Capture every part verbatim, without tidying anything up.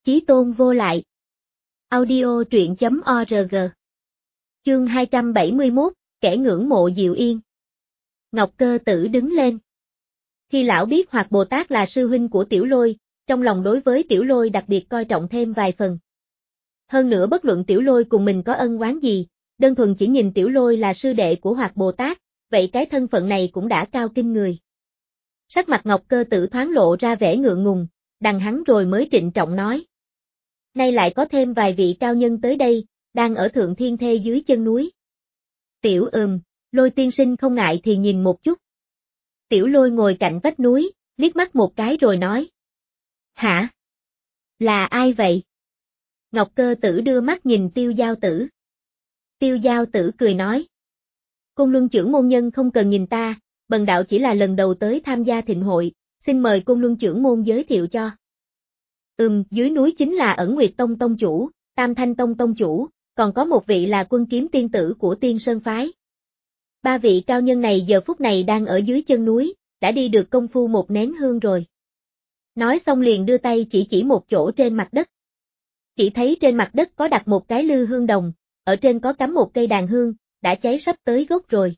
Chí tôn vô lại. Audio truyện chấm org. Chương hai trăm bảy mươi mốt, kẻ ngưỡng mộ Diệu Yên. Ngọc Cơ Tử đứng lên. Khi lão biết Hoạt Bồ Tát là sư huynh của Tiểu Lôi, trong lòng đối với Tiểu Lôi đặc biệt coi trọng thêm vài phần. Hơn nữa bất luận Tiểu Lôi cùng mình có ân oán gì, đơn thuần chỉ nhìn Tiểu Lôi là sư đệ của Hoạt Bồ Tát, vậy cái thân phận này cũng đã cao kinh người. Sắc mặt Ngọc Cơ Tử thoáng lộ ra vẻ ngượng ngùng, đằng hắn rồi mới trịnh trọng nói. Nay lại có thêm vài vị cao nhân tới đây, đang ở Thượng Thiên Thê dưới chân núi. Tiểu ừm, Lôi tiên sinh không ngại thì nhìn một chút. Tiểu Lôi ngồi cạnh vách núi, liếc mắt một cái rồi nói. Hả? Là ai vậy? Ngọc Cơ Tử đưa mắt nhìn Tiêu Giao Tử. Tiêu Giao Tử cười nói. Côn Luân trưởng môn nhân không cần nhìn ta, bần đạo chỉ là lần đầu tới tham gia thịnh hội, xin mời Côn Luân trưởng môn giới thiệu cho. Ừm, dưới núi chính là Ẩn Nguyệt Tông tông chủ, Tam Thanh Tông tông chủ, còn có một vị là Quân Kiếm tiên tử của Tiên Sơn phái. Ba vị cao nhân này giờ phút này đang ở dưới chân núi, đã đi được công phu một nén hương rồi. Nói xong liền đưa tay chỉ chỉ một chỗ trên mặt đất. Chỉ thấy trên mặt đất có đặt một cái lư hương đồng, ở trên có cắm một cây đàn hương, đã cháy sắp tới gốc rồi.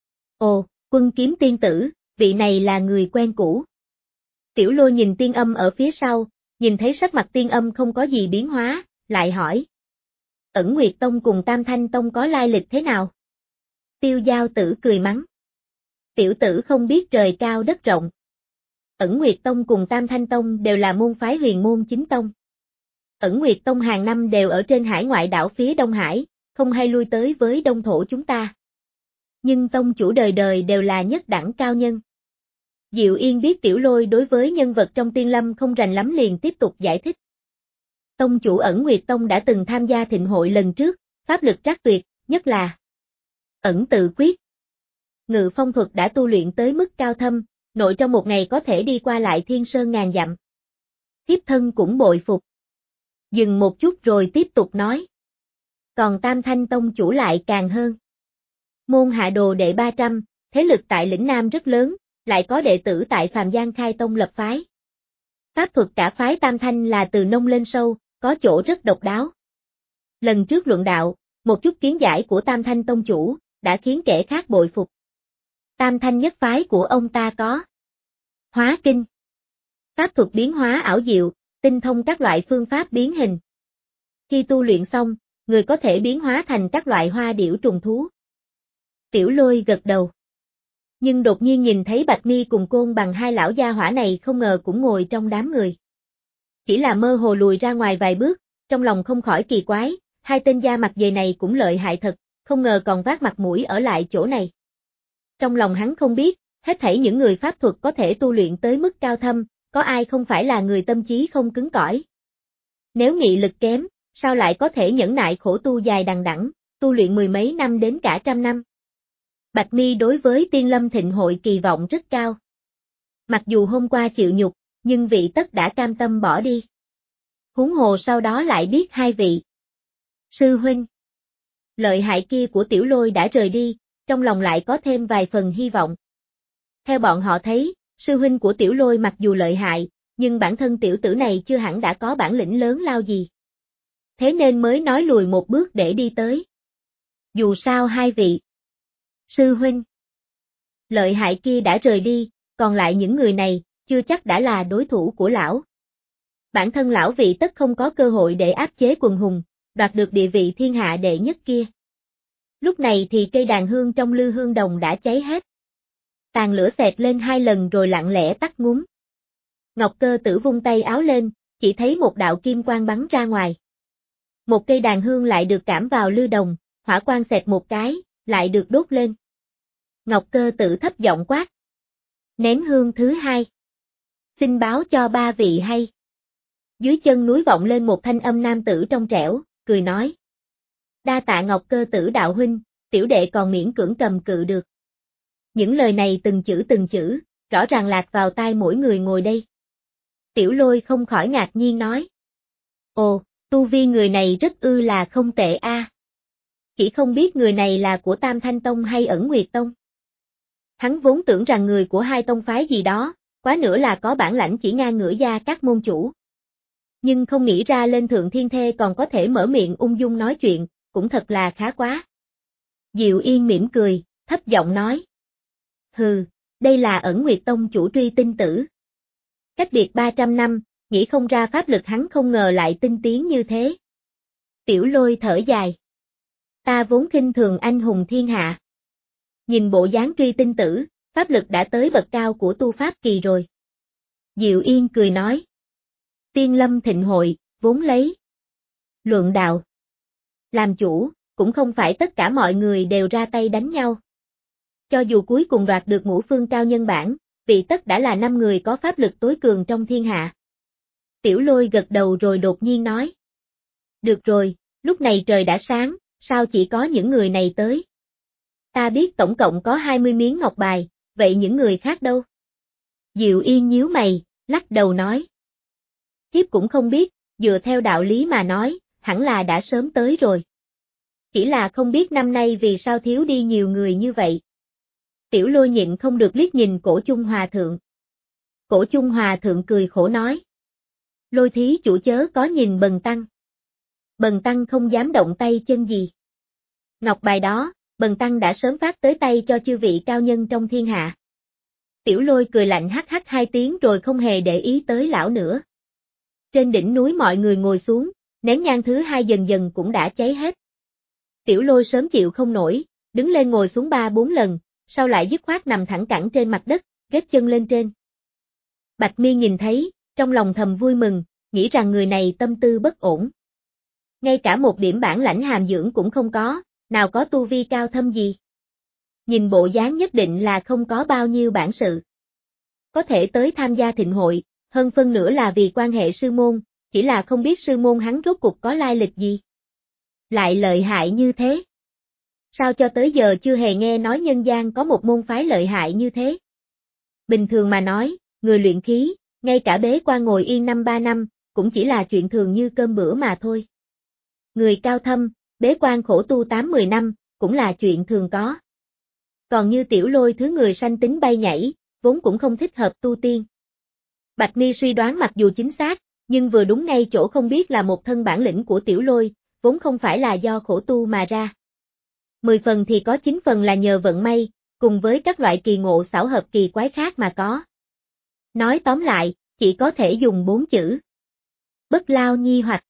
Ồ, Quân Kiếm tiên tử, vị này là người quen cũ. Tiểu Lôi nhìn Tiên Âm ở phía sau, nhìn thấy sắc mặt Tiên Âm không có gì biến hóa, lại hỏi. Ẩn Nguyệt Tông cùng Tam Thanh Tông có lai lịch thế nào? Tiêu Giao Tử cười mắng. Tiểu tử không biết trời cao đất rộng. Ẩn Nguyệt Tông cùng Tam Thanh Tông đều là môn phái huyền môn chính tông. Ẩn Nguyệt Tông hàng năm đều ở trên hải ngoại đảo phía Đông Hải, không hay lui tới với đông thổ chúng ta. Nhưng tông chủ đời đời đều là nhất đẳng cao nhân. Diệu Yên biết Tiểu Lôi đối với nhân vật trong tiên lâm không rành lắm liền tiếp tục giải thích. Tông chủ Ẩn Nguyệt Tông đã từng tham gia thịnh hội lần trước, pháp lực trác tuyệt, nhất là ẩn tự quyết. Ngự phong thuật đã tu luyện tới mức cao thâm, nội trong một ngày có thể đi qua lại thiên sơn ngàn dặm. Thiếp thân cũng bội phục. Dừng một chút rồi tiếp tục nói. Còn Tam Thanh Tông chủ lại càng hơn. Môn hạ đồ đệ ba trăm, thế lực tại lĩnh Nam rất lớn, lại có đệ tử tại Phàm Giang khai tông lập phái. Pháp thuật cả phái Tam Thanh là từ nông lên sâu, có chỗ rất độc đáo. Lần trước luận đạo, một chút kiến giải của Tam Thanh Tông chủ, đã khiến kẻ khác bội phục. Tam Thanh nhất phái của ông ta có Hóa Kinh, pháp thuật biến hóa ảo diệu, tinh thông các loại phương pháp biến hình. Khi tu luyện xong, người có thể biến hóa thành các loại hoa điểu trùng thú. Tiểu Lôi gật đầu. Nhưng đột nhiên nhìn thấy Bạch Mi cùng Côn Bằng hai lão gia hỏa này không ngờ cũng ngồi trong đám người. Chỉ là mơ hồ lùi ra ngoài vài bước, trong lòng không khỏi kỳ quái, hai tên da mặt dày này cũng lợi hại thật, không ngờ còn vác mặt mũi ở lại chỗ này. Trong lòng hắn không biết, hết thảy những người pháp thuật có thể tu luyện tới mức cao thâm, có ai không phải là người tâm trí không cứng cỏi. Nếu nghị lực kém, sao lại có thể nhẫn nại khổ tu dài đằng đẵng, tu luyện mười mấy năm đến cả trăm năm. Bạch Mi đối với Tiên Lâm Thịnh hội kỳ vọng rất cao. Mặc dù hôm qua chịu nhục, nhưng vị tất đã cam tâm bỏ đi. Huống hồ sau đó lại biết hai vị sư huynh lợi hại kia của Tiểu Lôi đã rời đi, trong lòng lại có thêm vài phần hy vọng. Theo bọn họ thấy, sư huynh của Tiểu Lôi mặc dù lợi hại, nhưng bản thân tiểu tử này chưa hẳn đã có bản lĩnh lớn lao gì. Thế nên mới nói lùi một bước để đi tới. Dù sao hai vị sư huynh lợi hại kia đã rời đi, còn lại những người này, chưa chắc đã là đối thủ của lão. Bản thân lão vị tất không có cơ hội để áp chế quần hùng, đoạt được địa vị thiên hạ đệ nhất kia. Lúc này thì cây đàn hương trong lư hương đồng đã cháy hết. Tàn lửa xẹt lên hai lần rồi lặng lẽ tắt ngúm. Ngọc Cơ Tử vung tay áo lên, chỉ thấy một đạo kim quang bắn ra ngoài. Một cây đàn hương lại được cảm vào lư đồng, hỏa quang xẹt một cái, lại được đốt lên. Ngọc Cơ Tử thấp giọng quát. Nén hương thứ hai. Xin báo cho ba vị hay. Dưới chân núi vọng lên một thanh âm nam tử trong trẻo, cười nói. Đa tạ Ngọc Cơ Tử đạo huynh, tiểu đệ còn miễn cưỡng cầm cự được. Những lời này từng chữ từng chữ, rõ ràng lạc vào tai mỗi người ngồi đây. Tiểu Lôi không khỏi ngạc nhiên nói. Ồ, tu vi người này rất ư là không tệ a. À. Chỉ không biết người này là của Tam Thanh Tông hay Ẩn Nguyệt Tông. Hắn vốn tưởng rằng người của hai tông phái gì đó, quá nữa là có bản lãnh chỉ ngang ngửa gia các môn chủ. Nhưng không nghĩ ra lên thượng thiên thê còn có thể mở miệng ung dung nói chuyện, cũng thật là khá quá. Diệu Yên mỉm cười, thấp giọng nói. Hừ, đây là Ẩn Nguyệt Tông chủ Truy Tinh Tử. Cách biệt ba trăm năm, nghĩ không ra pháp lực hắn không ngờ lại tinh tiến như thế. Tiểu Lôi thở dài. Ta vốn khinh thường anh hùng thiên hạ. Nhìn bộ dáng Truy Tinh Tử, pháp lực đã tới bậc cao của tu pháp kỳ rồi. Diệu Yên cười nói. Tiên Lâm Thịnh Hội, vốn lấy luận đạo làm chủ, cũng không phải tất cả mọi người đều ra tay đánh nhau. Cho dù cuối cùng đoạt được ngũ phương cao nhân bản, vị tất đã là năm người có pháp lực tối cường trong thiên hạ. Tiểu Lôi gật đầu rồi đột nhiên nói. Được rồi, lúc này trời đã sáng, sao chỉ có những người này tới? Ta biết tổng cộng có hai mươi miếng ngọc bài, vậy những người khác đâu? Diệu Yên nhíu mày, lắc đầu nói. Thiếp cũng không biết, dựa theo đạo lý mà nói, hẳn là đã sớm tới rồi. Chỉ là không biết năm nay vì sao thiếu đi nhiều người như vậy. Tiểu Lôi nhịn không được liếc nhìn Cổ Chung Hòa Thượng. Cổ Chung Hòa Thượng cười khổ nói. Lôi thí chủ chớ có nhìn Bần Tăng. Bần Tăng không dám động tay chân gì. Ngọc bài đó, Bần Tăng đã sớm phát tới tay cho chư vị cao nhân trong thiên hạ. Tiểu Lôi cười lạnh hắc hắc hai tiếng rồi không hề để ý tới lão nữa. Trên đỉnh núi mọi người ngồi xuống, nén nhang thứ hai dần dần cũng đã cháy hết. Tiểu Lôi sớm chịu không nổi, đứng lên ngồi xuống ba bốn lần, sau lại dứt khoát nằm thẳng cẳng trên mặt đất, ghép chân lên trên. Bạch Mi nhìn thấy, trong lòng thầm vui mừng, nghĩ rằng người này tâm tư bất ổn. Ngay cả một điểm bản lãnh hàm dưỡng cũng không có, nào có tu vi cao thâm gì. Nhìn bộ dáng nhất định là không có bao nhiêu bản sự. Có thể tới tham gia thịnh hội, hơn phân nửa là vì quan hệ sư môn, chỉ là không biết sư môn hắn rốt cuộc có lai lịch gì. Lại lợi hại như thế. Sao cho tới giờ chưa hề nghe nói nhân gian có một môn phái lợi hại như thế? Bình thường mà nói, người luyện khí, ngay cả bế quan ngồi yên năm ba năm, cũng chỉ là chuyện thường như cơm bữa mà thôi. Người cao thâm, bế quan khổ tu tám mười năm, cũng là chuyện thường có. Còn như Tiểu Lôi thứ người sanh tính bay nhảy, vốn cũng không thích hợp tu tiên. Bạch Mi suy đoán mặc dù chính xác, nhưng vừa đúng ngay chỗ không biết là một thân bản lĩnh của Tiểu Lôi, vốn không phải là do khổ tu mà ra. Mười phần thì có chín phần là nhờ vận may, cùng với các loại kỳ ngộ xảo hợp kỳ quái khác mà có. Nói tóm lại, chỉ có thể dùng bốn chữ. Bất lao nhi hoạch.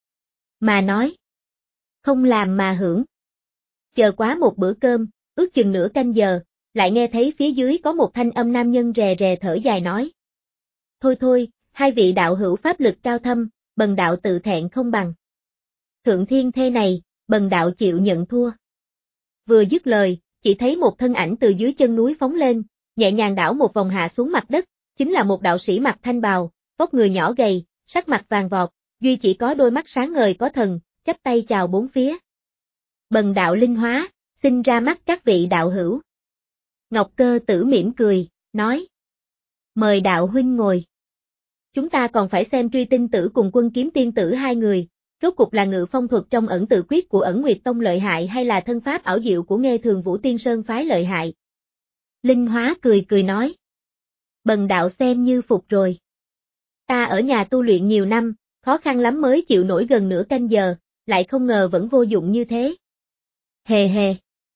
Mà nói. Không làm mà hưởng. Chờ quá một bữa cơm, ước chừng nửa canh giờ, lại nghe thấy phía dưới có một thanh âm nam nhân rè rè thở dài nói. Thôi thôi, hai vị đạo hữu pháp lực cao thâm, bần đạo tự thẹn không bằng. Thượng thiên thê này, bần đạo chịu nhận thua. Vừa dứt lời, chỉ thấy một thân ảnh từ dưới chân núi phóng lên, nhẹ nhàng đảo một vòng hạ xuống mặt đất, chính là một đạo sĩ mặc thanh bào, vóc người nhỏ gầy, sắc mặt vàng vọt, duy chỉ có đôi mắt sáng ngời có thần, chắp tay chào bốn phía. Bần đạo Linh Hóa, xin ra mắt các vị đạo hữu. Ngọc Cơ Tử mỉm cười, nói. Mời đạo huynh ngồi. Chúng ta còn phải xem Truy Tinh Tử cùng Quân Kiếm Tiên Tử hai người, rốt cục là ngự phong thuật trong ẩn tự quyết của Ẩn Nguyệt Tông lợi hại hay là thân pháp ảo diệu của Nghê Thường Vũ Tiên Sơn phái lợi hại. Linh Hóa cười cười nói. Bần đạo xem như phục rồi. Ta ở nhà tu luyện nhiều năm, khó khăn lắm mới chịu nổi gần nửa canh giờ, lại không ngờ vẫn vô dụng như thế. Hề hề.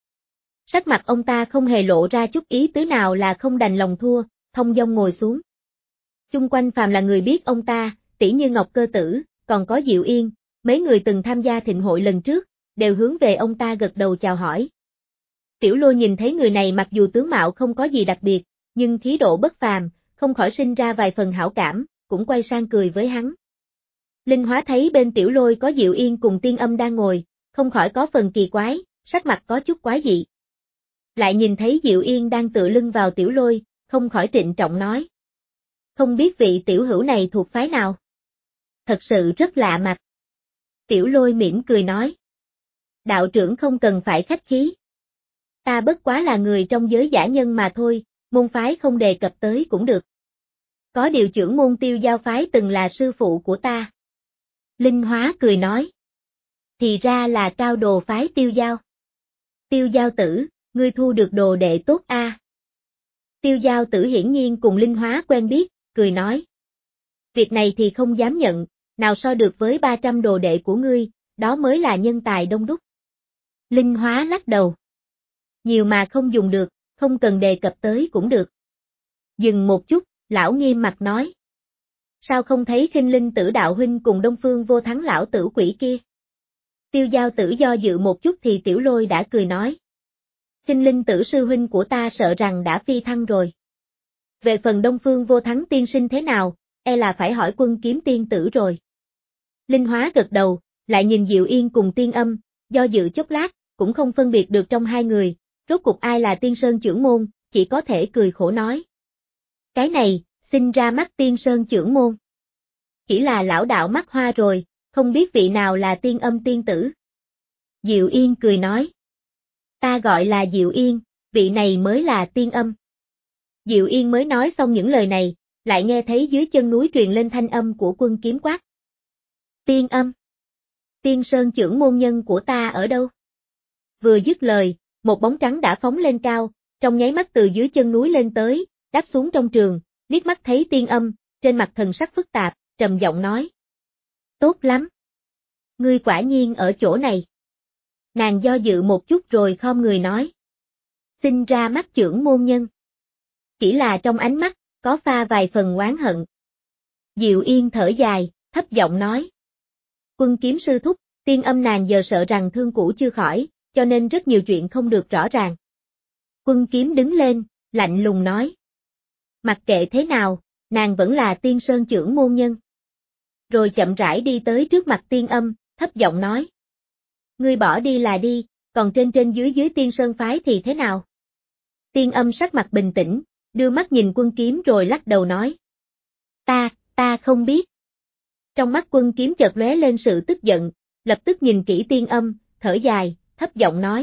Sắc mặt ông ta không hề lộ ra chút ý tứ nào là không đành lòng thua, thông dong ngồi xuống. Chung quanh phàm là người biết ông ta, tỷ như Ngọc Cơ Tử, còn có Diệu Yên, mấy người từng tham gia thịnh hội lần trước, đều hướng về ông ta gật đầu chào hỏi. Tiểu Lôi nhìn thấy người này mặc dù tướng mạo không có gì đặc biệt, nhưng khí độ bất phàm, không khỏi sinh ra vài phần hảo cảm, cũng quay sang cười với hắn. Linh Hóa thấy bên Tiểu Lôi có Diệu Yên cùng Tiên Âm đang ngồi, không khỏi có phần kỳ quái, sắc mặt có chút quái dị. Lại nhìn thấy Diệu Yên đang tựa lưng vào Tiểu Lôi, không khỏi trịnh trọng nói. Không biết vị tiểu hữu này thuộc phái nào? Thật sự rất lạ mặt. Tiểu Lôi mỉm cười nói. Đạo trưởng không cần phải khách khí. Ta bất quá là người trong giới giả nhân mà thôi, môn phái không đề cập tới cũng được. Có điều trưởng môn Tiêu Giao phái từng là sư phụ của ta. Linh Hóa cười nói. Thì ra là cao đồ phái Tiêu Giao. Tiêu Giao tử, ngươi thu được đồ đệ tốt a. À. Tiêu Giao tử hiển nhiên cùng Linh Hóa quen biết, cười nói. Việc này thì không dám nhận, nào so được với ba trăm đồ đệ của ngươi, đó mới là nhân tài đông đúc. Linh Hóa lắc đầu. Nhiều mà không dùng được, không cần đề cập tới cũng được. Dừng một chút, lão nghiêm mặt nói. Sao không thấy Khinh Linh Tử đạo huynh cùng Đông Phương Vô Thắng lão tử quỷ kia? Tiêu Giao Tử do dự một chút thì Tiểu Lôi đã cười nói. Khinh Linh Tử sư huynh của ta sợ rằng đã phi thăng rồi. Về phần Đông Phương Vô Thắng tiên sinh thế nào, e là phải hỏi Quân Kiếm tiên tử rồi. Linh Hóa gật đầu, lại nhìn Diệu Yên cùng Tiên Âm, do dự chốc lát, cũng không phân biệt được trong hai người, rốt cục ai là Tiên Sơn trưởng môn, chỉ có thể cười khổ nói. Cái này, xin ra mắt Tiên Sơn trưởng môn. Chỉ là lão đạo mắt hoa rồi, không biết vị nào là Tiên Âm tiên tử. Diệu Yên cười nói. Ta gọi là Diệu Yên, vị này mới là Tiên Âm. Diệu Yên mới nói xong những lời này, lại nghe thấy dưới chân núi truyền lên thanh âm của Quân Kiếm quát. Tiên Âm. Tiên Sơn trưởng môn nhân của ta ở đâu? Vừa dứt lời, một bóng trắng đã phóng lên cao, trong nháy mắt từ dưới chân núi lên tới, đáp xuống trong trường, liếc mắt thấy Tiên Âm, trên mặt thần sắc phức tạp, trầm giọng nói. Tốt lắm. Ngươi quả nhiên ở chỗ này. Nàng do dự một chút rồi khom người nói. Xin ra mắt trưởng môn nhân. Chỉ là trong ánh mắt, có pha vài phần oán hận. Diệu Yên thở dài, thấp giọng nói. Quân Kiếm sư thúc, Tiên Âm nàng giờ sợ rằng thương cũ chưa khỏi, cho nên rất nhiều chuyện không được rõ ràng. Quân Kiếm đứng lên, lạnh lùng nói. Mặc kệ thế nào, nàng vẫn là Tiên Sơn trưởng môn nhân. Rồi chậm rãi đi tới trước mặt Tiên Âm, thấp giọng nói. Ngươi bỏ đi là đi, còn trên trên dưới dưới Tiên Sơn phái thì thế nào? Tiên Âm sắc mặt bình tĩnh, đưa mắt nhìn Quân Kiếm rồi lắc đầu nói. Ta, ta không biết. Trong mắt Quân Kiếm chợt lóe lên sự tức giận, lập tức nhìn kỹ Tiên Âm, thở dài, thấp giọng nói.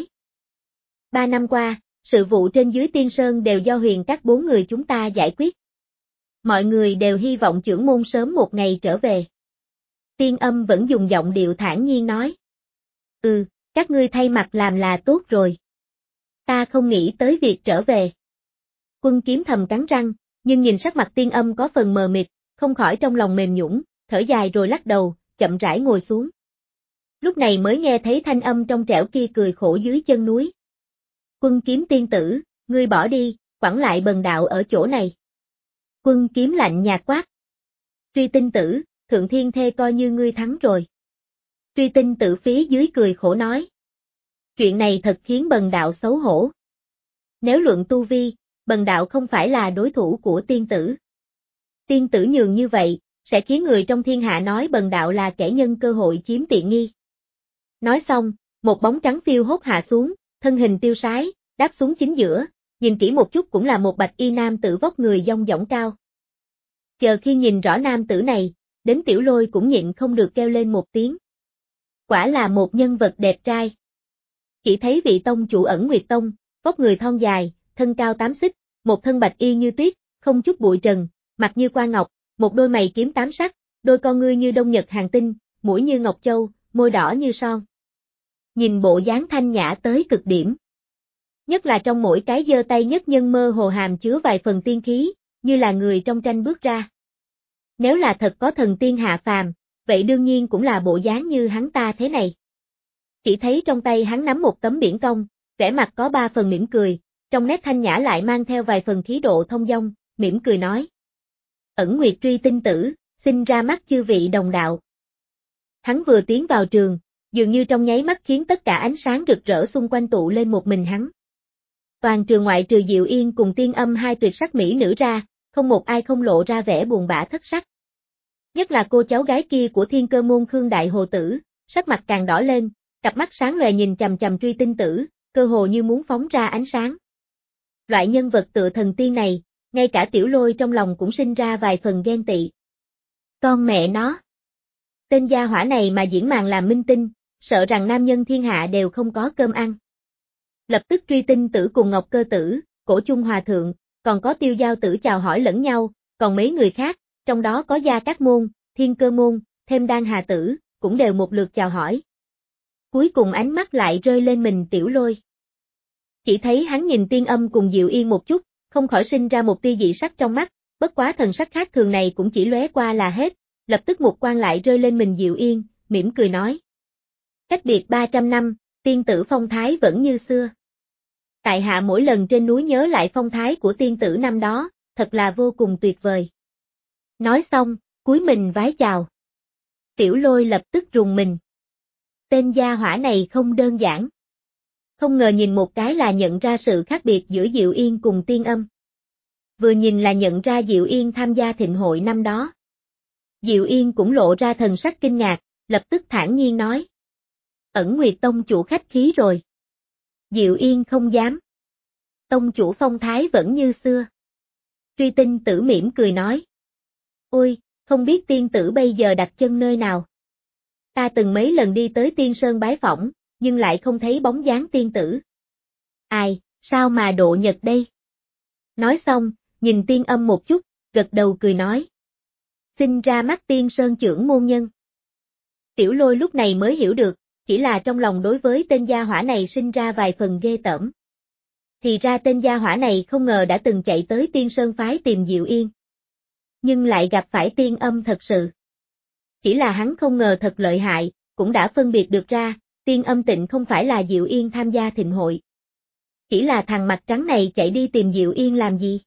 Ba năm qua, sự vụ trên dưới Tiên Sơn đều do Huyền các bốn người chúng ta giải quyết. Mọi người đều hy vọng trưởng môn sớm một ngày trở về. Tiên Âm vẫn dùng giọng điệu thản nhiên nói. Ừ, các ngươi thay mặt làm là tốt rồi. Ta không nghĩ tới việc trở về. Quân Kiếm thầm cắn răng, nhưng nhìn sắc mặt Tiên Âm có phần mờ mịt, không khỏi trong lòng mềm nhũn, thở dài rồi lắc đầu, chậm rãi ngồi xuống. Lúc này mới nghe thấy thanh âm trong trẻo kia cười khổ dưới chân núi. Quân Kiếm tiên tử, ngươi bỏ đi, quẳng lại bần đạo ở chỗ này. Quân Kiếm lạnh nhạt quát. Truy Tinh tử, Thượng Thiên Thê coi như ngươi thắng rồi. Truy Tinh tử phía dưới cười khổ nói. Chuyện này thật khiến bần đạo xấu hổ. Nếu luận tu vi, bần đạo không phải là đối thủ của tiên tử. Tiên tử nhường như vậy, sẽ khiến người trong thiên hạ nói bần đạo là kẻ nhân cơ hội chiếm tiện nghi. Nói xong, một bóng trắng phiêu hốt hạ xuống, thân hình tiêu sái, đáp xuống chính giữa, nhìn kỹ một chút cũng là một bạch y nam tử vóc người dong dỏng cao. Chờ khi nhìn rõ nam tử này, đến Tiểu Lôi cũng nhịn không được kêu lên một tiếng. Quả là một nhân vật đẹp trai. Chỉ thấy vị tông chủ Ẩn Nguyệt Tông, vóc người thon dài, thân cao tám xích, một thân bạch y như tuyết, không chút bụi trần, mặt như qua ngọc, một đôi mày kiếm tám sắc, đôi con ngươi như đông nhật hàng tinh, mũi như ngọc châu, môi đỏ như son. Nhìn bộ dáng thanh nhã tới cực điểm. Nhất là trong mỗi cái giơ tay nhất nhân mơ hồ hàm chứa vài phần tiên khí, như là người trong tranh bước ra. Nếu là thật có thần tiên hạ phàm, vậy đương nhiên cũng là bộ dáng như hắn ta thế này. Chỉ thấy trong tay hắn nắm một tấm biển cong, vẻ mặt có ba phần mỉm cười, trong nét thanh nhã lại mang theo vài phần khí độ thông dong, mỉm cười nói. Ẩn Nguyệt Truy Tinh tử, xin ra mắt chư vị đồng đạo. Hắn vừa tiến vào trường, dường như trong nháy mắt khiến tất cả ánh sáng rực rỡ xung quanh tụ lên một mình hắn. Toàn trường ngoại trừ Diệu Yên cùng Tiên Âm hai tuyệt sắc mỹ nữ ra, không một ai không lộ ra vẻ buồn bã thất sắc. Nhất là cô cháu gái kia của Thiên Cơ môn Khương Đại Hồ Tử, sắc mặt càng đỏ lên, cặp mắt sáng lòe nhìn chằm chằm Truy Tinh tử, cơ hồ như muốn phóng ra ánh sáng. Loại nhân vật tựa thần tiên này, ngay cả Tiểu Lôi trong lòng cũng sinh ra vài phần ghen tị. Con mẹ nó! Tên gia hỏa này mà diễn màn làm minh tinh, sợ rằng nam nhân thiên hạ đều không có cơm ăn. Lập tức Truy Tinh tử cùng Ngọc Cơ tử, Cổ Chung Hòa thượng, còn có Tiêu Giao tử chào hỏi lẫn nhau, còn mấy người khác, trong đó có Gia Cát môn, Thiên Cơ môn, thêm Đan Hà tử, cũng đều một lượt chào hỏi. Cuối cùng ánh mắt lại rơi lên mình Tiểu Lôi. Chỉ thấy hắn nhìn Tiên Âm cùng Diệu Yên một chút, không khỏi sinh ra một tia dị sắc trong mắt, bất quá thần sắc khác thường này cũng chỉ lóe qua là hết, lập tức một quan lại rơi lên mình Diệu Yên, mỉm cười nói. Cách biệt ba trăm năm, tiên tử phong thái vẫn như xưa. Tại hạ mỗi lần trên núi nhớ lại phong thái của tiên tử năm đó, thật là vô cùng tuyệt vời. Nói xong, cúi mình vái chào. Tiểu Lôi lập tức rùng mình. Tên gia hỏa này không đơn giản. Không ngờ nhìn một cái là nhận ra sự khác biệt giữa Diệu Yên cùng Tiên Âm. Vừa nhìn là nhận ra Diệu Yên tham gia thịnh hội năm đó. Diệu Yên cũng lộ ra thần sắc kinh ngạc, lập tức thản nhiên nói. Ẩn Nguyệt Tông chủ khách khí rồi. Diệu Yên không dám. Tông chủ phong thái vẫn như xưa. Truy Tinh Tử mỉm cười nói. Ôi, không biết tiên tử bây giờ đặt chân nơi nào. Ta từng mấy lần đi tới Tiên Sơn bái phỏng, nhưng lại không thấy bóng dáng tiên tử. Ai, sao mà độ nhật đây? Nói xong, nhìn Tiên Âm một chút, gật đầu cười nói. Xin ra mắt Tiên Sơn trưởng môn nhân. Tiểu Lôi lúc này mới hiểu được, chỉ là trong lòng đối với tên gia hỏa này sinh ra vài phần ghê tởm. Thì ra tên gia hỏa này không ngờ đã từng chạy tới Tiên Sơn phái tìm Diệu Yên. Nhưng lại gặp phải Tiên Âm thật sự. Chỉ là hắn không ngờ thật lợi hại, cũng đã phân biệt được ra, Tiên Âm tịnh không phải là Diệu Yên tham gia thịnh hội. Chỉ là thằng mặt trắng này chạy đi tìm Diệu Yên làm gì?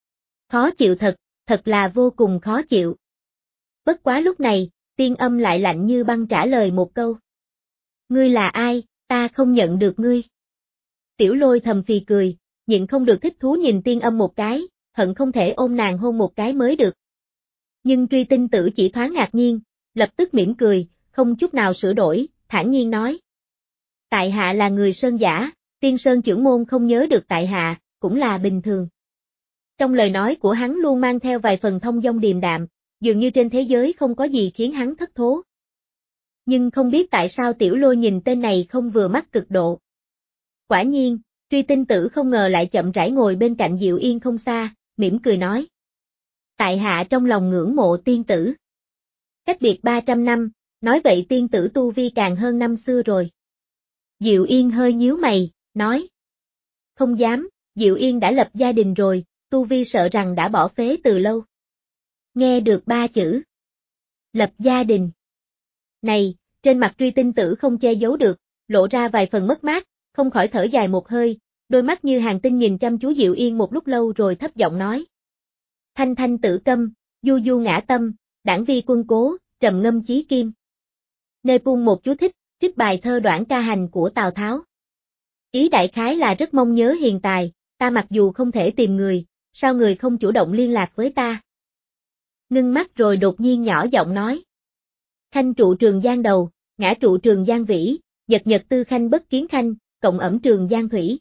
Khó chịu thật, thật là vô cùng khó chịu. Bất quá lúc này, Tiên Âm lại lạnh như băng trả lời một câu. Ngươi là ai, ta không nhận được ngươi. Tiểu Lôi thầm phì cười, nhịn không được thích thú nhìn Tiên Âm một cái, hận không thể ôm nàng hôn một cái mới được. Nhưng Truy Tinh Tử chỉ thoáng ngạc nhiên, lập tức mỉm cười, không chút nào sửa đổi, thản nhiên nói. Tại hạ là người Sơn giả, Tiên Sơn trưởng môn không nhớ được tại hạ, cũng là bình thường. Trong lời nói của hắn luôn mang theo vài phần thông dong điềm đạm, dường như trên thế giới không có gì khiến hắn thất thố. Nhưng không biết tại sao Tiểu Lôi nhìn tên này không vừa mắt cực độ. Quả nhiên, Truy Tinh Tử không ngờ lại chậm rãi ngồi bên cạnh Diệu Yên không xa, mỉm cười nói. Tại hạ trong lòng ngưỡng mộ tiên tử. Cách biệt ba trăm năm, nói vậy tiên tử tu vi càng hơn năm xưa rồi. Diệu Yên hơi nhíu mày, nói. Không dám, Diệu Yên đã lập gia đình rồi, tu vi sợ rằng đã bỏ phế từ lâu. Nghe được ba chữ. Lập gia đình. Này, trên mặt Truy Tinh Tử không che giấu được, lộ ra vài phần mất mát, không khỏi thở dài một hơi, đôi mắt như hàng tinh nhìn chăm chú Diệu Yên một lúc lâu rồi thấp giọng nói. Thanh thanh tử câm, du du ngã tâm, đảng vi quân cố, trầm ngâm chí kim. Nê Pung một chú thích, trích bài thơ Đoạn Ca Hành của Tào Tháo. Ý đại khái là rất mong nhớ hiền tài, ta mặc dù không thể tìm người, sao người không chủ động liên lạc với ta? Ngưng mắt rồi đột nhiên nhỏ giọng nói. Khanh trụ Trường Giang đầu, ngã trụ Trường Giang vĩ, nhật nhật tư khanh bất kiến khanh, cộng ẩm Trường Giang thủy.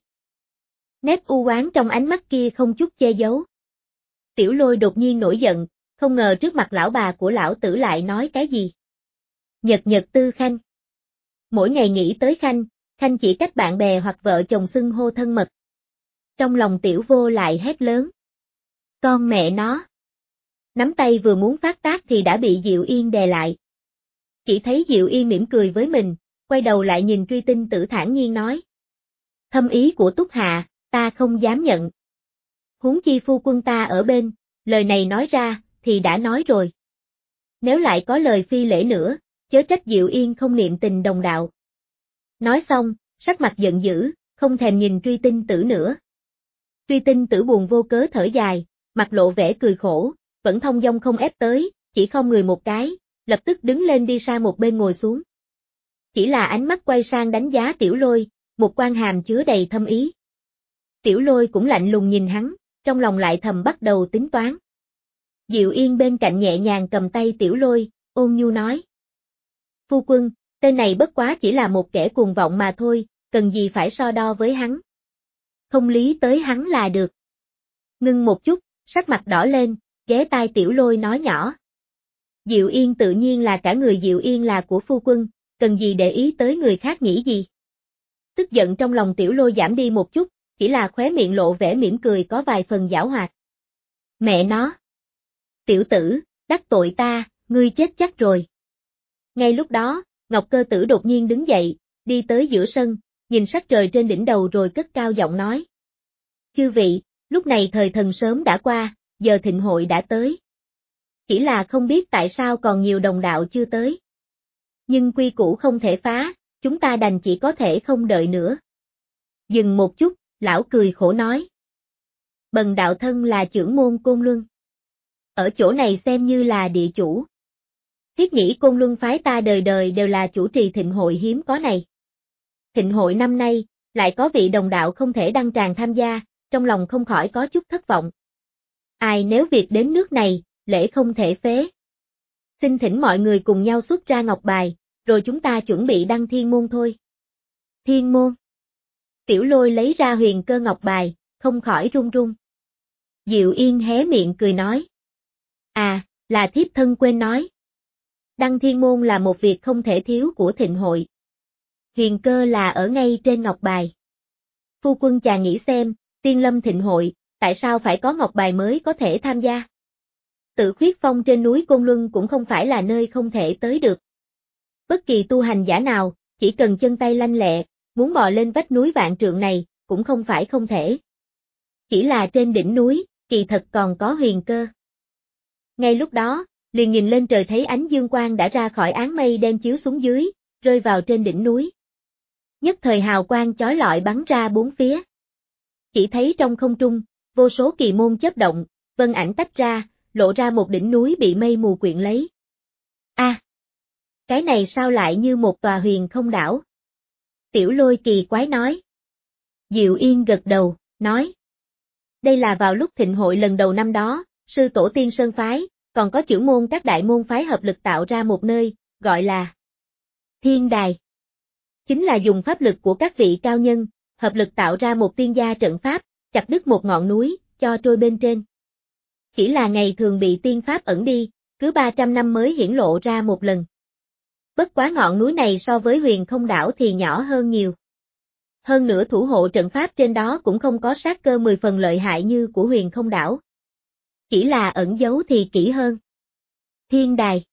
Nét u oán trong ánh mắt kia không chút che giấu. Tiểu Lôi đột nhiên nổi giận, không ngờ trước mặt lão bà của lão tử lại nói cái gì. Nhật nhật tư khanh. Mỗi ngày nghĩ tới khanh, khanh chỉ cách bạn bè hoặc vợ chồng xưng hô thân mật. Trong lòng Tiểu Vô lại hét lớn. Con mẹ nó. Nắm tay vừa muốn phát tác thì đã bị Diệu Yên đè lại. Chỉ thấy Diệu Yên mỉm cười với mình, quay đầu lại nhìn Truy Tinh Tử thản nhiên nói. Thâm ý của Túc Hạ, ta không dám nhận. Huống chi phu quân ta ở bên, lời này nói ra, thì đã nói rồi. Nếu lại có lời phi lễ nữa, chớ trách Diệu Yên không niệm tình đồng đạo. Nói xong, sắc mặt giận dữ, không thèm nhìn Truy Tinh Tử nữa. Truy Tinh Tử buồn vô cớ thở dài, mặt lộ vẻ cười khổ, vẫn thông dong không ép tới, chỉ không người một cái, lập tức đứng lên đi sang một bên ngồi xuống. Chỉ là ánh mắt quay sang đánh giá Tiểu Lôi, một quan hàm chứa đầy thâm ý. Tiểu Lôi cũng lạnh lùng nhìn hắn, trong lòng lại thầm bắt đầu tính toán. Diệu Yên bên cạnh nhẹ nhàng cầm tay Tiểu Lôi, ôn nhu nói. Phu quân, tên này bất quá chỉ là một kẻ cuồng vọng mà thôi, cần gì phải so đo với hắn. Không lý tới hắn là được. Ngưng một chút, sắc mặt đỏ lên, ghé tai Tiểu Lôi nói nhỏ. Diệu Yên tự nhiên là cả người Diệu Yên là của phu quân, cần gì để ý tới người khác nghĩ gì. Tức giận trong lòng Tiểu Lôi giảm đi một chút, chỉ là khóe miệng lộ vẻ mỉm cười có vài phần giảo hoạt. Mẹ nó! Tiểu tử, đắc tội ta, ngươi chết chắc rồi. Ngay lúc đó, Ngọc Cơ Tử đột nhiên đứng dậy, đi tới giữa sân, nhìn sắc trời trên đỉnh đầu rồi cất cao giọng nói. Chư vị, lúc này thời thần sớm đã qua, giờ thịnh hội đã tới. Chỉ là không biết tại sao còn nhiều đồng đạo chưa tới. Nhưng quy củ không thể phá, chúng ta đành chỉ có thể không đợi nữa. Dừng một chút, lão cười khổ nói. Bần đạo thân là trưởng môn Côn Luân. Ở chỗ này xem như là địa chủ. Thiết nghĩ Côn Luân phái ta đời đời đều là chủ trì thịnh hội hiếm có này. Thịnh hội năm nay, lại có vị đồng đạo không thể đăng tràng tham gia, trong lòng không khỏi có chút thất vọng. Ai nếu việc đến nước này, lễ không thể phế. Xin thỉnh mọi người cùng nhau xuất ra ngọc bài, rồi chúng ta chuẩn bị đăng thiên môn thôi. Thiên môn. Tiểu Lôi lấy ra huyền cơ ngọc bài, không khỏi run run. Diệu Yên hé miệng cười nói. À, là thiếp thân quên nói. Đăng thiên môn là một việc không thể thiếu của thịnh hội. Huyền cơ là ở ngay trên ngọc bài. Phu quân chàng nghĩ xem, tiên lâm thịnh hội, tại sao phải có ngọc bài mới có thể tham gia? Tự Khuyết Phong trên núi Côn Luân cũng không phải là nơi không thể tới được. Bất kỳ tu hành giả nào, chỉ cần chân tay lanh lẹ, muốn bò lên vách núi vạn trượng này, cũng không phải không thể. Chỉ là trên đỉnh núi, kỳ thật còn có huyền cơ. Ngay lúc đó, liền nhìn lên trời thấy ánh dương quang đã ra khỏi áng mây đen chiếu xuống dưới, rơi vào trên đỉnh núi. Nhất thời hào quang chói lọi bắn ra bốn phía. Chỉ thấy trong không trung, vô số kỳ môn chớp động, vân ảnh tách ra, lộ ra một đỉnh núi bị mây mù quyện lấy. A, à, cái này sao lại như một tòa huyền không đảo? Tiểu Lôi kỳ quái nói. Diệu Yên gật đầu, nói. Đây là vào lúc thịnh hội lần đầu năm đó, sư tổ tiên sơn phái, còn có chưởng môn các đại môn phái hợp lực tạo ra một nơi, gọi là Thiên Đài. Chính là dùng pháp lực của các vị cao nhân, hợp lực tạo ra một tiên gia trận pháp, chặt đứt một ngọn núi, cho trôi bên trên. Chỉ là ngày thường bị tiên pháp ẩn đi, cứ ba trăm năm mới hiển lộ ra một lần. Bất quá ngọn núi này so với huyền không đảo thì nhỏ hơn nhiều. Hơn nữa thủ hộ trận pháp trên đó cũng không có sát cơ mười phần lợi hại như của huyền không đảo. Chỉ là ẩn giấu thì kỹ hơn. Thiên Đài.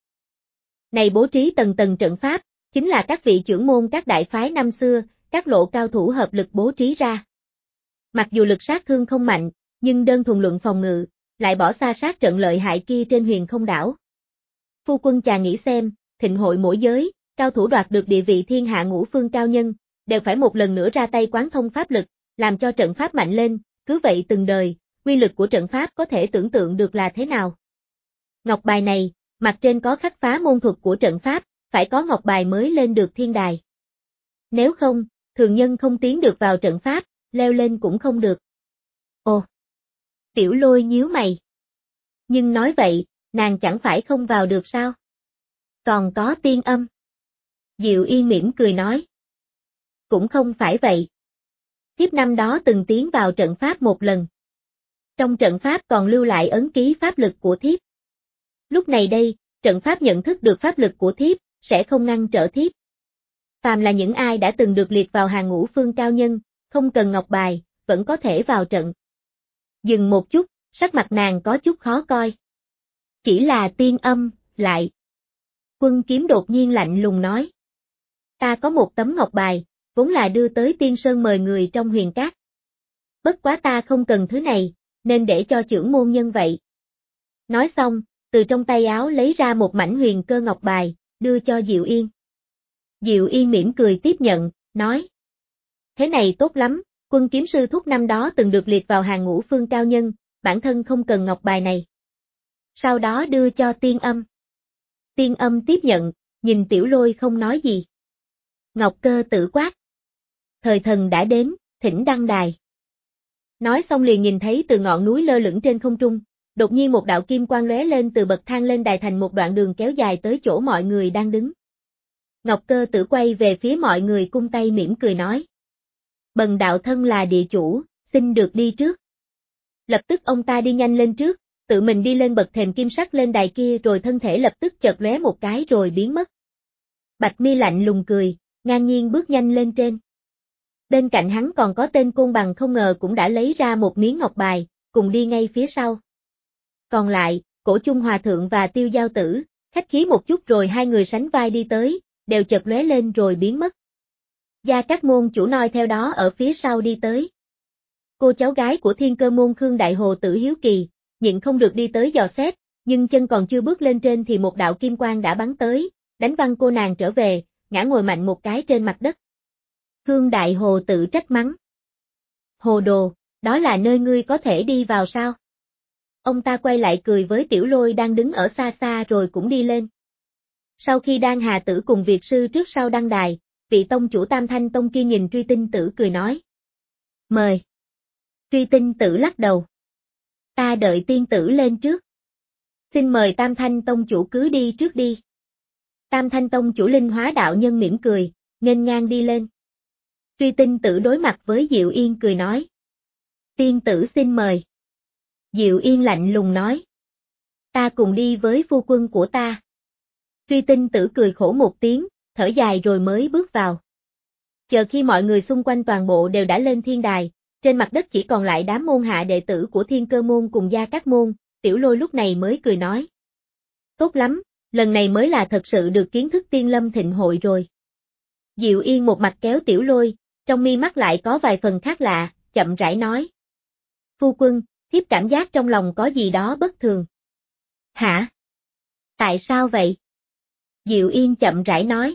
Này bố trí tầng tầng trận pháp, chính là các vị trưởng môn các đại phái năm xưa, các lộ cao thủ hợp lực bố trí ra. Mặc dù lực sát thương không mạnh, nhưng đơn thuần luận phòng ngự, lại bỏ xa sát trận lợi hại kia trên huyền không đảo. Phu quân chàng nghĩ xem, thịnh hội mỗi giới, cao thủ đoạt được địa vị thiên hạ ngũ phương cao nhân, đều phải một lần nữa ra tay quán thông pháp lực, làm cho trận pháp mạnh lên, cứ vậy từng đời, uy lực của trận pháp có thể tưởng tượng được là thế nào. Ngọc bài này, mặt trên có khắc phá môn thuật của trận pháp, phải có ngọc bài mới lên được thiên đài. Nếu không, thường nhân không tiến được vào trận pháp, leo lên cũng không được. Ồ! Tiểu Lôi nhíu mày. Nhưng nói vậy, nàng chẳng phải không vào được sao? Còn có tiên âm. Diệu Yên mỉm cười nói. Cũng không phải vậy. Thiếp năm đó từng tiến vào trận pháp một lần. Trong trận pháp còn lưu lại ấn ký pháp lực của thiếp. Lúc này đây, trận pháp nhận thức được pháp lực của thiếp, sẽ không ngăn trở thiếp. Phàm là những ai đã từng được liệt vào hàng ngũ phương cao nhân, không cần ngọc bài, vẫn có thể vào trận. Dừng một chút, sắc mặt nàng có chút khó coi. Chỉ là tiên âm, lại. Quân Kiếm đột nhiên lạnh lùng nói. Ta có một tấm ngọc bài, vốn là đưa tới tiên sơn mời người trong huyền cát. Bất quá ta không cần thứ này, nên để cho chưởng môn nhân vậy. Nói xong, từ trong tay áo lấy ra một mảnh huyền cơ ngọc bài, đưa cho Diệu Yên. Diệu Yên mỉm cười tiếp nhận, nói. Thế này tốt lắm, Quân Kiếm sư thúc năm đó từng được liệt vào hàng ngũ phương cao nhân, bản thân không cần ngọc bài này. Sau đó đưa cho tiên âm. Tiên âm tiếp nhận, nhìn Tiểu Lôi không nói gì. Ngọc Cơ Tử quát. Thời thần đã đến, thỉnh đăng đài. Nói xong liền nhìn thấy từ ngọn núi lơ lửng trên không trung, đột nhiên một đạo kim quang lóe lên từ bậc thang lên đài thành một đoạn đường kéo dài tới chỗ mọi người đang đứng. Ngọc Cơ Tử quay về phía mọi người cung tay mỉm cười nói. Bần đạo thân là địa chủ, xin được đi trước. Lập tức ông ta đi nhanh lên trước, tự mình đi lên bậc thềm kim sắc lên đài kia rồi thân thể lập tức chợt lóe một cái rồi biến mất. Bạch Mi lạnh lùng cười, ngang nhiên bước nhanh lên trên. Bên cạnh hắn còn có tên Côn Bằng không ngờ cũng đã lấy ra một miếng ngọc bài, cùng đi ngay phía sau. Còn lại, Cổ Chung Hòa Thượng và Tiêu Giao Tử, khách khí một chút rồi hai người sánh vai đi tới, đều chợt lóe lên rồi biến mất. Gia Cát môn chủ noi theo đó ở phía sau đi tới. Cô cháu gái của Thiên Cơ môn Khương Đại Hồ Tử hiếu kỳ, nhịn không được đi tới dò xét, nhưng chân còn chưa bước lên trên thì một đạo kim quang đã bắn tới, đánh văng cô nàng trở về, ngã ngồi mạnh một cái trên mặt đất. Khương Đại Hồ tự trách mắng. Hồ đồ, đó là nơi ngươi có thể đi vào sao? Ông ta quay lại cười với Tiểu Lôi đang đứng ở xa xa rồi cũng đi lên. Sau khi Đan Hà Tử cùng Việt sư trước sau đăng đài, vị tông chủ Tam Thanh Tông kia nhìn Truy Tinh Tử cười nói. Mời. Truy Tinh Tử lắc đầu. Ta đợi tiên tử lên trước. Xin mời Tam Thanh Tông chủ cứ đi trước đi. Tam Thanh Tông chủ Linh Hóa đạo nhân mỉm cười, nghênh ngang đi lên. Truy Tinh Tử đối mặt với Diệu Yên cười nói. Tiên tử xin mời. Diệu Yên lạnh lùng nói. Ta cùng đi với phu quân của ta. Truy Tinh Tử cười khổ một tiếng, thở dài rồi mới bước vào. Chờ khi mọi người xung quanh toàn bộ đều đã lên thiên đài, trên mặt đất chỉ còn lại đám môn hạ đệ tử của Thiên Cơ môn cùng Gia Cát môn, Tiểu Lôi lúc này mới cười nói. Tốt lắm, lần này mới là thật sự được kiến thức Tiên Lâm Thịnh hội rồi. Diệu Yên một mặt kéo Tiểu Lôi, trong mi mắt lại có vài phần khác lạ, chậm rãi nói. Phu quân, thiếp cảm giác trong lòng có gì đó bất thường. Hả? Tại sao vậy? Diệu Yên chậm rãi nói.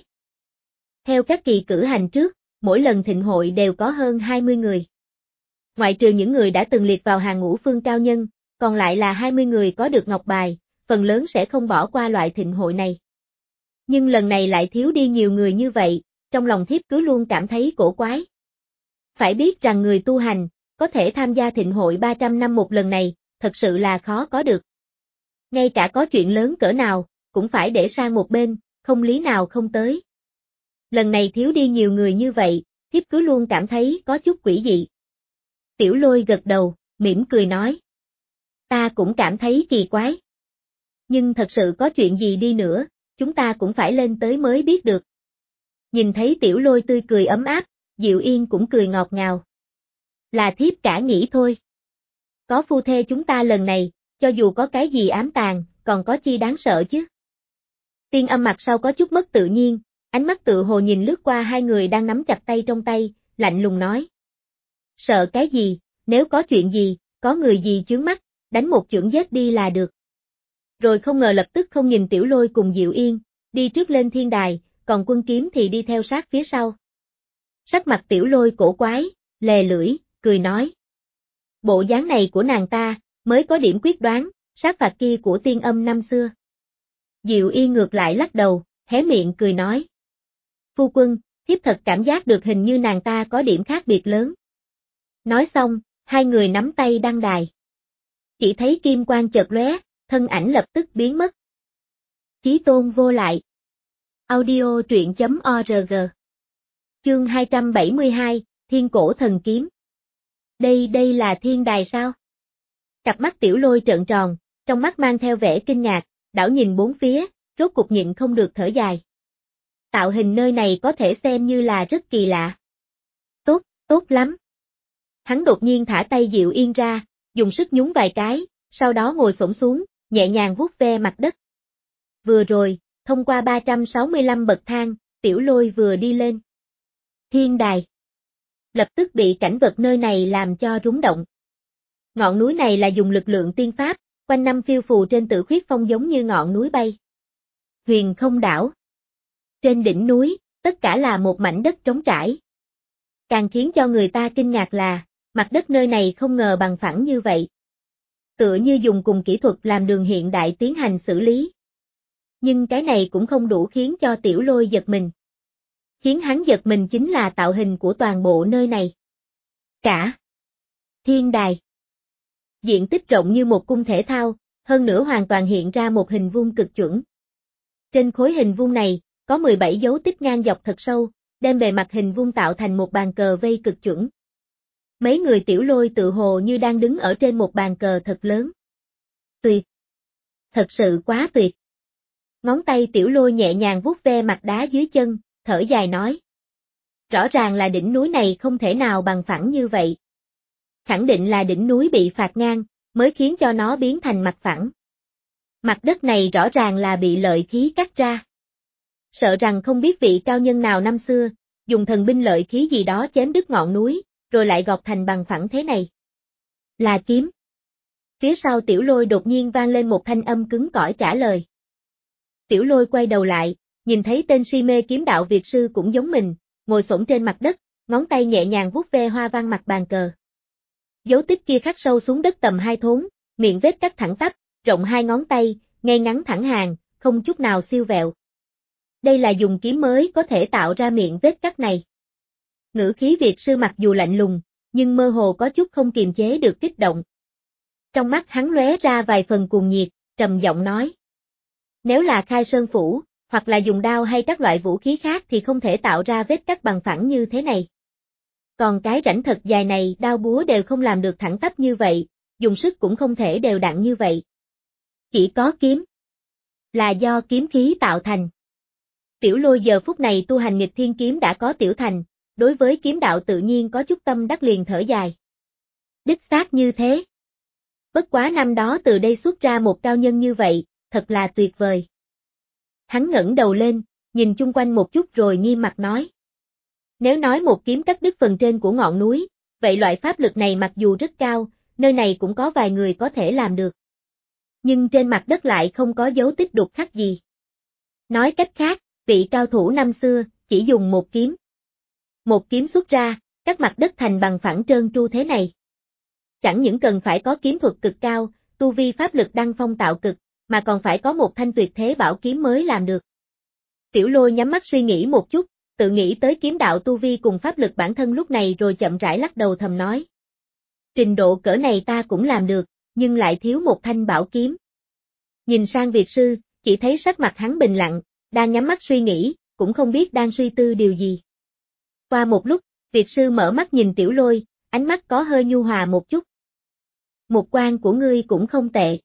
Theo các kỳ cử hành trước, mỗi lần thịnh hội đều có hơn hai mươi người. Ngoại trừ những người đã từng liệt vào hàng ngũ phương cao nhân, còn lại là hai mươi người có được ngọc bài, phần lớn sẽ không bỏ qua loại thịnh hội này. Nhưng lần này lại thiếu đi nhiều người như vậy, trong lòng thiếp cứ luôn cảm thấy cổ quái. Phải biết rằng người tu hành, có thể tham gia thịnh hội ba trăm năm một lần này, thật sự là khó có được. Ngay cả có chuyện lớn cỡ nào, cũng phải để sang một bên, không lý nào không tới. Lần này thiếu đi nhiều người như vậy, thiếp cứ luôn cảm thấy có chút quỷ dị. Tiểu Lôi gật đầu, mỉm cười nói. Ta cũng cảm thấy kỳ quái. Nhưng thật sự có chuyện gì đi nữa, chúng ta cũng phải lên tới mới biết được. Nhìn thấy Tiểu Lôi tươi cười ấm áp, Diệu Yên cũng cười ngọt ngào. Là thiếp cả nghĩ thôi. Có phu thê chúng ta lần này, cho dù có cái gì ám tàng, còn có chi đáng sợ chứ. Tiên Âm mặt sau có chút mất tự nhiên, ánh mắt tự hồ nhìn lướt qua hai người đang nắm chặt tay trong tay, lạnh lùng nói. Sợ cái gì, nếu có chuyện gì, có người gì chướng mắt, đánh một chưởng giết đi là được. Rồi không ngờ lập tức không nhìn Tiểu Lôi cùng Diệu Yên, đi trước lên thiên đài, còn Quân Kiếm thì đi theo sát phía sau. Sắc mặt Tiểu Lôi cổ quái, lè lưỡi, cười nói. Bộ dáng này của nàng ta, mới có điểm quyết đoán, sát phạt kia của Tiên Âm năm xưa. Diệu Yên ngược lại lắc đầu, hé miệng cười nói. Phu quân, thiếp thật cảm giác được hình như nàng ta có điểm khác biệt lớn. Nói xong, hai người nắm tay đăng đài. Chỉ thấy kim quang chợt lóe, thân ảnh lập tức biến mất. Chí tôn vô lại. Audio truyện chấm org. Chương hai trăm bảy mươi hai, Thiên Cổ Thần Kiếm. Đây đây là thiên đài sao? Cặp mắt Tiểu Lôi trợn tròn, trong mắt mang theo vẻ kinh ngạc, đảo nhìn bốn phía, rốt cục nhịn không được thở dài. Tạo hình nơi này có thể xem như là rất kỳ lạ. Tốt, tốt lắm. Hắn đột nhiên thả tay Diệu Yên ra, dùng sức nhún vài cái, sau đó ngồi xổm xuống, nhẹ nhàng vuốt ve mặt đất. Vừa rồi, thông qua ba trăm sáu mươi lăm bậc thang, Tiểu Lôi vừa đi lên thiên đài. Lập tức bị cảnh vật nơi này làm cho rúng động. Ngọn núi này là dùng lực lượng tiên pháp, quanh năm phiêu phù trên Tử Khuyết Phong giống như ngọn núi bay. Huyền Không đảo. Trên đỉnh núi, tất cả là một mảnh đất trống trải. Càng khiến cho người ta kinh ngạc là, mặt đất nơi này không ngờ bằng phẳng như vậy. Tựa như dùng cùng kỹ thuật làm đường hiện đại tiến hành xử lý. Nhưng cái này cũng không đủ khiến cho Tiểu Lôi giật mình. Khiến hắn giật mình chính là tạo hình của toàn bộ nơi này. Cả thiên đài. Diện tích rộng như một cung thể thao, hơn nữa hoàn toàn hiện ra một hình vuông cực chuẩn. Trên khối hình vuông này, có mười bảy dấu tích ngang dọc thật sâu, đem bề mặt hình vuông tạo thành một bàn cờ vây cực chuẩn. Mấy người Tiểu Lôi tự hồ như đang đứng ở trên một bàn cờ thật lớn. Tuyệt! Thật sự quá tuyệt! Ngón tay Tiểu Lôi nhẹ nhàng vuốt ve mặt đá dưới chân, thở dài nói. Rõ ràng là đỉnh núi này không thể nào bằng phẳng như vậy. Khẳng định là đỉnh núi bị phạt ngang, mới khiến cho nó biến thành mặt phẳng. Mặt đất này rõ ràng là bị lợi khí cắt ra. Sợ rằng không biết vị cao nhân nào năm xưa, dùng thần binh lợi khí gì đó chém đứt ngọn núi, rồi lại gọt thành bằng phẳng thế này. Là kiếm. Phía sau Tiểu Lôi đột nhiên vang lên một thanh âm cứng cỏi trả lời. Tiểu Lôi quay đầu lại, nhìn thấy tên si mê kiếm đạo Việt sư cũng giống mình, ngồi xổm trên mặt đất, ngón tay nhẹ nhàng vuốt ve hoa văn mặt bàn cờ. Dấu tích kia khắc sâu xuống đất tầm hai thốn, miệng vết cắt thẳng tắp, rộng hai ngón tay, ngay ngắn thẳng hàng, không chút nào siêu vẹo. Đây là dùng kiếm mới có thể tạo ra miệng vết cắt này. Ngữ khí Việt sư mặc dù lạnh lùng, nhưng mơ hồ có chút không kiềm chế được kích động. Trong mắt hắn lóe ra vài phần cuồng nhiệt, trầm giọng nói. Nếu là khai sơn phủ, hoặc là dùng đao hay các loại vũ khí khác thì không thể tạo ra vết cắt bằng phẳng như thế này. Còn cái rãnh thật dài này đao búa đều không làm được thẳng tắp như vậy, dùng sức cũng không thể đều đặn như vậy. Chỉ có kiếm. Là do kiếm khí tạo thành. Tiểu Lôi giờ phút này tu hành nghịch thiên kiếm đã có tiểu thành, đối với kiếm đạo tự nhiên có chút tâm đắc liền thở dài. Đích xác như thế. Bất quá năm đó từ đây xuất ra một cao nhân như vậy, thật là tuyệt vời. Hắn ngẩng đầu lên, nhìn chung quanh một chút rồi nghiêm mặt nói. Nếu nói một kiếm cắt đứt phần trên của ngọn núi, vậy loại pháp lực này mặc dù rất cao, nơi này cũng có vài người có thể làm được. Nhưng trên mặt đất lại không có dấu tích đục khắc gì. Nói cách khác, vị cao thủ năm xưa, chỉ dùng một kiếm. Một kiếm xuất ra, các mặt đất thành bằng phẳng trơn tru thế này. Chẳng những cần phải có kiếm thuật cực cao, tu vi pháp lực đăng phong tạo cực, mà còn phải có một thanh tuyệt thế bảo kiếm mới làm được. Tiểu Lôi nhắm mắt suy nghĩ một chút, tự nghĩ tới kiếm đạo tu vi cùng pháp lực bản thân lúc này rồi chậm rãi lắc đầu thầm nói. Trình độ cỡ này ta cũng làm được, nhưng lại thiếu một thanh bảo kiếm. Nhìn sang Việt sư, chỉ thấy sắc mặt hắn bình lặng, đang nhắm mắt suy nghĩ, cũng không biết đang suy tư điều gì. Qua một lúc, Việt sư mở mắt nhìn Tiểu Lôi, ánh mắt có hơi nhu hòa một chút. Một quan của ngươi cũng không tệ.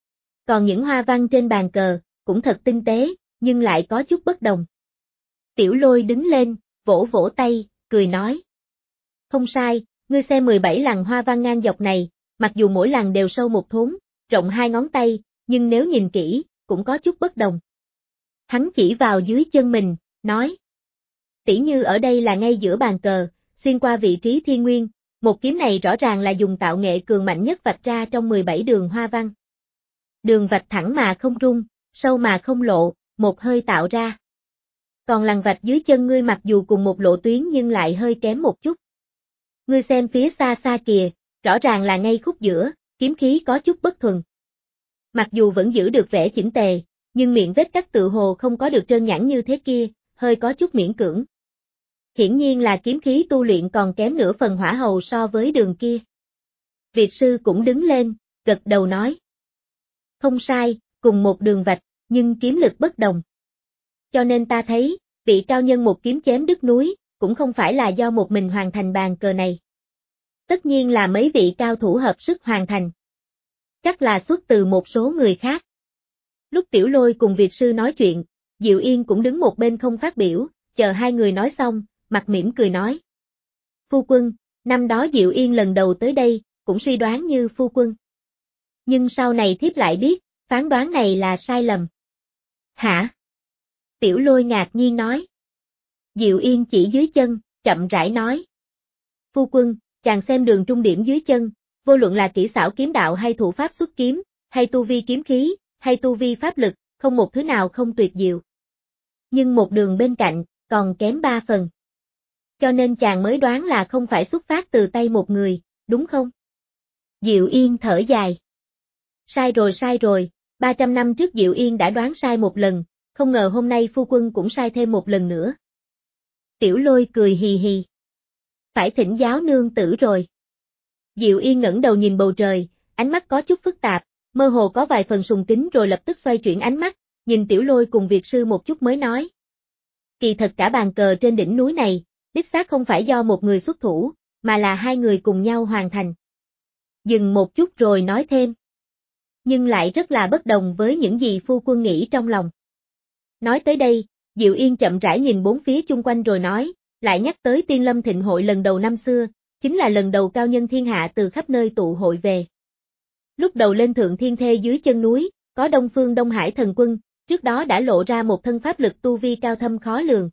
Còn những hoa văn trên bàn cờ, cũng thật tinh tế, nhưng lại có chút bất đồng. Tiểu Lôi đứng lên, vỗ vỗ tay, cười nói. Không sai, ngươi xem mười bảy lằn hoa văn ngang dọc này, mặc dù mỗi lằn đều sâu một thốn, rộng hai ngón tay, nhưng nếu nhìn kỹ, cũng có chút bất đồng. Hắn chỉ vào dưới chân mình, nói. Tỉ như ở đây là ngay giữa bàn cờ, xuyên qua vị trí thiên nguyên, một kiếm này rõ ràng là dùng tạo nghệ cường mạnh nhất vạch ra trong mười bảy đường hoa văn. Đường vạch thẳng mà không rung, sâu mà không lộ, một hơi tạo ra. Còn lằn vạch dưới chân ngươi mặc dù cùng một lộ tuyến nhưng lại hơi kém một chút. Ngươi xem phía xa xa kìa, rõ ràng là ngay khúc giữa, kiếm khí có chút bất thuần. Mặc dù vẫn giữ được vẻ chỉnh tề, nhưng miệng vết cắt tự hồ không có được trơn nhẵn như thế kia, hơi có chút miễn cưỡng. Hiển nhiên là kiếm khí tu luyện còn kém nửa phần hỏa hầu so với đường kia. Việt sư cũng đứng lên, gật đầu nói. Không sai, cùng một đường vạch, nhưng kiếm lực bất đồng. Cho nên ta thấy, vị cao nhân một kiếm chém đứt núi, cũng không phải là do một mình hoàn thành bàn cờ này. Tất nhiên là mấy vị cao thủ hợp sức hoàn thành. Chắc là xuất từ một số người khác. Lúc Tiểu Lôi cùng Việt sư nói chuyện, Diệu Yên cũng đứng một bên không phát biểu, chờ hai người nói xong, mặt mỉm cười nói. Phu quân, năm đó Diệu Yên lần đầu tới đây, cũng suy đoán như phu quân. Nhưng sau này thiếp lại biết, phán đoán này là sai lầm. Hả? Tiểu Lôi ngạc nhiên nói. Diệu Yên chỉ dưới chân, chậm rãi nói. Phu quân, chàng xem đường trung điểm dưới chân, vô luận là kỹ xảo kiếm đạo hay thủ pháp xuất kiếm, hay tu vi kiếm khí, hay tu vi pháp lực, không một thứ nào không tuyệt diệu. Nhưng một đường bên cạnh, còn kém ba phần. Cho nên chàng mới đoán là không phải xuất phát từ tay một người, đúng không? Diệu Yên thở dài. Sai rồi sai rồi, ba trăm năm trước Diệu Yên đã đoán sai một lần, không ngờ hôm nay phu quân cũng sai thêm một lần nữa. Tiểu Lôi cười hì hì. Phải thỉnh giáo nương tử rồi. Diệu Yên ngẩng đầu nhìn bầu trời, ánh mắt có chút phức tạp, mơ hồ có vài phần sùng kính rồi lập tức xoay chuyển ánh mắt, nhìn Tiểu Lôi cùng Việt sư một chút mới nói. Kỳ thật cả bàn cờ trên đỉnh núi này, đích xác không phải do một người xuất thủ, mà là hai người cùng nhau hoàn thành. Dừng một chút rồi nói thêm. Nhưng lại rất là bất đồng với những gì phu quân nghĩ trong lòng. Nói tới đây, Diệu Yên chậm rãi nhìn bốn phía chung quanh rồi nói, lại nhắc tới Tiên Lâm Thịnh hội lần đầu năm xưa, chính là lần đầu cao nhân thiên hạ từ khắp nơi tụ hội về. Lúc đầu lên Thượng Thiên Thê dưới chân núi, có Đông Phương Đông Hải thần quân, trước đó đã lộ ra một thân pháp lực tu vi cao thâm khó lường.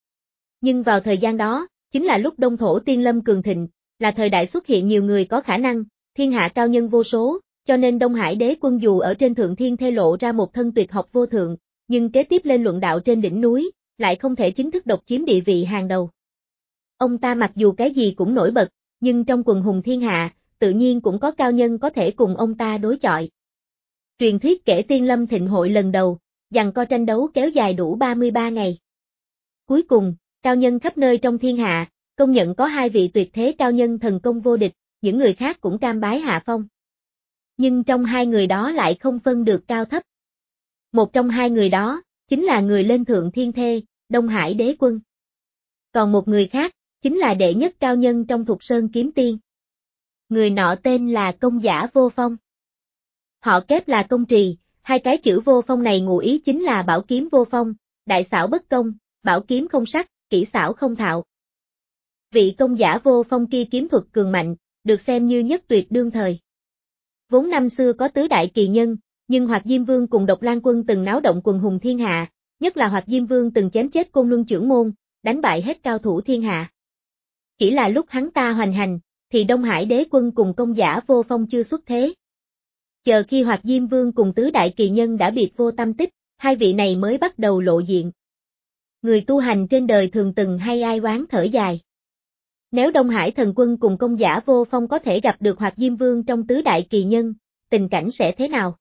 Nhưng vào thời gian đó, chính là lúc Đông Thổ Tiên Lâm cường thịnh, là thời đại xuất hiện nhiều người có khả năng, thiên hạ cao nhân vô số, cho nên Đông Hải Đế Quân dù ở trên Thượng Thiên Thê lộ ra một thân tuyệt học vô thượng, nhưng kế tiếp lên luận đạo trên đỉnh núi, lại không thể chính thức độc chiếm địa vị hàng đầu. Ông ta mặc dù cái gì cũng nổi bật, nhưng trong quần hùng thiên hạ, tự nhiên cũng có cao nhân có thể cùng ông ta đối chọi. Truyền thuyết kể Tiên Lâm Thịnh Hội lần đầu, giằng co tranh đấu kéo dài đủ ba mươi ba ngày. Cuối cùng, cao nhân khắp nơi trong thiên hạ, công nhận có hai vị tuyệt thế cao nhân thần công vô địch, những người khác cũng cam bái hạ phong. Nhưng trong hai người đó lại không phân được cao thấp. Một trong hai người đó, chính là người lên Thượng Thiên Thê, Đông Hải Đế Quân. Còn một người khác, chính là đệ nhất cao nhân trong Thục Sơn Kiếm Tiên. Người nọ tên là Công Giả Vô Phong. Họ kép là Công Trì, hai cái chữ vô phong này ngụ ý chính là bảo kiếm vô phong, đại xảo bất công, bảo kiếm không sắc, kỹ xảo không thạo. Vị Công Giả Vô Phong kia kiếm thuật cường mạnh, được xem như nhất tuyệt đương thời. Vốn năm xưa có tứ đại kỳ nhân, nhưng Hoạt Diêm Vương cùng Độc Lang Quân từng náo động quần hùng thiên hạ, nhất là Hoạt Diêm Vương từng chém chết Côn Luân Chưởng Môn, đánh bại hết cao thủ thiên hạ. Chỉ là lúc hắn ta hoành hành, thì Đông Hải Đế Quân cùng Công Giả Vô Phong chưa xuất thế. Chờ khi Hoạt Diêm Vương cùng tứ đại kỳ nhân đã biệt vô tâm tích, hai vị này mới bắt đầu lộ diện. Người tu hành trên đời thường từng hay ai oán thở dài. Nếu Đông Hải Thần Quân cùng Công Giả Vô Phong có thể gặp được Hoạt Diêm Vương trong tứ đại kỳ nhân, tình cảnh sẽ thế nào?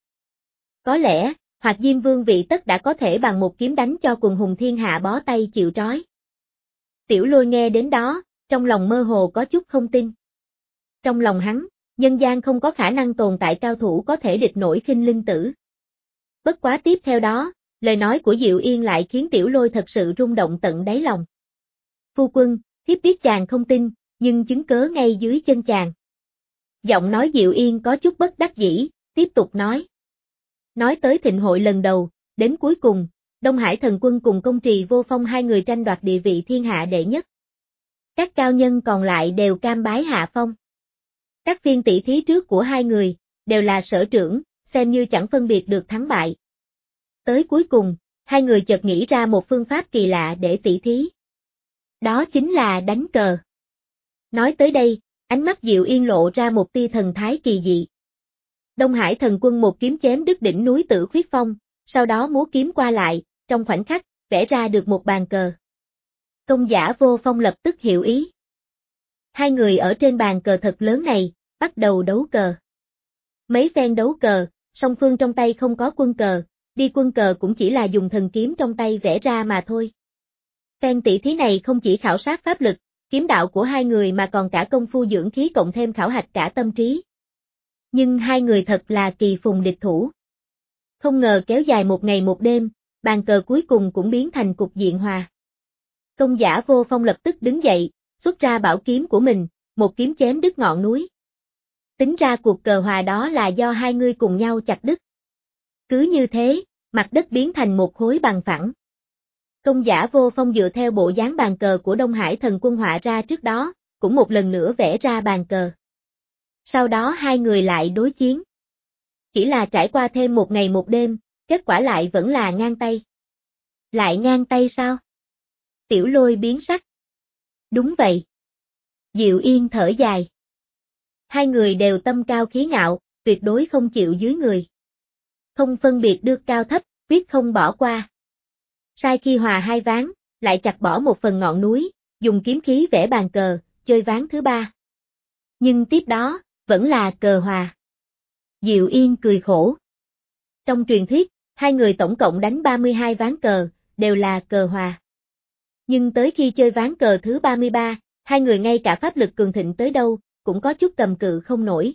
Có lẽ, Hoạt Diêm Vương vị tất đã có thể bằng một kiếm đánh cho quần hùng thiên hạ bó tay chịu trói. Tiểu Lôi nghe đến đó, trong lòng mơ hồ có chút không tin. Trong lòng hắn, nhân gian không có khả năng tồn tại cao thủ có thể địch nổi Khinh Linh Tử. Bất quá tiếp theo đó, lời nói của Diệu Yên lại khiến Tiểu Lôi thật sự rung động tận đáy lòng. Phu quân, thiếp biết chàng không tin, nhưng chứng cớ ngay dưới chân chàng. Giọng nói Diệu Yên có chút bất đắc dĩ, tiếp tục nói. Nói tới thịnh hội lần đầu, đến cuối cùng, Đông Hải Thần Quân cùng Công Trì Vô Phong hai người tranh đoạt địa vị thiên hạ đệ nhất. Các cao nhân còn lại đều cam bái hạ phong. Các phiên tỷ thí trước của hai người, đều là sở trưởng, xem như chẳng phân biệt được thắng bại. Tới cuối cùng, hai người chợt nghĩ ra một phương pháp kỳ lạ để tỷ thí. Đó chính là đánh cờ. Nói tới đây, ánh mắt Diệu Yên lộ ra một tia thần thái kỳ dị. Đông Hải Thần Quân một kiếm chém đứt đỉnh núi Tử Khuyết Phong, sau đó múa kiếm qua lại, trong khoảnh khắc, vẽ ra được một bàn cờ. Công Giả Vô Phong lập tức hiểu ý. Hai người ở trên bàn cờ thật lớn này, bắt đầu đấu cờ. Mấy phen đấu cờ, song phương trong tay không có quân cờ, đi quân cờ cũng chỉ là dùng thần kiếm trong tay vẽ ra mà thôi. Phen tỷ thí này không chỉ khảo sát pháp lực, kiếm đạo của hai người mà còn cả công phu dưỡng khí cộng thêm khảo hạch cả tâm trí. Nhưng hai người thật là kỳ phùng địch thủ. Không ngờ kéo dài một ngày một đêm, bàn cờ cuối cùng cũng biến thành cục diện hòa. Công Giả Vô Phong lập tức đứng dậy, xuất ra bảo kiếm của mình, một kiếm chém đứt ngọn núi. Tính ra cuộc cờ hòa đó là do hai người cùng nhau chặt đứt. Cứ như thế, mặt đất biến thành một khối bằng phẳng. Công Giả Vô Phong dựa theo bộ dáng bàn cờ của Đông Hải Thần Quân họa ra trước đó, cũng một lần nữa vẽ ra bàn cờ. Sau đó hai người lại đối chiến. Chỉ là trải qua thêm một ngày một đêm, kết quả lại vẫn là ngang tay. Lại ngang tay sao? Tiểu Lôi biến sắc. Đúng vậy. Diệu Yên thở dài. Hai người đều tâm cao khí ngạo, tuyệt đối không chịu dưới người. Không phân biệt được cao thấp, quyết không bỏ qua. Sai khi hòa hai ván, lại chặt bỏ một phần ngọn núi, dùng kiếm khí vẽ bàn cờ, chơi ván thứ ba. Nhưng tiếp đó, vẫn là cờ hòa. Diệu Yên cười khổ. Trong truyền thuyết, hai người tổng cộng đánh ba mươi hai ván cờ, đều là cờ hòa. Nhưng tới khi chơi ván cờ thứ ba mươi ba, hai người ngay cả pháp lực cường thịnh tới đâu, cũng có chút cầm cự không nổi.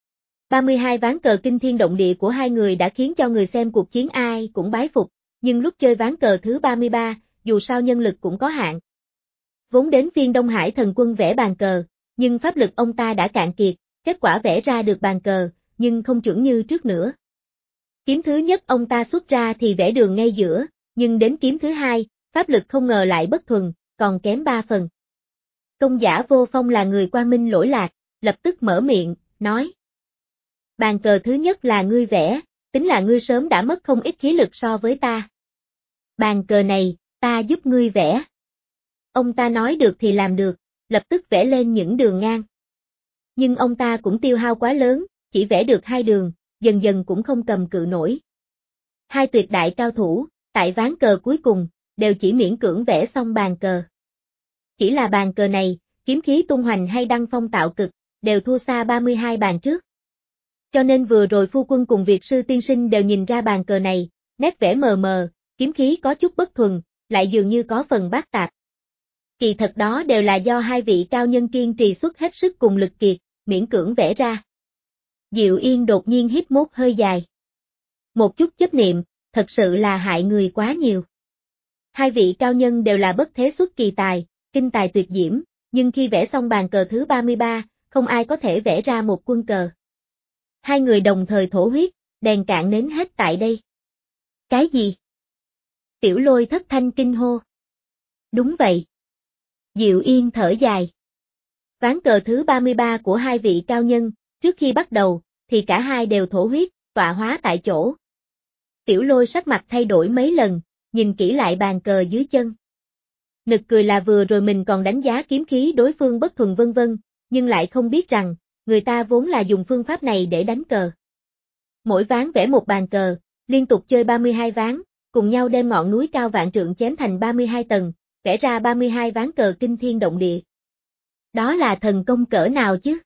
ba mươi hai ván cờ kinh thiên động địa của hai người đã khiến cho người xem cuộc chiến ai cũng bái phục, nhưng lúc chơi ván cờ thứ ba mươi ba, dù sao nhân lực cũng có hạn. Vốn đến phiên Đông Hải Thần Quân vẽ bàn cờ, nhưng pháp lực ông ta đã cạn kiệt, kết quả vẽ ra được bàn cờ, nhưng không chuẩn như trước nữa. Kiếm thứ nhất ông ta xuất ra thì vẽ đường ngay giữa, nhưng đến kiếm thứ hai, pháp lực không ngờ lại bất thuần, còn kém ba phần. Công Giả Vô Phong là người quang minh lỗi lạc, lập tức mở miệng, nói. Bàn cờ thứ nhất là ngươi vẽ, tính là ngươi sớm đã mất không ít khí lực so với ta. Bàn cờ này, ta giúp ngươi vẽ. Ông ta nói được thì làm được, lập tức vẽ lên những đường ngang. Nhưng ông ta cũng tiêu hao quá lớn, chỉ vẽ được hai đường, dần dần cũng không cầm cự nổi. Hai tuyệt đại cao thủ, tại ván cờ cuối cùng, đều chỉ miễn cưỡng vẽ xong bàn cờ. Chỉ là bàn cờ này, kiếm khí tung hoành hay đăng phong tạo cực, đều thua xa ba mươi hai bàn trước. Cho nên vừa rồi phu quân cùng Việt sư tiên sinh đều nhìn ra bàn cờ này, nét vẽ mờ mờ, kiếm khí có chút bất thuần, lại dường như có phần bát tạp. Kỳ thật đó đều là do hai vị cao nhân kiên trì xuất hết sức cùng lực kiệt, miễn cưỡng vẽ ra. Diệu Yên đột nhiên hít một hơi dài. Một chút chấp niệm, thật sự là hại người quá nhiều. Hai vị cao nhân đều là bất thế xuất kỳ tài, kinh tài tuyệt diễm, nhưng khi vẽ xong bàn cờ thứ ba mươi ba, không ai có thể vẽ ra một quân cờ. Hai người đồng thời thổ huyết, đèn cạn nến hết tại đây. Cái gì? Tiểu Lôi thất thanh kinh hô. Đúng vậy. Diệu Yên thở dài. Ván cờ thứ ba mươi ba của hai vị cao nhân, trước khi bắt đầu, thì cả hai đều thổ huyết, tọa hóa tại chỗ. Tiểu Lôi sắc mặt thay đổi mấy lần, nhìn kỹ lại bàn cờ dưới chân. Nực cười là vừa rồi mình còn đánh giá kiếm khí đối phương bất thuần vân vân, nhưng lại không biết rằng, người ta vốn là dùng phương pháp này để đánh cờ. Mỗi ván vẽ một bàn cờ, liên tục chơi ba mươi hai ván, cùng nhau đem ngọn núi cao vạn trượng chém thành ba mươi hai tầng, vẽ ra ba mươi hai ván cờ kinh thiên động địa. Đó là thần công cỡ nào chứ?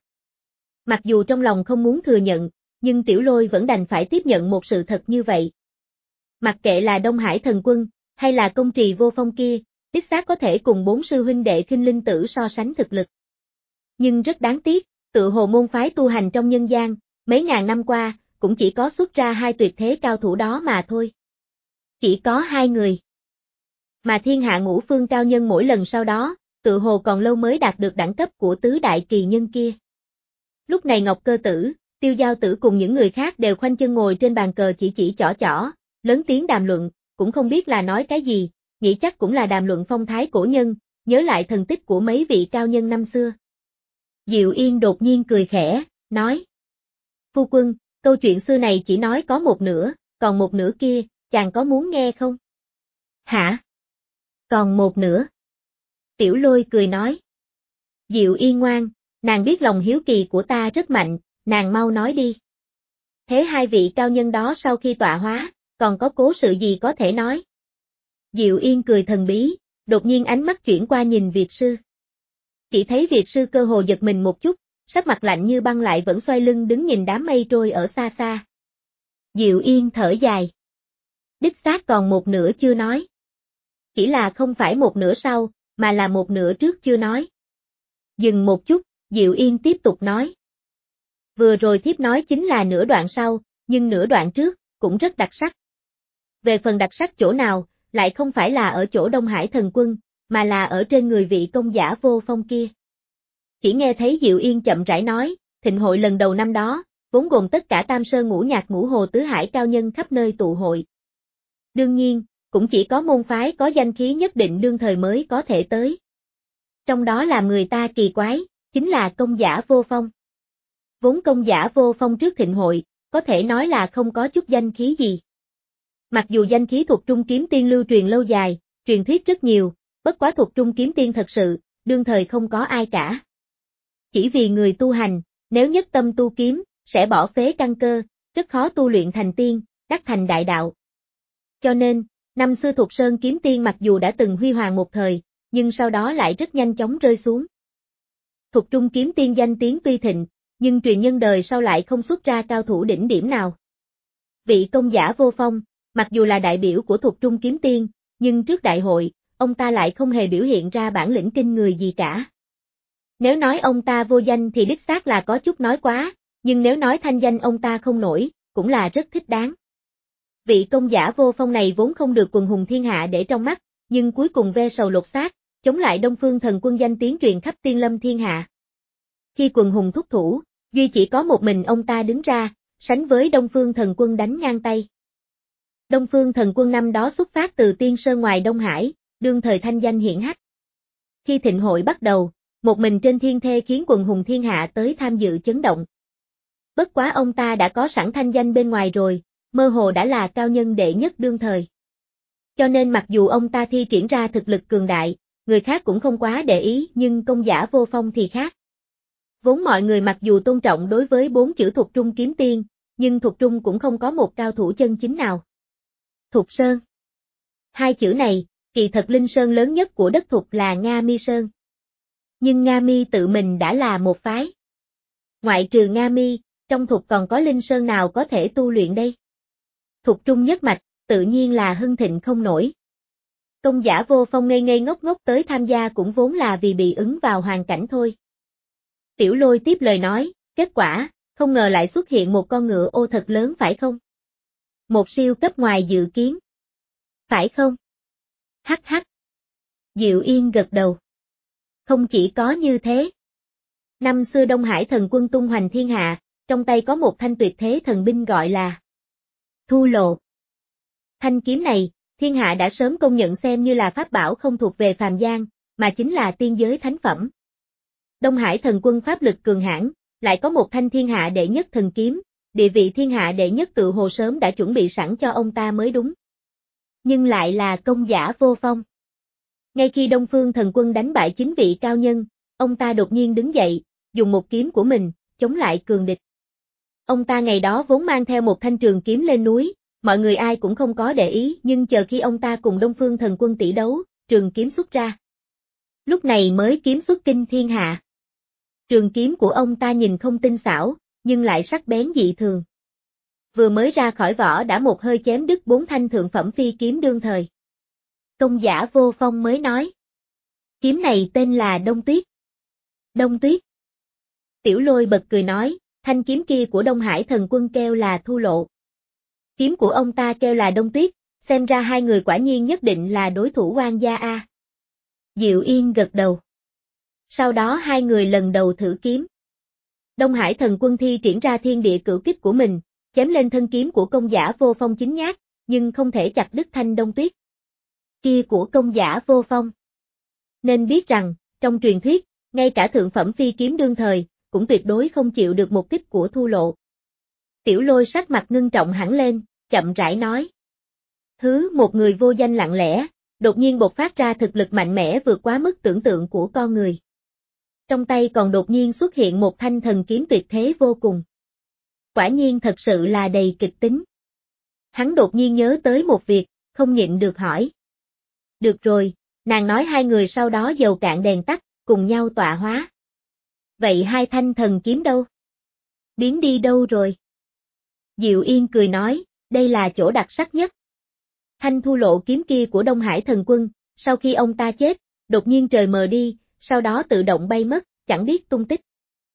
Mặc dù trong lòng không muốn thừa nhận, nhưng Tiểu Lôi vẫn đành phải tiếp nhận một sự thật như vậy. Mặc kệ là Đông Hải thần quân, hay là công trì vô phong kia, đích xác có thể cùng bốn sư huynh đệ Khinh Linh Tử so sánh thực lực. Nhưng rất đáng tiếc, tự hồ môn phái tu hành trong nhân gian, mấy ngàn năm qua, cũng chỉ có xuất ra hai tuyệt thế cao thủ đó mà thôi. Chỉ có hai người. Mà thiên hạ ngũ phương cao nhân mỗi lần sau đó, tự hồ còn lâu mới đạt được đẳng cấp của tứ đại kỳ nhân kia. Lúc này Ngọc Cơ Tử, Tiêu Giao Tử cùng những người khác đều khoanh chân ngồi trên bàn cờ chỉ chỉ chỏ chỏ, lớn tiếng đàm luận, cũng không biết là nói cái gì, nghĩ chắc cũng là đàm luận phong thái cổ nhân, nhớ lại thần tích của mấy vị cao nhân năm xưa. Diệu Yên đột nhiên cười khẽ, nói. Phu quân, câu chuyện xưa này chỉ nói có một nửa, còn một nửa kia, chàng có muốn nghe không? Hả? Còn một nửa. Tiểu Lôi cười nói. Diệu Yên ngoan, nàng biết lòng hiếu kỳ của ta rất mạnh, nàng mau nói đi. Thế hai vị cao nhân đó sau khi tọa hóa, còn có cố sự gì có thể nói? Diệu Yên cười thần bí, đột nhiên ánh mắt chuyển qua nhìn Việt sư. Chỉ thấy Việt sư cơ hồ giật mình một chút, sắc mặt lạnh như băng lại vẫn xoay lưng đứng nhìn đám mây trôi ở xa xa. Diệu Yên thở dài. Đích xác còn một nửa chưa nói. Chỉ là không phải một nửa sau, mà là một nửa trước chưa nói. Dừng một chút, Diệu Yên tiếp tục nói. Vừa rồi thiếp nói chính là nửa đoạn sau, nhưng nửa đoạn trước, cũng rất đặc sắc. Về phần đặc sắc chỗ nào, lại không phải là ở chỗ Đông Hải thần quân, mà là ở trên người vị công giả vô phong kia. Chỉ nghe thấy Diệu Yên chậm rãi nói, thịnh hội lần đầu năm đó, vốn gồm tất cả Tam Sơn ngũ nhạc ngũ hồ tứ hải cao nhân khắp nơi tụ hội. Đương nhiên, cũng chỉ có môn phái có danh khí nhất định đương thời mới có thể tới. Trong đó làm người ta kỳ quái, chính là công giả vô phong. Vốn công giả vô phong trước thịnh hội, có thể nói là không có chút danh khí gì. Mặc dù danh khí Thục Trung Kiếm Tiên lưu truyền lâu dài, truyền thuyết rất nhiều, bất quá Thục Trung Kiếm Tiên thật sự, đương thời không có ai cả. Chỉ vì người tu hành, nếu nhất tâm tu kiếm, sẽ bỏ phế căn cơ, rất khó tu luyện thành tiên, đắc thành đại đạo. Cho nên, năm xưa Thục Sơn Kiếm Tiên mặc dù đã từng huy hoàng một thời, nhưng sau đó lại rất nhanh chóng rơi xuống. Thục Trung Kiếm Tiên danh tiếng tuy thịnh, nhưng truyền nhân đời sau lại không xuất ra cao thủ đỉnh điểm nào. Vị công giả vô phong, mặc dù là đại biểu của Thục Trung Kiếm Tiên, nhưng trước đại hội, ông ta lại không hề biểu hiện ra bản lĩnh kinh người gì cả. Nếu nói ông ta vô danh thì đích xác là có chút nói quá, nhưng nếu nói thanh danh ông ta không nổi, cũng là rất thích đáng. Vị công giả vô phong này vốn không được quần hùng thiên hạ để trong mắt, nhưng cuối cùng ve sầu lột xác, chống lại Đông Phương thần quân danh tiếng truyền khắp tiên lâm thiên hạ. Khi quần hùng thúc thủ, duy chỉ có một mình ông ta đứng ra, sánh với Đông Phương thần quân đánh ngang tay. Đông Phương thần quân năm đó xuất phát từ Tiên Sơn ngoài Đông Hải, đương thời thanh danh hiển hách. Khi thịnh hội bắt đầu, một mình trên thiên thê khiến quần hùng thiên hạ tới tham dự chấn động. Bất quá ông ta đã có sẵn thanh danh bên ngoài rồi, mơ hồ đã là cao nhân đệ nhất đương thời. Cho nên mặc dù ông ta thi triển ra thực lực cường đại, người khác cũng không quá để ý, nhưng công giả vô phong thì khác. Vốn mọi người mặc dù tôn trọng đối với bốn chữ Thục Trung Kiếm Tiên, nhưng Thục Trung cũng không có một cao thủ chân chính nào. Thục Sơn. Hai chữ này, kỳ thật linh sơn lớn nhất của đất Thục là Nga Mi Sơn. Nhưng Nga Mi tự mình đã là một phái. Ngoại trừ Nga Mi, trong Thục còn có linh sơn nào có thể tu luyện đây? Thục Trung nhất mạch, tự nhiên là hưng thịnh không nổi. Công giả Vô Phong ngây ngây ngốc ngốc tới tham gia cũng vốn là vì bị ứng vào hoàn cảnh thôi. Tiểu Lôi tiếp lời nói, kết quả, không ngờ lại xuất hiện một con ngựa ô thật lớn phải không? Một siêu cấp ngoài dự kiến. Phải không? Hắc hắc. Diệu Yên gật đầu. Không chỉ có như thế. Năm xưa Đông Hải thần quân tung hoành thiên hạ, trong tay có một thanh tuyệt thế thần binh gọi là Thu Lộ. Thanh kiếm này, thiên hạ đã sớm công nhận xem như là pháp bảo không thuộc về phàm gian, mà chính là tiên giới thánh phẩm. Đông Hải thần quân pháp lực cường hãn, lại có một thanh thiên hạ đệ nhất thần kiếm, địa vị thiên hạ đệ nhất tự hồ sớm đã chuẩn bị sẵn cho ông ta mới đúng. Nhưng lại là công giả Vô Phong. Ngay khi Đông Phương thần quân đánh bại chính vị cao nhân, ông ta đột nhiên đứng dậy, dùng một kiếm của mình, chống lại cường địch. Ông ta ngày đó vốn mang theo một thanh trường kiếm lên núi, mọi người ai cũng không có để ý, nhưng chờ khi ông ta cùng Đông Phương thần quân tỷ đấu, trường kiếm xuất ra. Lúc này mới kiếm xuất kinh thiên hạ. Trường kiếm của ông ta nhìn không tinh xảo, nhưng lại sắc bén dị thường. Vừa mới ra khỏi vỏ đã một hơi chém đứt bốn thanh thượng phẩm phi kiếm đương thời. Công giả Vô Phong mới nói. Kiếm này tên là Đông Tuyết. Đông Tuyết. Tiểu Lôi bật cười nói, thanh kiếm kia của Đông Hải thần quân kêu là Thu Lộ. Kiếm của ông ta kêu là Đông Tuyết, xem ra hai người quả nhiên nhất định là đối thủ oan gia a. Diệu Yên gật đầu. Sau đó hai người lần đầu thử kiếm. Đông Hải thần quân thi triển ra thiên địa cửu kích của mình, chém lên thân kiếm của công giả Vô Phong chính nhát, nhưng không thể chặt đứt thanh Đông Tuyết kia của công giả Vô Phong. Nên biết rằng, trong truyền thuyết, ngay cả thượng phẩm phi kiếm đương thời, cũng tuyệt đối không chịu được một kích của Thu Lộ. Tiểu Lôi sắc mặt ngưng trọng hẳn lên, chậm rãi nói. Thứ một người vô danh lặng lẽ, đột nhiên bộc phát ra thực lực mạnh mẽ vượt quá mức tưởng tượng của con người. Trong tay còn đột nhiên xuất hiện một thanh thần kiếm tuyệt thế vô cùng. Quả nhiên thật sự là đầy kịch tính. Hắn đột nhiên nhớ tới một việc, không nhịn được hỏi. Được rồi, nàng nói hai người sau đó dầu cạn đèn tắt, cùng nhau tọa hóa. Vậy hai thanh thần kiếm đâu? Biến đi đâu rồi? Diệu Yên cười nói, đây là chỗ đặc sắc nhất. Thanh Thu Lộ kiếm kia của Đông Hải thần quân, sau khi ông ta chết, đột nhiên trời mờ đi, sau đó tự động bay mất, chẳng biết tung tích.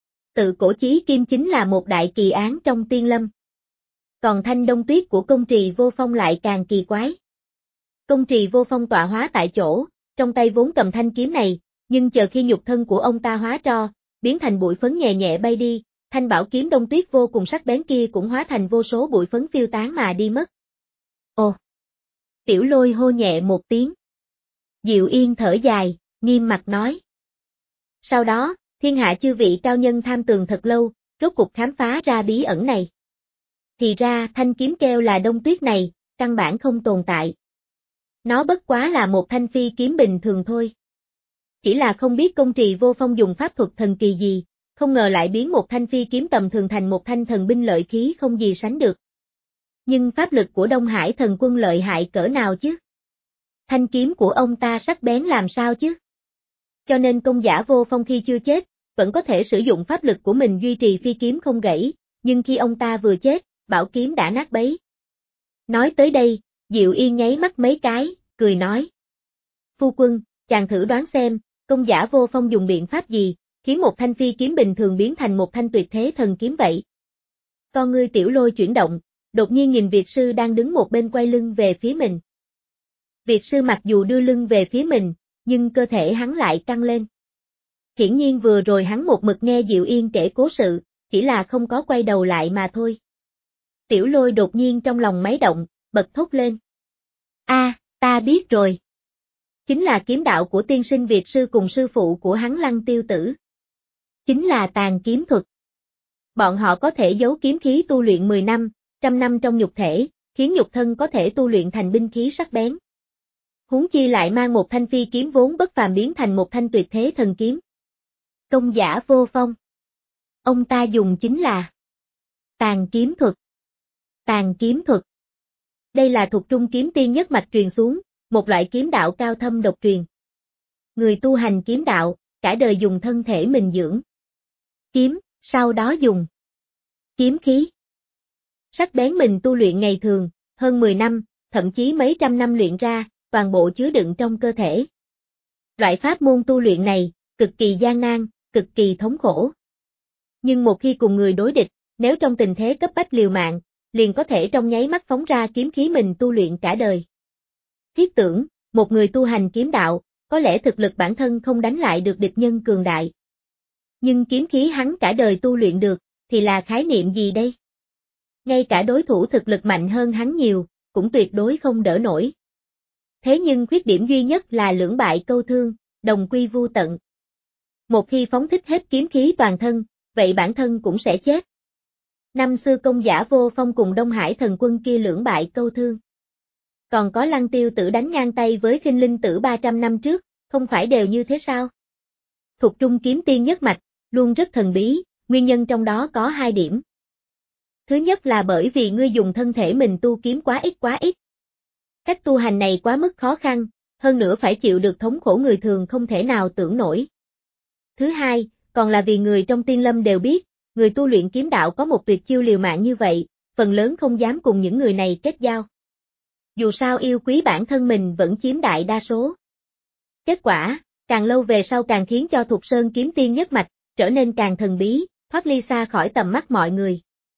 Tự cổ chí kim chính là một đại kỳ án trong tiên lâm. Còn thanh Đông Tuyết của công trì Vô Phong lại càng kỳ quái. Công trì Vô Phong tọa hóa tại chỗ, trong tay vốn cầm thanh kiếm này, nhưng chờ khi nhục thân của ông ta hóa tro, biến thành bụi phấn nhẹ nhẹ bay đi, thanh bảo kiếm Đông Tuyết vô cùng sắc bén kia cũng hóa thành vô số bụi phấn phiêu tán mà đi mất. Ồ! Tiểu Lôi hô nhẹ một tiếng. Diệu Yên thở dài, nghiêm mặt nói. Sau đó, thiên hạ chư vị cao nhân tham tường thật lâu, rốt cục khám phá ra bí ẩn này. Thì ra thanh kiếm kêu là Đông Tuyết này, căn bản không tồn tại. Nó bất quá là một thanh phi kiếm bình thường thôi. Chỉ là không biết công trì Vô Phong dùng pháp thuật thần kỳ gì, không ngờ lại biến một thanh phi kiếm tầm thường thành một thanh thần binh lợi khí không gì sánh được. Nhưng pháp lực của Đông Hải thần quân lợi hại cỡ nào chứ? Thanh kiếm của ông ta sắc bén làm sao chứ? Cho nên công giả Vô Phong khi chưa chết, vẫn có thể sử dụng pháp lực của mình duy trì phi kiếm không gãy, nhưng khi ông ta vừa chết, bảo kiếm đã nát bấy. Nói tới đây, Diệu Yên nháy mắt mấy cái, cười nói. Phu quân, chàng thử đoán xem, công giả Vô Phong dùng biện pháp gì, khiến một thanh phi kiếm bình thường biến thành một thanh tuyệt thế thần kiếm vậy? Con ngươi Tiểu Lôi chuyển động, đột nhiên nhìn Việt sư đang đứng một bên quay lưng về phía mình. Việt sư mặc dù đưa lưng về phía mình, nhưng cơ thể hắn lại căng lên. Hiển nhiên vừa rồi hắn một mực nghe Diệu Yên kể cố sự, chỉ là không có quay đầu lại mà thôi. Tiểu Lôi đột nhiên trong lòng máy động, bật thốt lên. A, à, ta biết rồi. Chính là kiếm đạo của tiên sinh Việt sư cùng sư phụ của hắn Lăng Tiêu Tử. Chính là tàn kiếm thuật. Bọn họ có thể giấu kiếm khí tu luyện mười năm, trăm năm trong nhục thể, khiến nhục thân có thể tu luyện thành binh khí sắc bén. Huống chi lại mang một thanh phi kiếm vốn bất phàm biến thành một thanh tuyệt thế thần kiếm. Công giả Vô Phong. Ông ta dùng chính là tàn kiếm thuật. Tàn kiếm thuật. Đây là thuộc trung kiếm tiên nhất mạch truyền xuống, một loại kiếm đạo cao thâm độc truyền. Người tu hành kiếm đạo, cả đời dùng thân thể mình dưỡng kiếm, sau đó dùng kiếm khí. Sắc bén mình tu luyện ngày thường, hơn mười năm, thậm chí mấy trăm năm luyện ra, toàn bộ chứa đựng trong cơ thể. Loại pháp môn tu luyện này, cực kỳ gian nan, cực kỳ thống khổ. Nhưng một khi cùng người đối địch, nếu trong tình thế cấp bách liều mạng, liền có thể trong nháy mắt phóng ra kiếm khí mình tu luyện cả đời. Thiết tưởng, một người tu hành kiếm đạo, có lẽ thực lực bản thân không đánh lại được địch nhân cường đại. Nhưng kiếm khí hắn cả đời tu luyện được, thì là khái niệm gì đây? Ngay cả đối thủ thực lực mạnh hơn hắn nhiều, cũng tuyệt đối không đỡ nổi. Thế nhưng khuyết điểm duy nhất là lưỡng bại câu thương, đồng quy vu tận. Một khi phóng thích hết kiếm khí toàn thân, vậy bản thân cũng sẽ chết. Năm xưa Công Giả Vô Phong cùng Đông Hải thần quân kia lưỡng bại câu thương. Còn có Lăng Tiêu Tử đánh ngang tay với Khinh Linh Tử ba trăm năm trước, không phải đều như thế sao? Thuộc trung kiếm tiên nhất mạch, luôn rất thần bí, nguyên nhân trong đó có hai điểm. Thứ nhất là bởi vì ngươi dùng thân thể mình tu kiếm quá ít quá ít. Cách tu hành này quá mức khó khăn, hơn nữa phải chịu được thống khổ người thường không thể nào tưởng nổi. Thứ hai, còn là vì người trong tiên lâm đều biết, người tu luyện kiếm đạo có một tuyệt chiêu liều mạng như vậy, phần lớn không dám cùng những người này kết giao. Dù sao yêu quý bản thân mình vẫn chiếm đại đa số. Kết quả, càng lâu về sau càng khiến cho Thục Sơn kiếm tiên nhất mạch, trở nên càng thần bí, thoát ly xa khỏi tầm mắt mọi người.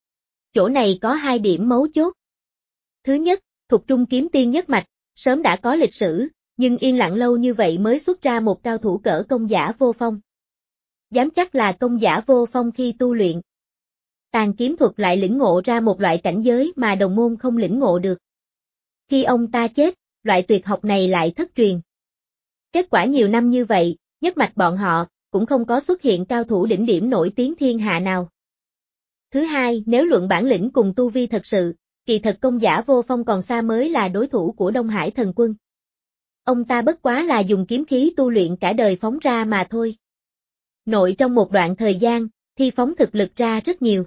Chỗ này có hai điểm mấu chốt. Thứ nhất, Thục Trung kiếm tiên nhất mạch, sớm đã có lịch sử, nhưng yên lặng lâu như vậy mới xuất ra một cao thủ cỡ Công Giả Vô Phong. Dám chắc là Công Giả Vô Phong khi tu luyện. Tàn kiếm thuật lại lĩnh ngộ ra một loại cảnh giới mà đồng môn không lĩnh ngộ được. Khi ông ta chết, loại tuyệt học này lại thất truyền. Kết quả nhiều năm như vậy, nhất mạch bọn họ, cũng không có xuất hiện cao thủ đỉnh điểm nổi tiếng thiên hạ nào. Thứ hai, nếu luận bản lĩnh cùng tu vi thật sự, kỳ thật Công Giả Vô Phong còn xa mới là đối thủ của Đông Hải thần quân. Ông ta bất quá là dùng kiếm khí tu luyện cả đời phóng ra mà thôi. Nội trong một đoạn thời gian, thi phóng thực lực ra rất nhiều.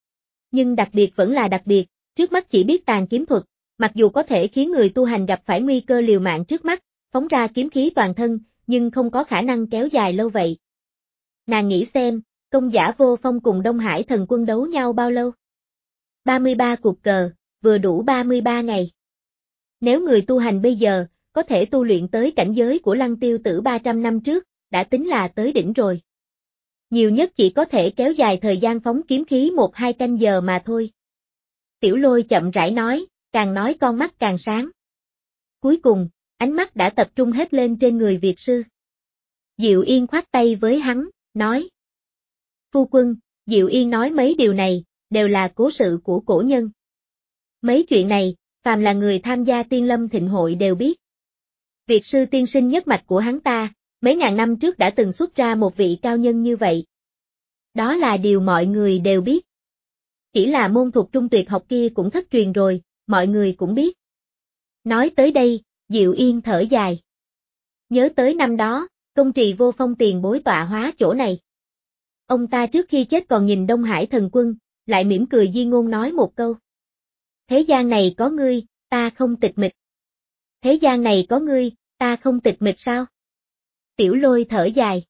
Nhưng đặc biệt vẫn là đặc biệt, trước mắt chỉ biết tàn kiếm thuật, mặc dù có thể khiến người tu hành gặp phải nguy cơ liều mạng trước mắt, phóng ra kiếm khí toàn thân, nhưng không có khả năng kéo dài lâu vậy. Nàng nghĩ xem, Công Giả Vô Phong cùng Đông Hải thần quân đấu nhau bao lâu? ba mươi ba cuộc cờ, vừa đủ ba mươi ba ngày. Nếu người tu hành bây giờ, có thể tu luyện tới cảnh giới của Lăng Tiêu Tử ba trăm năm trước, đã tính là tới đỉnh rồi. Nhiều nhất chỉ có thể kéo dài thời gian phóng kiếm khí một hai canh giờ mà thôi. Tiểu Lôi chậm rãi nói, càng nói con mắt càng sáng. Cuối cùng, ánh mắt đã tập trung hết lên trên người Việt sư. Diệu Yên khoát tay với hắn, nói. Phu quân, Diệu Yên nói mấy điều này, đều là cố sự của cổ nhân. Mấy chuyện này, phàm là người tham gia Tiên Lâm Thịnh Hội đều biết. Việt sư tiên sinh nhất mạch của hắn ta, mấy ngàn năm trước đã từng xuất ra một vị cao nhân như vậy. Đó là điều mọi người đều biết. Chỉ là môn thuộc trung tuyệt học kia cũng thất truyền rồi, mọi người cũng biết. Nói tới đây, Diệu Yên thở dài. Nhớ tới năm đó, Công Trì Vô Phong tiền bối tọa hóa chỗ này. Ông ta trước khi chết còn nhìn Đông Hải thần quân, lại mỉm cười di ngôn nói một câu. Thế gian này có ngươi, ta không tịch mịch. Thế gian này có ngươi, ta không tịch mịch sao? Tiểu Lôi thở dài.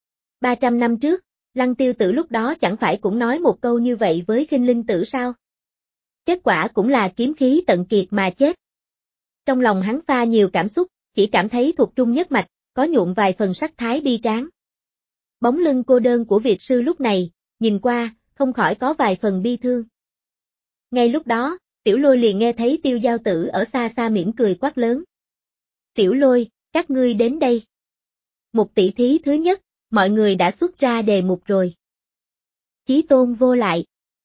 ba trăm năm trước, Lăng Tiêu Tử lúc đó chẳng phải cũng nói một câu như vậy với Khinh Linh Tử sao? Kết quả cũng là kiếm khí tận kiệt mà chết. Trong lòng hắn pha nhiều cảm xúc, chỉ cảm thấy thuộc trung nhất mạch, có nhuộm vài phần sắc thái bi tráng. Bóng lưng cô đơn của Việt sư lúc này, nhìn qua, không khỏi có vài phần bi thương. Ngay lúc đó, Tiểu Lôi liền nghe thấy Tiêu Giao Tử ở xa xa mỉm cười quát lớn. Tiểu Lôi, các ngươi đến đây. Một tỷ thí thứ nhất, mọi người đã xuất ra đề mục rồi. Chí tôn vô lại.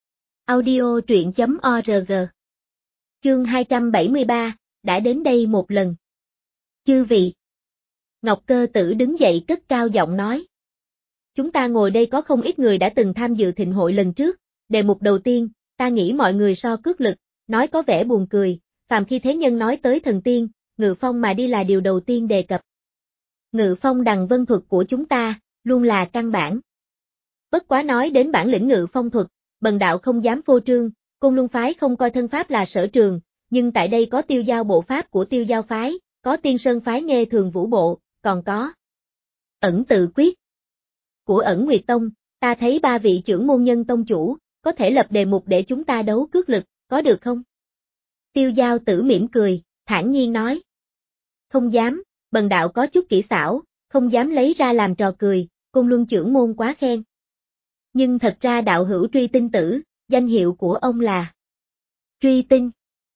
Audio truyện chấm org. Chương hai trăm bảy mươi ba, đã đến đây một lần. Chư vị. Ngọc Cơ Tử đứng dậy cất cao giọng nói. Chúng ta ngồi đây có không ít người đã từng tham dự thịnh hội lần trước, đề mục đầu tiên, ta nghĩ mọi người so cước lực, nói có vẻ buồn cười, phàm khi thế nhân nói tới thần tiên, ngự phong mà đi là điều đầu tiên đề cập. Ngự phong đằng vân thuật của chúng ta, luôn là căn bản. Bất quá nói đến bản lĩnh ngự phong thuật, bần đạo không dám phô trương, Côn Luân phái không coi thân pháp là sở trường, nhưng tại đây có Tiêu Giao bộ pháp của Tiêu Giao phái, có Tiên Sơn phái Nghê Thường Vũ bộ, còn có Ẩn Tự quyết của Ẩn Nguyệt Tông. Ta thấy ba vị trưởng môn nhân tông chủ, có thể lập đề mục để chúng ta đấu cước lực, có được không? Tiêu Giao Tử mỉm cười, thản nhiên nói. Không dám, bần đạo có chút kỹ xảo, không dám lấy ra làm trò cười, Côn Luân trưởng môn quá khen. Nhưng thật ra đạo hữu Truy Tinh Tử, danh hiệu của ông là Truy Tinh.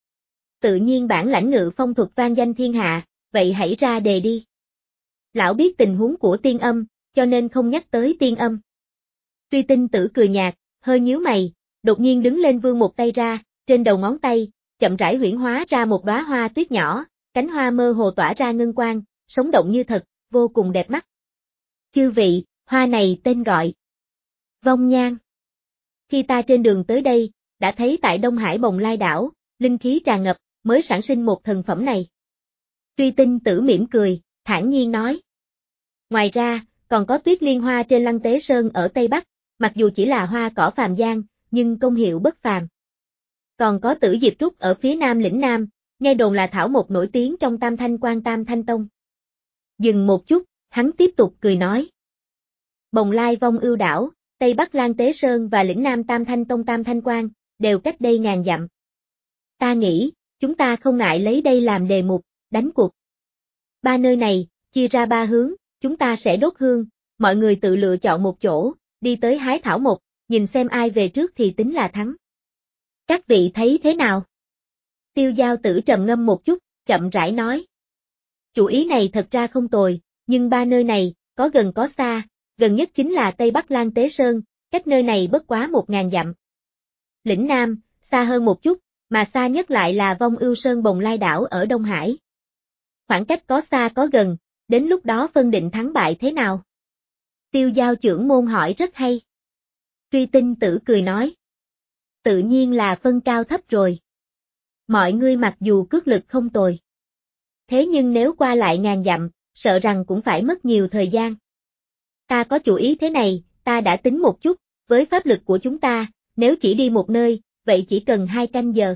Tự nhiên bản lãnh ngự phong thuật vang danh thiên hạ, vậy hãy ra đề đi. Lão biết tình huống của Tiên Âm, cho nên không nhắc tới Tiên Âm. Truy Tinh Tử cười nhạt, hơi nhíu mày, đột nhiên đứng lên vươn một tay ra, trên đầu ngón tay, chậm rãi huyễn hóa ra một đóa hoa tuyết nhỏ, cánh hoa mơ hồ tỏa ra ngân quang, sống động như thật, vô cùng đẹp mắt. Chư vị, hoa này tên gọi Vong Nhan. Khi ta trên đường tới đây, đã thấy tại Đông Hải Bồng Lai đảo, linh khí tràn ngập, mới sản sinh một thần phẩm này. Truy Tinh Tử mỉm cười, thản nhiên nói. Ngoài ra, còn có tuyết liên hoa trên Lăng Tế Sơn ở Tây Bắc, mặc dù chỉ là hoa cỏ phàm gian, nhưng công hiệu bất phàm. Còn có Tử Diệp Trúc ở phía Nam lĩnh Nam, nghe đồn là thảo mộc nổi tiếng trong Tam Thanh Quan Tam Thanh Tông. Dừng một chút, hắn tiếp tục cười nói. Bồng Lai Vong Ưu đảo, Tây Bắc Lan Tế Sơn và lĩnh Nam Tam Thanh Tông Tam Thanh Quan, đều cách đây ngàn dặm. Ta nghĩ, chúng ta không ngại lấy đây làm đề mục, đánh cuộc. Ba nơi này, chia ra ba hướng, chúng ta sẽ đốt hương, mọi người tự lựa chọn một chỗ, đi tới hái thảo mộc, nhìn xem ai về trước thì tính là thắng. Các vị thấy thế nào? Tiêu Giao Tử trầm ngâm một chút, chậm rãi nói. Chủ ý này thật ra không tồi, nhưng ba nơi này, có gần có xa, gần nhất chính là Tây Bắc Lan Tế Sơn, cách nơi này bất quá một ngàn dặm. Lĩnh Nam, xa hơn một chút, mà xa nhất lại là Vong Ưu Sơn Bồng Lai đảo ở Đông Hải. Khoảng cách có xa có gần, đến lúc đó phân định thắng bại thế nào? Tiêu Giao trưởng môn hỏi rất hay. Truy Tinh Tử cười nói. Tự nhiên là phân cao thấp rồi. Mọi ngươi mặc dù cước lực không tồi. Thế nhưng nếu qua lại ngàn dặm, sợ rằng cũng phải mất nhiều thời gian. Ta có chủ ý thế này, ta đã tính một chút, với pháp lực của chúng ta, nếu chỉ đi một nơi, vậy chỉ cần hai canh giờ.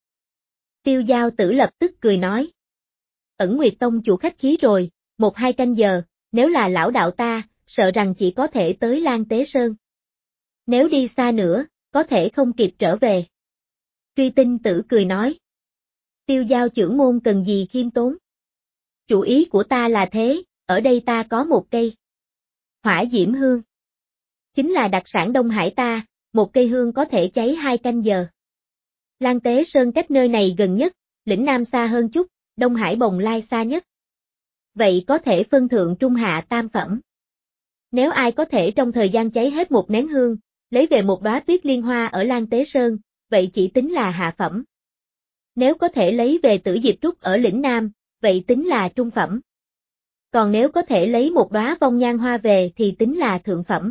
Tiêu Giao Tử lập tức cười nói. Ẩn Nguyệt Tông chủ khách khí rồi, một hai canh giờ, nếu là lão đạo ta, sợ rằng chỉ có thể tới Lan Tế Sơn. Nếu đi xa nữa, có thể không kịp trở về. Truy Tinh Tử cười nói. Tiêu Giao trưởng môn cần gì khiêm tốn. Chủ ý của ta là thế, ở đây ta có một cây Hỏa Diễm Hương. Chính là đặc sản Đông Hải ta, một cây hương có thể cháy hai canh giờ. Lan Tế Sơn cách nơi này gần nhất, lĩnh Nam xa hơn chút, Đông Hải Bồng Lai xa nhất. Vậy có thể phân thượng trung hạ tam phẩm. Nếu ai có thể trong thời gian cháy hết một nén hương, lấy về một đóa tuyết liên hoa ở Lan Tế Sơn, vậy chỉ tính là hạ phẩm. Nếu có thể lấy về Tử Diệp Trúc ở lĩnh Nam, vậy tính là trung phẩm. Còn nếu có thể lấy một đóa vong nhan hoa về thì tính là thượng phẩm.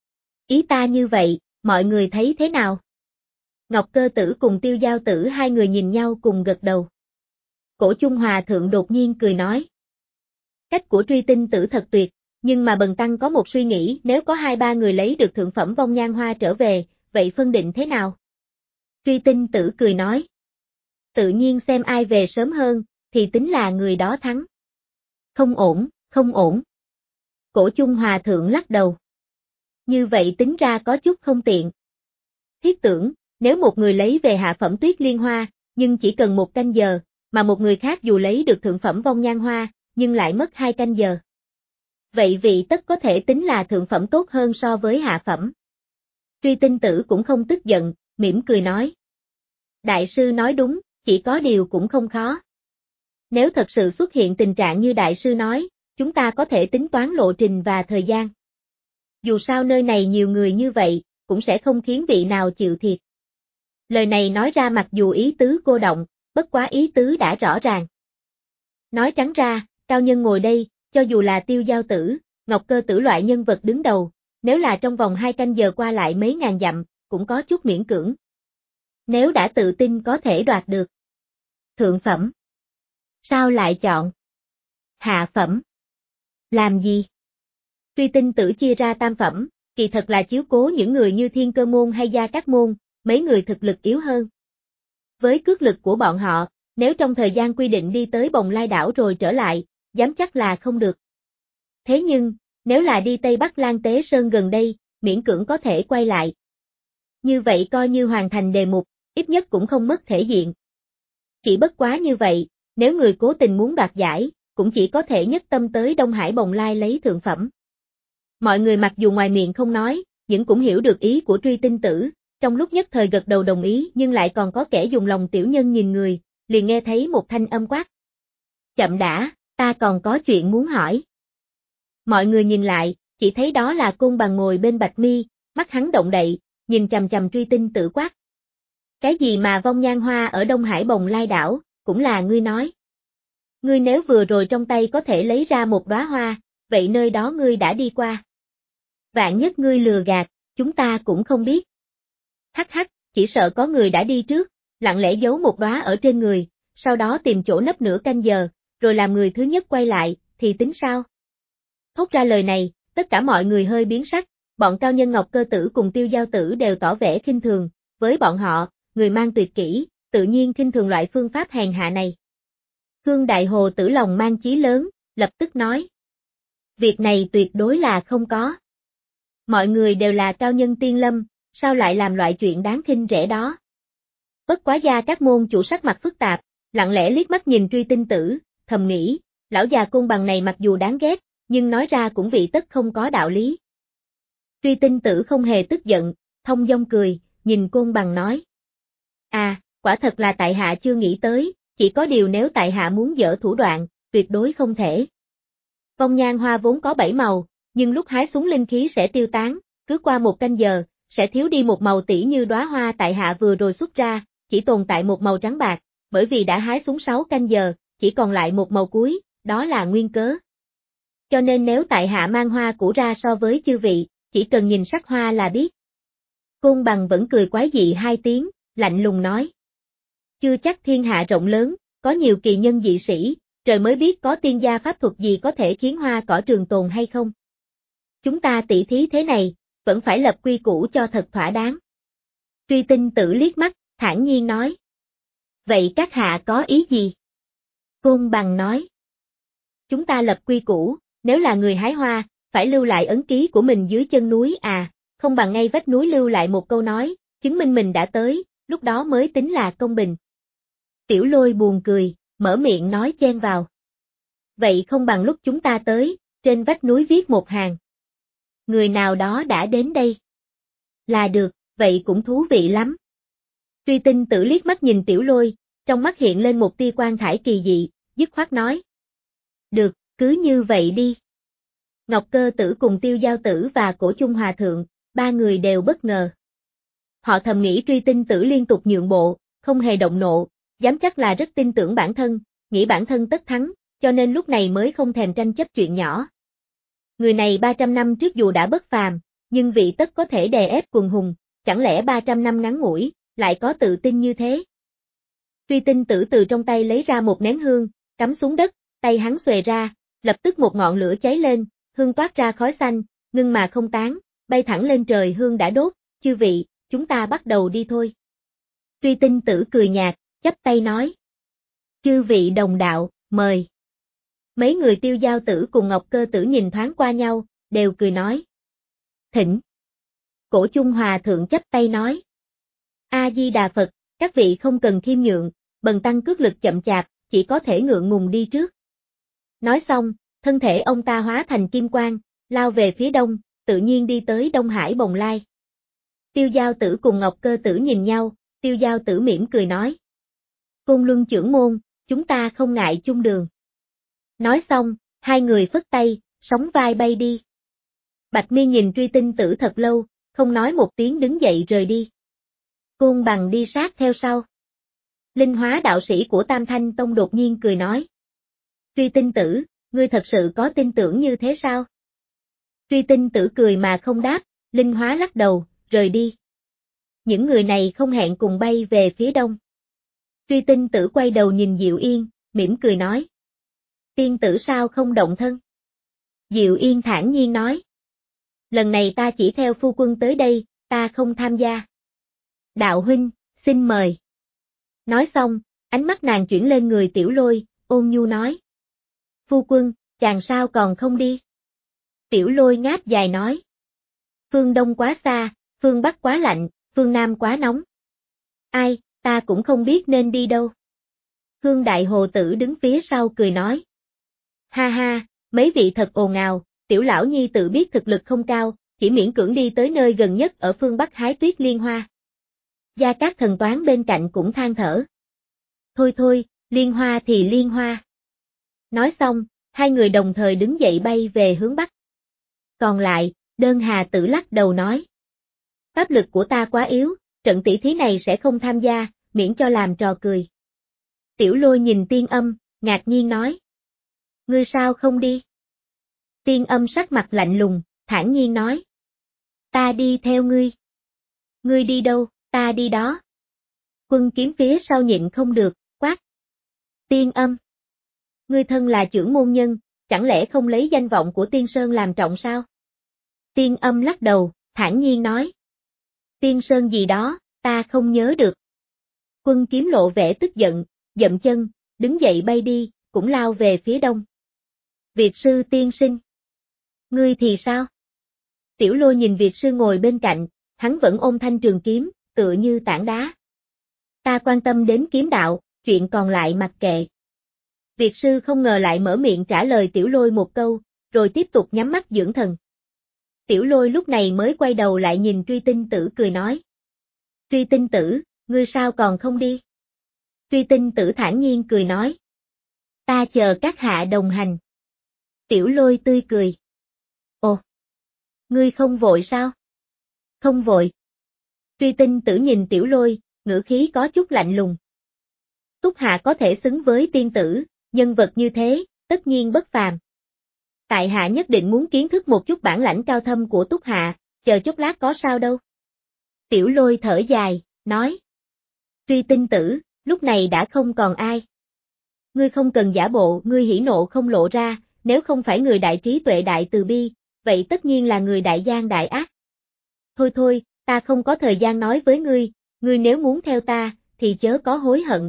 Ý ta như vậy, mọi người thấy thế nào? Ngọc Cơ Tử cùng Tiêu Giao Tử hai người nhìn nhau cùng gật đầu. Cổ Trung Hòa Thượng đột nhiên cười nói. Cách của Truy Tinh Tử thật tuyệt, nhưng mà bần tăng có một suy nghĩ, nếu có hai ba người lấy được thượng phẩm vong nhan hoa trở về, vậy phân định thế nào? Truy Tinh Tử cười nói. Tự nhiên xem ai về sớm hơn, thì tính là người đó thắng. Không ổn, không ổn. Cổ Trung Hòa Thượng lắc đầu. Như vậy tính ra có chút không tiện. Thiết tưởng, nếu một người lấy về hạ phẩm tuyết liên hoa, nhưng chỉ cần một canh giờ, mà một người khác dù lấy được thượng phẩm vong nhan hoa, nhưng lại mất hai canh giờ. Vậy vị tất có thể tính là thượng phẩm tốt hơn so với hạ phẩm. Truy Tinh Tử cũng không tức giận, mỉm cười nói. Đại sư nói đúng, chỉ có điều cũng không khó. Nếu thật sự xuất hiện tình trạng như đại sư nói, chúng ta có thể tính toán lộ trình và thời gian. Dù sao nơi này nhiều người như vậy, cũng sẽ không khiến vị nào chịu thiệt. Lời này nói ra mặc dù ý tứ cô động, bất quá ý tứ đã rõ ràng. Nói trắng ra, cao nhân ngồi đây, cho dù là Tiêu Giao Tử, Ngọc Cơ Tử loại nhân vật đứng đầu, nếu là trong vòng hai canh giờ qua lại mấy ngàn dặm, cũng có chút miễn cưỡng. Nếu đã tự tin có thể đoạt được thượng phẩm, sao lại chọn hạ phẩm? Làm gì? Truy Tinh Tử chia ra tam phẩm, kỳ thật là chiếu cố những người như Thiên Cơ Môn hay Gia Cát Môn, mấy người thực lực yếu hơn. Với cước lực của bọn họ, nếu trong thời gian quy định đi tới Bồng Lai đảo rồi trở lại, dám chắc là không được. Thế nhưng, nếu là đi Tây Bắc Lan Tế Sơn gần đây, miễn cưỡng có thể quay lại. Như vậy coi như hoàn thành đề mục, ít nhất cũng không mất thể diện. Chỉ bất quá như vậy, nếu người cố tình muốn đoạt giải, cũng chỉ có thể nhất tâm tới Đông Hải Bồng Lai lấy thượng phẩm. Mọi người mặc dù ngoài miệng không nói, nhưng cũng hiểu được ý của Truy Tinh Tử, trong lúc nhất thời gật đầu đồng ý nhưng lại còn có kẻ dùng lòng tiểu nhân nhìn người, liền nghe thấy một thanh âm quát. Chậm đã, ta còn có chuyện muốn hỏi. Mọi người nhìn lại, chỉ thấy đó là Côn Bằng ngồi bên Bạch Mi, mắt hắn động đậy, nhìn chằm chằm Truy Tinh Tử quát. Cái gì mà vong nhan hoa ở Đông Hải Bồng Lai đảo, cũng là ngươi nói. Ngươi nếu vừa rồi trong tay có thể lấy ra một đóa hoa, vậy nơi đó ngươi đã đi qua. Vạn nhất ngươi lừa gạt, chúng ta cũng không biết. Hắc hắc, chỉ sợ có người đã đi trước, lặng lẽ giấu một đóa ở trên người, sau đó tìm chỗ nấp nửa canh giờ, rồi làm người thứ nhất quay lại, thì tính sao? Thốt ra lời này, tất cả mọi người hơi biến sắc, bọn cao nhân Ngọc Cơ Tử cùng Tiêu Giao Tử đều tỏ vẻ khinh thường, với bọn họ, người mang tuyệt kỹ, tự nhiên khinh thường loại phương pháp hèn hạ này. Khương Đại Hồ Tử lòng mang chí lớn, lập tức nói. Việc này tuyệt đối là không có. Mọi người đều là cao nhân tiên lâm, sao lại làm loại chuyện đáng khinh rẻ đó? Bất quá gia các môn chủ sắc mặt phức tạp, lặng lẽ liếc mắt nhìn Truy Tinh Tử, thầm nghĩ, lão già Côn Bằng này mặc dù đáng ghét, nhưng nói ra cũng vị tất không có đạo lý. Truy Tinh Tử không hề tức giận, thông dong cười, nhìn Côn Bằng nói. À, quả thật là tại hạ chưa nghĩ tới, chỉ có điều nếu tại hạ muốn dở thủ đoạn, tuyệt đối không thể. Vong nhan hoa vốn có bảy màu, nhưng lúc hái xuống linh khí sẽ tiêu tán, cứ qua một canh giờ, sẽ thiếu đi một màu tỉ như đóa hoa tại hạ vừa rồi xuất ra, chỉ tồn tại một màu trắng bạc, bởi vì đã hái xuống sáu canh giờ, chỉ còn lại một màu cuối, đó là nguyên cớ. Cho nên nếu tại hạ mang hoa cũ ra so với chư vị, chỉ cần nhìn sắc hoa là biết. Côn Bằng vẫn cười quái dị hai tiếng, lạnh lùng nói. Chưa chắc thiên hạ rộng lớn, có nhiều kỳ nhân dị sĩ, trời mới biết có tiên gia pháp thuật gì có thể khiến hoa cỏ trường tồn hay không. Chúng ta tỉ thí thế này, vẫn phải lập quy củ cho thật thỏa đáng. Truy Tinh Tử liếc mắt, thản nhiên nói. Vậy các hạ có ý gì? Côn Bằng nói. Chúng ta lập quy củ, nếu là người hái hoa, phải lưu lại ấn ký của mình dưới chân núi à, không bằng ngay vách núi lưu lại một câu nói, chứng minh mình đã tới, lúc đó mới tính là công bình. Tiểu Lôi buồn cười, mở miệng nói chen vào. Vậy không bằng lúc chúng ta tới, trên vách núi viết một hàng. Người nào đó đã đến đây. Là được, vậy cũng thú vị lắm. Truy Tinh Tử liếc mắt nhìn Tiểu Lôi, trong mắt hiện lên một tia quan thải kỳ dị, dứt khoát nói. Được, cứ như vậy đi. Ngọc Cơ Tử cùng Tiêu Giao Tử và Cổ Chung Hòa Thượng, ba người đều bất ngờ. Họ thầm nghĩ Truy Tinh Tử liên tục nhượng bộ, không hề động nộ, dám chắc là rất tin tưởng bản thân, nghĩ bản thân tất thắng, cho nên lúc này mới không thèm tranh chấp chuyện nhỏ. Người này ba trăm năm trước dù đã bất phàm, nhưng vị tất có thể đè ép quần hùng, chẳng lẽ ba trăm năm ngắn ngủi, lại có tự tin như thế? Truy Tinh Tử từ trong tay lấy ra một nén hương, cắm xuống đất, tay hắn xuề ra, lập tức một ngọn lửa cháy lên, hương toát ra khói xanh, ngưng mà không tán, bay thẳng lên trời hương đã đốt, chư vị, chúng ta bắt đầu đi thôi. Truy Tinh Tử cười nhạt, chắp tay nói. Chư vị đồng đạo, mời. Mấy người Tiêu Giao Tử cùng Ngọc Cơ Tử nhìn thoáng qua nhau, đều cười nói. Thỉnh. Cổ Chung Hòa Thượng chắp tay nói. A-di-đà Phật, các vị không cần khiêm nhượng, bần tăng cước lực chậm chạp, chỉ có thể ngượng ngùng đi trước. Nói xong, thân thể ông ta hóa thành kim quang, lao về phía đông, tự nhiên đi tới Đông Hải Bồng Lai. Tiêu Giao Tử cùng Ngọc Cơ Tử nhìn nhau, Tiêu Giao Tử mỉm cười nói. Côn Luân trưởng môn, chúng ta không ngại chung đường. Nói xong, hai người phất tay, sóng vai bay đi. Bạch Mi nhìn Truy Tinh Tử thật lâu, không nói một tiếng đứng dậy rời đi. Côn Bằng đi sát theo sau. Linh Hóa đạo sĩ của Tam Thanh Tông đột nhiên cười nói. Truy Tinh Tử, ngươi thật sự có tin tưởng như thế sao? Truy Tinh Tử cười mà không đáp, Linh Hóa lắc đầu, rời đi. Những người này không hẹn cùng bay về phía đông. Truy Tinh Tử quay đầu nhìn Diệu Yên, mỉm cười nói. Tiên tử sao không động thân? Diệu Yên thản nhiên nói. Lần này ta chỉ theo phu quân tới đây, ta không tham gia. Đạo huynh, xin mời. Nói xong, ánh mắt nàng chuyển lên người Tiểu Lôi, ôn nhu nói. Phu quân, chàng sao còn không đi? Tiểu Lôi ngáp dài nói. Phương Đông quá xa, phương Bắc quá lạnh, phương Nam quá nóng. Ai, ta cũng không biết nên đi đâu. Hương Đại Hồ Tử đứng phía sau cười nói. Ha ha, mấy vị thật ồn ào, tiểu lão nhi tự biết thực lực không cao, chỉ miễn cưỡng đi tới nơi gần nhất ở phương Bắc hái tuyết liên hoa. Gia Cát Thần Toán bên cạnh cũng than thở. Thôi thôi, liên hoa thì liên hoa. Nói xong, hai người đồng thời đứng dậy bay về hướng Bắc. Còn lại, Đơn Hà Tử lắc đầu nói. Pháp lực của ta quá yếu, trận tỷ thí này sẽ không tham gia, miễn cho làm trò cười. Tiểu Lôi nhìn Tiên Âm, ngạc nhiên nói. Ngươi sao không đi? Tiên Âm sắc mặt lạnh lùng, thản nhiên nói. Ta đi theo ngươi. Ngươi đi đâu, ta đi đó. Quân Kiếm phía sau nhịn không được, quát. Tiên Âm. Ngươi thân là trưởng môn nhân, chẳng lẽ không lấy danh vọng của Tiên Sơn làm trọng sao? Tiên Âm lắc đầu, thản nhiên nói. Tiên Sơn gì đó, ta không nhớ được. Quân Kiếm lộ vẻ tức giận, dậm chân, đứng dậy bay đi, cũng lao về phía đông. Việt sư tiên sinh. Ngươi thì sao? Tiểu Lôi nhìn Việt sư ngồi bên cạnh, hắn vẫn ôm thanh trường kiếm, tựa như tảng đá. Ta quan tâm đến kiếm đạo, chuyện còn lại mặc kệ. Việt sư không ngờ lại mở miệng trả lời Tiểu Lôi một câu, rồi tiếp tục nhắm mắt dưỡng thần. Tiểu Lôi lúc này mới quay đầu lại nhìn Truy Tinh Tử cười nói. Truy Tinh Tử, ngươi sao còn không đi? Truy Tinh Tử thản nhiên cười nói. Ta chờ các hạ đồng hành. Tiểu Lôi tươi cười. Ồ! Ngươi không vội sao? Không vội. Truy Tinh Tử nhìn Tiểu Lôi, ngữ khí có chút lạnh lùng. Túc hạ có thể xứng với tiên tử, nhân vật như thế, tất nhiên bất phàm. Tại hạ nhất định muốn kiến thức một chút bản lãnh cao thâm của Túc hạ, chờ chốc lát có sao đâu. Tiểu Lôi thở dài, nói. Truy Tinh Tử, lúc này đã không còn ai. Ngươi không cần giả bộ, ngươi hỉ nộ không lộ ra, nếu không phải người đại trí tuệ đại từ bi, vậy tất nhiên là người đại gian đại ác. Thôi thôi, ta không có thời gian nói với ngươi, ngươi nếu muốn theo ta, thì chớ có hối hận.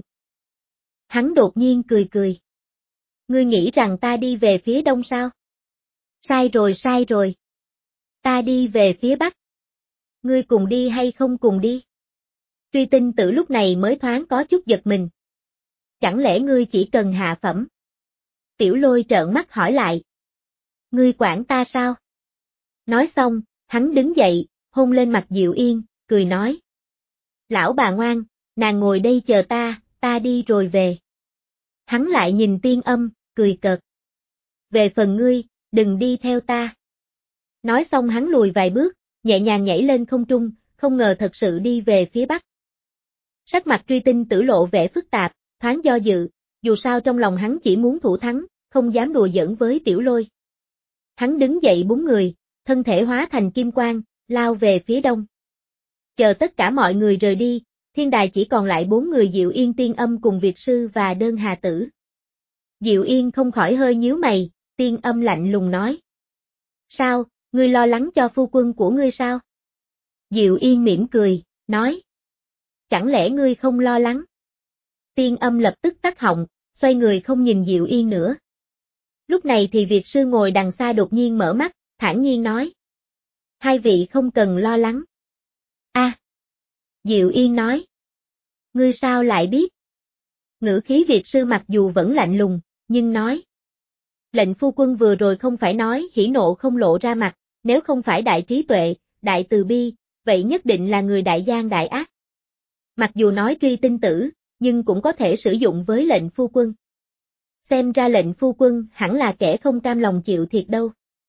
Hắn đột nhiên cười cười. Ngươi nghĩ rằng ta đi về phía đông sao? Sai rồi sai rồi. Ta đi về phía bắc. Ngươi cùng đi hay không cùng đi? Truy Tinh Tử lúc này mới thoáng có chút giật mình. Chẳng lẽ ngươi chỉ cần hạ phẩm? Tiểu Lôi trợn mắt hỏi lại. Ngươi quản ta sao? Nói xong, hắn đứng dậy, hôn lên mặt Diệu Yên, cười nói. Lão bà ngoan, nàng ngồi đây chờ ta, ta đi rồi về. Hắn lại nhìn Tiên Âm, cười cợt. Về phần ngươi, đừng đi theo ta. Nói xong hắn lùi vài bước, nhẹ nhàng nhảy lên không trung, không ngờ thật sự đi về phía bắc. Sắc mặt Truy Tinh Tử lộ vẻ phức tạp, thoáng do dự, dù sao trong lòng hắn chỉ muốn thủ thắng, không dám đùa giỡn với Tiểu Lôi. Hắn đứng dậy búng người, thân thể hóa thành kim quang, lao về phía đông. Chờ tất cả mọi người rời đi, thiên đài chỉ còn lại bốn người Diệu Yên, Tiên Âm cùng Việt sư và Đơn Hà Tử. Diệu Yên không khỏi hơi nhíu mày, Tiên Âm lạnh lùng nói. Sao, ngươi lo lắng cho phu quân của ngươi sao? Diệu Yên mỉm cười, nói. Chẳng lẽ ngươi không lo lắng? Tiên Âm lập tức tắt họng, xoay người không nhìn Diệu Yên nữa. Lúc này thì Việt sư ngồi đằng xa đột nhiên mở mắt, thản nhiên nói. Hai vị không cần lo lắng. A. À, Diệu Yên nói. Ngươi sao lại biết? Ngữ khí Việt sư mặc dù vẫn lạnh lùng, nhưng nói. Lệnh phu quân vừa rồi không phải nói hỉ nộ không lộ ra mặt, nếu không phải đại trí tuệ, đại từ bi, vậy nhất định là người đại gian đại ác. Mặc dù nói Truy Tinh Tử, nhưng cũng có thể sử dụng với lệnh phu quân. Xem ra lệnh phu quân hẳn là kẻ không cam lòng chịu thiệt đâu.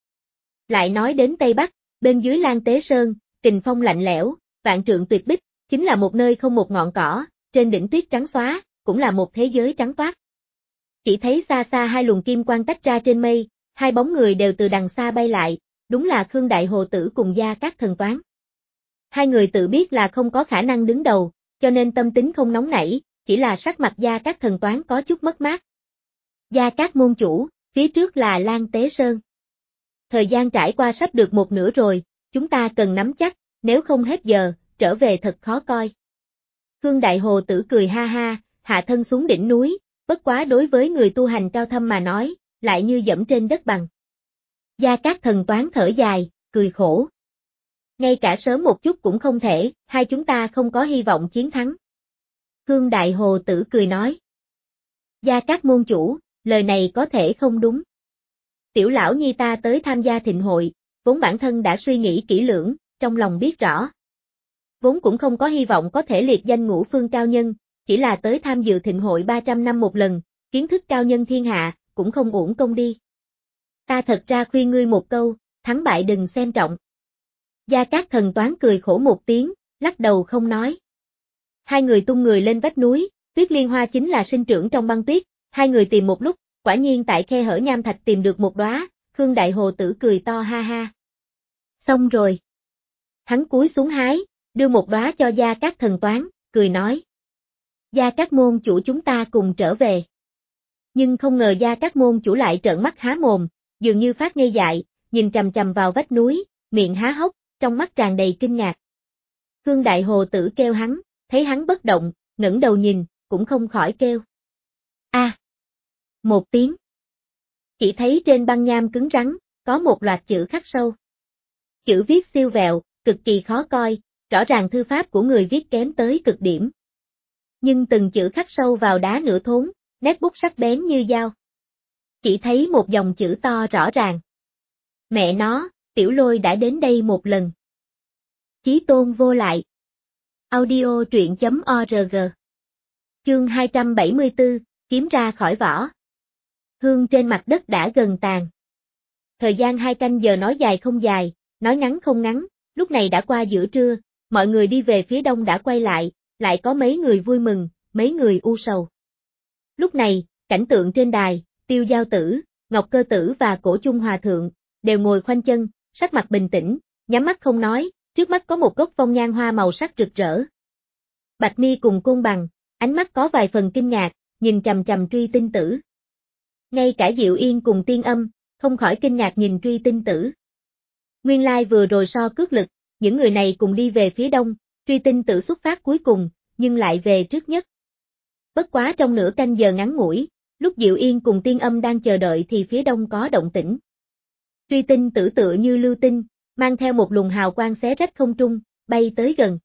Lại nói đến Tây Bắc, bên dưới Lan Tế Sơn, kình phong lạnh lẽo, vạn trượng tuyệt bích, chính là một nơi không một ngọn cỏ, trên đỉnh tuyết trắng xóa, cũng là một thế giới trắng toát. Chỉ thấy xa xa hai luồng kim quang tách ra trên mây, hai bóng người đều từ đằng xa bay lại, đúng là Khương Đại Hồ Tử cùng Gia Cát Thần Toán. Hai người tự biết là không có khả năng đứng đầu, cho nên tâm tính không nóng nảy, chỉ là sắc mặt Gia Cát Thần Toán có chút mất mát. Gia Cát môn chủ, phía trước là Lan Tế Sơn. Thời gian trải qua sắp được một nửa rồi, chúng ta cần nắm chắc, nếu không hết giờ, trở về thật khó coi. Khương Đại Hồ Tử cười ha ha, hạ thân xuống đỉnh núi, bất quá đối với người tu hành cao thâm mà nói, lại như dẫm trên đất bằng. Gia Cát Thần Toán thở dài, cười khổ. Ngay cả sớm một chút cũng không thể, hai chúng ta không có hy vọng chiến thắng. Khương Đại Hồ Tử cười nói. Gia Cát môn chủ, lời này có thể không đúng. Tiểu lão nhi ta tới tham gia thịnh hội, vốn bản thân đã suy nghĩ kỹ lưỡng, trong lòng biết rõ. Vốn cũng không có hy vọng có thể liệt danh ngũ phương cao nhân, chỉ là tới tham dự thịnh hội ba trăm năm một lần, kiến thức cao nhân thiên hạ, cũng không uổng công đi. Ta thật ra khuyên ngươi một câu, thắng bại đừng xem trọng. Gia Cát Thần Toán cười khổ một tiếng, lắc đầu không nói. Hai người tung người lên vách núi, tuyết liên hoa chính là sinh trưởng trong băng tuyết, hai người tìm một lúc, quả nhiên tại khe hở nham thạch tìm được một đóa, Khương Đại Hồ Tử cười to ha ha. Xong rồi. Hắn cúi xuống hái, đưa một đóa cho Gia Cát Thần Toán, cười nói. Gia Cát môn chủ chúng ta cùng trở về. Nhưng không ngờ Gia Cát môn chủ lại trợn mắt há mồm, dường như phát ngây dại, nhìn chằm chằm vào vách núi, miệng há hốc, trong mắt tràn đầy kinh ngạc. Khương Đại Hồ Tử kêu hắn, thấy hắn bất động, ngẩng đầu nhìn, cũng không khỏi kêu. A. À. Một tiếng. Chỉ thấy trên băng nham cứng rắn, có một loạt chữ khắc sâu. Chữ viết siêu vẹo, cực kỳ khó coi, rõ ràng thư pháp của người viết kém tới cực điểm. Nhưng từng chữ khắc sâu vào đá nửa thốn, nét bút sắc bén như dao. Chỉ thấy một dòng chữ to rõ ràng. Mẹ nó, Tiểu Lôi đã đến đây một lần. Chí tôn vô lại. Audio truyện chấm org. Chương hai trăm bảy mươi tư, kiếm ra khỏi vỏ. Hương trên mặt đất đã gần tàn. Thời gian hai canh giờ nói dài không dài, nói ngắn không ngắn, lúc này đã qua giữa trưa, mọi người đi về phía đông đã quay lại, lại có mấy người vui mừng, mấy người u sầu. Lúc này, cảnh tượng trên đài, Tiêu Giao Tử, Ngọc Cơ Tử và Cổ Chung Hòa Thượng, đều ngồi khoanh chân, sắc mặt bình tĩnh, nhắm mắt không nói, trước mắt có một gốc phong nhan hoa màu sắc rực rỡ. Bạch Mi cùng Côn Bằng, ánh mắt có vài phần kinh ngạc, nhìn chằm chằm Truy Tinh Tử. Ngay cả Diệu Yên cùng Tiên Âm, không khỏi kinh ngạc nhìn Truy Tinh Tử. Nguyên lai vừa rồi so cước lực, những người này cùng đi về phía đông, Truy Tinh Tử xuất phát cuối cùng, nhưng lại về trước nhất. Bất quá trong nửa canh giờ ngắn ngủi, lúc Diệu Yên cùng Tiên Âm đang chờ đợi thì phía đông có động tĩnh. Truy Tinh Tử tựa như lưu tinh, mang theo một luồng hào quang xé rách không trung, bay tới gần.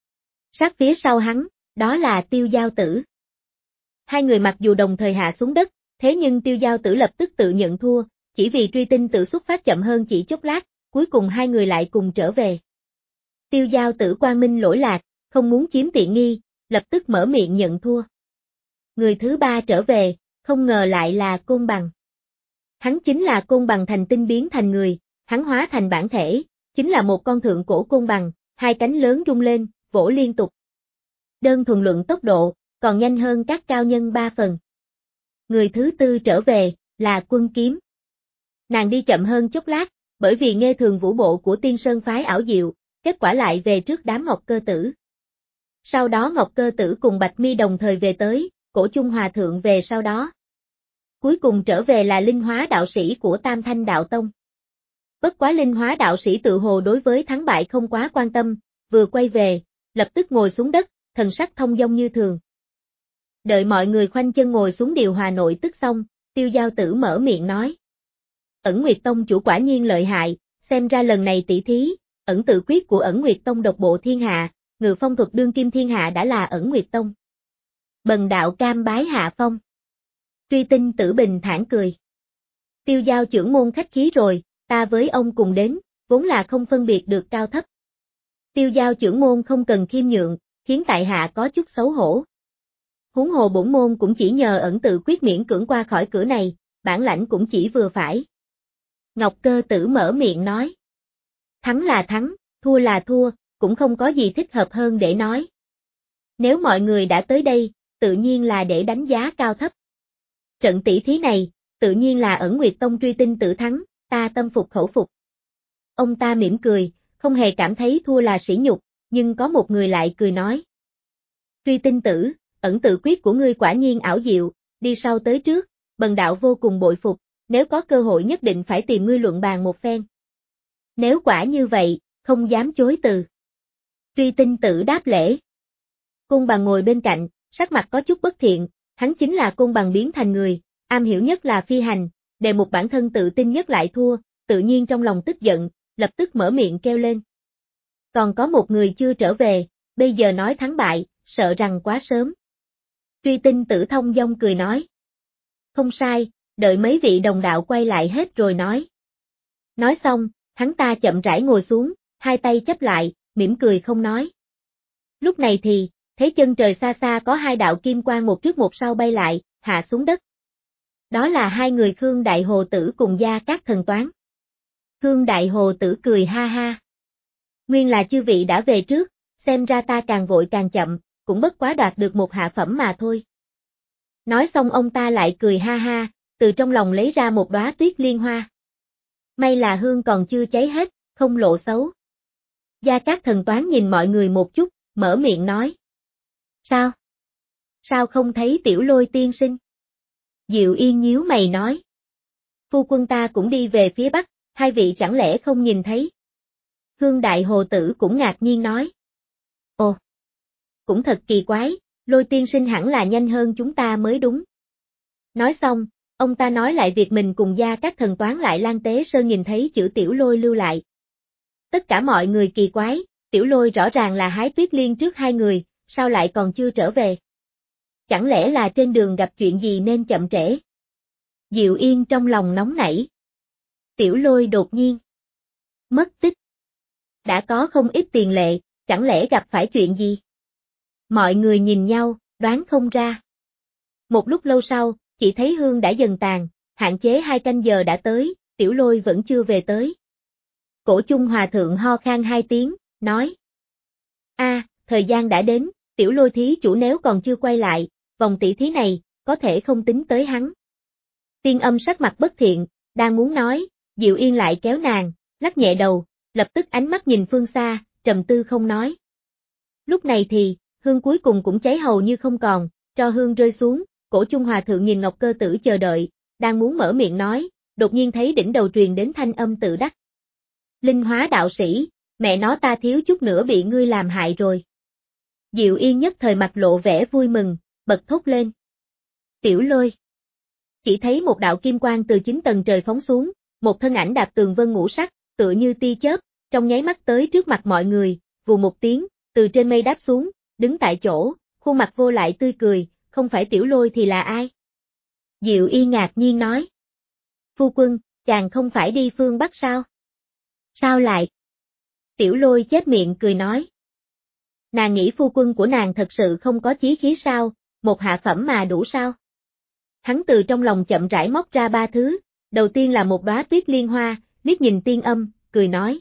Sát phía sau hắn, đó là Tiêu Giao Tử. Hai người mặc dù đồng thời hạ xuống đất, thế nhưng Tiêu Giao Tử lập tức tự nhận thua, chỉ vì Truy Tinh Tử xuất phát chậm hơn chỉ chốc lát, cuối cùng hai người lại cùng trở về. Tiêu Giao Tử quang minh lỗi lạc, không muốn chiếm tiện nghi, lập tức mở miệng nhận thua. Người thứ ba trở về, không ngờ lại là Côn Bằng. Hắn chính là Côn Bằng thành tinh biến thành người, hắn hóa thành bản thể, chính là một con thượng cổ côn bằng, hai cánh lớn rung lên, vỗ liên tục. Đơn thuần luận tốc độ, còn nhanh hơn các cao nhân ba phần. Người thứ tư trở về, là Quân Kiếm. Nàng đi chậm hơn chốc lát, bởi vì nghe thường vũ bộ của Tiên Sơn phái ảo diệu, kết quả lại về trước đám Ngọc Cơ Tử. Sau đó Ngọc Cơ Tử cùng Bạch Mi đồng thời về tới, Cổ Chung Hòa Thượng về sau đó. Cuối cùng trở về là Linh Hóa đạo sĩ của Tam Thanh Đạo Tông. Bất quá Linh Hóa đạo sĩ tự hồ đối với thắng bại không quá quan tâm, vừa quay về, lập tức ngồi xuống đất, thần sắc thông dong như thường. Đợi mọi người khoanh chân ngồi xuống điều hòa nội tức xong, Tiêu Giao Tử mở miệng nói. Ẩn Nguyệt Tông chủ quả nhiên lợi hại, xem ra lần này tỷ thí, ẩn tự quyết của Ẩn Nguyệt Tông độc bộ thiên hạ, ngự phong thuật đương kim thiên hạ đã là Ẩn Nguyệt Tông. Bần đạo cam bái hạ phong. Truy Tinh Tử bình thản cười. Tiêu Giao trưởng môn khách khí rồi, ta với ông cùng đến, vốn là không phân biệt được cao thấp. Tiêu Giao trưởng môn không cần khiêm nhượng, khiến tại hạ có chút xấu hổ. Huống hồ bổn môn cũng chỉ nhờ ẩn tự quyết miễn cưỡng qua khỏi cửa này, bản lãnh cũng chỉ vừa phải. Ngọc Cơ Tử mở miệng nói. Thắng là thắng, thua là thua, cũng không có gì thích hợp hơn để nói. Nếu mọi người đã tới đây, tự nhiên là để đánh giá cao thấp. Trận tỷ thí này, tự nhiên là Ẩn Nguyệt Tông Truy Tinh Tử thắng, ta tâm phục khẩu phục. Ông ta mỉm cười, không hề cảm thấy thua là sỉ nhục, nhưng có một người lại cười nói. Truy Tinh Tử, ẩn tự quyết của ngươi quả nhiên ảo diệu, đi sau tới trước, bần đạo vô cùng bội phục, nếu có cơ hội nhất định phải tìm ngươi luận bàn một phen. Nếu quả như vậy, không dám chối từ. Truy Tinh Tử đáp lễ. Côn Bằng ngồi bên cạnh, sắc mặt có chút bất thiện, hắn chính là Côn Bằng biến thành người, am hiểu nhất là phi hành, đề một bản thân tự tin nhất lại thua, tự nhiên trong lòng tức giận, lập tức mở miệng kêu lên. Còn có một người chưa trở về, bây giờ nói thắng bại, sợ rằng quá sớm. Truy Tinh Tử thông dong cười nói. Không sai, đợi mấy vị đồng đạo quay lại hết rồi nói. Nói xong, hắn ta chậm rãi ngồi xuống, hai tay chắp lại, mỉm cười không nói. Lúc này thì, thấy chân trời xa xa có hai đạo kim quang một trước một sau bay lại, hạ xuống đất. Đó là hai người Khương Đại Hồ Tử cùng Gia Cát Thần Toán. Khương Đại Hồ Tử cười ha ha. Nguyên là chư vị đã về trước, xem ra ta càng vội càng chậm, cũng bất quá đoạt được một hạ phẩm mà thôi. Nói xong ông ta lại cười ha ha, từ trong lòng lấy ra một đóa tuyết liên hoa. May là hương còn chưa cháy hết, không lộ xấu. Gia Cát Thần Toán nhìn mọi người một chút, mở miệng nói. Sao? Sao không thấy Tiểu Lôi tiên sinh? Diệu Yên nhíu mày nói. Phu quân ta cũng đi về phía bắc, hai vị chẳng lẽ không nhìn thấy? Khương Đại Hồ Tử cũng ngạc nhiên nói. Ồ! Cũng thật kỳ quái, Lôi tiên sinh hẳn là nhanh hơn chúng ta mới đúng. Nói xong, ông ta nói lại việc mình cùng Gia Cát Thần Toán lại Lan Tế Sơn nhìn thấy chữ Tiểu Lôi lưu lại. Tất cả mọi người kỳ quái, Tiểu Lôi rõ ràng là hái tuyết liên trước hai người, sao lại còn chưa trở về? Chẳng lẽ là trên đường gặp chuyện gì nên chậm trễ? Diệu Yên trong lòng nóng nảy. Tiểu Lôi đột nhiên mất tích. Đã có không ít tiền lệ, chẳng lẽ gặp phải chuyện gì? Mọi người nhìn nhau, đoán không ra. Một lúc lâu sau, chỉ thấy hương đã dần tàn, hạn chế hai canh giờ đã tới, Tiểu Lôi vẫn chưa về tới. Cổ Chung Hòa Thượng ho khan hai tiếng, nói. A, thời gian đã đến, Tiểu Lôi thí chủ nếu còn chưa quay lại, vòng tỷ thí này, có thể không tính tới hắn. Tiên Âm sắc mặt bất thiện, đang muốn nói, Diệu Yên lại kéo nàng, lắc nhẹ đầu, lập tức ánh mắt nhìn phương xa, trầm tư không nói. Lúc này thì, hương cuối cùng cũng cháy hầu như không còn, tro hương rơi xuống, Cổ Chung Hòa Thượng nhìn Ngọc Cơ Tử chờ đợi, đang muốn mở miệng nói, đột nhiên thấy đỉnh đầu truyền đến thanh âm tự đắc. Linh Hóa đạo sĩ, mẹ nó ta thiếu chút nữa bị ngươi làm hại rồi. Diệu Yên nhất thời mặt lộ vẻ vui mừng, bật thốt lên. Tiểu Lôi. Chỉ thấy một đạo kim quang từ chín tầng trời phóng xuống, một thân ảnh đạp tường vân ngũ sắc, tựa như tia chớp, trong nháy mắt tới trước mặt mọi người, vù một tiếng, từ trên mây đáp xuống, đứng tại chỗ, khuôn mặt vô lại tươi cười, không phải Tiểu Lôi thì là ai? Diệu Yên ngạc nhiên nói. Phu quân, chàng không phải đi phương Bắc sao? Sao lại? Tiểu Lôi chép miệng cười nói. Nàng nghĩ phu quân của nàng thật sự không có chí khí sao, một hạ phẩm mà đủ sao? Hắn từ trong lòng chậm rãi móc ra ba thứ, đầu tiên là một đóa tuyết liên hoa, liếc nhìn Tiên Âm, cười nói.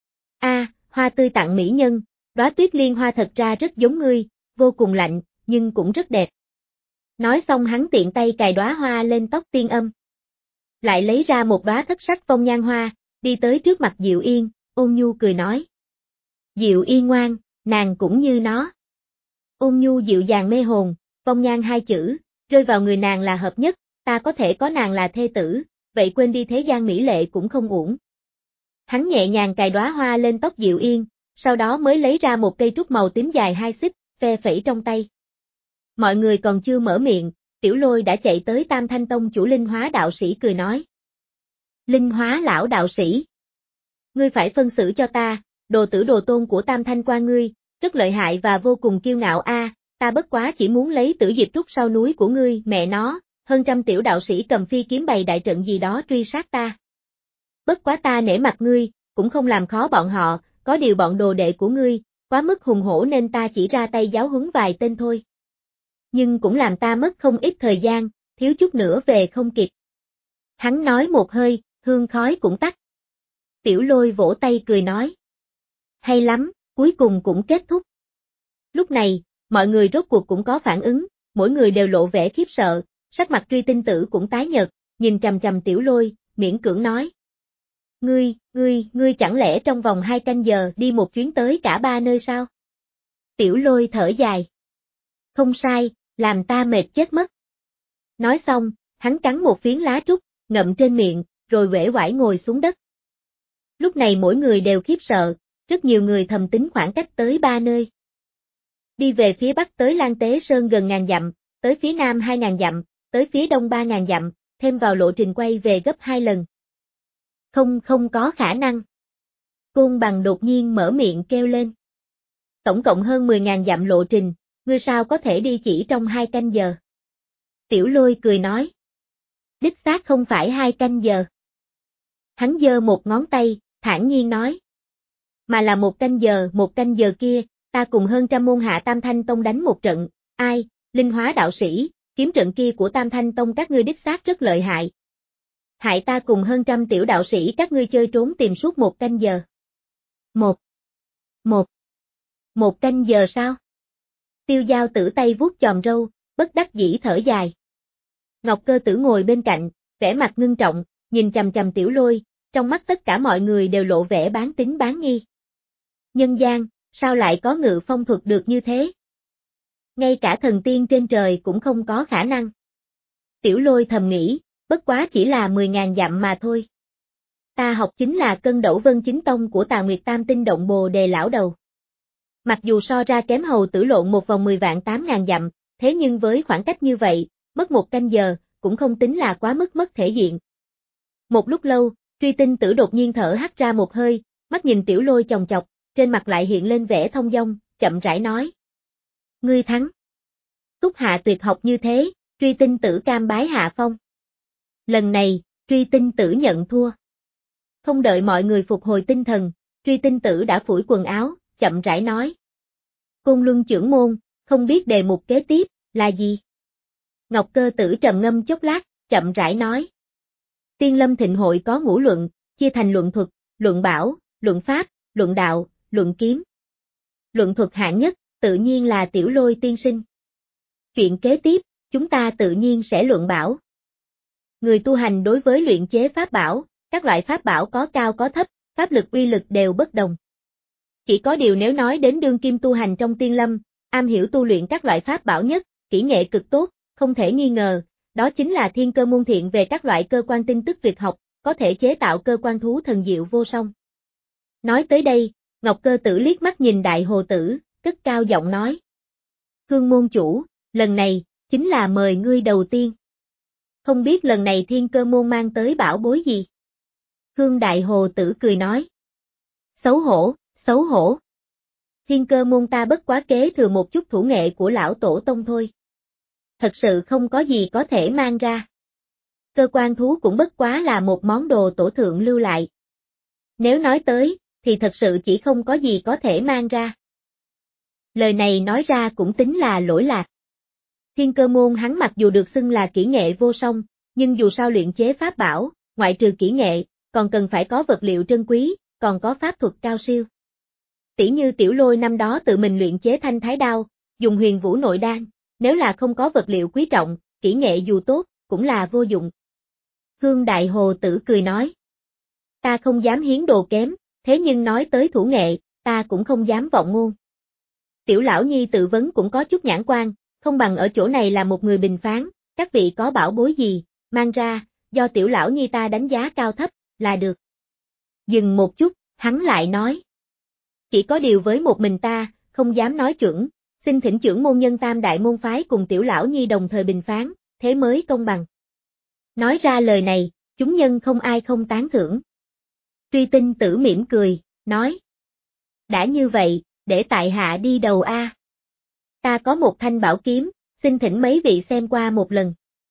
A, hoa tươi tặng mỹ nhân, đóa tuyết liên hoa thật ra rất giống ngươi, vô cùng lạnh, nhưng cũng rất đẹp. Nói xong hắn tiện tay cài đóa hoa lên tóc Tiên Âm. Lại lấy ra một đóa thất sắc phong nhan hoa, đi tới trước mặt Diệu Yên, ôn nhu cười nói. Diệu Yên ngoan, nàng cũng như nó. Ôn nhu dịu dàng mê hồn, phong nhan hai chữ, rơi vào người nàng là hợp nhất, ta có thể có nàng là thê tử, vậy quên đi thế gian mỹ lệ cũng không uổng. Hắn nhẹ nhàng cài đóa hoa lên tóc Diệu Yên, sau đó mới lấy ra một cây trúc màu tím dài hai xích, phe phẩy trong tay. Mọi người còn chưa mở miệng, Tiểu Lôi đã chạy tới Tam Thanh Tông chủ Linh Hóa đạo sĩ cười nói. Linh Hóa lão đạo sĩ. Ngươi phải phân xử cho ta, đồ tử đồ tôn của Tam Thanh qua ngươi, rất lợi hại và vô cùng kiêu ngạo a, ta bất quá chỉ muốn lấy Tử Diệp Trúc sau núi của ngươi, mẹ nó, hơn trăm tiểu đạo sĩ cầm phi kiếm bày đại trận gì đó truy sát ta. Bất quá ta nể mặt ngươi, cũng không làm khó bọn họ, có điều bọn đồ đệ của ngươi, quá mức hùng hổ nên ta chỉ ra tay giáo huấn vài tên thôi. Nhưng cũng làm ta mất không ít thời gian, thiếu chút nữa về không kịp. Hắn nói một hơi, hương khói cũng tắt. Tiểu Lôi vỗ tay cười nói. Hay lắm, cuối cùng cũng kết thúc. Lúc này, mọi người rốt cuộc cũng có phản ứng, mỗi người đều lộ vẻ khiếp sợ, sắc mặt Truy Tinh Tử cũng tái nhợt, nhìn chằm chằm Tiểu Lôi, miễn cưỡng nói. Ngươi, ngươi, ngươi chẳng lẽ trong vòng hai canh giờ đi một chuyến tới cả ba nơi sao? Tiểu Lôi thở dài. Không sai, làm ta mệt chết mất. Nói xong, hắn cắn một phiến lá trúc, ngậm trên miệng, rồi uể oải ngồi xuống đất. Lúc này mỗi người đều khiếp sợ, rất nhiều người thầm tính khoảng cách tới ba nơi. Đi về phía bắc tới Lan Tế Sơn gần ngàn dặm, tới phía nam hai ngàn dặm, tới phía đông ba ngàn dặm, thêm vào lộ trình quay về gấp hai lần. Không không có khả năng. Côn Bằng đột nhiên mở miệng kêu lên. Tổng cộng hơn mười ngàn dặm lộ trình, ngươi sao có thể đi chỉ trong hai canh giờ? Tiểu Lôi cười nói. Đích xác không phải hai canh giờ. Hắn giơ một ngón tay, thản nhiên nói. Mà là một canh giờ, một canh giờ kia, ta cùng hơn trăm môn hạ Tam Thanh Tông đánh một trận, ai, linh hóa đạo sĩ, kiếm trận kia của Tam Thanh Tông các ngươi đích xác rất lợi hại. Hại ta cùng hơn trăm tiểu đạo sĩ các ngươi chơi trốn tìm suốt một canh giờ. Một. Một. Một canh giờ sao? Tiêu Giao Tử tay vuốt chòm râu, bất đắc dĩ thở dài. Ngọc Cơ Tử ngồi bên cạnh, vẻ mặt ngưng trọng, nhìn chằm chằm Tiểu Lôi, trong mắt tất cả mọi người đều lộ vẻ bán tín bán nghi. Nhân gian, sao lại có ngự phong thuật được như thế? Ngay cả thần tiên trên trời cũng không có khả năng. Tiểu Lôi thầm nghĩ, bất quá chỉ là mười ngàn dặm mà thôi. Ta học chính là Cân Đẩu Vân Chính Tông của Tà Nguyệt Tam Tinh Động Bồ Đề lão đầu. Mặc dù so ra kém Hầu Tử lộn một vòng mười vạn tám ngàn dặm, thế nhưng với khoảng cách như vậy, mất một canh giờ, cũng không tính là quá mức mất thể diện. Một lúc lâu, Truy Tinh Tử đột nhiên thở hắt ra một hơi, mắt nhìn Tiểu Lôi chòng chọc, trên mặt lại hiện lên vẻ thông dong, chậm rãi nói. Ngươi thắng. Túc hạ tuyệt học như thế, Truy Tinh Tử cam bái hạ phong. Lần này, Truy Tinh Tử nhận thua. Không đợi mọi người phục hồi tinh thần, Truy Tinh Tử đã phủi quần áo, chậm rãi nói. Côn Luân trưởng môn, không biết đề mục kế tiếp, là gì? Ngọc Cơ Tử trầm ngâm chốc lát, chậm rãi nói. Tiên Lâm Thịnh Hội có ngũ luận, chia thành luận thuật, luận bảo, luận pháp, luận đạo, luận kiếm. Luận thuật hạng nhất, tự nhiên là Tiểu Lôi tiên sinh. Chuyện kế tiếp, chúng ta tự nhiên sẽ luận bảo. Người tu hành đối với luyện chế pháp bảo, các loại pháp bảo có cao có thấp, pháp lực uy lực đều bất đồng. Chỉ có điều nếu nói đến đương kim tu hành trong tiên lâm, am hiểu tu luyện các loại pháp bảo nhất, kỹ nghệ cực tốt, không thể nghi ngờ, đó chính là Thiên Cơ môn thiện về các loại cơ quan tin tức Việt học, có thể chế tạo cơ quan thú thần diệu vô song. Nói tới đây, Ngọc Cơ Tử liếc mắt nhìn Đại Hồ Tử, cất cao giọng nói. Hương môn chủ, lần này, chính là mời ngươi đầu tiên. Không biết lần này Thiên Cơ môn mang tới bảo bối gì? Hương Đại Hồ Tử cười nói. Xấu hổ, xấu hổ. Thiên Cơ môn ta bất quá kế thừa một chút thủ nghệ của lão tổ tông thôi. Thật sự không có gì có thể mang ra. Cơ quan thú cũng bất quá là một món đồ tổ thượng lưu lại. Nếu nói tới, thì thật sự chỉ không có gì có thể mang ra. Lời này nói ra cũng tính là lỗi lạc. Thiên Cơ môn hắn mặc dù được xưng là kỹ nghệ vô song, nhưng dù sao luyện chế pháp bảo, ngoại trừ kỹ nghệ, còn cần phải có vật liệu trân quý, còn có pháp thuật cao siêu. Tỉ như Tiểu Lôi năm đó tự mình luyện chế thanh thái đao, dùng huyền vũ nội đan, nếu là không có vật liệu quý trọng, kỹ nghệ dù tốt, cũng là vô dụng. Hương Đại Hồ Tử cười nói. Ta không dám hiến đồ kém, thế nhưng nói tới thủ nghệ, ta cũng không dám vọng ngôn. Tiểu Lão Nhi tự vấn cũng có chút nhãn quan, không bằng ở chỗ này là một người bình phán, các vị có bảo bối gì, mang ra, do Tiểu Lão Nhi ta đánh giá cao thấp, là được. Dừng một chút, hắn lại nói. Chỉ có điều với một mình ta, không dám nói chuẩn, xin thỉnh trưởng môn nhân Tam Đại môn phái cùng Tiểu Lão Nhi đồng thời bình phán, thế mới công bằng. Nói ra lời này, chúng nhân không ai không tán thưởng. Truy Tinh Tử mỉm cười, nói. Đã như vậy, để tại hạ đi đầu a. Ta có một thanh bảo kiếm, xin thỉnh mấy vị xem qua một lần.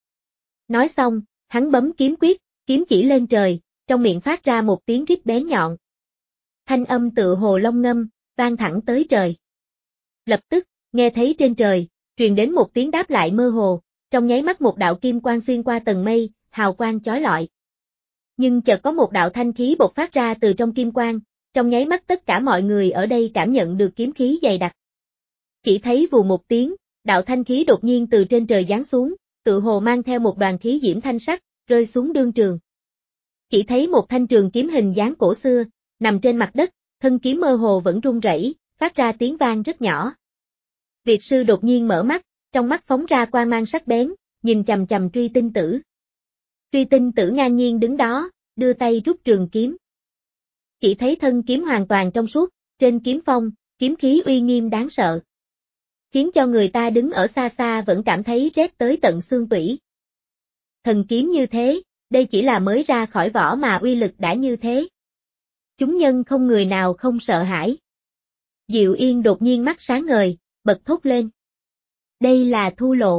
Nói xong, hắn bấm kiếm quyết, kiếm chỉ lên trời, trong miệng phát ra một tiếng rít bén nhọn. Thanh âm tựa hồ long ngâm, vang thẳng tới trời. Lập tức, nghe thấy trên trời, truyền đến một tiếng đáp lại mơ hồ, trong nháy mắt một đạo kim quang xuyên qua tầng mây, hào quang chói lọi. Nhưng chợt có một đạo thanh khí bộc phát ra từ trong kim quang, trong nháy mắt tất cả mọi người ở đây cảm nhận được kiếm khí dày đặc. Chỉ thấy vù một tiếng, đạo thanh khí đột nhiên từ trên trời giáng xuống, tự hồ mang theo một đoàn khí diễm thanh sắc, rơi xuống đương trường. Chỉ thấy một thanh trường kiếm hình dáng cổ xưa, nằm trên mặt đất, thân kiếm mơ hồ vẫn rung rẩy, phát ra tiếng vang rất nhỏ. Việt sư đột nhiên mở mắt, trong mắt phóng ra quang mang sắc bén, nhìn chằm chằm Truy Tinh Tử. Truy Tinh Tử ngang nhiên đứng đó, đưa tay rút trường kiếm. Chỉ thấy thân kiếm hoàn toàn trong suốt, trên kiếm phong, kiếm khí uy nghiêm đáng sợ. khiến cho người ta đứng ở xa xa vẫn cảm thấy rét tới tận xương tủy. Thần kiếm như thế, đây chỉ là mới ra khỏi vỏ mà uy lực đã như thế. Chúng nhân không người nào không sợ hãi. Diệu Yên đột nhiên mắt sáng ngời, bật thốt lên. Đây là Thu Lộ.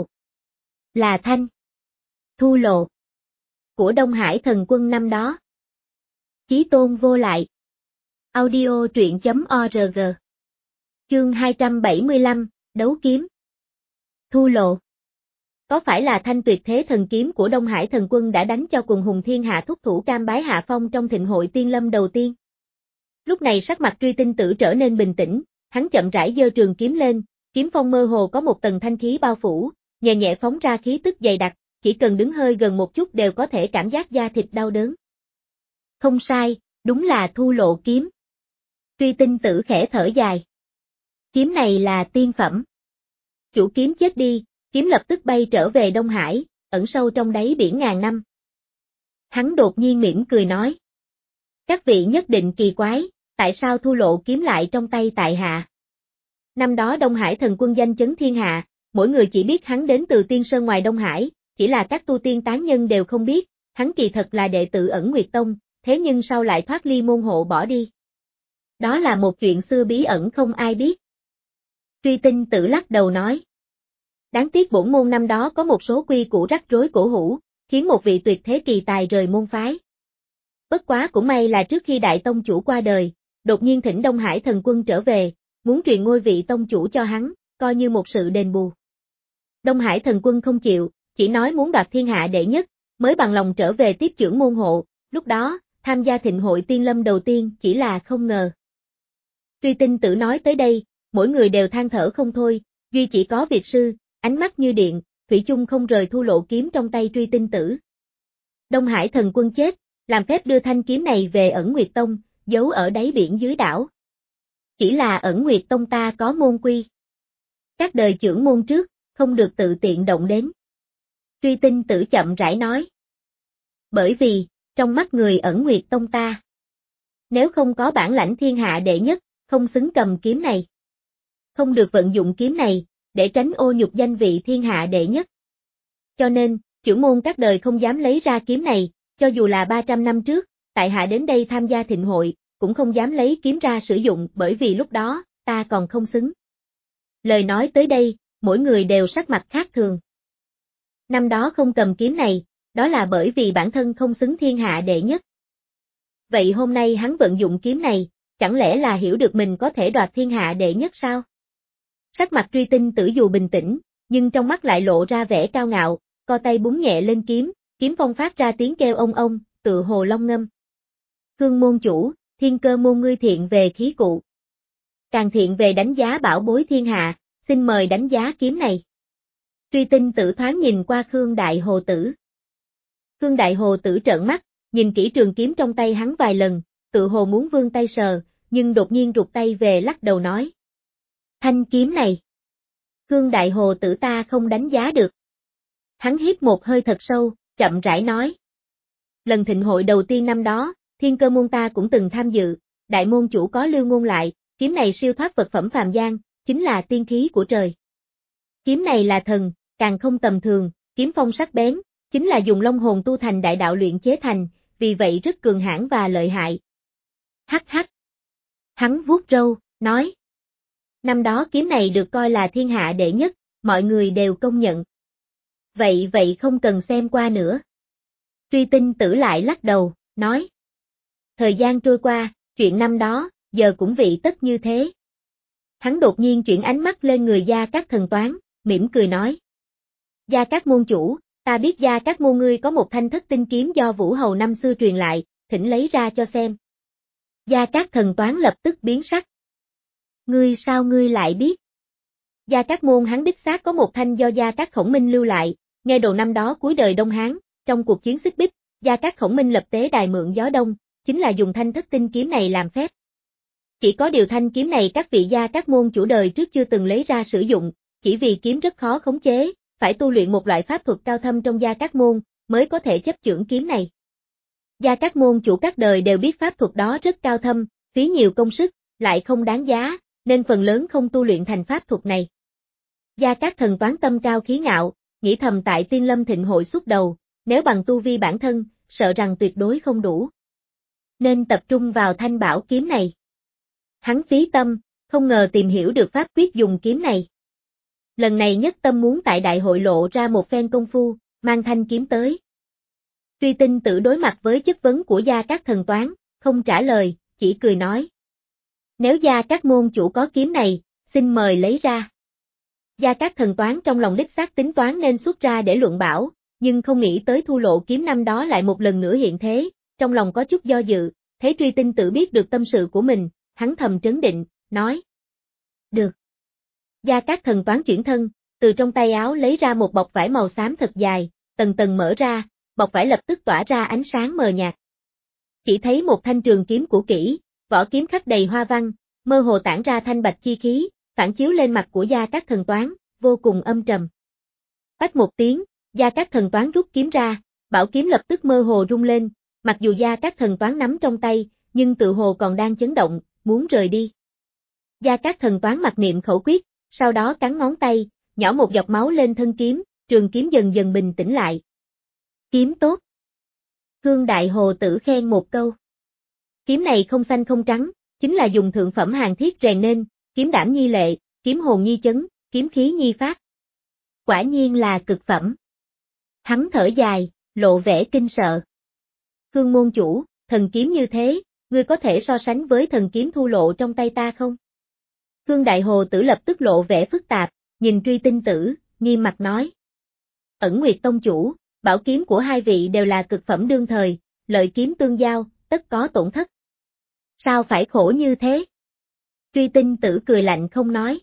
Là thanh. Thu Lộ. Của Đông Hải thần quân năm đó. Chí tôn vô lại. Audio truyện chấm org. Chương hai trăm bảy mươi lăm, Đấu kiếm. Thu Lộ. Có phải là thanh tuyệt thế thần kiếm của Đông Hải thần quân đã đánh cho quần hùng thiên hạ thúc thủ cam bái hạ phong trong thịnh hội tiên lâm đầu tiên? Lúc này sắc mặt Truy Tinh Tử trở nên bình tĩnh, hắn chậm rãi giơ trường kiếm lên, kiếm phong mơ hồ có một tầng thanh khí bao phủ, nhẹ nhẹ phóng ra khí tức dày đặc, chỉ cần đứng hơi gần một chút đều có thể cảm giác da thịt đau đớn. Không sai, đúng là Thu Lộ kiếm. Truy Tinh Tử khẽ thở dài. Kiếm này là tiên phẩm. Chủ kiếm chết đi, kiếm lập tức bay trở về Đông Hải, ẩn sâu trong đáy biển ngàn năm. Hắn đột nhiên mỉm cười nói. Các vị nhất định kỳ quái, tại sao Thu Lộ kiếm lại trong tay tại hạ? Năm đó Đông Hải thần quân danh chấn thiên hạ, mỗi người chỉ biết hắn đến từ Tiên Sơn ngoài Đông Hải, chỉ là các tu tiên tán nhân đều không biết, hắn kỳ thật là đệ tử Ẩn Nguyệt Tông, thế nhưng sau lại thoát ly môn hộ bỏ đi. Đó là một chuyện xưa bí ẩn không ai biết. Truy Tinh Tử lắc đầu nói. Đáng tiếc bổn môn năm đó có một số quy củ rắc rối cổ hủ, khiến một vị tuyệt thế kỳ tài rời môn phái. Bất quá cũng may là trước khi đại tông chủ qua đời, đột nhiên thỉnh Đông Hải thần quân trở về, muốn truyền ngôi vị tông chủ cho hắn, coi như một sự đền bù. Đông Hải thần quân không chịu, chỉ nói muốn đoạt thiên hạ đệ nhất, mới bằng lòng trở về tiếp chưởng môn hộ, lúc đó, tham gia thịnh hội tiên lâm đầu tiên chỉ là không ngờ. Truy Tinh Tử nói tới đây, mỗi người đều than thở không thôi, duy chỉ có Việt sư, ánh mắt như điện, thủy chung không rời Thu Lộ kiếm trong tay Truy Tinh Tử. Đông Hải thần quân chết, làm phép đưa thanh kiếm này về Ẩn Nguyệt Tông, giấu ở đáy biển dưới đảo. Chỉ là Ẩn Nguyệt Tông ta có môn quy. Các đời trưởng môn trước, không được tự tiện động đến. Truy Tinh Tử chậm rãi nói. Bởi vì, trong mắt người Ẩn Nguyệt Tông ta, nếu không có bản lãnh thiên hạ đệ nhất, không xứng cầm kiếm này. Không được vận dụng kiếm này, để tránh ô nhục danh vị thiên hạ đệ nhất. Cho nên, trưởng môn các đời không dám lấy ra kiếm này, cho dù là ba trăm năm trước, tại hạ đến đây tham gia thịnh hội, cũng không dám lấy kiếm ra sử dụng bởi vì lúc đó, ta còn không xứng. Lời nói tới đây, mỗi người đều sắc mặt khác thường. Năm đó không cầm kiếm này, đó là bởi vì bản thân không xứng thiên hạ đệ nhất. Vậy hôm nay hắn vận dụng kiếm này, chẳng lẽ là hiểu được mình có thể đoạt thiên hạ đệ nhất sao? Sắc mặt Truy Tinh Tử dù bình tĩnh, nhưng trong mắt lại lộ ra vẻ cao ngạo, co tay búng nhẹ lên kiếm, kiếm phong phát ra tiếng kêu ông ông, tự hồ long ngâm. Khương môn chủ, Thiên Cơ môn ngươi thiện về khí cụ. Càng thiện về đánh giá bảo bối thiên hạ, xin mời đánh giá kiếm này. Truy Tinh Tử thoáng nhìn qua Khương Đại Hồ Tử. Khương Đại Hồ Tử trợn mắt, nhìn kỹ trường kiếm trong tay hắn vài lần, tự hồ muốn vươn tay sờ, nhưng đột nhiên rụt tay về lắc đầu nói. Thanh kiếm này. Khương Đại Hồ Tử ta không đánh giá được. Hắn hít một hơi thật sâu, chậm rãi nói. Lần thịnh hội đầu tiên năm đó, Thiên Cơ môn ta cũng từng tham dự, đại môn chủ có lưu ngôn lại, kiếm này siêu thoát vật phẩm phàm gian, chính là tiên khí của trời. Kiếm này là thần, càng không tầm thường, kiếm phong sắc bén, chính là dùng long hồn tu thành đại đạo luyện chế thành, vì vậy rất cường hãn và lợi hại. Hắc hắc. Hắn vuốt râu, nói. Năm đó kiếm này được coi là thiên hạ đệ nhất, mọi người đều công nhận. Vậy vậy không cần xem qua nữa. Truy Tinh Tử lại lắc đầu, nói. Thời gian trôi qua, chuyện năm đó, giờ cũng vị tất như thế. Hắn đột nhiên chuyển ánh mắt lên người Gia Cát Thần Toán, mỉm cười nói. Gia Cát môn chủ, ta biết Gia Cát môn ngươi có một thanh thất tinh kiếm do Vũ Hầu năm xưa truyền lại, thỉnh lấy ra cho xem. Gia Cát Thần Toán lập tức biến sắc. Ngươi sao ngươi lại biết? Gia Cát môn hắn đích xác có một thanh do Gia Cát Khổng Minh lưu lại, nghe đầu năm đó cuối đời Đông Hán, trong cuộc chiến xích bích, Gia Cát Khổng Minh lập tế đài mượn gió đông, chính là dùng thanh thất tinh kiếm này làm phép. Chỉ có điều thanh kiếm này các vị Gia Cát môn chủ đời trước chưa từng lấy ra sử dụng, chỉ vì kiếm rất khó khống chế, phải tu luyện một loại pháp thuật cao thâm trong Gia Cát môn, mới có thể chấp chưởng kiếm này. Gia Cát môn chủ các đời đều biết pháp thuật đó rất cao thâm, phí nhiều công sức, lại không đáng giá, nên phần lớn không tu luyện thành pháp thuật này. Gia Cát Thần toán tâm cao khí ngạo, nghĩ thầm tại Tiên Lâm Thịnh hội xuất đầu, nếu bằng tu vi bản thân, sợ rằng tuyệt đối không đủ. Nên tập trung vào thanh bảo kiếm này. Hắn phí tâm, không ngờ tìm hiểu được pháp quyết dùng kiếm này. Lần này nhất tâm muốn tại đại hội lộ ra một phen công phu, mang thanh kiếm tới. Truy Tinh Tử đối mặt với chất vấn của Gia Cát Thần toán, không trả lời, chỉ cười nói. Nếu Gia Cát môn chủ có kiếm này, xin mời lấy ra. Gia Cát Thần toán trong lòng đích xác tính toán nên xuất ra để luận bảo, nhưng không nghĩ tới Thu Lộ kiếm năm đó lại một lần nữa hiện thế, trong lòng có chút do dự, thấy Truy Tinh Tử biết được tâm sự của mình, hắn thầm trấn định, nói. Được. Gia Cát Thần toán chuyển thân, từ trong tay áo lấy ra một bọc vải màu xám thật dài, tầng tầng mở ra, bọc vải lập tức tỏa ra ánh sáng mờ nhạt. Chỉ thấy một thanh trường kiếm cũ kỹ, vỏ kiếm khắc đầy hoa văn, mơ hồ tản ra thanh bạch chi khí, phản chiếu lên mặt của Gia Cát Thần toán, vô cùng âm trầm. Bách một tiếng, Gia Cát Thần toán rút kiếm ra, bảo kiếm lập tức mơ hồ rung lên, mặc dù Gia Cát Thần toán nắm trong tay, nhưng tự hồ còn đang chấn động, muốn rời đi. Gia Cát Thần toán mặc niệm khẩu quyết, sau đó cắn ngón tay, nhỏ một giọt máu lên thân kiếm, trường kiếm dần dần bình tĩnh lại. Kiếm tốt. Khương Đại Hồ Tử khen một câu. Kiếm này không xanh không trắng, chính là dùng thượng phẩm hàn thiết rèn nên, kiếm đảm nhi lệ, kiếm hồn nhi chấn, kiếm khí nhi phát. Quả nhiên là cực phẩm. Hắn thở dài, lộ vẻ kinh sợ. Khương môn chủ, thần kiếm như thế, ngươi có thể so sánh với thần kiếm Thu Lộ trong tay ta không? Khương Đại Hồ Tử lập tức lộ vẻ phức tạp, nhìn Truy Tinh Tử, nghiêm mặt nói. Ẩn Nguyệt Tông chủ, bảo kiếm của hai vị đều là cực phẩm đương thời, lợi kiếm tương giao, tất có tổn thất. Sao phải khổ như thế? Truy Tinh Tử cười lạnh không nói.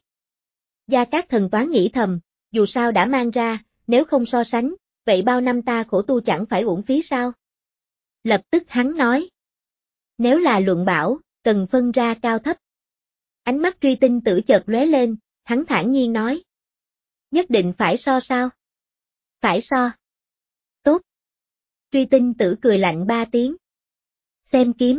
Gia Cát Thần toán nghĩ thầm, dù sao đã mang ra, nếu không so sánh, vậy bao năm ta khổ tu chẳng phải uổng phí sao? Lập tức hắn nói. Nếu là luận bảo, cần phân ra cao thấp. Ánh mắt Truy Tinh Tử chợt lóe lên, hắn thản nhiên nói. Nhất định phải so sao? Phải so. Tốt. Truy Tinh Tử cười lạnh ba tiếng. Xem kiếm.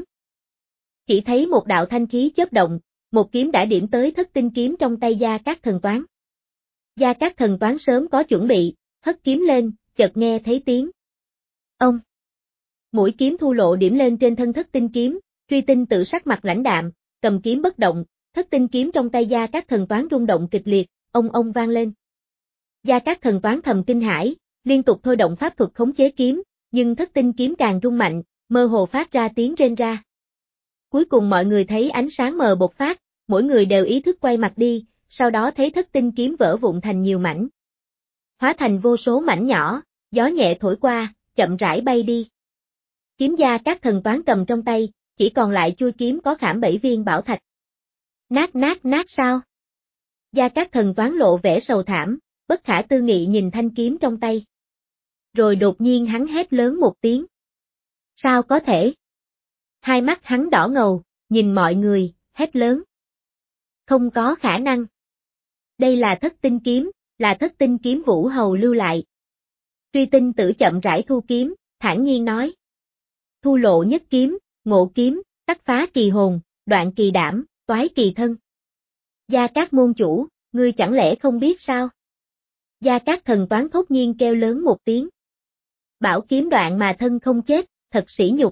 Chỉ thấy một đạo thanh khí chớp động, một kiếm đã điểm tới thất tinh kiếm trong tay Gia Cát Thần toán. Gia Cát Thần toán sớm có chuẩn bị, hất kiếm lên, chợt nghe thấy tiếng. Ông. Mũi kiếm Thu Lộ điểm lên trên thân thất tinh kiếm, Truy Tinh Tử sắc mặt lãnh đạm, cầm kiếm bất động, thất tinh kiếm trong tay Gia Cát Thần toán rung động kịch liệt, ông ông vang lên. Gia Cát Thần toán thầm kinh hãi, liên tục thôi động pháp thuật khống chế kiếm, nhưng thất tinh kiếm càng rung mạnh, mơ hồ phát ra tiếng rên ra. Cuối cùng mọi người thấy ánh sáng mờ bộc phát, mỗi người đều ý thức quay mặt đi, sau đó thấy thất tinh kiếm vỡ vụn thành nhiều mảnh. Hóa thành vô số mảnh nhỏ, gió nhẹ thổi qua, chậm rãi bay đi. Kiếm Gia Cát Thần toán cầm trong tay, chỉ còn lại chuôi kiếm có khảm bảy viên bảo thạch. Nát nát nát sao? Gia Cát Thần toán lộ vẻ sầu thảm, bất khả tư nghị nhìn thanh kiếm trong tay. Rồi đột nhiên hắn hét lớn một tiếng. Sao có thể? Hai mắt hắn đỏ ngầu, nhìn mọi người, hét lớn. Không có khả năng. Đây là thất tinh kiếm, là thất tinh kiếm Vũ Hầu lưu lại. Truy Tinh Tử chậm rãi thu kiếm, thản nhiên nói. Thu Lộ nhất kiếm, ngộ kiếm, tắc phá kỳ hồn, đoạn kỳ đảm, toái kỳ thân. Gia Cát môn chủ, ngươi chẳng lẽ không biết sao? Gia Cát Thần toán thốt nhiên kêu lớn một tiếng. Bảo kiếm đoạn mà thân không chết, thật sỉ nhục.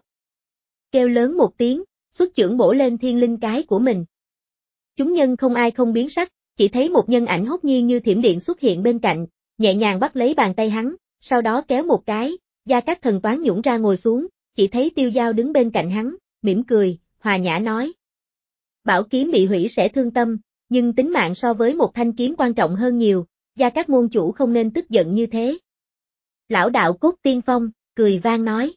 Kêu lớn một tiếng, xuất chưởng bổ lên thiên linh cái của mình. Chúng nhân không ai không biến sắc, chỉ thấy một nhân ảnh hốt nhiên như thiểm điện xuất hiện bên cạnh, nhẹ nhàng bắt lấy bàn tay hắn, sau đó kéo một cái, Gia Cát Thần toán nhũng ra ngồi xuống, chỉ thấy Tiêu Giao đứng bên cạnh hắn, mỉm cười, hòa nhã nói. Bảo kiếm bị hủy sẽ thương tâm, nhưng tính mạng so với một thanh kiếm quan trọng hơn nhiều, Gia Cát môn chủ không nên tức giận như thế. Lão đạo Cốt Tiên Phong, cười vang nói.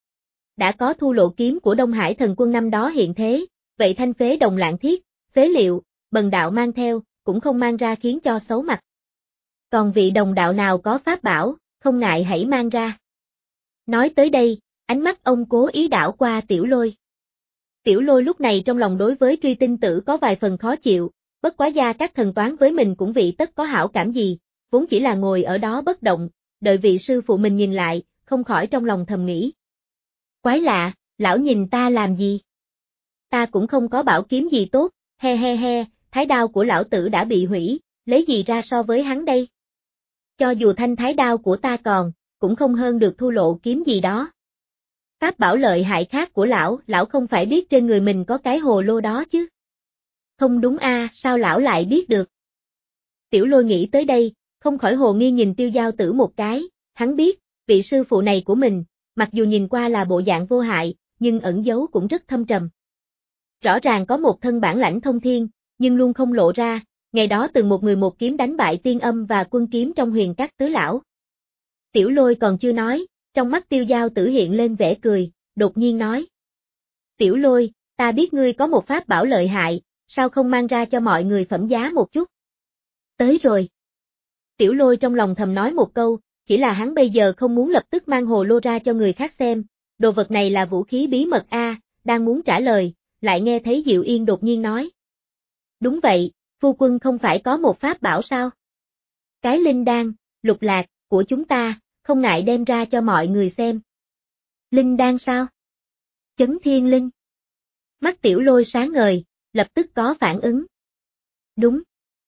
Đã có Thu Lộ kiếm của Đông Hải thần quân năm đó hiện thế, vậy thanh phế đồng lạng thiết, phế liệu, bần đạo mang theo, cũng không mang ra khiến cho xấu mặt. Còn vị đồng đạo nào có pháp bảo, không ngại hãy mang ra. Nói tới đây, ánh mắt ông cố ý đảo qua Tiểu Lôi. Tiểu Lôi lúc này trong lòng đối với Truy Tinh Tử có vài phần khó chịu, bất quá Gia Cát Thần toán với mình cũng vị tất có hảo cảm gì, vốn chỉ là ngồi ở đó bất động, đợi vị sư phụ mình nhìn lại, không khỏi trong lòng thầm nghĩ. Quái lạ, lão nhìn ta làm gì? Ta cũng không có bảo kiếm gì tốt, he he he, thái đao của lão tử đã bị hủy, lấy gì ra so với hắn đây? Cho dù thanh thái đao của ta còn, cũng không hơn được thu lộ kiếm gì đó. Pháp bảo lợi hại khác của lão, lão không phải biết trên người mình có cái hồ lô đó chứ? Không đúng a, sao lão lại biết được? Tiểu Lôi nghĩ tới đây, không khỏi hồ nghi nhìn Tiêu Giao Tử một cái, hắn biết, vị sư phụ này của mình, mặc dù nhìn qua là bộ dạng vô hại, nhưng ẩn giấu cũng rất thâm trầm. Rõ ràng có một thân bản lãnh thông thiên, nhưng luôn không lộ ra, ngày đó từng một người một kiếm đánh bại Tiên Âm và Quân Kiếm trong Huyền Các tứ lão. Tiểu Lôi còn chưa nói, trong mắt Tiêu Giao Tử hiện lên vẻ cười, đột nhiên nói. Tiểu Lôi, ta biết ngươi có một pháp bảo lợi hại, sao không mang ra cho mọi người phẩm giá một chút? Tới rồi. Tiểu Lôi trong lòng thầm nói một câu, chỉ là hắn bây giờ không muốn lập tức mang hồ lô ra cho người khác xem, đồ vật này là vũ khí bí mật a, đang muốn trả lời, lại nghe thấy Diệu Yên đột nhiên nói. Đúng vậy, phu quân không phải có một pháp bảo sao? Cái linh đan, lục lạc, của chúng ta, không ngại đem ra cho mọi người xem. Linh đan sao? Chấn thiên linh. Mắt Tiểu Lôi sáng ngời, lập tức có phản ứng. Đúng.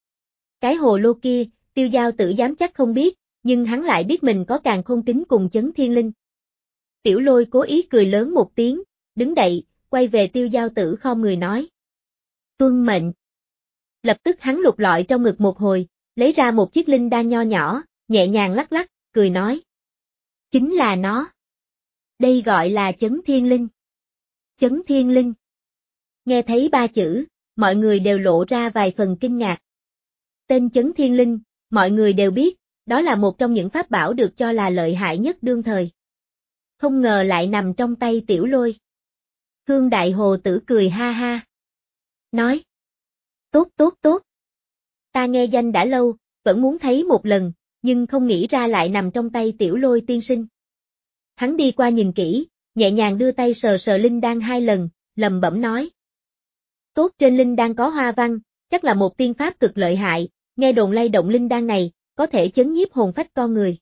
Cái hồ lô kia, Tiêu Giao Tử dám chắc không biết, nhưng hắn lại biết mình có càn khôn tính cùng chấn thiên linh. Tiểu Lôi cố ý cười lớn một tiếng, đứng dậy, quay về Tiêu Giao Tử khom người nói. Tuân mệnh. Lập tức hắn lục lọi trong ngực một hồi, lấy ra một chiếc linh đan nho nhỏ, nhẹ nhàng lắc lắc, cười nói. Chính là nó. Đây gọi là chấn thiên linh. Chấn thiên linh. Nghe thấy ba chữ, mọi người đều lộ ra vài phần kinh ngạc. Tên chấn thiên linh, mọi người đều biết, đó là một trong những pháp bảo được cho là lợi hại nhất đương thời. Không ngờ lại nằm trong tay Tiểu Lôi. Khương Đại Hồ Tử cười ha ha. Nói. Tốt tốt tốt. Ta nghe danh đã lâu, vẫn muốn thấy một lần, nhưng không nghĩ ra lại nằm trong tay Tiểu Lôi tiên sinh. Hắn đi qua nhìn kỹ, nhẹ nhàng đưa tay sờ sờ linh đan hai lần, lầm bẩm nói. Tốt, trên linh đan có hoa văn, chắc là một tiên pháp cực lợi hại, nghe đồn lay động linh đan này, có thể chấn nhiếp hồn phách con người.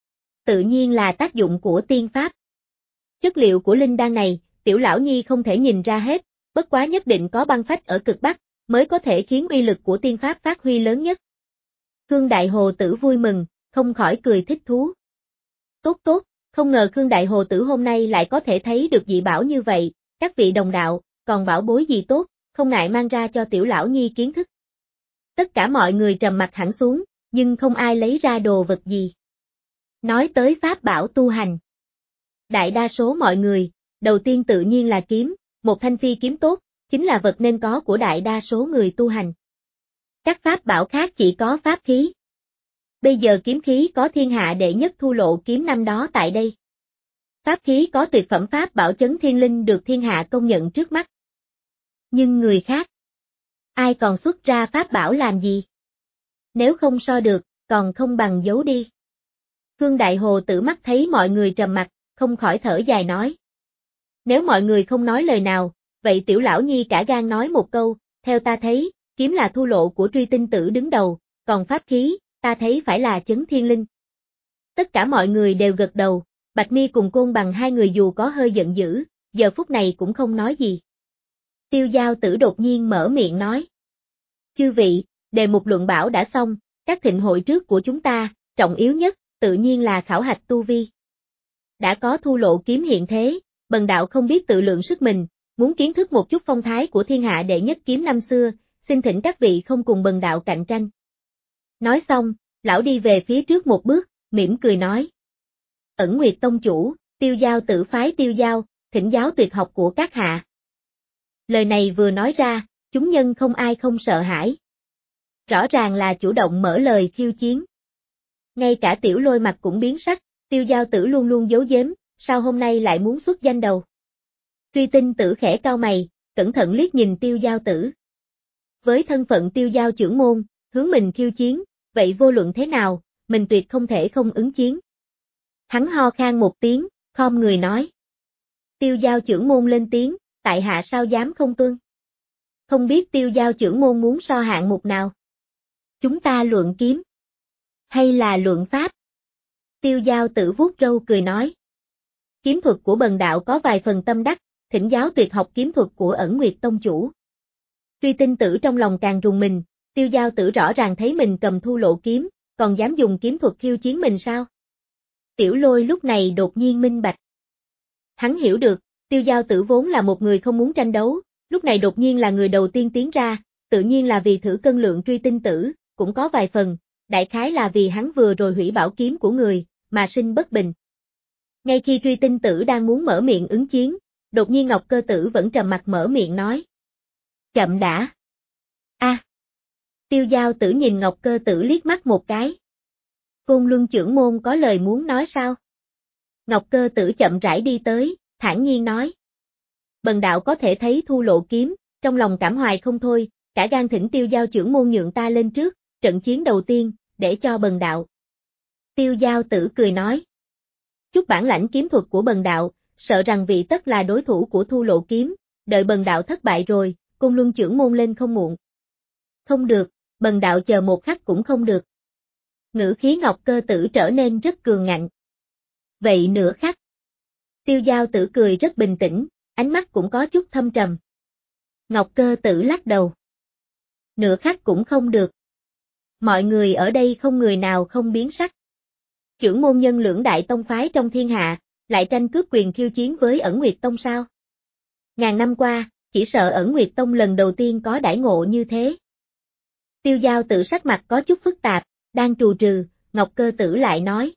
Tự nhiên là tác dụng của tiên pháp. Chất liệu của linh đan này, Tiểu Lão Nhi không thể nhìn ra hết, bất quá nhất định có băng phách ở cực Bắc, mới có thể khiến uy lực của tiên pháp phát huy lớn nhất. Khương Đại Hồ Tử vui mừng, không khỏi cười thích thú. Tốt tốt, không ngờ Khương Đại Hồ Tử hôm nay lại có thể thấy được dị bảo như vậy, các vị đồng đạo, còn bảo bối gì tốt, không ngại mang ra cho Tiểu Lão Nhi kiến thức. Tất cả mọi người trầm mặt hẳn xuống, nhưng không ai lấy ra đồ vật gì. Nói tới pháp bảo tu hành. Đại đa số mọi người, đầu tiên tự nhiên là kiếm, một thanh phi kiếm tốt, chính là vật nên có của đại đa số người tu hành. Các pháp bảo khác chỉ có pháp khí. Bây giờ kiếm khí có thiên hạ đệ nhất thu lộ kiếm năm đó tại đây. Pháp khí có tuyệt phẩm pháp bảo chấn thiên linh được thiên hạ công nhận trước mắt. Nhưng người khác, ai còn xuất ra pháp bảo làm gì? Nếu không so được, còn không bằng giấu đi. Khương Đại Hồ Tử mắt thấy mọi người trầm mặc, không khỏi thở dài nói. Nếu mọi người không nói lời nào, vậy Tiểu Lão Nhi cả gan nói một câu, theo ta thấy, kiếm là thu lộ của Truy Tinh Tử đứng đầu, còn pháp khí, ta thấy phải là chấn thiên linh. Tất cả mọi người đều gật đầu, Bạch Mi cùng Côn Bằng hai người dù có hơi giận dữ, giờ phút này cũng không nói gì. Tiêu Giao Tử đột nhiên mở miệng nói. Chư vị, đề mục luận bảo đã xong, các thịnh hội trước của chúng ta, trọng yếu nhất, tự nhiên là khảo hạch tu vi. Đã có thu lộ kiếm hiện thế, bần đạo không biết tự lượng sức mình, muốn kiến thức một chút phong thái của thiên hạ đệ nhất kiếm năm xưa, xin thỉnh các vị không cùng bần đạo cạnh tranh. Nói xong, lão đi về phía trước một bước, mỉm cười nói. Ẩn Nguyệt Tông chủ, Tiêu Giao Tử phái Tiêu Giao, thỉnh giáo tuyệt học của các hạ. Lời này vừa nói ra, chúng nhân không ai không sợ hãi. Rõ ràng là chủ động mở lời khiêu chiến. Ngay cả Tiểu Lôi mặt cũng biến sắc, Tiêu Giao Tử luôn luôn giấu giếm, sao hôm nay lại muốn xuất danh đầu. Truy Tinh Tử khẽ cau mày, cẩn thận liếc nhìn Tiêu Giao Tử. Với thân phận Tiêu Giao trưởng môn, hướng mình khiêu chiến, vậy vô luận thế nào, mình tuyệt không thể không ứng chiến. Hắn ho khan một tiếng, khom người nói. Tiêu Giao trưởng môn lên tiếng, tại hạ sao dám không tuân. Không biết Tiêu Giao trưởng môn muốn so hạng mục nào? Chúng ta luận kiếm. Hay là luận pháp? Tiêu Giao Tử vuốt râu cười nói. Kiếm thuật của bần đạo có vài phần tâm đắc, thỉnh giáo tuyệt học kiếm thuật của Ẩn Nguyệt Tông chủ. Truy Tinh Tử trong lòng càng rùng mình, Tiêu Giao Tử rõ ràng thấy mình cầm thu lộ kiếm, còn dám dùng kiếm thuật khiêu chiến mình sao? Tiểu Lôi lúc này đột nhiên minh bạch. Hắn hiểu được, Tiêu Giao Tử vốn là một người không muốn tranh đấu, lúc này đột nhiên là người đầu tiên tiến ra, tự nhiên là vì thử cân lượng Truy Tinh Tử, cũng có vài phần, đại khái là vì hắn vừa rồi hủy bảo kiếm của người, mà sinh bất bình. Ngay khi Truy Tinh Tử đang muốn mở miệng ứng chiến, đột nhiên Ngọc Cơ Tử vẫn trầm mặt mở miệng nói. Chậm đã. A. À. Tiêu Giao Tử nhìn Ngọc Cơ Tử liếc mắt một cái. Côn Luân trưởng môn có lời muốn nói sao? Ngọc Cơ Tử chậm rãi đi tới, thản nhiên nói. Bần đạo có thể thấy thu lộ kiếm, trong lòng cảm hoài không thôi, cả gan thỉnh Tiêu Giao trưởng môn nhượng ta lên trước, trận chiến đầu tiên, để cho bần đạo. Tiêu Giao Tử cười nói. Chút bản lãnh kiếm thuật của bần đạo, sợ rằng vị tất là đối thủ của thu lộ kiếm, đợi bần đạo thất bại rồi, Côn Luân trưởng môn lên không muộn. Không được, bần đạo chờ một khắc cũng không được. Ngữ khí Ngọc Cơ Tử trở nên rất cường ngạnh. Vậy nửa khắc. Tiêu Giao Tử cười rất bình tĩnh, ánh mắt cũng có chút thâm trầm. Ngọc Cơ Tử lắc đầu. Nửa khắc cũng không được. Mọi người ở đây không người nào không biến sắc. Trưởng môn nhân lưỡng đại tông phái trong thiên hạ, lại tranh cướp quyền khiêu chiến với Ẩn Nguyệt Tông sao? Ngàn năm qua, chỉ sợ Ẩn Nguyệt Tông lần đầu tiên có đãi ngộ như thế. Tiêu Giao Tử sắc mặt có chút phức tạp, đang trù trừ, Ngọc Cơ Tử lại nói.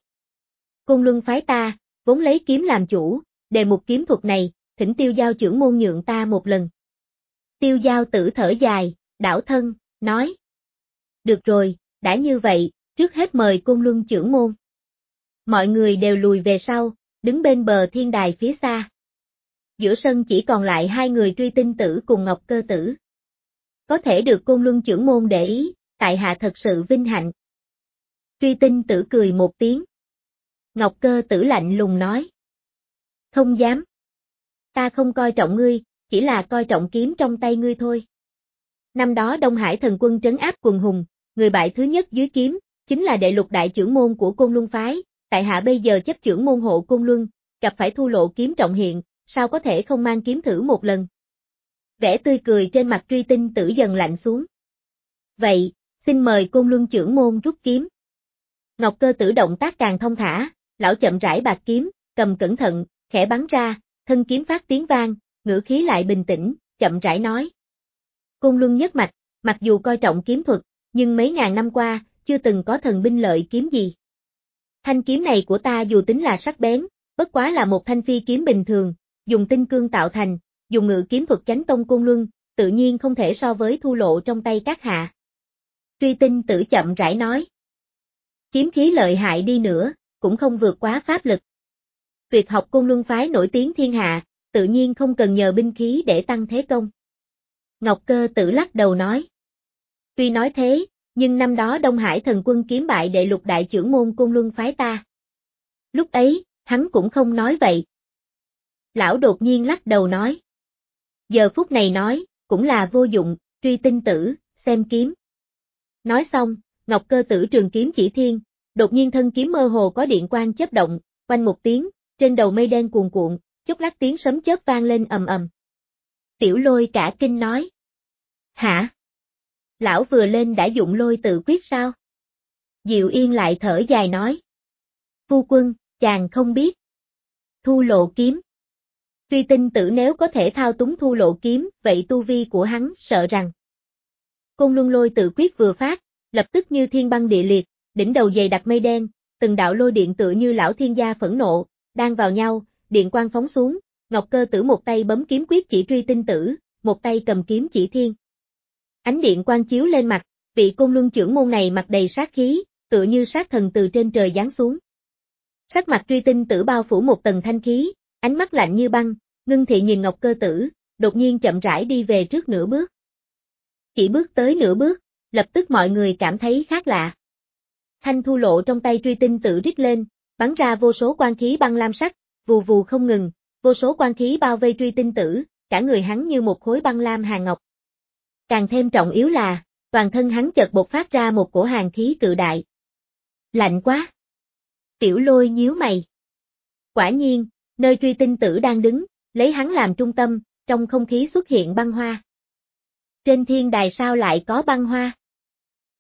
Côn Luân phái ta, vốn lấy kiếm làm chủ, đề mục kiếm thuật này, thỉnh Tiêu Giao trưởng môn nhượng ta một lần. Tiêu Giao Tử thở dài, đảo thân, nói. Được rồi, đã như vậy, trước hết mời Côn Luân trưởng môn. Mọi người đều lùi về sau, đứng bên bờ thiên đài phía xa. Giữa sân chỉ còn lại hai người Truy Tinh Tử cùng Ngọc Cơ Tử. Có thể được Côn Luân trưởng môn để ý, tại hạ thật sự vinh hạnh. Truy Tinh Tử cười một tiếng. Ngọc Cơ Tử lạnh lùng nói. Không dám. Ta không coi trọng ngươi, chỉ là coi trọng kiếm trong tay ngươi thôi. Năm đó Đông Hải thần quân trấn áp quần hùng, người bại thứ nhất dưới kiếm, chính là đệ lục đại trưởng môn của Côn Luân phái, tại hạ bây giờ chấp trưởng môn hộ Côn Luân, gặp phải thu lộ kiếm trọng hiện, sao có thể không mang kiếm thử một lần. Vẻ tươi cười trên mặt Truy Tinh Tử dần lạnh xuống. Vậy, xin mời Côn Luân trưởng môn rút kiếm. Ngọc Cơ Tử động tác càng thông thả, lão chậm rãi bạc kiếm, cầm cẩn thận, khẽ bắn ra, thân kiếm phát tiếng vang, ngữ khí lại bình tĩnh, chậm rãi nói. Côn Luân nhất mạch, mặc dù coi trọng kiếm thuật, nhưng mấy ngàn năm qua, chưa từng có thần binh lợi kiếm gì. Thanh kiếm này của ta dù tính là sắc bén, bất quá là một thanh phi kiếm bình thường, dùng tinh cương tạo thành, dùng ngự kiếm thuật chánh tông Côn Luân, tự nhiên không thể so với thu lộ trong tay các hạ. Truy Tinh Tử chậm rãi nói. Kiếm khí lợi hại đi nữa, cũng không vượt quá pháp lực. Tuyệt học Côn Luân phái nổi tiếng thiên hạ, tự nhiên không cần nhờ binh khí để tăng thế công. Ngọc Cơ Tử lắc đầu nói. Tuy nói thế, nhưng năm đó Đông Hải thần quân kiếm bại đệ lục đại trưởng môn Côn Luân phái ta. Lúc ấy, hắn cũng không nói vậy. Lão đột nhiên lắc đầu nói. Giờ phút này nói, cũng là vô dụng, Truy Tinh Tử, xem kiếm. Nói xong, Ngọc Cơ Tử trường kiếm chỉ thiên, đột nhiên thân kiếm mơ hồ có điện quang chớp động, quanh một tiếng, trên đầu mây đen cuồn cuộn, chốc lát tiếng sấm chớp vang lên ầm ầm. Tiểu Lôi cả kinh nói. Hả? Lão vừa lên đã dụng lôi tự quyết sao? Diệu Yên lại thở dài nói. Phu quân, chàng không biết. Thu lộ kiếm. Truy Tinh Tử nếu có thể thao túng thu lộ kiếm, vậy tu vi của hắn sợ rằng. Côn Luân lôi tự quyết vừa phát, lập tức như thiên băng địa liệt, đỉnh đầu dày đặc mây đen, từng đạo lôi điện tựa như lão thiên gia phẫn nộ, đang vào nhau, điện quang phóng xuống, Ngọc Cơ Tử một tay bấm kiếm quyết chỉ Truy Tinh Tử, một tay cầm kiếm chỉ thiên. Ánh điện quang chiếu lên mặt, vị Côn Luân trưởng môn này mặt đầy sát khí, tựa như sát thần từ trên trời giáng xuống. Sắc mặt Truy Tinh Tử bao phủ một tầng thanh khí, ánh mắt lạnh như băng, ngưng thị nhìn Ngọc Cơ Tử, đột nhiên chậm rãi đi về trước nửa bước. Chỉ bước tới nửa bước, lập tức mọi người cảm thấy khác lạ. Thanh thu lộ trong tay Truy Tinh Tử rít lên, bắn ra vô số quang khí băng lam sắc, vù vù không ngừng, vô số quang khí bao vây Truy Tinh Tử, cả người hắn như một khối băng lam hàng ngọc. Càng thêm trọng yếu là, toàn thân hắn chợt bộc phát ra một cổ hàn khí cự đại. Lạnh quá! Tiểu Lôi nhíu mày. Quả nhiên, nơi Truy Tinh Tử đang đứng, lấy hắn làm trung tâm, trong không khí xuất hiện băng hoa. Trên thiên đài sao lại có băng hoa?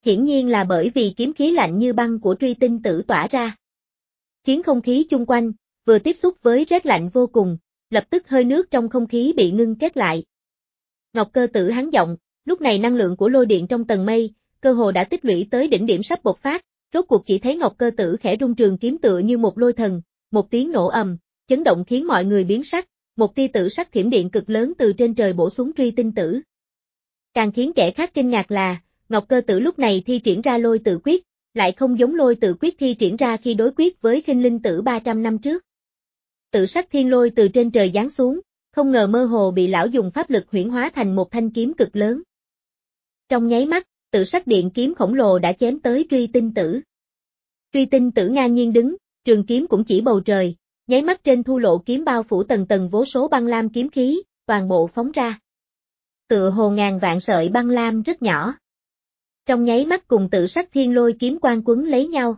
Hiển nhiên là bởi vì kiếm khí lạnh như băng của truy tinh tử tỏa ra. Khiến không khí chung quanh, vừa tiếp xúc với rét lạnh vô cùng, lập tức hơi nước trong không khí bị ngưng kết lại. Ngọc Cơ Tử hắn giọng, lúc này năng lượng của lôi điện trong tầng mây, cơ hồ đã tích lũy tới đỉnh điểm sắp bộc phát, rốt cuộc chỉ thấy Ngọc Cơ Tử khẽ rung trường kiếm tựa như một lôi thần, một tiếng nổ ầm, chấn động khiến mọi người biến sắc, một tia tử sắc thiểm điện cực lớn từ trên trời bổ xuống truy tinh tử. Càng khiến kẻ khác kinh ngạc là, Ngọc Cơ Tử lúc này thi triển ra lôi tự quyết, lại không giống lôi tự quyết thi triển ra khi đối quyết với Khinh Linh Tử ba trăm năm trước. Tự sắc thiên lôi từ trên trời giáng xuống, không ngờ mơ hồ bị lão dùng pháp lực huyễn hóa thành một thanh kiếm cực lớn. Trong nháy mắt, tự sắc điện kiếm khổng lồ đã chém tới truy tinh tử. Truy tinh tử ngang nhiên đứng, trường kiếm cũng chỉ bầu trời, nháy mắt trên thu lộ kiếm bao phủ tầng tầng vô số băng lam kiếm khí, toàn bộ phóng ra. Tựa hồ ngàn vạn sợi băng lam rất nhỏ. Trong nháy mắt cùng tự sắc thiên lôi kiếm quan quấn lấy nhau.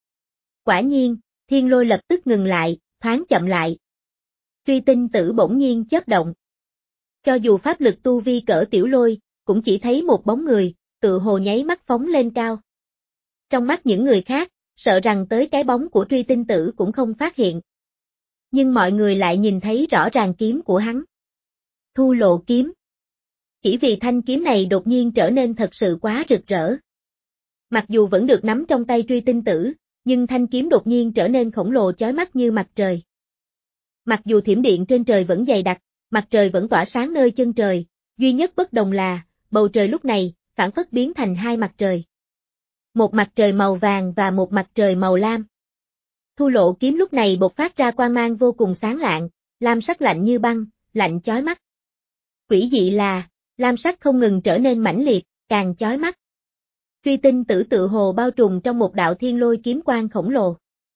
Quả nhiên, thiên lôi lập tức ngừng lại, thoáng chậm lại. Truy tinh tử bỗng nhiên chớp động. Cho dù pháp lực tu vi cỡ tiểu lôi, cũng chỉ thấy một bóng người, tựa hồ nháy mắt phóng lên cao. Trong mắt những người khác, sợ rằng tới cái bóng của truy tinh tử cũng không phát hiện. Nhưng mọi người lại nhìn thấy rõ ràng kiếm của hắn. Thu lộ kiếm. Chỉ vì thanh kiếm này đột nhiên trở nên thật sự quá rực rỡ. Mặc dù vẫn được nắm trong tay truy tinh tử, nhưng thanh kiếm đột nhiên trở nên khổng lồ chói mắt như mặt trời. Mặc dù thiểm điện trên trời vẫn dày đặc, mặt trời vẫn tỏa sáng nơi chân trời, duy nhất bất đồng là, bầu trời lúc này, phản phất biến thành hai mặt trời. Một mặt trời màu vàng và một mặt trời màu lam. Thu lộ kiếm lúc này bộc phát ra quang mang vô cùng sáng lạng, lam sắc lạnh như băng, lạnh chói mắt. Quỷ dị là, lam sắc không ngừng trở nên mãnh liệt, càng chói mắt. Truy tinh tử tự hồ bao trùm trong một đạo thiên lôi kiếm quang khổng lồ.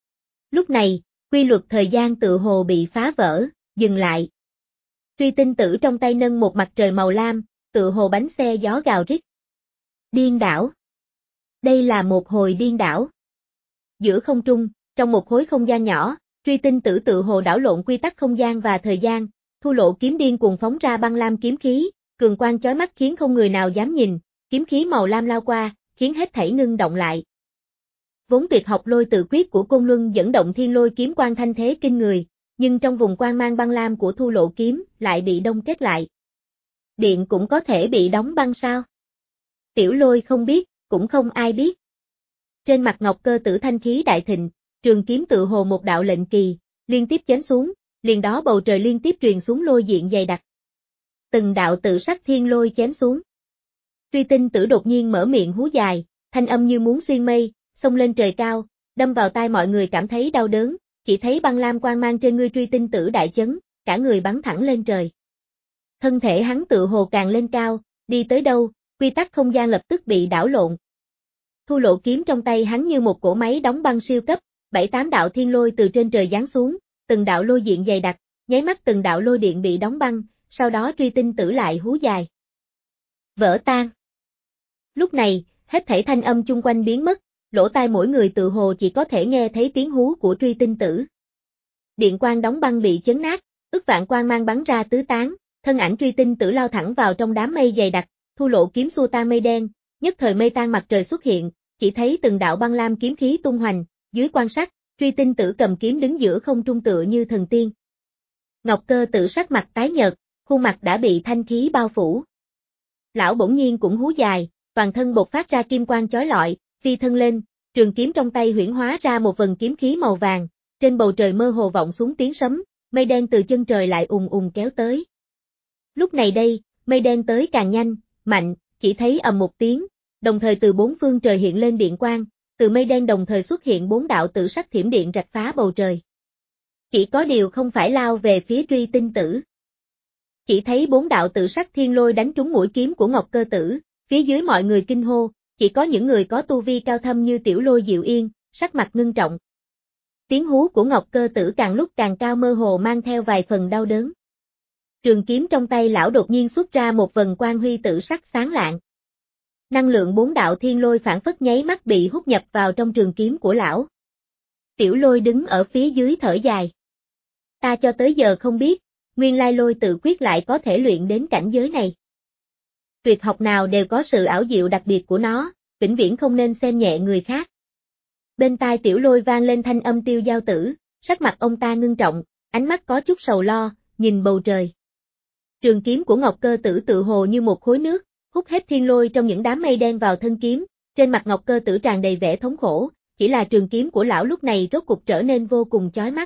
Lúc này, quy luật thời gian tự hồ bị phá vỡ, dừng lại. Truy tinh tử trong tay nâng một mặt trời màu lam, tự hồ bánh xe gió gào rít. Điên đảo. Đây là một hồi điên đảo. Giữa không trung, trong một khối không gian nhỏ, truy tinh tử tự hồ đảo lộn quy tắc không gian và thời gian, thu lộ kiếm điên cuồng phóng ra băng lam kiếm khí, cường quang chói mắt khiến không người nào dám nhìn, kiếm khí màu lam lao qua, khiến hết thảy ngưng động lại. Vốn tuyệt học lôi tự quyết của Côn Luân dẫn động thiên lôi kiếm quang thanh thế kinh người, nhưng trong vùng quang mang băng lam của thu lộ kiếm lại bị đông kết lại. Điện cũng có thể bị đóng băng sao? Tiểu lôi không biết, cũng không ai biết. Trên mặt Ngọc Cơ Tử thanh khí đại thịnh, trường kiếm tự hồ một đạo lệnh kỳ, liên tiếp chém xuống, liền đó bầu trời liên tiếp truyền xuống lôi diện dày đặc. Từng đạo tự sắc thiên lôi chém xuống. Truy tinh tử đột nhiên mở miệng hú dài, thanh âm như muốn xuyên mây, xông lên trời cao, đâm vào tai mọi người cảm thấy đau đớn, chỉ thấy băng lam quang mang trên người truy tinh tử đại chấn, cả người bắn thẳng lên trời. Thân thể hắn tự hồ càng lên cao, đi tới đâu, quy tắc không gian lập tức bị đảo lộn. Thu lộ kiếm trong tay hắn như một cỗ máy đóng băng siêu cấp, bảy tám đạo thiên lôi từ trên trời giáng xuống, từng đạo lôi diện dày đặc, nháy mắt từng đạo lôi điện bị đóng băng, sau đó truy tinh tử lại hú dài. Vỡ tan. Lúc này, hết thảy thanh âm chung quanh biến mất, lỗ tai mỗi người tự hồ chỉ có thể nghe thấy tiếng hú của truy tinh tử. Điện quang đóng băng bị chấn nát, ức vạn quang mang bắn ra tứ tán, thân ảnh truy tinh tử lao thẳng vào trong đám mây dày đặc, thu lộ kiếm xua tan mây đen, nhất thời mây tan mặt trời xuất hiện, chỉ thấy từng đạo băng lam kiếm khí tung hoành, dưới quan sát, truy tinh tử cầm kiếm đứng giữa không trung tựa như thần tiên. Ngọc Cơ Tử sắc mặt tái nhợt, khuôn mặt đã bị thanh khí bao phủ. Lão bỗng nhiên cũng hú dài, toàn thân bộc phát ra kim quang chói lọi, phi thân lên, trường kiếm trong tay huyễn hóa ra một vần kiếm khí màu vàng, trên bầu trời mơ hồ vọng xuống tiếng sấm, mây đen từ chân trời lại ùn ùn kéo tới. Lúc này đây, mây đen tới càng nhanh, mạnh, chỉ thấy ầm một tiếng, đồng thời từ bốn phương trời hiện lên điện quang, từ mây đen đồng thời xuất hiện bốn đạo tự sắc thiểm điện rạch phá bầu trời. Chỉ có điều không phải lao về phía truy tinh tử. Chỉ thấy bốn đạo tự sắc thiên lôi đánh trúng mũi kiếm của Ngọc Cơ Tử, phía dưới mọi người kinh hô, chỉ có những người có tu vi cao thâm như Tiểu Lôi Diệu Yên, sắc mặt ngưng trọng. Tiếng hú của Ngọc Cơ Tử càng lúc càng cao mơ hồ mang theo vài phần đau đớn. Trường kiếm trong tay lão đột nhiên xuất ra một vần quang huy tự sắc sáng lạng. Năng lượng bốn đạo thiên lôi phản phất nháy mắt bị hút nhập vào trong trường kiếm của lão. Tiểu Lôi đứng ở phía dưới thở dài. Ta cho tới giờ không biết, nguyên lai lôi tự quyết lại có thể luyện đến cảnh giới này. Tuyệt học nào đều có sự ảo diệu đặc biệt của nó, vĩnh viễn không nên xem nhẹ người khác. Bên tai Tiểu Lôi vang lên thanh âm Tiêu Giao Tử, sắc mặt ông ta ngưng trọng, ánh mắt có chút sầu lo, nhìn bầu trời. Trường kiếm của Ngọc Cơ Tử tự hồ như một khối nước, hút hết thiên lôi trong những đám mây đen vào thân kiếm, trên mặt Ngọc Cơ Tử tràn đầy vẻ thống khổ, chỉ là trường kiếm của lão lúc này rốt cục trở nên vô cùng chói mắt.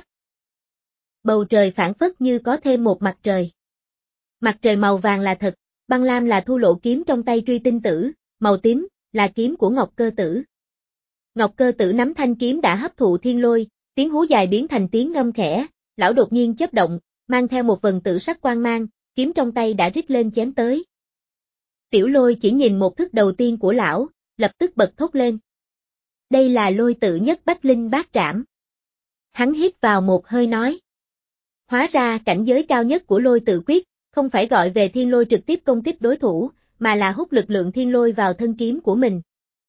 Bầu trời phảng phất như có thêm một mặt trời. Mặt trời màu vàng là thật, băng lam là Thu Lộ kiếm trong tay Truy Tinh Tử, màu tím là kiếm của Ngọc Cơ Tử. Ngọc Cơ Tử nắm thanh kiếm đã hấp thụ thiên lôi, tiếng hú dài biến thành tiếng ngâm khẽ, lão đột nhiên chớp động, mang theo một vần tử sắc quang mang, kiếm trong tay đã rít lên chém tới. Tiểu Lôi chỉ nhìn một thức đầu tiên của lão, lập tức bật thốt lên. Đây là Lôi Tự Nhất Bách Linh Bát Trảm. Hắn hít vào một hơi nói. Hóa ra cảnh giới cao nhất của Lôi Tự Quyết, không phải gọi về thiên lôi trực tiếp công kích đối thủ, mà là hút lực lượng thiên lôi vào thân kiếm của mình.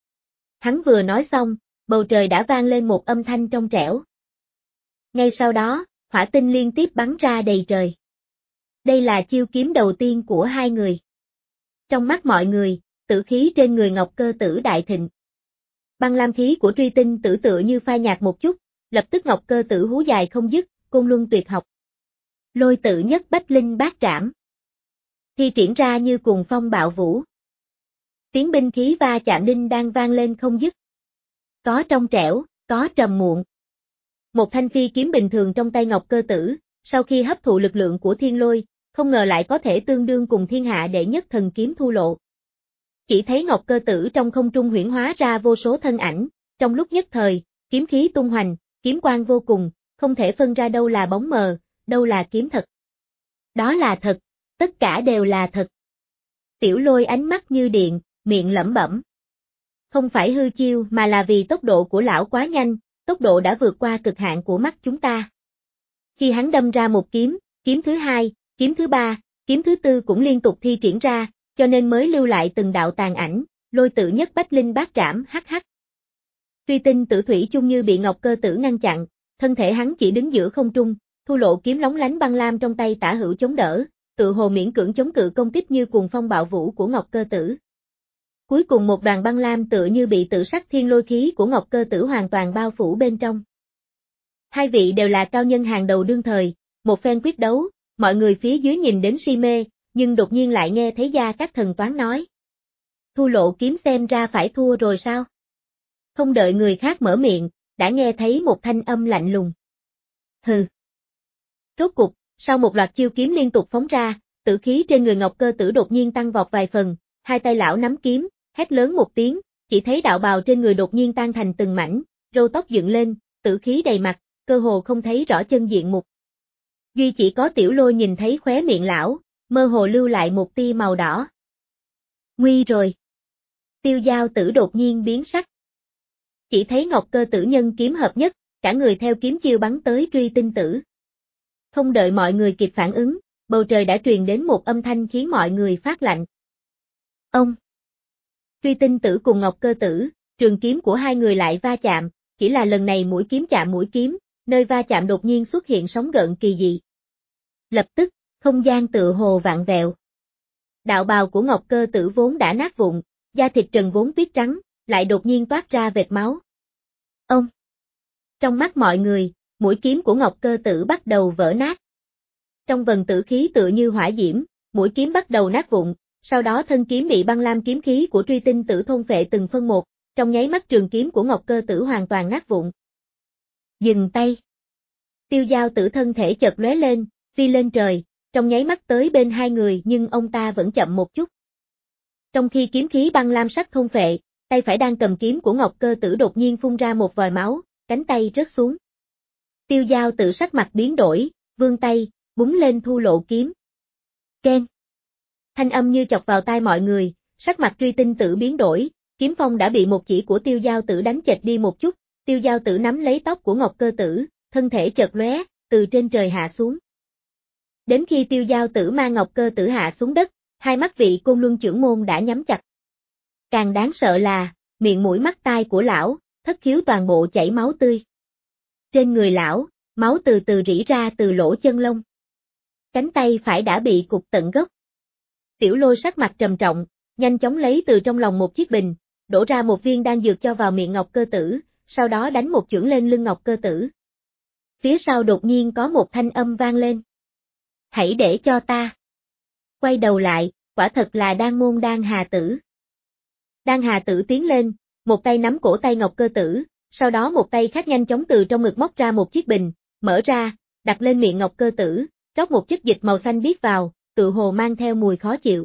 Hắn vừa nói xong, bầu trời đã vang lên một âm thanh trong trẻo. Ngay sau đó, hỏa tinh liên tiếp bắn ra đầy trời. Đây là chiêu kiếm đầu tiên của hai người. Trong mắt mọi người, tử khí trên người Ngọc Cơ Tử đại thịnh. Băng lam khí của Truy Tinh Tử tựa như phai nhạt một chút, lập tức Ngọc Cơ Tử hú dài không dứt, côn luân tuyệt học. Lôi Tự Nhất Bách Linh Bát Trảm. Thi triển ra như cuồng phong bạo vũ. Tiếng binh khí va chạm đinh đang vang lên không dứt. Có trong trẻo, có trầm muộn. Một thanh phi kiếm bình thường trong tay Ngọc Cơ Tử, sau khi hấp thụ lực lượng của thiên lôi, không ngờ lại có thể tương đương cùng thiên hạ đệ nhất thần kiếm Thu Lộ. Chỉ thấy Ngọc Cơ Tử trong không trung huyễn hóa ra vô số thân ảnh, trong lúc nhất thời, kiếm khí tung hoành, kiếm quang vô cùng, không thể phân ra đâu là bóng mờ, đâu là kiếm thật. Đó là thật, tất cả đều là thật. Tiểu Lôi ánh mắt như điện, miệng lẩm bẩm. Không phải hư chiêu mà là vì tốc độ của lão quá nhanh, tốc độ đã vượt qua cực hạn của mắt chúng ta. Khi hắn đâm ra một kiếm, kiếm thứ hai, kiếm thứ ba, kiếm thứ tư cũng liên tục thi triển ra, cho nên mới lưu lại từng đạo tàn ảnh, Lôi Tự Nhất Bách Linh Bát Trảm hắc hắc. Truy Tinh Tử thủy chung như bị Ngọc Cơ Tử ngăn chặn, thân thể hắn chỉ đứng giữa không trung, Thu Lộ kiếm lóng lánh băng lam trong tay tả hữu chống đỡ, tự hồ miễn cưỡng chống cự công kích như cuồng phong bạo vũ của Ngọc Cơ Tử. Cuối cùng một đoàn băng lam tựa như bị tự sắc thiên lôi khí của Ngọc Cơ Tử hoàn toàn bao phủ bên trong. Hai vị đều là cao nhân hàng đầu đương thời, một phen quyết đấu, mọi người phía dưới nhìn đến si mê, nhưng đột nhiên lại nghe thấy Gia Cát Thần Toán nói. Thu Lộ kiếm xem ra phải thua rồi sao? Không đợi người khác mở miệng, đã nghe thấy một thanh âm lạnh lùng. Hừ. Rốt cục, sau một loạt chiêu kiếm liên tục phóng ra, tử khí trên người Ngọc Cơ Tử đột nhiên tăng vọt vài phần, hai tay lão nắm kiếm, hét lớn một tiếng, chỉ thấy đạo bào trên người đột nhiên tan thành từng mảnh, râu tóc dựng lên, tử khí đầy mặt, cơ hồ không thấy rõ chân diện mục. Duy chỉ có Tiểu Lôi nhìn thấy khóe miệng lão, mơ hồ lưu lại một tia màu đỏ. Nguy rồi. Tiêu Giao Tử đột nhiên biến sắc. Chỉ thấy Ngọc Cơ Tử nhân kiếm hợp nhất, cả người theo kiếm chiêu bắn tới Truy Tinh Tử. Không đợi mọi người kịp phản ứng, bầu trời đã truyền đến một âm thanh khiến mọi người phát lạnh. Ông! Truy Tinh Tử cùng Ngọc Cơ Tử, trường kiếm của hai người lại va chạm, chỉ là lần này mũi kiếm chạm mũi kiếm, nơi va chạm đột nhiên xuất hiện sóng gợn kỳ dị. Lập tức, không gian tựa hồ vạn vẹo. Đạo bào của Ngọc Cơ Tử vốn đã nát vụn, da thịt trần vốn tuyết trắng, lại đột nhiên toát ra vệt máu. Ông! Trong mắt mọi người, mũi kiếm của Ngọc Cơ Tử bắt đầu vỡ nát. Trong vần tử khí tựa như hỏa diễm, mũi kiếm bắt đầu nát vụn, sau đó thân kiếm bị băng lam kiếm khí của Truy Tinh Tử thôn phệ từng phân một, trong nháy mắt trường kiếm của Ngọc Cơ Tử hoàn toàn nát vụn. Dừng tay. Tiêu Giao Tử thân thể chợt lóe lên, phi lên trời, trong nháy mắt tới bên hai người nhưng ông ta vẫn chậm một chút. Trong khi kiếm khí băng lam sắc thôn phệ, tay phải đang cầm kiếm của Ngọc Cơ Tử đột nhiên phun ra một vòi máu, cánh tay rớt xuống. Tiêu Giao Tử sắc mặt biến đổi, vươn tay, búng lên Thu Lộ kiếm. Keng. Thanh âm như chọc vào tai mọi người, sắc mặt Truy Tinh Tử biến đổi, kiếm phong đã bị một chỉ của Tiêu Giao Tử đánh chệch đi một chút, Tiêu Giao Tử nắm lấy tóc của Ngọc Cơ Tử, thân thể chợt lóe, từ trên trời hạ xuống. Đến khi Tiêu Giao Tử mang Ngọc Cơ Tử hạ xuống đất, hai mắt vị Côn Luân trưởng môn đã nhắm chặt. Càng đáng sợ là, miệng mũi mắt tai của lão, thất khiếu toàn bộ chảy máu tươi. Trên người lão, máu từ từ rỉ ra từ lỗ chân lông. Cánh tay phải đã bị cụt tận gốc. Tiểu Lôi sắc mặt trầm trọng, nhanh chóng lấy từ trong lòng một chiếc bình, đổ ra một viên đan dược cho vào miệng Ngọc Cơ Tử, sau đó đánh một chưởng lên lưng Ngọc Cơ Tử. Phía sau đột nhiên có một thanh âm vang lên. Hãy để cho ta. Quay đầu lại, quả thật là Đan Môn Đan Hà Tử. Đan Hà Tử tiến lên, một tay nắm cổ tay Ngọc Cơ Tử, sau đó một tay khác nhanh chóng từ trong ngực móc ra một chiếc bình, mở ra, đặt lên miệng Ngọc Cơ Tử, rót một chất dịch màu xanh biếc vào, tự hồ mang theo mùi khó chịu.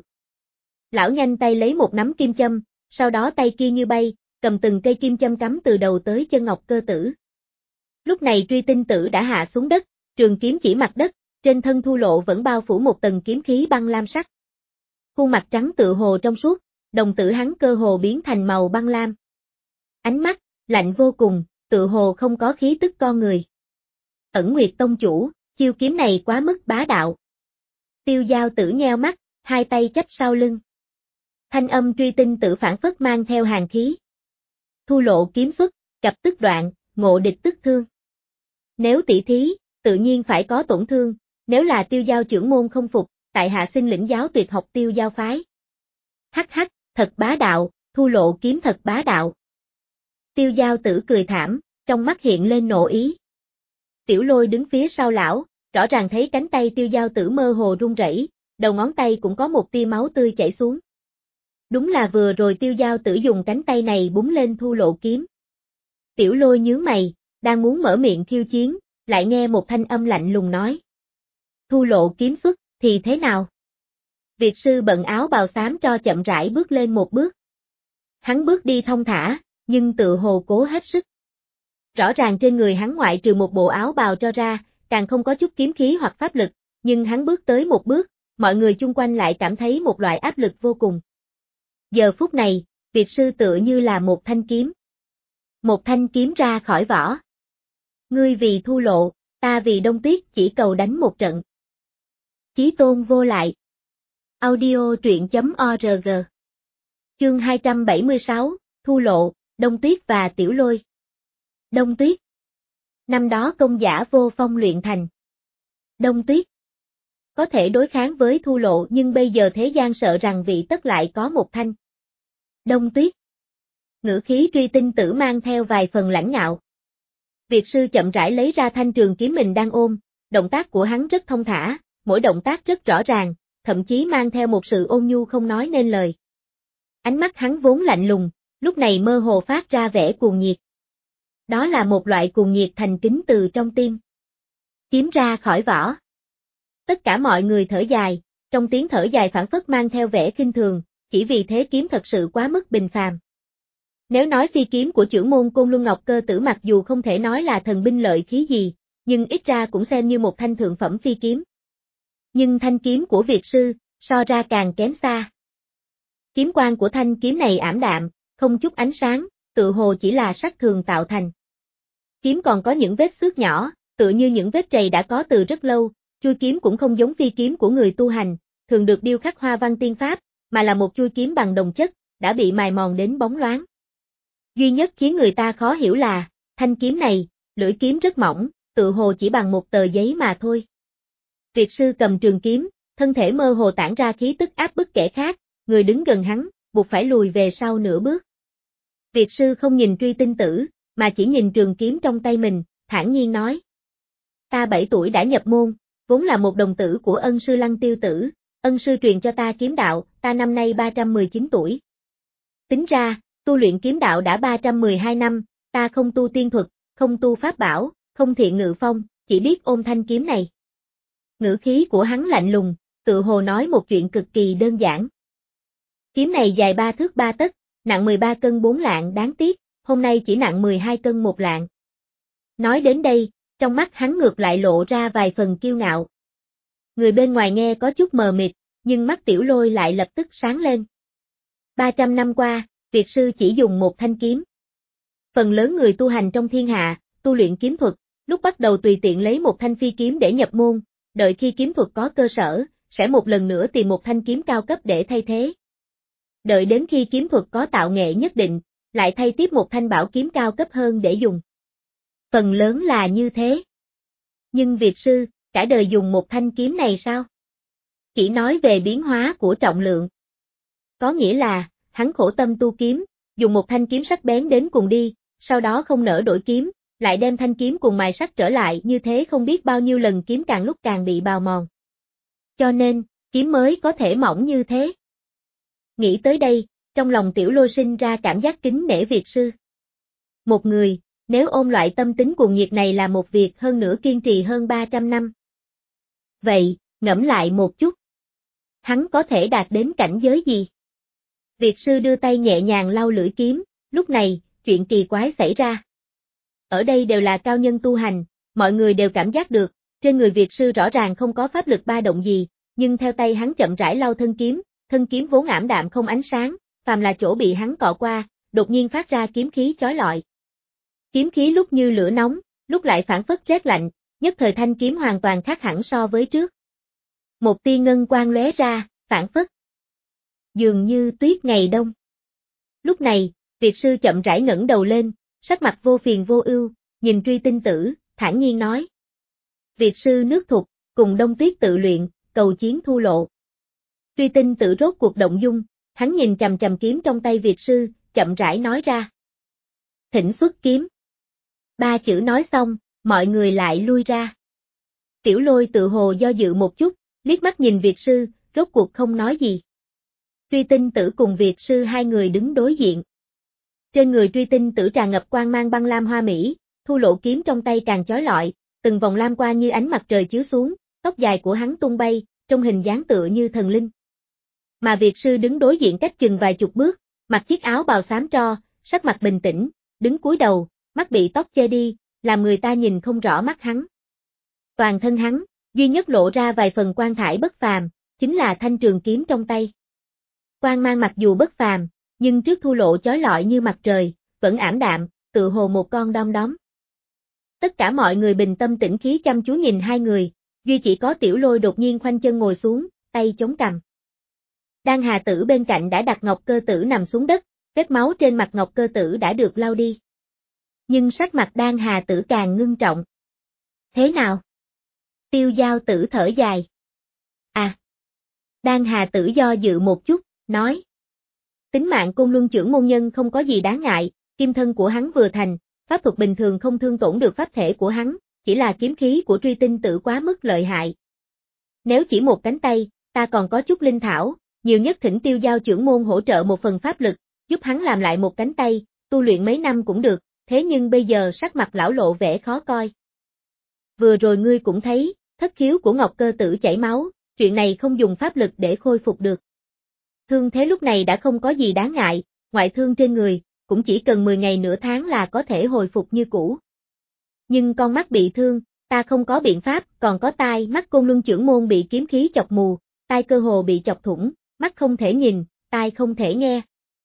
Lão nhanh tay lấy một nắm kim châm, sau đó tay kia như bay, cầm từng cây kim châm cắm từ đầu tới chân Ngọc Cơ Tử. Lúc này Truy Tinh Tử đã hạ xuống đất, trường kiếm chỉ mặt đất, trên thân Thu Lộ vẫn bao phủ một tầng kiếm khí băng lam sắc. Khuôn mặt trắng tự hồ trong suốt, đồng tử hắn cơ hồ biến thành màu băng lam. Ánh mắt, lạnh vô cùng, tự hồ không có khí tức con người. Ẩn Nguyệt Tông chủ, chiêu kiếm này quá mức bá đạo. Tiêu Giao Tử nheo mắt, hai tay chắp sau lưng. Thanh âm Truy Tinh Tử phản phất mang theo hàn khí. Thu Lộ kiếm xuất, cặp tức đoạn, ngộ địch tức thương. Nếu tỷ thí, tự nhiên phải có tổn thương, nếu là Tiêu Giao trưởng môn không phục, tại hạ xin lĩnh giáo tuyệt học Tiêu Giao phái. Hắc hắc, thật bá đạo, Thu Lộ kiếm thật bá đạo. Tiêu Giao Tử cười thảm, trong mắt hiện lên nộ ý. Tiểu Lôi đứng phía sau lão, rõ ràng thấy cánh tay Tiêu Giao Tử mơ hồ run rẩy, đầu ngón tay cũng có một tia máu tươi chảy xuống. Đúng là vừa rồi Tiêu Giao Tử dùng cánh tay này búng lên Thu Lộ kiếm. Tiểu Lôi nhướng mày, đang muốn mở miệng khiêu chiến, lại nghe một thanh âm lạnh lùng nói. Thu Lộ kiếm xuất, thì thế nào? Việt sư bận áo bào xám cho chậm rãi bước lên một bước. Hắn bước đi thong thả, nhưng tự hồ cố hết sức. Rõ ràng trên người hắn ngoại trừ một bộ áo bào cho ra, càng không có chút kiếm khí hoặc pháp lực, nhưng hắn bước tới một bước, mọi người chung quanh lại cảm thấy một loại áp lực vô cùng. Giờ phút này, Việt sư tựa như là một thanh kiếm. Một thanh kiếm ra khỏi vỏ. Ngươi vì Thu Lộ, ta vì Đông Tuyết chỉ cầu đánh một trận. Chí tôn vô lại. Audio truyện chấm org. Chương hai trăm bảy mươi sáu, Thu Lộ, Đông Tuyết và Tiểu Lôi. Đông Tuyết. Năm đó công giả vô phong luyện thành. Đông Tuyết. Có thể đối kháng với Thu Lộ nhưng bây giờ thế gian sợ rằng vị tất lại có một thanh. Đông Tuyết. Ngữ khí Truy Tinh Tử mang theo vài phần lãnh ngạo. Việt sư chậm rãi lấy ra thanh trường kiếm mình đang ôm, động tác của hắn rất thông thả, mỗi động tác rất rõ ràng, thậm chí mang theo một sự ôn nhu không nói nên lời. Ánh mắt hắn vốn lạnh lùng, lúc này mơ hồ phát ra vẻ cuồng nhiệt. Đó là một loại cuồng nhiệt thành kính từ trong tim. Kiếm ra khỏi vỏ. Tất cả mọi người thở dài, trong tiếng thở dài phảng phất mang theo vẻ khinh thường, chỉ vì thế kiếm thật sự quá mức bình phàm. Nếu nói phi kiếm của chưởng môn Côn Luân Ngọc Cơ Tử mặc dù không thể nói là thần binh lợi khí gì, nhưng ít ra cũng xem như một thanh thượng phẩm phi kiếm. Nhưng thanh kiếm của Việt sư, so ra càng kém xa. Kiếm quang của thanh kiếm này ảm đạm, không chút ánh sáng, tự hồ chỉ là sắt thường tạo thành. Kiếm còn có những vết xước nhỏ, tựa như những vết trầy đã có từ rất lâu, chuôi kiếm cũng không giống phi kiếm của người tu hành, thường được điêu khắc hoa văn tiên pháp, mà là một chuôi kiếm bằng đồng chất, đã bị mài mòn đến bóng loáng. Duy nhất khiến người ta khó hiểu là, thanh kiếm này, lưỡi kiếm rất mỏng, tự hồ chỉ bằng một tờ giấy mà thôi. Việt sư cầm trường kiếm, thân thể mơ hồ tản ra khí tức áp bức kẻ khác, người đứng gần hắn, buộc phải lùi về sau nửa bước. Việt sư không nhìn Truy Tinh Tử, mà chỉ nhìn trường kiếm trong tay mình, thản nhiên nói. Ta bảy tuổi đã nhập môn, vốn là một đồng tử của ân sư Lăng Tiêu Tử, ân sư truyền cho ta kiếm đạo, ta năm nay ba trăm mười chín tuổi. Tính ra, tu luyện kiếm đạo đã ba trăm mười hai năm, ta không tu tiên thuật, không tu pháp bảo, không thiện ngự phong, chỉ biết ôm thanh kiếm này. Ngữ khí của hắn lạnh lùng, tự hồ nói một chuyện cực kỳ đơn giản. Kiếm này dài ba thước ba tấc, nặng mười ba cân bốn lạng, đáng tiếc, hôm nay chỉ nặng mười hai cân một lạng. Nói đến đây, trong mắt hắn ngược lại lộ ra vài phần kiêu ngạo. Người bên ngoài nghe có chút mờ mịt, nhưng mắt Tiểu Lôi lại lập tức sáng lên. ba trăm năm qua, Việt sư chỉ dùng một thanh kiếm. Phần lớn người tu hành trong thiên hạ, tu luyện kiếm thuật, lúc bắt đầu tùy tiện lấy một thanh phi kiếm để nhập môn, đợi khi kiếm thuật có cơ sở, sẽ một lần nữa tìm một thanh kiếm cao cấp để thay thế. Đợi đến khi kiếm thuật có tạo nghệ nhất định, lại thay tiếp một thanh bảo kiếm cao cấp hơn để dùng. Phần lớn là như thế. Nhưng Việt sư, cả đời dùng một thanh kiếm này sao? Chỉ nói về biến hóa của trọng lượng. Có nghĩa là, hắn khổ tâm tu kiếm, dùng một thanh kiếm sắc bén đến cùng đi, sau đó không nỡ đổi kiếm, lại đem thanh kiếm cùng mài sắt trở lại, như thế không biết bao nhiêu lần kiếm càng lúc càng bị bào mòn. Cho nên, kiếm mới có thể mỏng như thế. Nghĩ tới đây, trong lòng Tiểu Lôi sinh ra cảm giác kính nể Việt sư. Một người, nếu ôm loại tâm tính cuồng nhiệt này là một việc, hơn nữa kiên trì hơn ba trăm năm. Vậy, ngẫm lại một chút. Hắn có thể đạt đến cảnh giới gì? Việt sư đưa tay nhẹ nhàng lau lưỡi kiếm, lúc này, chuyện kỳ quái xảy ra. Ở đây đều là cao nhân tu hành, mọi người đều cảm giác được, trên người Việt sư rõ ràng không có pháp lực ba động gì, nhưng theo tay hắn chậm rãi lau thân kiếm, thân kiếm vốn ảm đạm không ánh sáng, phàm là chỗ bị hắn cọ qua, đột nhiên phát ra kiếm khí chói lọi. Kiếm khí lúc như lửa nóng, lúc lại phản phất rét lạnh, nhất thời thanh kiếm hoàn toàn khác hẳn so với trước. Một tia ngân quang lóe ra, phản phất dường như tuyết ngày đông. Lúc này, Việt sư chậm rãi ngẩng đầu lên, sắc mặt vô phiền vô ưu, nhìn Truy Tinh Tử, thản nhiên nói. Việt sư nước thục, cùng Đông Tuyết tự luyện, cầu chiến thu lộ. Truy Tinh Tử rốt cuộc động dung, hắn nhìn chằm chằm kiếm trong tay Việt sư, chậm rãi nói ra. Thỉnh xuất kiếm. Ba chữ nói xong, mọi người lại lui ra. Tiểu Lôi tự hồ do dự một chút, liếc mắt nhìn Việt sư, rốt cuộc không nói gì. Truy Tinh Tử cùng Việt sư hai người đứng đối diện. Trên người Truy Tinh Tử tràn ngập quang mang băng lam hoa mỹ, thu lộ kiếm trong tay càng chói lọi, từng vòng lam quang như ánh mặt trời chiếu xuống, tóc dài của hắn tung bay, trong hình dáng tựa như thần linh. Mà Việt sư đứng đối diện cách chừng vài chục bước, mặc chiếc áo bào xám tro, sắc mặt bình tĩnh, đứng cúi đầu, mắt bị tóc che đi, làm người ta nhìn không rõ mắt hắn. Toàn thân hắn, duy nhất lộ ra vài phần quang thải bất phàm, chính là thanh trường kiếm trong tay. Quang mang mặc dù bất phàm, nhưng trước thu lộ chói lọi như mặt trời, vẫn ảm đạm, tự hồ một con đom đóm. Tất cả mọi người bình tâm tĩnh khí chăm chú nhìn hai người, duy chỉ có Tiểu Lôi đột nhiên khoanh chân ngồi xuống, tay chống cằm. Đan Hà Tử bên cạnh đã đặt Ngọc Cơ Tử nằm xuống đất, vết máu trên mặt Ngọc Cơ Tử đã được lau đi. Nhưng sắc mặt Đan Hà Tử càng ngưng trọng. Thế nào? Tiêu Giao Tử thở dài. À. Đan Hà Tử do dự một chút, nói. Tính mạng Côn Luân trưởng môn nhân không có gì đáng ngại, kim thân của hắn vừa thành, pháp thuật bình thường không thương tổn được pháp thể của hắn, chỉ là kiếm khí của Truy Tinh Tử quá mức lợi hại. Nếu chỉ một cánh tay, ta còn có chút linh thảo, nhiều nhất thỉnh Tiêu Giao trưởng môn hỗ trợ một phần pháp lực, giúp hắn làm lại một cánh tay, tu luyện mấy năm cũng được, thế nhưng bây giờ sắc mặt lão lộ vẻ khó coi. Vừa rồi ngươi cũng thấy, thất khiếu của Ngọc Cơ Tử chảy máu, chuyện này không dùng pháp lực để khôi phục được. Thương thế lúc này đã không có gì đáng ngại, ngoại thương trên người, cũng chỉ cần mười ngày nửa tháng là có thể hồi phục như cũ. Nhưng con mắt bị thương, ta không có biện pháp, còn có tai, mắt Côn Luân trưởng môn bị kiếm khí chọc mù, tai cơ hồ bị chọc thủng, mắt không thể nhìn, tai không thể nghe.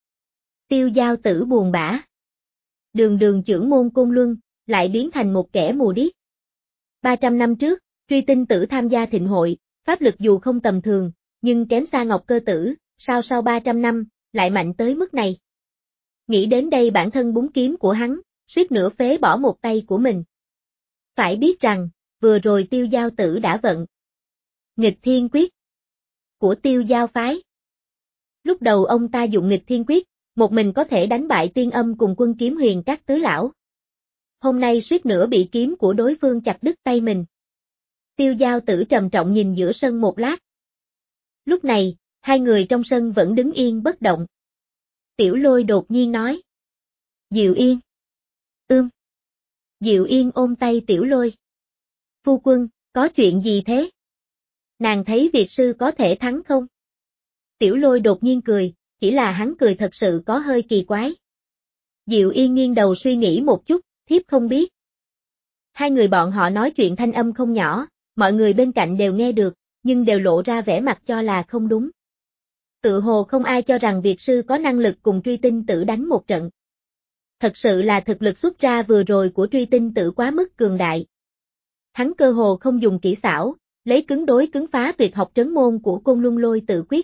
Tiêu Giao Tử buồn bã. Đường đường trưởng môn Côn Luân, lại biến thành một kẻ mù điếc. ba trăm năm trước, Truy Tinh Tử tham gia thịnh hội, pháp lực dù không tầm thường, nhưng kém xa Ngọc Cơ Tử, sao sau ba trăm năm, lại mạnh tới mức này. Nghĩ đến đây bản thân búng kiếm của hắn, suýt nữa phế bỏ một tay của mình. Phải biết rằng, vừa rồi Tiêu Giao Tử đã vận Nghịch Thiên Quyết của Tiêu Giao phái. Lúc đầu ông ta dụng Nghịch Thiên Quyết, một mình có thể đánh bại Tiên Âm cùng Quân Kiếm Huyền các tứ lão. Hôm nay suýt nữa bị kiếm của đối phương chặt đứt tay mình. Tiêu Giao Tử trầm trọng nhìn giữa sân một lát. Lúc này, hai người trong sân vẫn đứng yên bất động. Tiểu Lôi đột nhiên nói. Diệu Yên. Ưm. Diệu Yên ôm tay Tiểu Lôi. Phu quân, có chuyện gì thế? Nàng thấy Việt sư có thể thắng không? Tiểu Lôi đột nhiên cười, chỉ là hắn cười thật sự có hơi kỳ quái. Diệu Yên nghiêng đầu suy nghĩ một chút, thiếp không biết. Hai người bọn họ nói chuyện thanh âm không nhỏ, mọi người bên cạnh đều nghe được, nhưng đều lộ ra vẻ mặt cho là không đúng. Tự hồ không ai cho rằng Việt sư có năng lực cùng Truy Tinh Tử đánh một trận. Thật sự là thực lực xuất ra vừa rồi của Truy Tinh Tử quá mức cường đại. Hắn cơ hồ không dùng kỹ xảo, lấy cứng đối cứng phá tuyệt học trấn môn của Côn Luân Lôi Tự Quyết.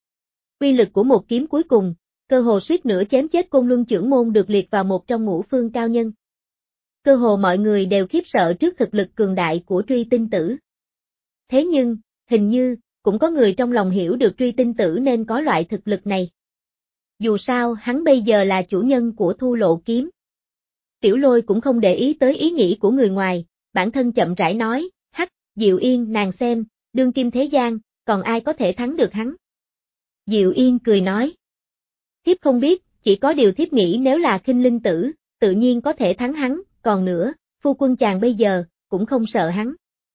Uy lực của một kiếm cuối cùng, cơ hồ suýt nữa chém chết Côn Luân trưởng môn được liệt vào một trong ngũ phương cao nhân. Cơ hồ mọi người đều khiếp sợ trước thực lực cường đại của Truy Tinh Tử. Thế nhưng, hình như, cũng có người trong lòng hiểu được Truy Tinh Tử nên có loại thực lực này. Dù sao hắn bây giờ là chủ nhân của Thu Lộ kiếm. Tiểu Lôi cũng không để ý tới ý nghĩ của người ngoài, bản thân chậm rãi nói, hắc, Diệu Yên nàng xem, đương kim thế gian, còn ai có thể thắng được hắn. Diệu Yên cười nói, thiếp không biết, chỉ có điều thiếp nghĩ nếu là Khinh Linh tử, tự nhiên có thể thắng hắn, còn nữa, phu quân chàng bây giờ, cũng không sợ hắn.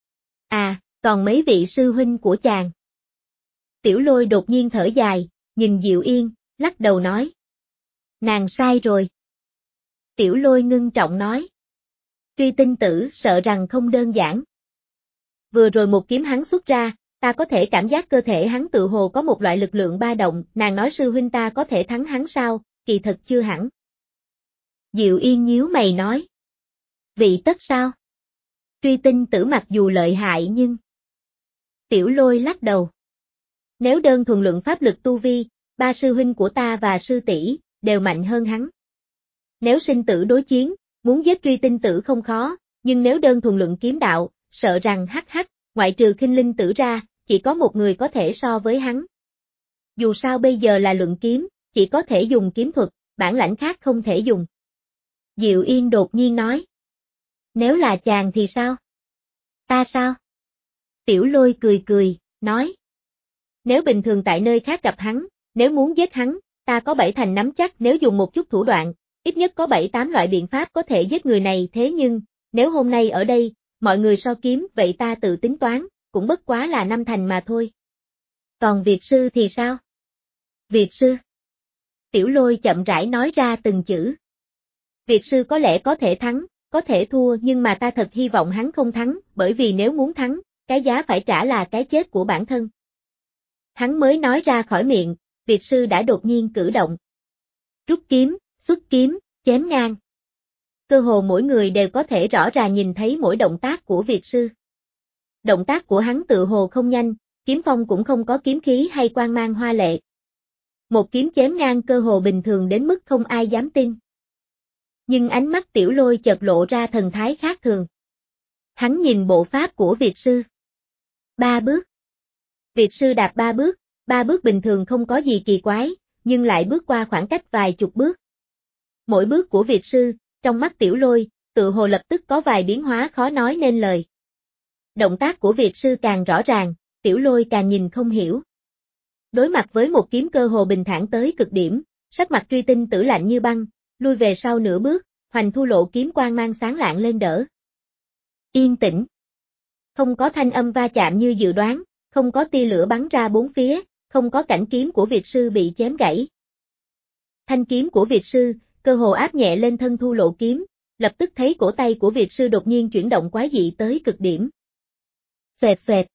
À, còn mấy vị sư huynh của chàng. Tiểu Lôi đột nhiên thở dài, nhìn Diệu Yên, lắc đầu nói. Nàng sai rồi. Tiểu Lôi ngưng trọng nói. Truy tinh tử sợ rằng không đơn giản. Vừa rồi một kiếm hắn xuất ra, ta có thể cảm giác cơ thể hắn tự hồ có một loại lực lượng ba động, nàng nói sư huynh ta có thể thắng hắn sao, kỳ thật chưa hẳn. Diệu Yên nhíu mày nói. Vị tất sao? Truy tinh tử mặc dù lợi hại nhưng... Tiểu Lôi lắc đầu. Nếu đơn thuần lượng pháp lực tu vi, ba sư huynh của ta và sư tỷ đều mạnh hơn hắn. Nếu sinh tử đối chiến, muốn giết truy tinh tử không khó, nhưng nếu đơn thuần lượng kiếm đạo, sợ rằng hắc hắc, ngoại trừ Khinh Linh tử ra, chỉ có một người có thể so với hắn. Dù sao bây giờ là luận kiếm, chỉ có thể dùng kiếm thuật, bản lãnh khác không thể dùng. Diệu Yên đột nhiên nói. Nếu là chàng thì sao? Ta sao? Tiểu Lôi cười cười, nói. Nếu bình thường tại nơi khác gặp hắn, nếu muốn giết hắn, ta có bảy thành nắm chắc nếu dùng một chút thủ đoạn, ít nhất có bảy tám loại biện pháp có thể giết người này thế nhưng, nếu hôm nay ở đây, mọi người so kiếm vậy ta tự tính toán, cũng bất quá là năm thành mà thôi. Còn Việt sư thì sao? Việt sư. Tiểu Lôi chậm rãi nói ra từng chữ. Việt sư có lẽ có thể thắng, có thể thua nhưng mà ta thật hy vọng hắn không thắng, bởi vì nếu muốn thắng, cái giá phải trả là cái chết của bản thân. Hắn mới nói ra khỏi miệng, Việt sư đã đột nhiên cử động. Rút kiếm, xuất kiếm, chém ngang. Cơ hồ mỗi người đều có thể rõ ràng nhìn thấy mỗi động tác của Việt sư. Động tác của hắn tự hồ không nhanh, kiếm phong cũng không có kiếm khí hay quang mang hoa lệ. Một kiếm chém ngang cơ hồ bình thường đến mức không ai dám tin. Nhưng ánh mắt Tiểu Lôi chợt lộ ra thần thái khác thường. Hắn nhìn bộ pháp của Việt sư. Ba bước. Việt sư đạp ba bước, ba bước bình thường không có gì kỳ quái, nhưng lại bước qua khoảng cách vài chục bước. Mỗi bước của Việt sư, trong mắt Tiểu Lôi, tự hồ lập tức có vài biến hóa khó nói nên lời. Động tác của Việt sư càng rõ ràng, Tiểu Lôi càng nhìn không hiểu. Đối mặt với một kiếm cơ hồ bình thản tới cực điểm, sắc mặt truy tinh tử lạnh như băng, lui về sau nửa bước, hoành thu lộ kiếm quang mang sáng lạng lên đỡ. Yên tĩnh. Không có thanh âm va chạm như dự đoán, không có tia lửa bắn ra bốn phía, không có cảnh kiếm của Việt sư bị chém gãy. Thanh kiếm của Việt sư, cơ hồ áp nhẹ lên thân thu lộ kiếm, lập tức thấy cổ tay của Việt sư đột nhiên chuyển động quái dị tới cực điểm. Phệt phệt.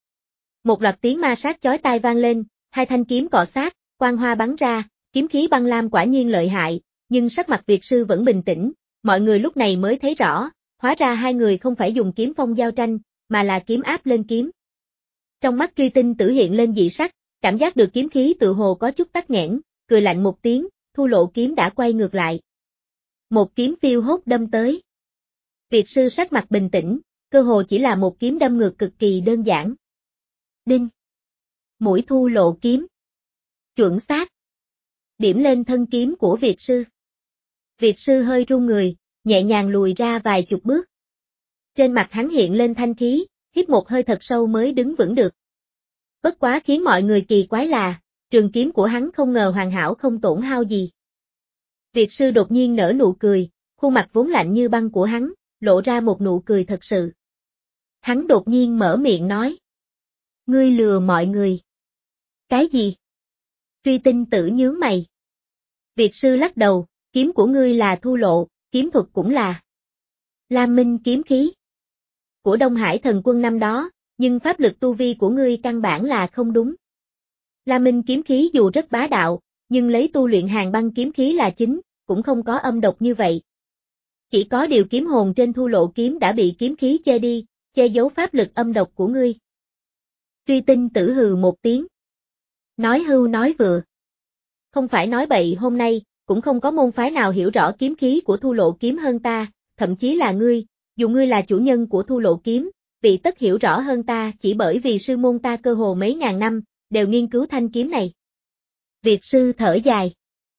Một loạt tiếng ma sát chói tai vang lên, hai thanh kiếm cọ sát, quang hoa bắn ra, kiếm khí băng lam quả nhiên lợi hại, nhưng sắc mặt Việt sư vẫn bình tĩnh, mọi người lúc này mới thấy rõ, hóa ra hai người không phải dùng kiếm phong giao tranh, mà là kiếm áp lên kiếm. Trong mắt truy tinh tử hiện lên dị sắc, cảm giác được kiếm khí tự hồ có chút tắc nghẽn, cười lạnh một tiếng, thu lộ kiếm đã quay ngược lại. Một kiếm phiêu hốt đâm tới. Việt sư sắc mặt bình tĩnh, cơ hồ chỉ là một kiếm đâm ngược cực kỳ đơn giản. Đinh. Mũi thu lộ kiếm. Chuẩn xác. Điểm lên thân kiếm của Việt sư. Việt sư hơi run người, nhẹ nhàng lùi ra vài chục bước. Trên mặt hắn hiện lên thanh khí, hít một hơi thật sâu mới đứng vững được. Bất quá khiến mọi người kỳ quái là, trường kiếm của hắn không ngờ hoàn hảo không tổn hao gì. Việt sư đột nhiên nở nụ cười, khuôn mặt vốn lạnh như băng của hắn, lộ ra một nụ cười thật sự. Hắn đột nhiên mở miệng nói. Ngươi lừa mọi người. Cái gì? Truy tinh tử nhướng mày. Việt sư lắc đầu, kiếm của ngươi là thu lộ, kiếm thuật cũng là Lam Minh kiếm khí của Đông Hải thần quân năm đó, nhưng pháp lực tu vi của ngươi căn bản là không đúng. Lam Minh kiếm khí dù rất bá đạo, nhưng lấy tu luyện hàng băng kiếm khí là chính, cũng không có âm độc như vậy. Chỉ có điều kiếm hồn trên thu lộ kiếm đã bị kiếm khí che đi, che giấu pháp lực âm độc của ngươi. Truy tinh tử hừ một tiếng. Nói hưu nói vừa. Không phải nói bậy hôm nay, cũng không có môn phái nào hiểu rõ kiếm khí của thu lộ kiếm hơn ta, thậm chí là ngươi, dù ngươi là chủ nhân của thu lộ kiếm, vị tất hiểu rõ hơn ta chỉ bởi vì sư môn ta cơ hồ mấy ngàn năm, đều nghiên cứu thanh kiếm này. Việt sư thở dài.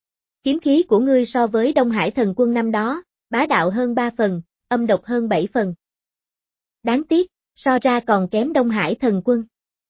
Kiếm khí của ngươi so với Đông Hải thần quân năm đó, bá đạo hơn ba phần, âm độc hơn bảy phần. Đáng tiếc, so ra còn kém Đông Hải thần quân.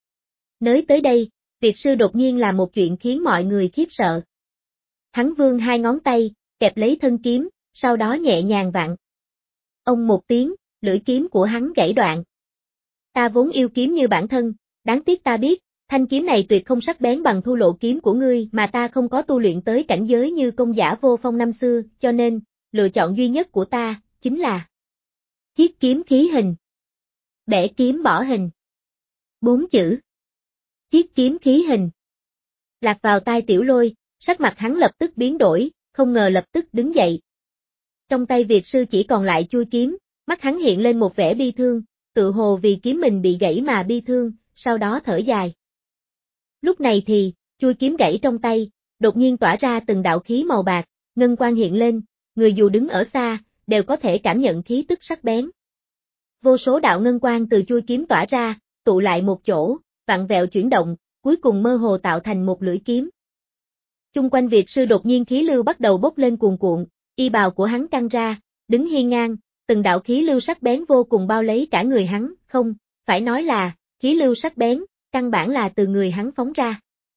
Nới tới đây, Việt sư đột nhiên làm một chuyện khiến mọi người khiếp sợ. Hắn vươn hai ngón tay, kẹp lấy thân kiếm, sau đó nhẹ nhàng vặn. Ông một tiếng, lưỡi kiếm của hắn gãy đoạn. Ta vốn yêu kiếm như bản thân, đáng tiếc ta biết, thanh kiếm này tuyệt không sắc bén bằng Thu Lộ kiếm của ngươi, mà ta không có tu luyện tới cảnh giới như Công Giả Vô Phong năm xưa, cho nên, lựa chọn duy nhất của ta, chính là chiết kiếm khí hình. Bẻ kiếm bỏ hình. Bốn chữ. Chiết kiếm khí hình. Lạc vào tai Tiểu Lôi, sắc mặt hắn lập tức biến đổi, không ngờ lập tức đứng dậy. Trong tay Việt sư chỉ còn lại chuôi kiếm, mắt hắn hiện lên một vẻ bi thương, tự hồ vì kiếm mình bị gãy mà bi thương, sau đó thở dài. Lúc này thì, chuôi kiếm gãy trong tay, đột nhiên tỏa ra từng đạo khí màu bạc, ngân quang hiện lên, người dù đứng ở xa, đều có thể cảm nhận khí tức sắc bén. Vô số đạo ngân quang từ chuôi kiếm tỏa ra, tụ lại một chỗ, vặn vẹo chuyển động, cuối cùng mơ hồ tạo thành một lưỡi kiếm. Chung quanh Việt sư đột nhiên khí lưu bắt đầu bốc lên cuồn cuộn, y bào của hắn căng ra, đứng hiên ngang, từng đạo khí lưu sắc bén vô cùng bao lấy cả người hắn, không, phải nói là, khí lưu sắc bén, căn bản là từ người hắn phóng ra.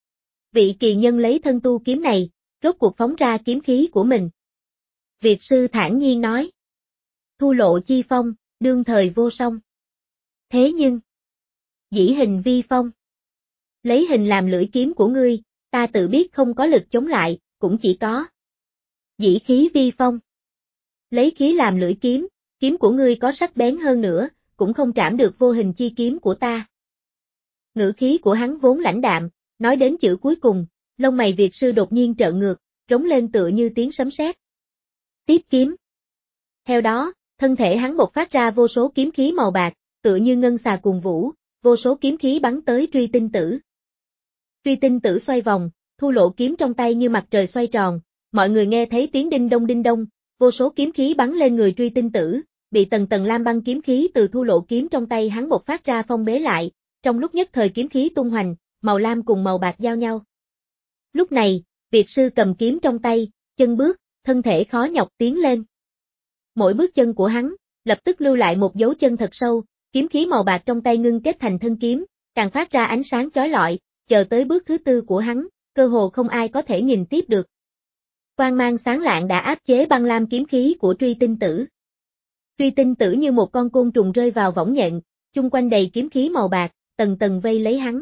Vị kỳ nhân lấy thân tu kiếm này, rốt cuộc phóng ra kiếm khí của mình. Việt sư thản nhiên nói. Thu Lộ chi phong, đương thời vô song. Thế nhưng, dĩ hình vi phong. Lấy hình làm lưỡi kiếm của ngươi, ta tự biết không có lực chống lại, cũng chỉ có. Dĩ khí vi phong. Lấy khí làm lưỡi kiếm, kiếm của ngươi có sắc bén hơn nữa, cũng không trảm được vô hình chi kiếm của ta. Ngữ khí của hắn vốn lãnh đạm, nói đến chữ cuối cùng, lông mày Việt sư đột nhiên trợn ngược, rống lên tựa như tiếng sấm sét. Tiếp kiếm. Theo đó, thân thể hắn bộc phát ra vô số kiếm khí màu bạc, tựa như ngân xà cuồng vũ, vô số kiếm khí bắn tới Truy Tinh Tử. Truy Tinh Tử xoay vòng, Thu Lộ kiếm trong tay như mặt trời xoay tròn, mọi người nghe thấy tiếng đinh đông đinh đông, vô số kiếm khí bắn lên người Truy Tinh Tử, bị tầng tầng lam băng kiếm khí từ Thu Lộ kiếm trong tay hắn bộc phát ra phong bế lại, trong lúc nhất thời kiếm khí tung hoành, màu lam cùng màu bạc giao nhau. Lúc này, Việt sư cầm kiếm trong tay, chân bước, thân thể khó nhọc tiến lên. Mỗi bước chân của hắn, lập tức lưu lại một dấu chân thật sâu, kiếm khí màu bạc trong tay ngưng kết thành thân kiếm, càng phát ra ánh sáng chói lọi, chờ tới bước thứ tư của hắn, cơ hồ không ai có thể nhìn tiếp được. Quang mang sáng lạng đã áp chế băng lam kiếm khí của Truy Tinh Tử. Truy Tinh Tử như một con côn trùng rơi vào võng nhện, chung quanh đầy kiếm khí màu bạc, tầng tầng vây lấy hắn.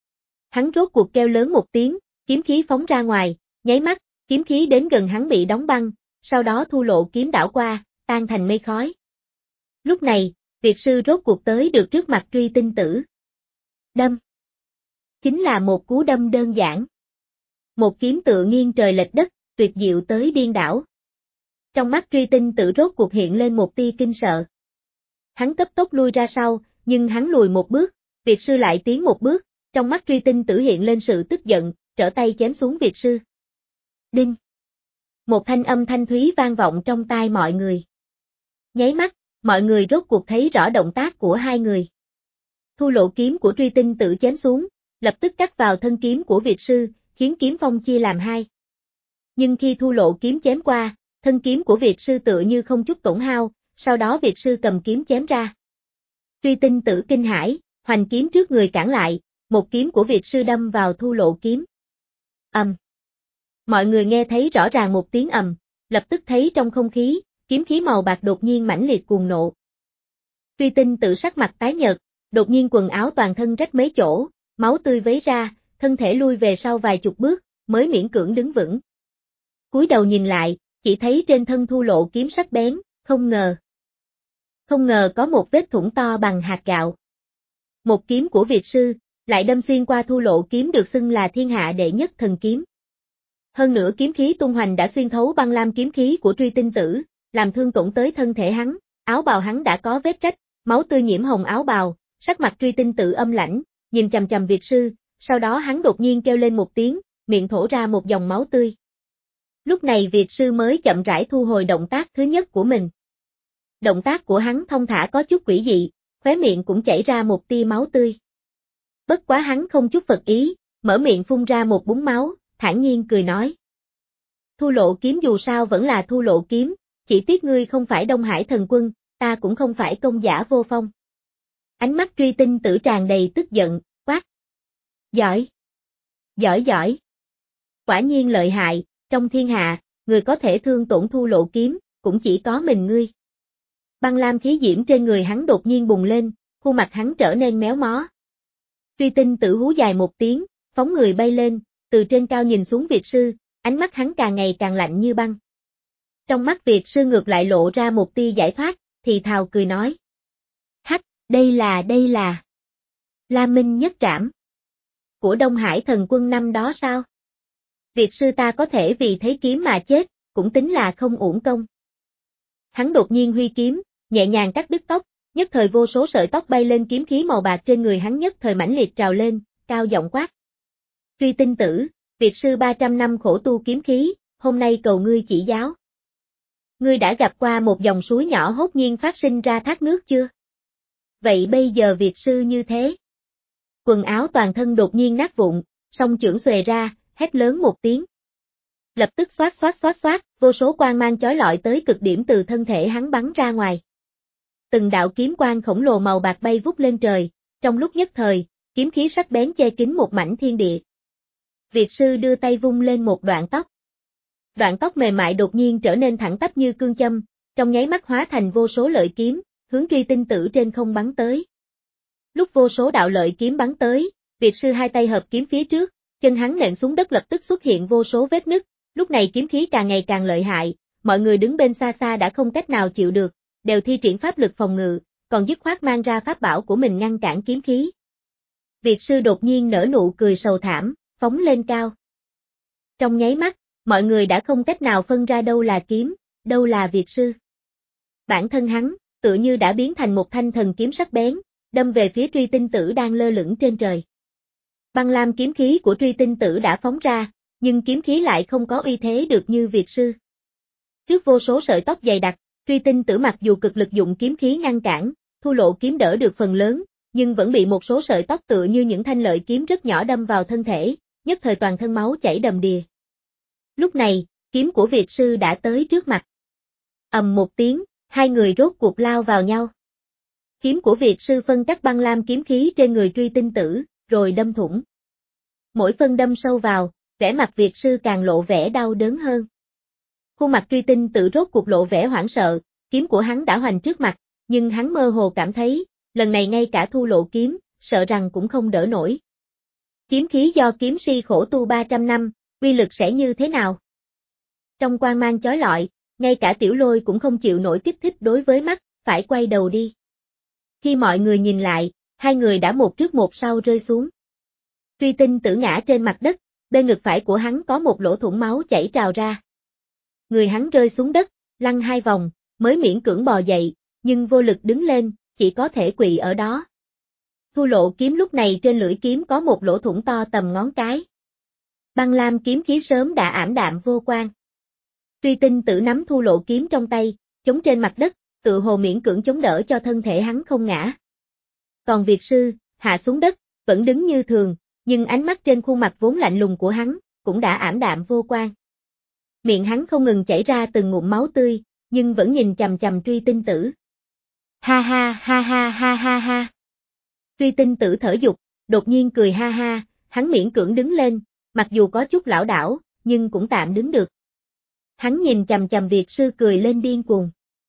Hắn rốt cuộc kêu lớn một tiếng, kiếm khí phóng ra ngoài, nháy mắt, kiếm khí đến gần hắn bị đóng băng, sau đó Thu Lộ kiếm đảo qua, tan thành mây khói. Lúc này, Việt sư rốt cuộc tới được trước mặt Truy Tinh Tử. Đâm. Chính là một cú đâm đơn giản. Một kiếm tựa nghiêng trời lệch đất, tuyệt diệu tới điên đảo. Trong mắt Truy Tinh Tử rốt cuộc hiện lên một tia kinh sợ. Hắn cấp tốc lui ra sau, nhưng hắn lùi một bước, Việt sư lại tiến một bước, trong mắt Truy Tinh Tử hiện lên sự tức giận, trở tay chém xuống Việt sư. Đinh. Một thanh âm thanh thúy vang vọng trong tai mọi người. Nháy mắt, mọi người rốt cuộc thấy rõ động tác của hai người. Thu Lộ kiếm của Truy Tinh Tử chém xuống, lập tức cắt vào thân kiếm của Việt sư, khiến kiếm phong chia làm hai. Nhưng khi Thu Lộ kiếm chém qua, thân kiếm của Việt sư tựa như không chút tổn hao, sau đó Việt sư cầm kiếm chém ra. Truy Tinh Tử kinh hãi, hoành kiếm trước người cản lại, một kiếm của Việt sư đâm vào Thu Lộ kiếm. Ầm. Mọi người nghe thấy rõ ràng một tiếng ầm, lập tức thấy trong không khí, kiếm khí màu bạc đột nhiên mãnh liệt cuồng nộ. Truy Tinh Tử sắc mặt tái nhợt, đột nhiên quần áo toàn thân rách mấy chỗ, máu tươi vấy ra, thân thể lui về sau vài chục bước, mới miễn cưỡng đứng vững. Cúi đầu nhìn lại, chỉ thấy trên thân Thu Lộ kiếm sắc bén, không ngờ. Không ngờ có một vết thủng to bằng hạt gạo. Một kiếm của Việt sư, lại đâm xuyên qua Thu Lộ kiếm được xưng là thiên hạ đệ nhất thần kiếm. Hơn nữa kiếm khí tung hoành đã xuyên thấu băng lam kiếm khí của Truy Tinh Tử, làm thương tổn tới thân thể hắn, áo bào hắn đã có vết rách, máu tươi nhiễm hồng áo bào, sắc mặt Truy Tinh Tử âm lãnh, nhìn chằm chằm Việt sư, sau đó hắn đột nhiên kêu lên một tiếng, miệng thổ ra một dòng máu tươi. Lúc này Việt sư mới chậm rãi thu hồi động tác thứ nhất của mình. Động tác của hắn thông thả có chút quỷ dị, khóe miệng cũng chảy ra một tia máu tươi. Bất quá hắn không chút phật ý, mở miệng phun ra một búng máu, thản nhiên cười nói. Thu Lộ kiếm dù sao vẫn là Thu Lộ kiếm, chỉ tiếc ngươi không phải Đông Hải thần quân, ta cũng không phải công giả vô phong. Ánh mắt Truy Tinh Tử tràn đầy tức giận, quát. Giỏi! Giỏi giỏi! Quả nhiên lợi hại, trong thiên hạ, người có thể thương tổn Thu Lộ kiếm, cũng chỉ có mình ngươi. Băng lam khí diễm trên người hắn đột nhiên bùng lên, khuôn mặt hắn trở nên méo mó. Truy Tinh Tử hú dài một tiếng, phóng người bay lên, từ trên cao nhìn xuống Việt sư, ánh mắt hắn càng ngày càng lạnh như băng. Trong mắt Việt sư ngược lại lộ ra một tia giải thoát, thì thào cười nói. Hách, đây là đây là Lam Minh nhất trảm của Đông Hải thần quân năm đó sao? Việt sư ta có thể vì thấy kiếm mà chết, cũng tính là không uổng công. Hắn đột nhiên huy kiếm, nhẹ nhàng cắt đứt tóc, nhất thời vô số sợi tóc bay lên, kiếm khí màu bạc trên người hắn nhất thời mãnh liệt trào lên, cao giọng quát. Truy Tinh Tử, Việt sư ba trăm năm khổ tu kiếm khí, hôm nay cầu ngươi chỉ giáo. Ngươi đã gặp qua một dòng suối nhỏ hốt nhiên phát sinh ra thác nước chưa? Vậy bây giờ Việt sư như thế. Quần áo toàn thân đột nhiên nát vụn, song chưởng xuề ra, hét lớn một tiếng. Lập tức xoát xoát xoát xoát, vô số quang mang chói lọi tới cực điểm từ thân thể hắn bắn ra ngoài. Từng đạo kiếm quang khổng lồ màu bạc bay vút lên trời, trong lúc nhất thời, kiếm khí sắc bén che kín một mảnh thiên địa. Việt sư đưa tay vung lên một đoạn tóc. Đoạn tóc mềm mại đột nhiên trở nên thẳng tắp như cương châm, trong nháy mắt hóa thành vô số lợi kiếm, hướng Truy Tinh Tử trên không bắn tới. Lúc vô số đạo lợi kiếm bắn tới, Việt sư hai tay hợp kiếm phía trước, chân hắn nện xuống đất lập tức xuất hiện vô số vết nứt, lúc này kiếm khí càng ngày càng lợi hại, mọi người đứng bên xa xa đã không cách nào chịu được, đều thi triển pháp lực phòng ngự, còn dứt khoát mang ra pháp bảo của mình ngăn cản kiếm khí. Việt sư đột nhiên nở nụ cười sầu thảm, phóng lên cao. Trong nháy mắt, mọi người đã không cách nào phân ra đâu là kiếm, đâu là Việt sư. Bản thân hắn, tựa như đã biến thành một thanh thần kiếm sắc bén, đâm về phía Truy Tinh Tử đang lơ lửng trên trời. Băng lam kiếm khí của Truy Tinh Tử đã phóng ra, nhưng kiếm khí lại không có uy thế được như Việt sư. Trước vô số sợi tóc dày đặc, Truy Tinh Tử mặc dù cực lực dụng kiếm khí ngăn cản, Thu Lộ kiếm đỡ được phần lớn, nhưng vẫn bị một số sợi tóc tựa như những thanh lợi kiếm rất nhỏ đâm vào thân thể, nhất thời toàn thân máu chảy đầm đìa. Lúc này, kiếm của Việt sư đã tới trước mặt. Ầm một tiếng, hai người rốt cuộc lao vào nhau. Kiếm của Việt sư phân cắt băng lam kiếm khí trên người Truy Tinh Tử, rồi đâm thủng. Mỗi phân đâm sâu vào, vẻ mặt Việt sư càng lộ vẻ đau đớn hơn. Khuôn mặt Truy Tinh Tử rốt cuộc lộ vẻ hoảng sợ, kiếm của hắn đã hoành trước mặt, nhưng hắn mơ hồ cảm thấy, lần này ngay cả Thu Lộ kiếm, sợ rằng cũng không đỡ nổi. Kiếm khí do kiếm si khổ tu ba trăm năm, uy lực sẽ như thế nào? Trong quang mang chói lọi, ngay cả Tiểu Lôi cũng không chịu nổi kích thích đối với mắt, phải quay đầu đi. Khi mọi người nhìn lại, hai người đã một trước một sau rơi xuống. Truy Tinh Tử ngã trên mặt đất, bên ngực phải của hắn có một lỗ thủng máu chảy trào ra. Người hắn rơi xuống đất, lăn hai vòng, mới miễn cưỡng bò dậy, nhưng vô lực đứng lên, chỉ có thể quỳ ở đó. Thu Lộ kiếm lúc này trên lưỡi kiếm có một lỗ thủng to tầm ngón cái. Băng lam kiếm khí sớm đã ảm đạm vô quang. Truy Tinh Tử nắm Thu Lộ kiếm trong tay, chống trên mặt đất, tự hồ miễn cưỡng chống đỡ cho thân thể hắn không ngã. Còn Việt sư, hạ xuống đất, vẫn đứng như thường, nhưng ánh mắt trên khuôn mặt vốn lạnh lùng của hắn, cũng đã ảm đạm vô quang. Miệng hắn không ngừng chảy ra từng ngụm máu tươi, nhưng vẫn nhìn chằm chằm Truy Tinh Tử. Ha ha ha ha ha ha ha. Truy Tinh Tử thở dục, đột nhiên cười ha ha, hắn miễn cưỡng đứng lên, mặc dù có chút lảo đảo, nhưng cũng tạm đứng được. Hắn nhìn chằm chằm Việt sư cười lên điên cuồng.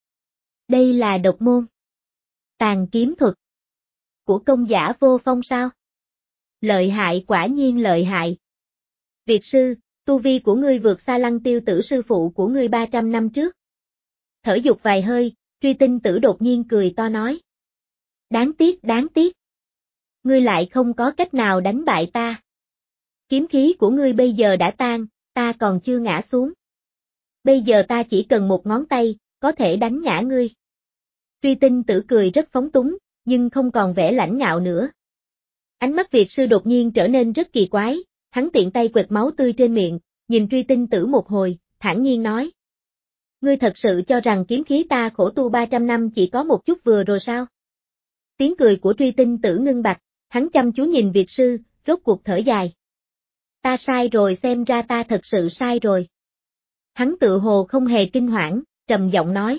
Đây là độc môn tàn kiếm thuật của công giả vô phong sao? Lợi hại, quả nhiên lợi hại. Việt sư, tu vi của ngươi vượt xa Lăng Tiêu Tử sư phụ của ngươi ba trăm năm trước. Thở dục vài hơi, Truy Tinh Tử đột nhiên cười to nói. Đáng tiếc, đáng tiếc. Ngươi lại không có cách nào đánh bại ta. Kiếm khí của ngươi bây giờ đã tan, ta còn chưa ngã xuống. Bây giờ ta chỉ cần một ngón tay, có thể đánh ngã ngươi. Truy Tinh Tử cười rất phóng túng, nhưng không còn vẻ lãnh ngạo nữa. Ánh mắt Việt sư đột nhiên trở nên rất kỳ quái, hắn tiện tay quệt máu tươi trên miệng, nhìn Truy Tinh Tử một hồi, thản nhiên nói. Ngươi thật sự cho rằng kiếm khí ta khổ tu ba trăm năm chỉ có một chút vừa rồi sao? Tiếng cười của Truy Tinh Tử ngưng bặt, hắn chăm chú nhìn Việt sư, rốt cuộc thở dài. Ta sai rồi, xem ra ta thật sự sai rồi. Hắn tự hồ không hề kinh hoảng, trầm giọng nói.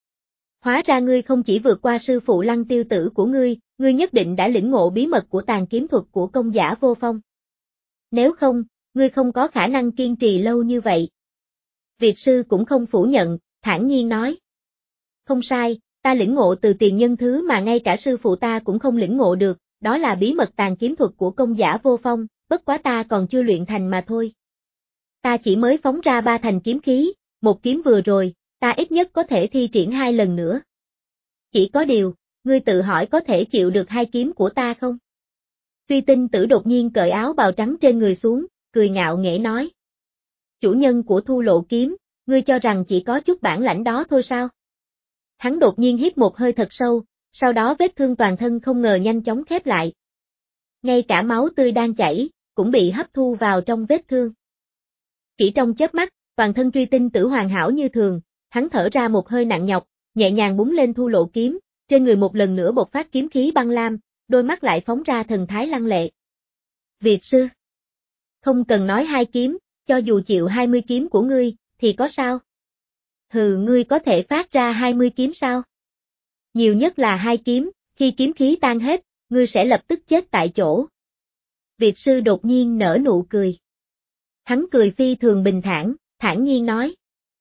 Hóa ra ngươi không chỉ vượt qua sư phụ Lăng Tiêu Tử của ngươi, ngươi nhất định đã lĩnh ngộ bí mật của tàn kiếm thuật của công giả Vô Phong. Nếu không, ngươi không có khả năng kiên trì lâu như vậy. Việt sư cũng không phủ nhận, thản nhiên nói. Không sai, ta lĩnh ngộ từ tiền nhân thứ mà ngay cả sư phụ ta cũng không lĩnh ngộ được, đó là bí mật tàn kiếm thuật của công giả Vô Phong, bất quá ta còn chưa luyện thành mà thôi. Ta chỉ mới phóng ra ba thành kiếm khí, một kiếm vừa rồi, ta ít nhất có thể thi triển hai lần nữa. Chỉ có điều, ngươi tự hỏi có thể chịu được hai kiếm của ta không? Truy Tinh Tử đột nhiên cởi áo bào trắng trên người xuống, cười ngạo nghễ nói. Chủ nhân của Thu Lộ kiếm, ngươi cho rằng chỉ có chút bản lãnh đó thôi sao? Hắn đột nhiên hít một hơi thật sâu, sau đó vết thương toàn thân không ngờ nhanh chóng khép lại. Ngay cả máu tươi đang chảy, cũng bị hấp thu vào trong vết thương. Chỉ trong chớp mắt, toàn thân Truy Tinh Tử hoàn hảo như thường, hắn thở ra một hơi nặng nhọc, nhẹ nhàng búng lên Thu Lộ kiếm, trên người một lần nữa bộc phát kiếm khí băng lam, đôi mắt lại phóng ra thần thái lăng lệ. Việt sư, không cần nói hai kiếm, cho dù chịu hai mươi kiếm của ngươi, thì có sao? Hừ, ngươi có thể phát ra hai mươi kiếm sao? Nhiều nhất là hai kiếm, khi kiếm khí tan hết, ngươi sẽ lập tức chết tại chỗ. Việt sư đột nhiên nở nụ cười. Hắn cười phi thường bình thản, thản nhiên nói.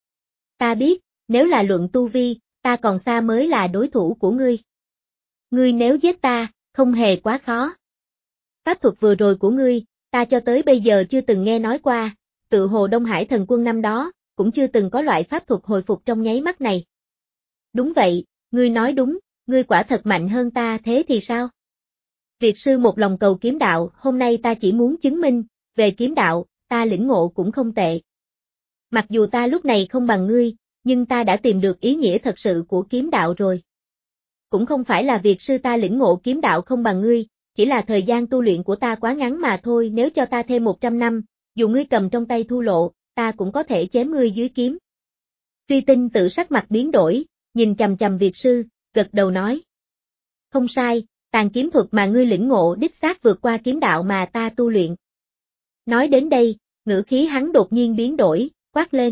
Ta biết, nếu là luận tu vi, ta còn xa mới là đối thủ của ngươi. Ngươi nếu giết ta, không hề quá khó. Pháp thuật vừa rồi của ngươi, ta cho tới bây giờ chưa từng nghe nói qua, tự hồ Đông Hải thần quân năm đó, cũng chưa từng có loại pháp thuật hồi phục trong nháy mắt này. Đúng vậy, ngươi nói đúng, ngươi quả thật mạnh hơn ta thế thì sao? Việt sư một lòng cầu kiếm đạo, hôm nay ta chỉ muốn chứng minh, về kiếm đạo, ta lĩnh ngộ cũng không tệ. Mặc dù ta lúc này không bằng ngươi, nhưng ta đã tìm được ý nghĩa thật sự của kiếm đạo rồi. Cũng không phải là việc sư ta lĩnh ngộ kiếm đạo không bằng ngươi, chỉ là thời gian tu luyện của ta quá ngắn mà thôi, nếu cho ta thêm một trăm năm, dù ngươi cầm trong tay Thu Lộ, ta cũng có thể chém ngươi dưới kiếm. Truy Tinh Tử sắc mặt biến đổi, nhìn chằm chằm Việt sư, gật đầu nói. Không sai, tàn kiếm thuật mà ngươi lĩnh ngộ đích xác vượt qua kiếm đạo mà ta tu luyện. Nói đến đây, ngữ khí hắn đột nhiên biến đổi, quát lên.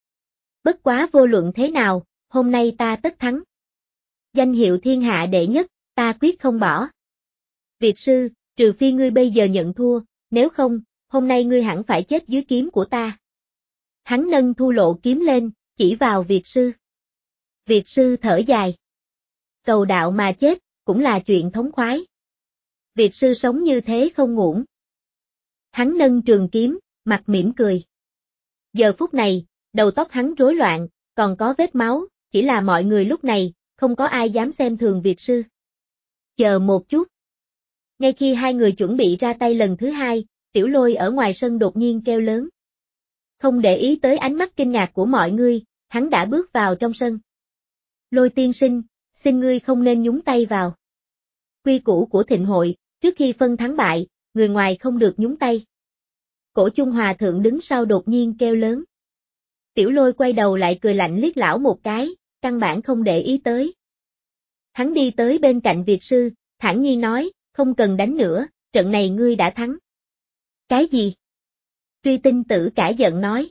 Bất quá vô luận thế nào, hôm nay ta tất thắng. Danh hiệu thiên hạ đệ nhất, ta quyết không bỏ. Việt sư, trừ phi ngươi bây giờ nhận thua, nếu không, hôm nay ngươi hẳn phải chết dưới kiếm của ta. Hắn nâng Thu Lộ kiếm lên, chỉ vào Việt sư. Việt sư thở dài. Cầu đạo mà chết, cũng là chuyện thống khoái. Việt sư sống như thế không ngủn. Hắn nâng trường kiếm, mặt mỉm cười. Giờ phút này, đầu tóc hắn rối loạn, còn có vết máu, chỉ là mọi người lúc này, không có ai dám xem thường Việt sư. Chờ một chút. Ngay khi hai người chuẩn bị ra tay lần thứ hai, Tiểu Lôi ở ngoài sân đột nhiên kêu lớn. Không để ý tới ánh mắt kinh ngạc của mọi người, hắn đã bước vào trong sân. Lôi tiên sinh, xin ngươi không nên nhúng tay vào. Quy củ của thịnh hội, trước khi phân thắng bại, người ngoài không được nhúng tay. Cổ Chung Hòa Thượng đứng sau đột nhiên kêu lớn. Tiểu Lôi quay đầu lại cười lạnh liếc lão một cái, căn bản không để ý tới. Hắn đi tới bên cạnh Việt sư, thản nhiên nói, không cần đánh nữa, trận này ngươi đã thắng. Cái gì? Truy Tinh Tử cả giận nói.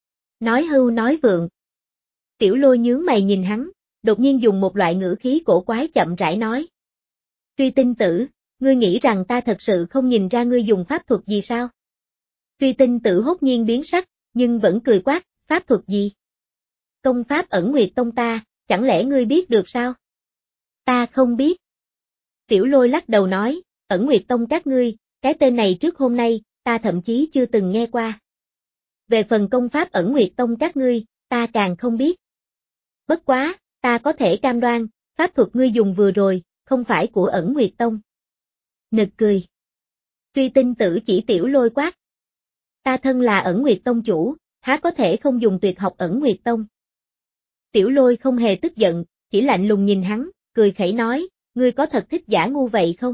Nói hưu nói vượng. Tiểu Lôi nhướng mày nhìn hắn, đột nhiên dùng một loại ngữ khí cổ quái chậm rãi nói. Truy Tinh Tử, ngươi nghĩ rằng ta thật sự không nhìn ra ngươi dùng pháp thuật gì sao? Truy Tinh Tử hốt nhiên biến sắc, nhưng vẫn cười quát, pháp thuật gì? Công pháp Ẩn Nguyệt Tông ta, chẳng lẽ ngươi biết được sao? Ta không biết. Tiểu Lôi lắc đầu nói, Ẩn Nguyệt Tông các ngươi, cái tên này trước hôm nay, ta thậm chí chưa từng nghe qua. Về phần công pháp Ẩn Nguyệt Tông các ngươi, ta càng không biết. Bất quá, ta có thể cam đoan, pháp thuật ngươi dùng vừa rồi, không phải của Ẩn Nguyệt Tông. Nực cười. Truy Tinh Tử chỉ Tiểu Lôi quát. Ta thân là Ẩn Nguyệt Tông chủ, há có thể không dùng tuyệt học Ẩn Nguyệt Tông. Tiểu Lôi không hề tức giận, chỉ lạnh lùng nhìn hắn, cười khẩy nói, ngươi có thật thích giả ngu vậy không?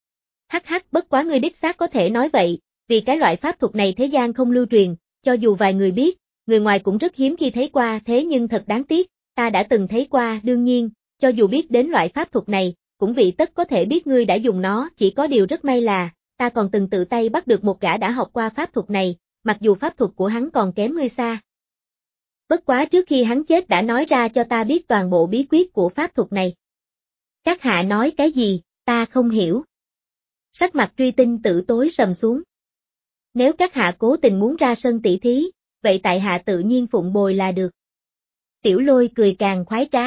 Hắc hắc, bất quá ngươi đích xác có thể nói vậy, vì cái loại pháp thuật này thế gian không lưu truyền, cho dù vài người biết, người ngoài cũng rất hiếm khi thấy qua, thế nhưng thật đáng tiếc, ta đã từng thấy qua, đương nhiên, cho dù biết đến loại pháp thuật này, cũng vị tất có thể biết ngươi đã dùng nó, chỉ có điều rất may là, ta còn từng tự tay bắt được một gã đã học qua pháp thuật này, mặc dù pháp thuật của hắn còn kém ngươi xa. Bất quá trước khi hắn chết đã nói ra cho ta biết toàn bộ bí quyết của pháp thuật này. Các hạ nói cái gì, ta không hiểu. Sắc mặt Truy Tinh Tử tối sầm xuống. Nếu các hạ cố tình muốn ra sân tỷ thí, vậy tại hạ tự nhiên phụng bồi là được. Tiểu Lôi cười càng khoái trá.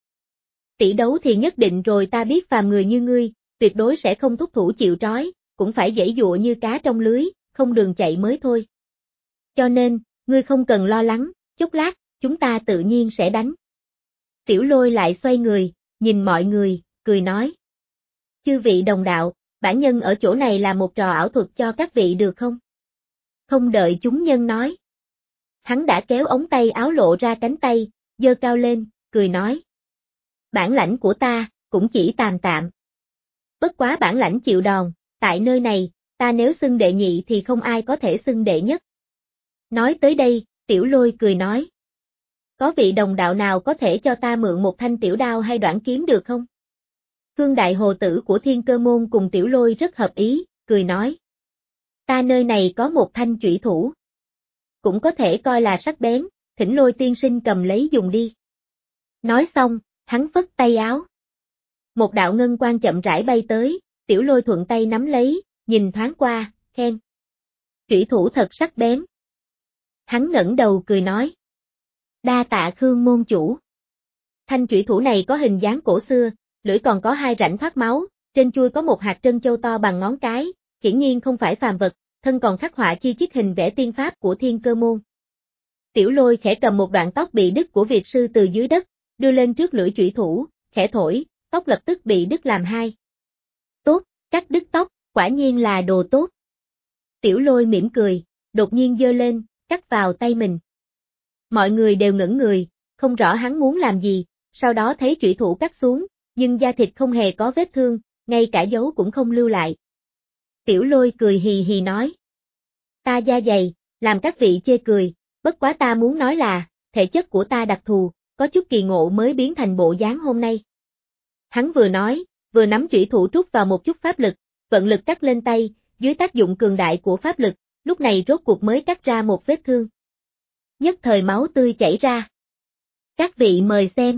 Tỷ đấu thì nhất định rồi, ta biết phàm người như ngươi, tuyệt đối sẽ không thúc thủ chịu trói, cũng phải giãy giụa như cá trong lưới, không đường chạy mới thôi. Cho nên, ngươi không cần lo lắng, chốc lát, chúng ta tự nhiên sẽ đánh. Tiểu Lôi lại xoay người, nhìn mọi người, cười nói. Chư vị đồng đạo, bản nhân ở chỗ này là một trò ảo thuật cho các vị được không? Không đợi chúng nhân nói. Hắn đã kéo ống tay áo lộ ra cánh tay, giơ cao lên, cười nói. Bản lãnh của ta, cũng chỉ tạm tạm. Bất quá bản lãnh chịu đòn, tại nơi này, ta nếu xưng đệ nhị thì không ai có thể xưng đệ nhất. Nói tới đây, Tiểu Lôi cười nói. Có vị đồng đạo nào có thể cho ta mượn một thanh tiểu đao hay đoạn kiếm được không? Khương Đại Hồ Tử của Thiên Cơ Môn cùng Tiểu Lôi rất hợp ý, cười nói. Ta nơi này có một thanh chủy thủ. Cũng có thể coi là sắc bén, thỉnh Lôi tiên sinh cầm lấy dùng đi. Nói xong, hắn phất tay áo. Một đạo ngân quang chậm rãi bay tới, Tiểu Lôi thuận tay nắm lấy, nhìn thoáng qua, khen. Chủy thủ thật sắc bén. Hắn ngẩng đầu cười nói. Đa tạ Khương môn chủ. Thanh chủy thủ này có hình dáng cổ xưa, lưỡi còn có hai rãnh thoát máu, trên chuôi có một hạt trân châu to bằng ngón cái, hiển nhiên không phải phàm vật, thân còn khắc họa chi chít hình vẽ tiên pháp của Thiên Cơ Môn. Tiểu Lôi khẽ cầm một đoạn tóc bị đứt của Việt sư từ dưới đất, đưa lên trước lưỡi chủy thủ, khẽ thổi, tóc lập tức bị đứt làm hai. Tốt, cắt đứt tóc, quả nhiên là đồ tốt. Tiểu Lôi mỉm cười, đột nhiên giơ lên, cắt vào tay mình. Mọi người đều ngẩn người, không rõ hắn muốn làm gì, sau đó thấy chủy thủ cắt xuống, nhưng da thịt không hề có vết thương, ngay cả dấu cũng không lưu lại. Tiểu Lôi cười hì hì nói. Ta da dày, làm các vị chê cười, bất quá ta muốn nói là, thể chất của ta đặc thù, có chút kỳ ngộ mới biến thành bộ dáng hôm nay. Hắn vừa nói, vừa nắm chủy thủ trút vào một chút pháp lực, vận lực cắt lên tay, dưới tác dụng cường đại của pháp lực, lúc này rốt cuộc mới cắt ra một vết thương. Nhất thời máu tươi chảy ra. Các vị mời xem.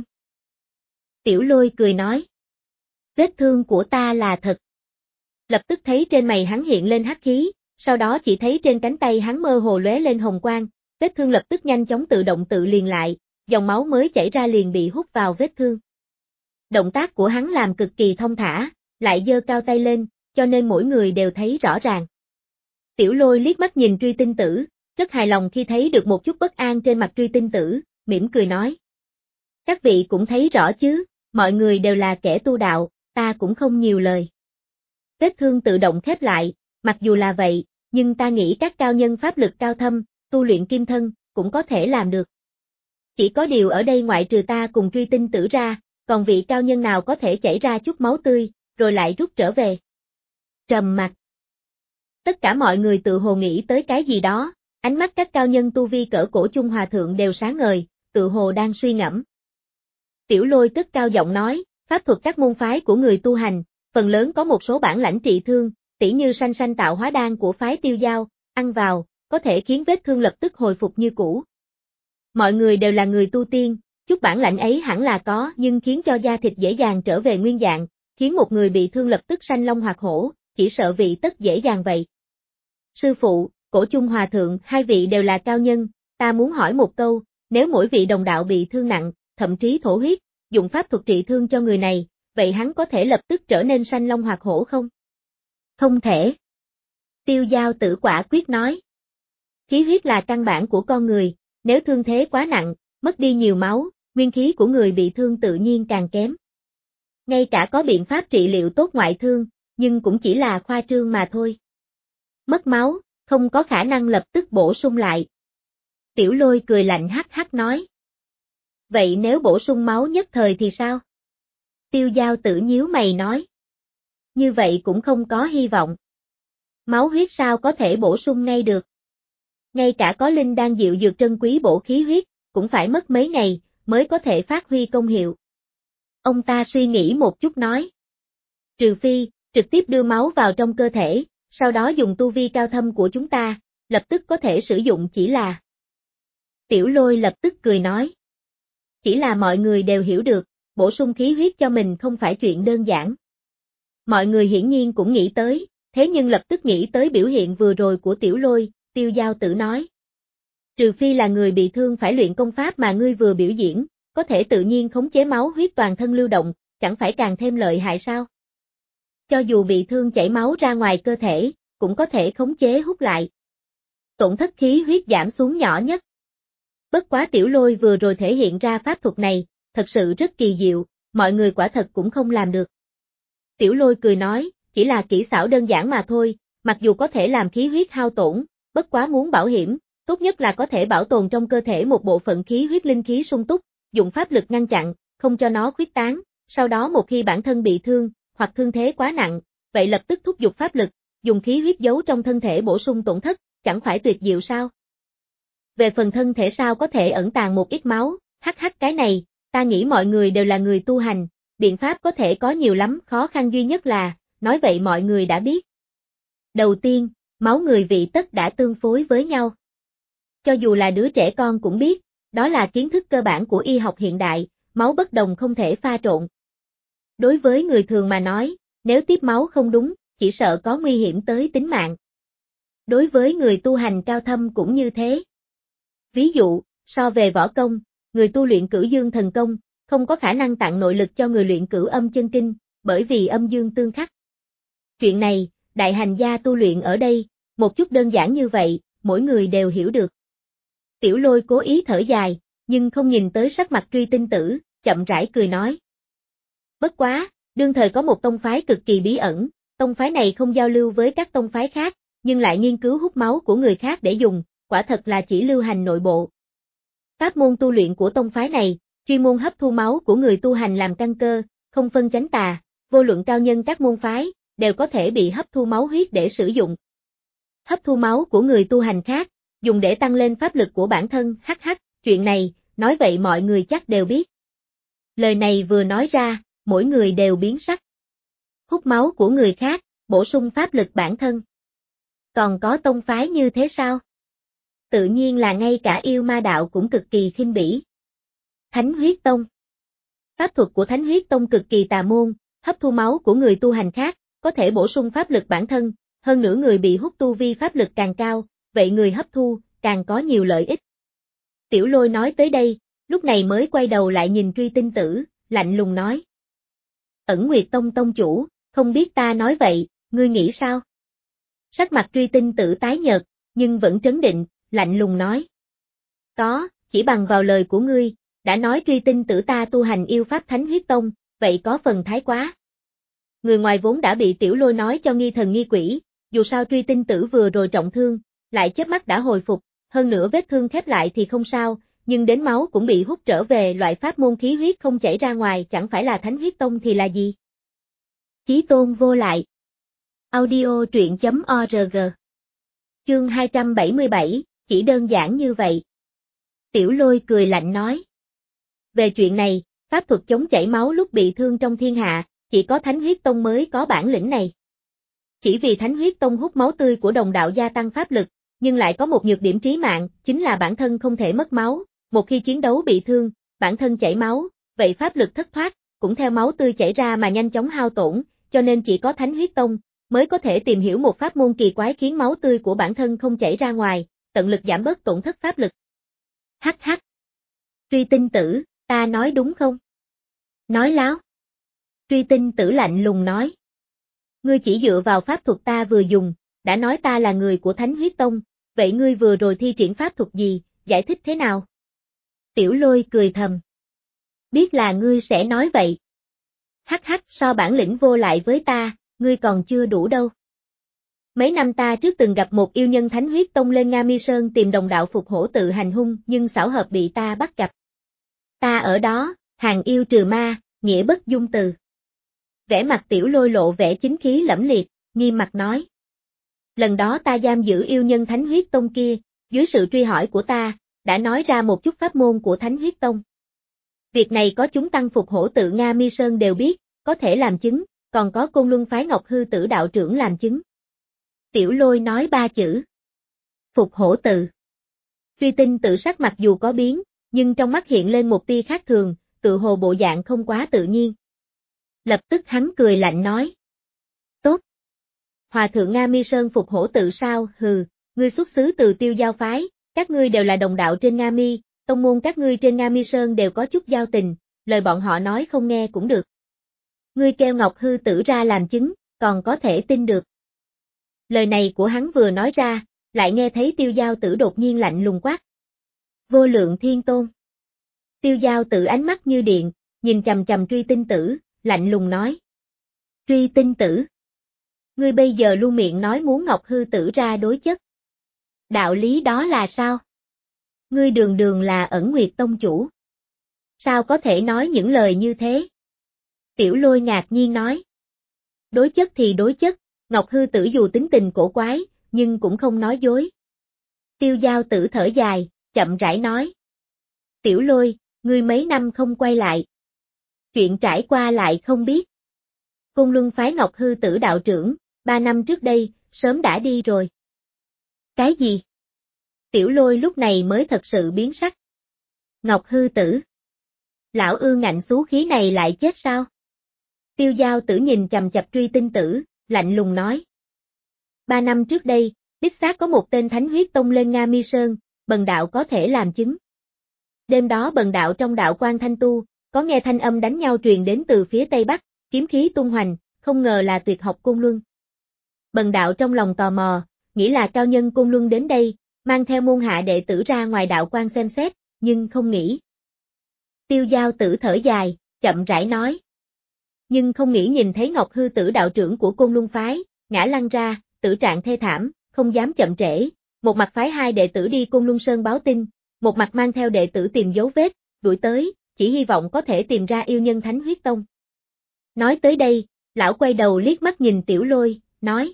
Tiểu Lôi cười nói. Vết thương của ta là thật. Lập tức thấy trên mày hắn hiện lên hắc khí, sau đó chỉ thấy trên cánh tay hắn mơ hồ lóe lên hồng quang, vết thương lập tức nhanh chóng tự động tự liền lại, dòng máu mới chảy ra liền bị hút vào vết thương. Động tác của hắn làm cực kỳ thông thả, lại giơ cao tay lên, cho nên mỗi người đều thấy rõ ràng. Tiểu Lôi liếc mắt nhìn Truy Tinh Tử, rất hài lòng khi thấy được một chút bất an trên mặt Truy Tinh Tử, mỉm cười nói. Các vị cũng thấy rõ chứ, mọi người đều là kẻ tu đạo, ta cũng không nhiều lời. Vết thương tự động khép lại, mặc dù là vậy, nhưng ta nghĩ các cao nhân pháp lực cao thâm, tu luyện kim thân, cũng có thể làm được. Chỉ có điều ở đây ngoại trừ ta cùng Truy Tinh Tử ra, còn vị cao nhân nào có thể chảy ra chút máu tươi, rồi lại rút trở về. Trầm mặc. Tất cả mọi người tự hồ nghĩ tới cái gì đó, ánh mắt các cao nhân tu vi cỡ Cổ Chung Hòa Thượng đều sáng ngời, tự hồ đang suy ngẫm. Tiểu Lôi cất cao giọng nói, pháp thuật các môn phái của người tu hành, phần lớn có một số bản lãnh trị thương, tỉ như sanh sanh tạo hóa đan của phái Tiêu Giao, ăn vào, có thể khiến vết thương lập tức hồi phục như cũ. Mọi người đều là người tu tiên, chút bản lãnh ấy hẳn là có, nhưng khiến cho da thịt dễ dàng trở về nguyên dạng, khiến một người bị thương lập tức sanh long hoặc hổ, chỉ sợ vị tất dễ dàng vậy. Sư phụ, Cổ Chung Hòa Thượng, hai vị đều là cao nhân, ta muốn hỏi một câu, nếu mỗi vị đồng đạo bị thương nặng, thậm chí thổ huyết, dùng pháp thuật trị thương cho người này, vậy hắn có thể lập tức trở nên sanh long hoặc hổ không? Không thể. Tiêu Giao Tử quả quyết nói. Khí huyết là căn bản của con người, nếu thương thế quá nặng, mất đi nhiều máu, nguyên khí của người bị thương tự nhiên càng kém. Ngay cả có biện pháp trị liệu tốt ngoại thương, nhưng cũng chỉ là khoa trương mà thôi. Mất máu, không có khả năng lập tức bổ sung lại. Tiểu Lôi cười lạnh hắc hắc nói. Vậy nếu bổ sung máu nhất thời thì sao? Tiêu Giao Tử nhíu mày nói. Như vậy cũng không có hy vọng. Máu huyết sao có thể bổ sung ngay được? Ngay cả có linh đan diệu dược trân quý bổ khí huyết, cũng phải mất mấy ngày, mới có thể phát huy công hiệu. Ông ta suy nghĩ một chút nói. Trừ phi, trực tiếp đưa máu vào trong cơ thể, sau đó dùng tu vi cao thâm của chúng ta, lập tức có thể sử dụng chỉ là. Tiểu Lôi lập tức cười nói. Chỉ là mọi người đều hiểu được, bổ sung khí huyết cho mình không phải chuyện đơn giản. Mọi người hiển nhiên cũng nghĩ tới, thế nhưng lập tức nghĩ tới biểu hiện vừa rồi của Tiểu Lôi, Tiêu Giao Tử nói. Trừ phi là người bị thương phải luyện công pháp mà ngươi vừa biểu diễn, có thể tự nhiên khống chế máu huyết toàn thân lưu động, chẳng phải càng thêm lợi hại sao? Cho dù bị thương chảy máu ra ngoài cơ thể, cũng có thể khống chế hút lại. Tổn thất khí huyết giảm xuống nhỏ nhất. Bất quá Tiểu Lôi vừa rồi thể hiện ra pháp thuật này, thật sự rất kỳ diệu, mọi người quả thật cũng không làm được. Tiểu Lôi cười nói, chỉ là kỹ xảo đơn giản mà thôi, mặc dù có thể làm khí huyết hao tổn, bất quá muốn bảo hiểm, tốt nhất là có thể bảo tồn trong cơ thể một bộ phận khí huyết linh khí sung túc, dùng pháp lực ngăn chặn, không cho nó khuếch tán, sau đó một khi bản thân bị thương, hoặc thương thế quá nặng, vậy lập tức thúc giục pháp lực, dùng khí huyết giấu trong thân thể bổ sung tổn thất, chẳng phải tuyệt diệu sao? Về phần thân thể sao có thể ẩn tàng một ít máu, hắc hắc cái này, ta nghĩ mọi người đều là người tu hành, biện pháp có thể có nhiều lắm, khó khăn duy nhất là, nói vậy mọi người đã biết. Đầu tiên, máu người vị tất đã tương phối với nhau. Cho dù là đứa trẻ con cũng biết, đó là kiến thức cơ bản của y học hiện đại, máu bất đồng không thể pha trộn. Đối với người thường mà nói, nếu tiếp máu không đúng, chỉ sợ có nguy hiểm tới tính mạng. Đối với người tu hành cao thâm cũng như thế. Ví dụ, so về võ công, người tu luyện cửu dương thần công, không có khả năng tặng nội lực cho người luyện cửu âm chân kinh, bởi vì âm dương tương khắc. Chuyện này, đại hành gia tu luyện ở đây, một chút đơn giản như vậy, mỗi người đều hiểu được. Tiểu Lôi cố ý thở dài, nhưng không nhìn tới sắc mặt Truy Tinh Tử, chậm rãi cười nói. Bất quá, đương thời có một tông phái cực kỳ bí ẩn, tông phái này không giao lưu với các tông phái khác, nhưng lại nghiên cứu hút máu của người khác để dùng, quả thật là chỉ lưu hành nội bộ. Pháp môn tu luyện của tông phái này, chuyên môn hấp thu máu của người tu hành làm căn cơ, không phân chánh tà, vô luận cao nhân các môn phái, đều có thể bị hấp thu máu huyết để sử dụng. Hấp thu máu của người tu hành khác, dùng để tăng lên pháp lực của bản thân, hắc hắc, chuyện này, nói vậy mọi người chắc đều biết. Lời này vừa nói ra, mỗi người đều biến sắc. Hút máu của người khác, bổ sung pháp lực bản thân. Còn có tông phái như thế sao? Tự nhiên là ngay cả yêu ma đạo cũng cực kỳ khinh bỉ. Thánh huyết tông. Pháp thuật của Thánh huyết tông cực kỳ tà môn, hấp thu máu của người tu hành khác, có thể bổ sung pháp lực bản thân, hơn nữa người bị hút tu vi pháp lực càng cao, vậy người hấp thu, càng có nhiều lợi ích. Tiểu Lôi nói tới đây, lúc này mới quay đầu lại nhìn Truy Tinh Tử, lạnh lùng nói. Ẩn Nguyệt Tông tông chủ, không biết ta nói vậy, ngươi nghĩ sao? Sắc mặt Truy Tinh Tử tái nhợt, nhưng vẫn trấn định, lạnh lùng nói. Có, chỉ bằng vào lời của ngươi, đã nói Truy Tinh Tử ta tu hành yêu pháp Thánh huyết tông, vậy có phần thái quá. Người ngoài vốn đã bị Tiểu Lôi nói cho nghi thần nghi quỷ, dù sao Truy Tinh Tử vừa rồi trọng thương, lại chớp mắt đã hồi phục, hơn nữa vết thương khép lại thì không sao, nhưng đến máu cũng bị hút trở về, loại pháp môn khí huyết không chảy ra ngoài, chẳng phải là Thánh huyết tông thì là gì? Chí tôn vô lại. Audio truyện chấm org. Chương hai trăm bảy mươi bảy, chỉ đơn giản như vậy. Tiểu Lôi cười lạnh nói. Về chuyện này, pháp thuật chống chảy máu lúc bị thương trong thiên hạ, chỉ có Thánh huyết tông mới có bản lĩnh này. Chỉ vì Thánh huyết tông hút máu tươi của đồng đạo gia tăng pháp lực, nhưng lại có một nhược điểm trí mạng, chính là bản thân không thể mất máu, một khi chiến đấu bị thương, bản thân chảy máu, vậy pháp lực thất thoát, cũng theo máu tươi chảy ra mà nhanh chóng hao tổn, cho nên chỉ có Thánh huyết tông mới có thể tìm hiểu một pháp môn kỳ quái khiến máu tươi của bản thân không chảy ra ngoài, tận lực giảm bớt tổn thất pháp lực. Hắc hắc. Truy Tinh Tử, ta nói đúng không? Nói láo. Truy Tinh Tử lạnh lùng nói. Ngươi chỉ dựa vào pháp thuật ta vừa dùng, đã nói ta là người của Thánh huyết tông, vậy ngươi vừa rồi thi triển pháp thuật gì, giải thích thế nào? Tiểu Lôi cười thầm. Biết là ngươi sẽ nói vậy. Hắc hắc, so bản lĩnh vô lại với ta, ngươi còn chưa đủ đâu. Mấy năm ta trước từng gặp một yêu nhân Thánh huyết tông lên Nga Mi Sơn tìm đồng đạo phục hổ tự hành hung, nhưng xảo hợp bị ta bắt gặp. Ta ở đó, hàng yêu trừ ma, nghĩa bất dung từ. Vẻ mặt Tiểu Lôi lộ vẻ chính khí lẫm liệt, nghiêm mặt nói. Lần đó ta giam giữ yêu nhân Thánh huyết tông kia, dưới sự truy hỏi của ta, đã nói ra một chút pháp môn của Thánh huyết tông. Việc này có chúng tăng phục hổ tự Nga Mi Sơn đều biết, có thể làm chứng, còn có Côn Luân phái Ngọc Hư Tử đạo trưởng làm chứng. Tiểu Lôi nói ba chữ. Phục hổ tự. Truy Tinh Tử sắc mặc dù có biến, nhưng trong mắt hiện lên một tia khác thường, tự hồ bộ dạng không quá tự nhiên. Lập tức hắn cười lạnh nói. Tốt. Hòa thượng Nga Mi Sơn phục hổ tự sao, hừ, ngươi xuất xứ từ Tiêu Giao phái, các ngươi đều là đồng đạo trên Nga Mi, tông môn các ngươi trên Nga Mi Sơn đều có chút giao tình, lời bọn họ nói không nghe cũng được. Ngươi kêu Ngọc Hư Tử ra làm chứng, còn có thể tin được. Lời này của hắn vừa nói ra, lại nghe thấy Tiêu Giao Tử đột nhiên lạnh lùng quát. Vô Lượng Thiên Tôn. Tiêu Giao Tử ánh mắt như điện, nhìn chằm chằm Truy Tinh Tử, lạnh lùng nói. Truy Tinh Tử. Ngươi bây giờ luôn miệng nói muốn Ngọc Hư Tử ra đối chất. Đạo lý đó là sao? Ngươi đường đường là Ẩn Nguyệt Tông chủ. Sao có thể nói những lời như thế? Tiểu Lôi ngạc nhiên nói. Đối chất thì đối chất, Ngọc Hư Tử dù tính tình cổ quái, nhưng cũng không nói dối. Tiêu Giao Tử thở dài, chậm rãi nói. Tiểu Lôi, ngươi mấy năm không quay lại. Chuyện trải qua lại không biết. Côn Luân phái Ngọc Hư Tử đạo trưởng, ba năm trước đây, sớm đã đi rồi. Cái gì? Tiểu Lôi lúc này mới thật sự biến sắc. Ngọc Hư Tử. Lão ương ngạnh xú khí này lại chết sao? Tiêu Giao Tử nhìn chằm chằm Truy Tinh Tử, lạnh lùng nói. Ba năm trước đây, đích xác có một tên Thánh Huyết Tông lên Nga Mi Sơn, bần đạo có thể làm chứng. Đêm đó bần đạo trong đạo quan thanh tu, có nghe thanh âm đánh nhau truyền đến từ phía Tây Bắc, kiếm khí tung hoành, không ngờ là tuyệt học Côn Luân. Bần đạo trong lòng tò mò, nghĩ là cao nhân Côn Luân đến đây, mang theo môn hạ đệ tử ra ngoài đạo quan xem xét, nhưng không nghĩ. Tiêu Giao Tử thở dài, chậm rãi nói. Nhưng không nghĩ nhìn thấy Ngọc Hư Tử đạo trưởng của Côn Luân phái, ngã lăn ra, tử trạng thê thảm, không dám chậm trễ, một mặt phái hai đệ tử đi Côn Luân Sơn báo tin, một mặt mang theo đệ tử tìm dấu vết, đuổi tới, chỉ hy vọng có thể tìm ra yêu nhân Thánh Huyết Tông. Nói tới đây, lão quay đầu liếc mắt nhìn Tiểu Lôi, nói.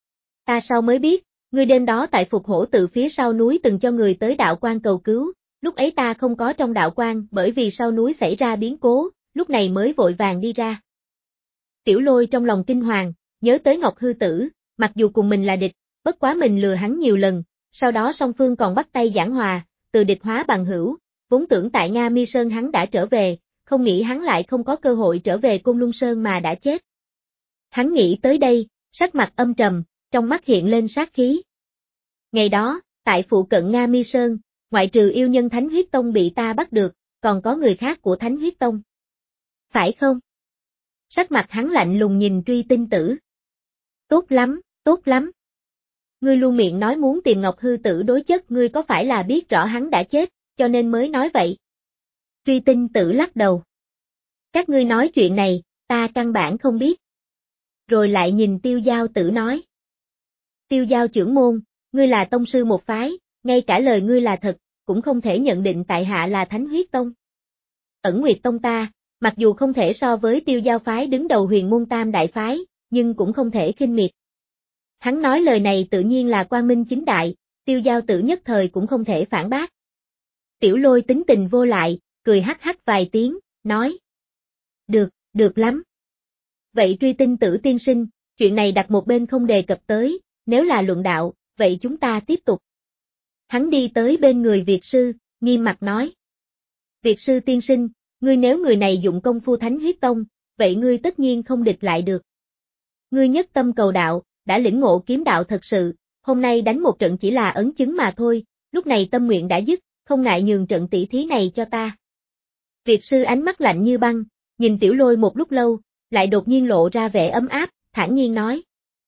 Ta sao mới biết, ngươi đêm đó tại Phục Hổ Tự phía sau núi từng cho người tới đạo quan cầu cứu, lúc ấy ta không có trong đạo quan bởi vì sau núi xảy ra biến cố, lúc này mới vội vàng đi ra. Tiểu Lôi trong lòng kinh hoàng, nhớ tới Ngọc Hư Tử, mặc dù cùng mình là địch, bất quá mình lừa hắn nhiều lần, sau đó song phương còn bắt tay giảng hòa, từ địch hóa bằng hữu, vốn tưởng tại Nga Mi Sơn hắn đã trở về, không nghĩ hắn lại không có cơ hội trở về Côn Luân Sơn mà đã chết. Hắn nghĩ tới đây, sắc mặt âm trầm, trong mắt hiện lên sát khí. Ngày đó, tại phụ cận Nga Mi Sơn, ngoại trừ yêu nhân Thánh Huyết Tông bị ta bắt được, còn có người khác của Thánh Huyết Tông. Phải không? Sắc mặt hắn lạnh lùng nhìn Truy Tinh Tử. Tốt lắm, tốt lắm. Ngươi luôn miệng nói muốn tìm Ngọc Hư Tử đối chất, ngươi có phải là biết rõ hắn đã chết, cho nên mới nói vậy? Truy Tinh Tử lắc đầu. Các ngươi nói chuyện này, ta căn bản không biết. Rồi lại nhìn Tiêu Giao Tử nói. Tiêu Giao trưởng môn, ngươi là tông sư một phái, ngay cả lời ngươi là thật, cũng không thể nhận định tại hạ là Thánh Huyết Tông. Ẩn Nguyệt Tông ta, mặc dù không thể so với Tiêu Giao phái đứng đầu Huyền Môn Tam đại phái, nhưng cũng không thể khinh miệt. Hắn nói lời này tự nhiên là quang minh chính đại, Tiêu Giao Tử nhất thời cũng không thể phản bác. Tiểu Lôi tính tình vô lại, cười hắc hắc vài tiếng, nói. Được, được lắm. Vậy Truy Tinh Tử tiên sinh, chuyện này đặt một bên không đề cập tới, nếu là luận đạo, vậy chúng ta tiếp tục. Hắn đi tới bên người Việt sư, nghiêm mặt nói. Việt sư tiên sinh, ngươi nếu người này dụng công phu Thánh Huyết Tông, vậy ngươi tất nhiên không địch lại được. Ngươi nhất tâm cầu đạo, đã lĩnh ngộ kiếm đạo thật sự, hôm nay đánh một trận chỉ là ấn chứng mà thôi, lúc này tâm nguyện đã dứt, không ngại nhường trận tỷ thí này cho ta. Việt sư ánh mắt lạnh như băng, nhìn Tiểu Lôi một lúc lâu, lại đột nhiên lộ ra vẻ ấm áp, thản nhiên nói.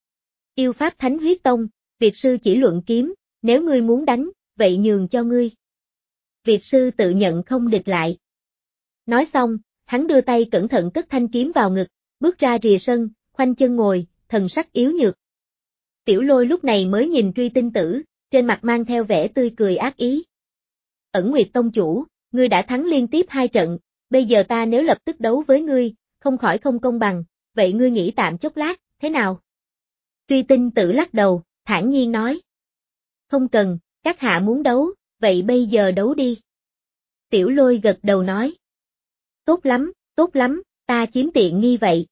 Yêu pháp Thánh Huyết Tông, Việt sư chỉ luận kiếm, nếu ngươi muốn đánh, vậy nhường cho ngươi. Việt sư tự nhận không địch lại. Nói xong, hắn đưa tay cẩn thận cất thanh kiếm vào ngực, bước ra rìa sân, khoanh chân ngồi, thần sắc yếu nhược. Tiểu Lôi lúc này mới nhìn Truy Tinh Tử, trên mặt mang theo vẻ tươi cười ác ý. Ẩn Nguyệt Tông chủ, ngươi đã thắng liên tiếp hai trận, bây giờ ta nếu lập tức đấu với ngươi, không khỏi không công bằng, vậy ngươi nghĩ tạm chốc lát, thế nào? Truy Tinh Tử lắc đầu, thản nhiên nói. Không cần, các hạ muốn đấu, vậy bây giờ đấu đi. Tiểu Lôi gật đầu nói. Tốt lắm, tốt lắm, ta chiếm tiện nghi vậy.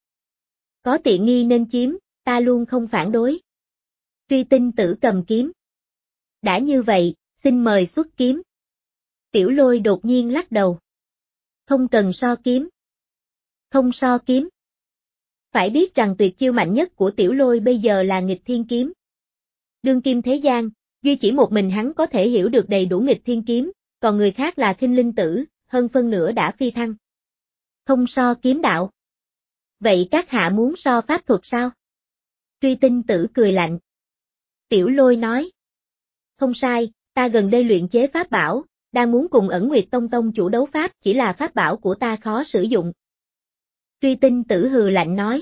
Có tiện nghi nên chiếm, ta luôn không phản đối. Truy Tinh Tử cầm kiếm. Đã như vậy, Xin mời xuất kiếm. Tiểu Lôi đột nhiên lắc đầu. Không cần so kiếm. Không so kiếm. Phải biết rằng tuyệt chiêu mạnh nhất của Tiểu Lôi bây giờ là nghịch thiên kiếm. Đương kim thế gian, duy chỉ một mình hắn có thể hiểu được đầy đủ nghịch thiên kiếm, còn người khác là khinh linh tử, hơn phân nửa đã phi thăng. Không so kiếm đạo. Vậy các hạ muốn so pháp thuật sao? Truy Tinh Tử cười lạnh. Tiểu Lôi nói. Không sai, ta gần đây luyện chế pháp bảo, đang muốn cùng Ẩn Nguyệt Tông tông chủ đấu pháp, chỉ là pháp bảo của ta khó sử dụng. Truy Tinh Tử hừ lạnh nói.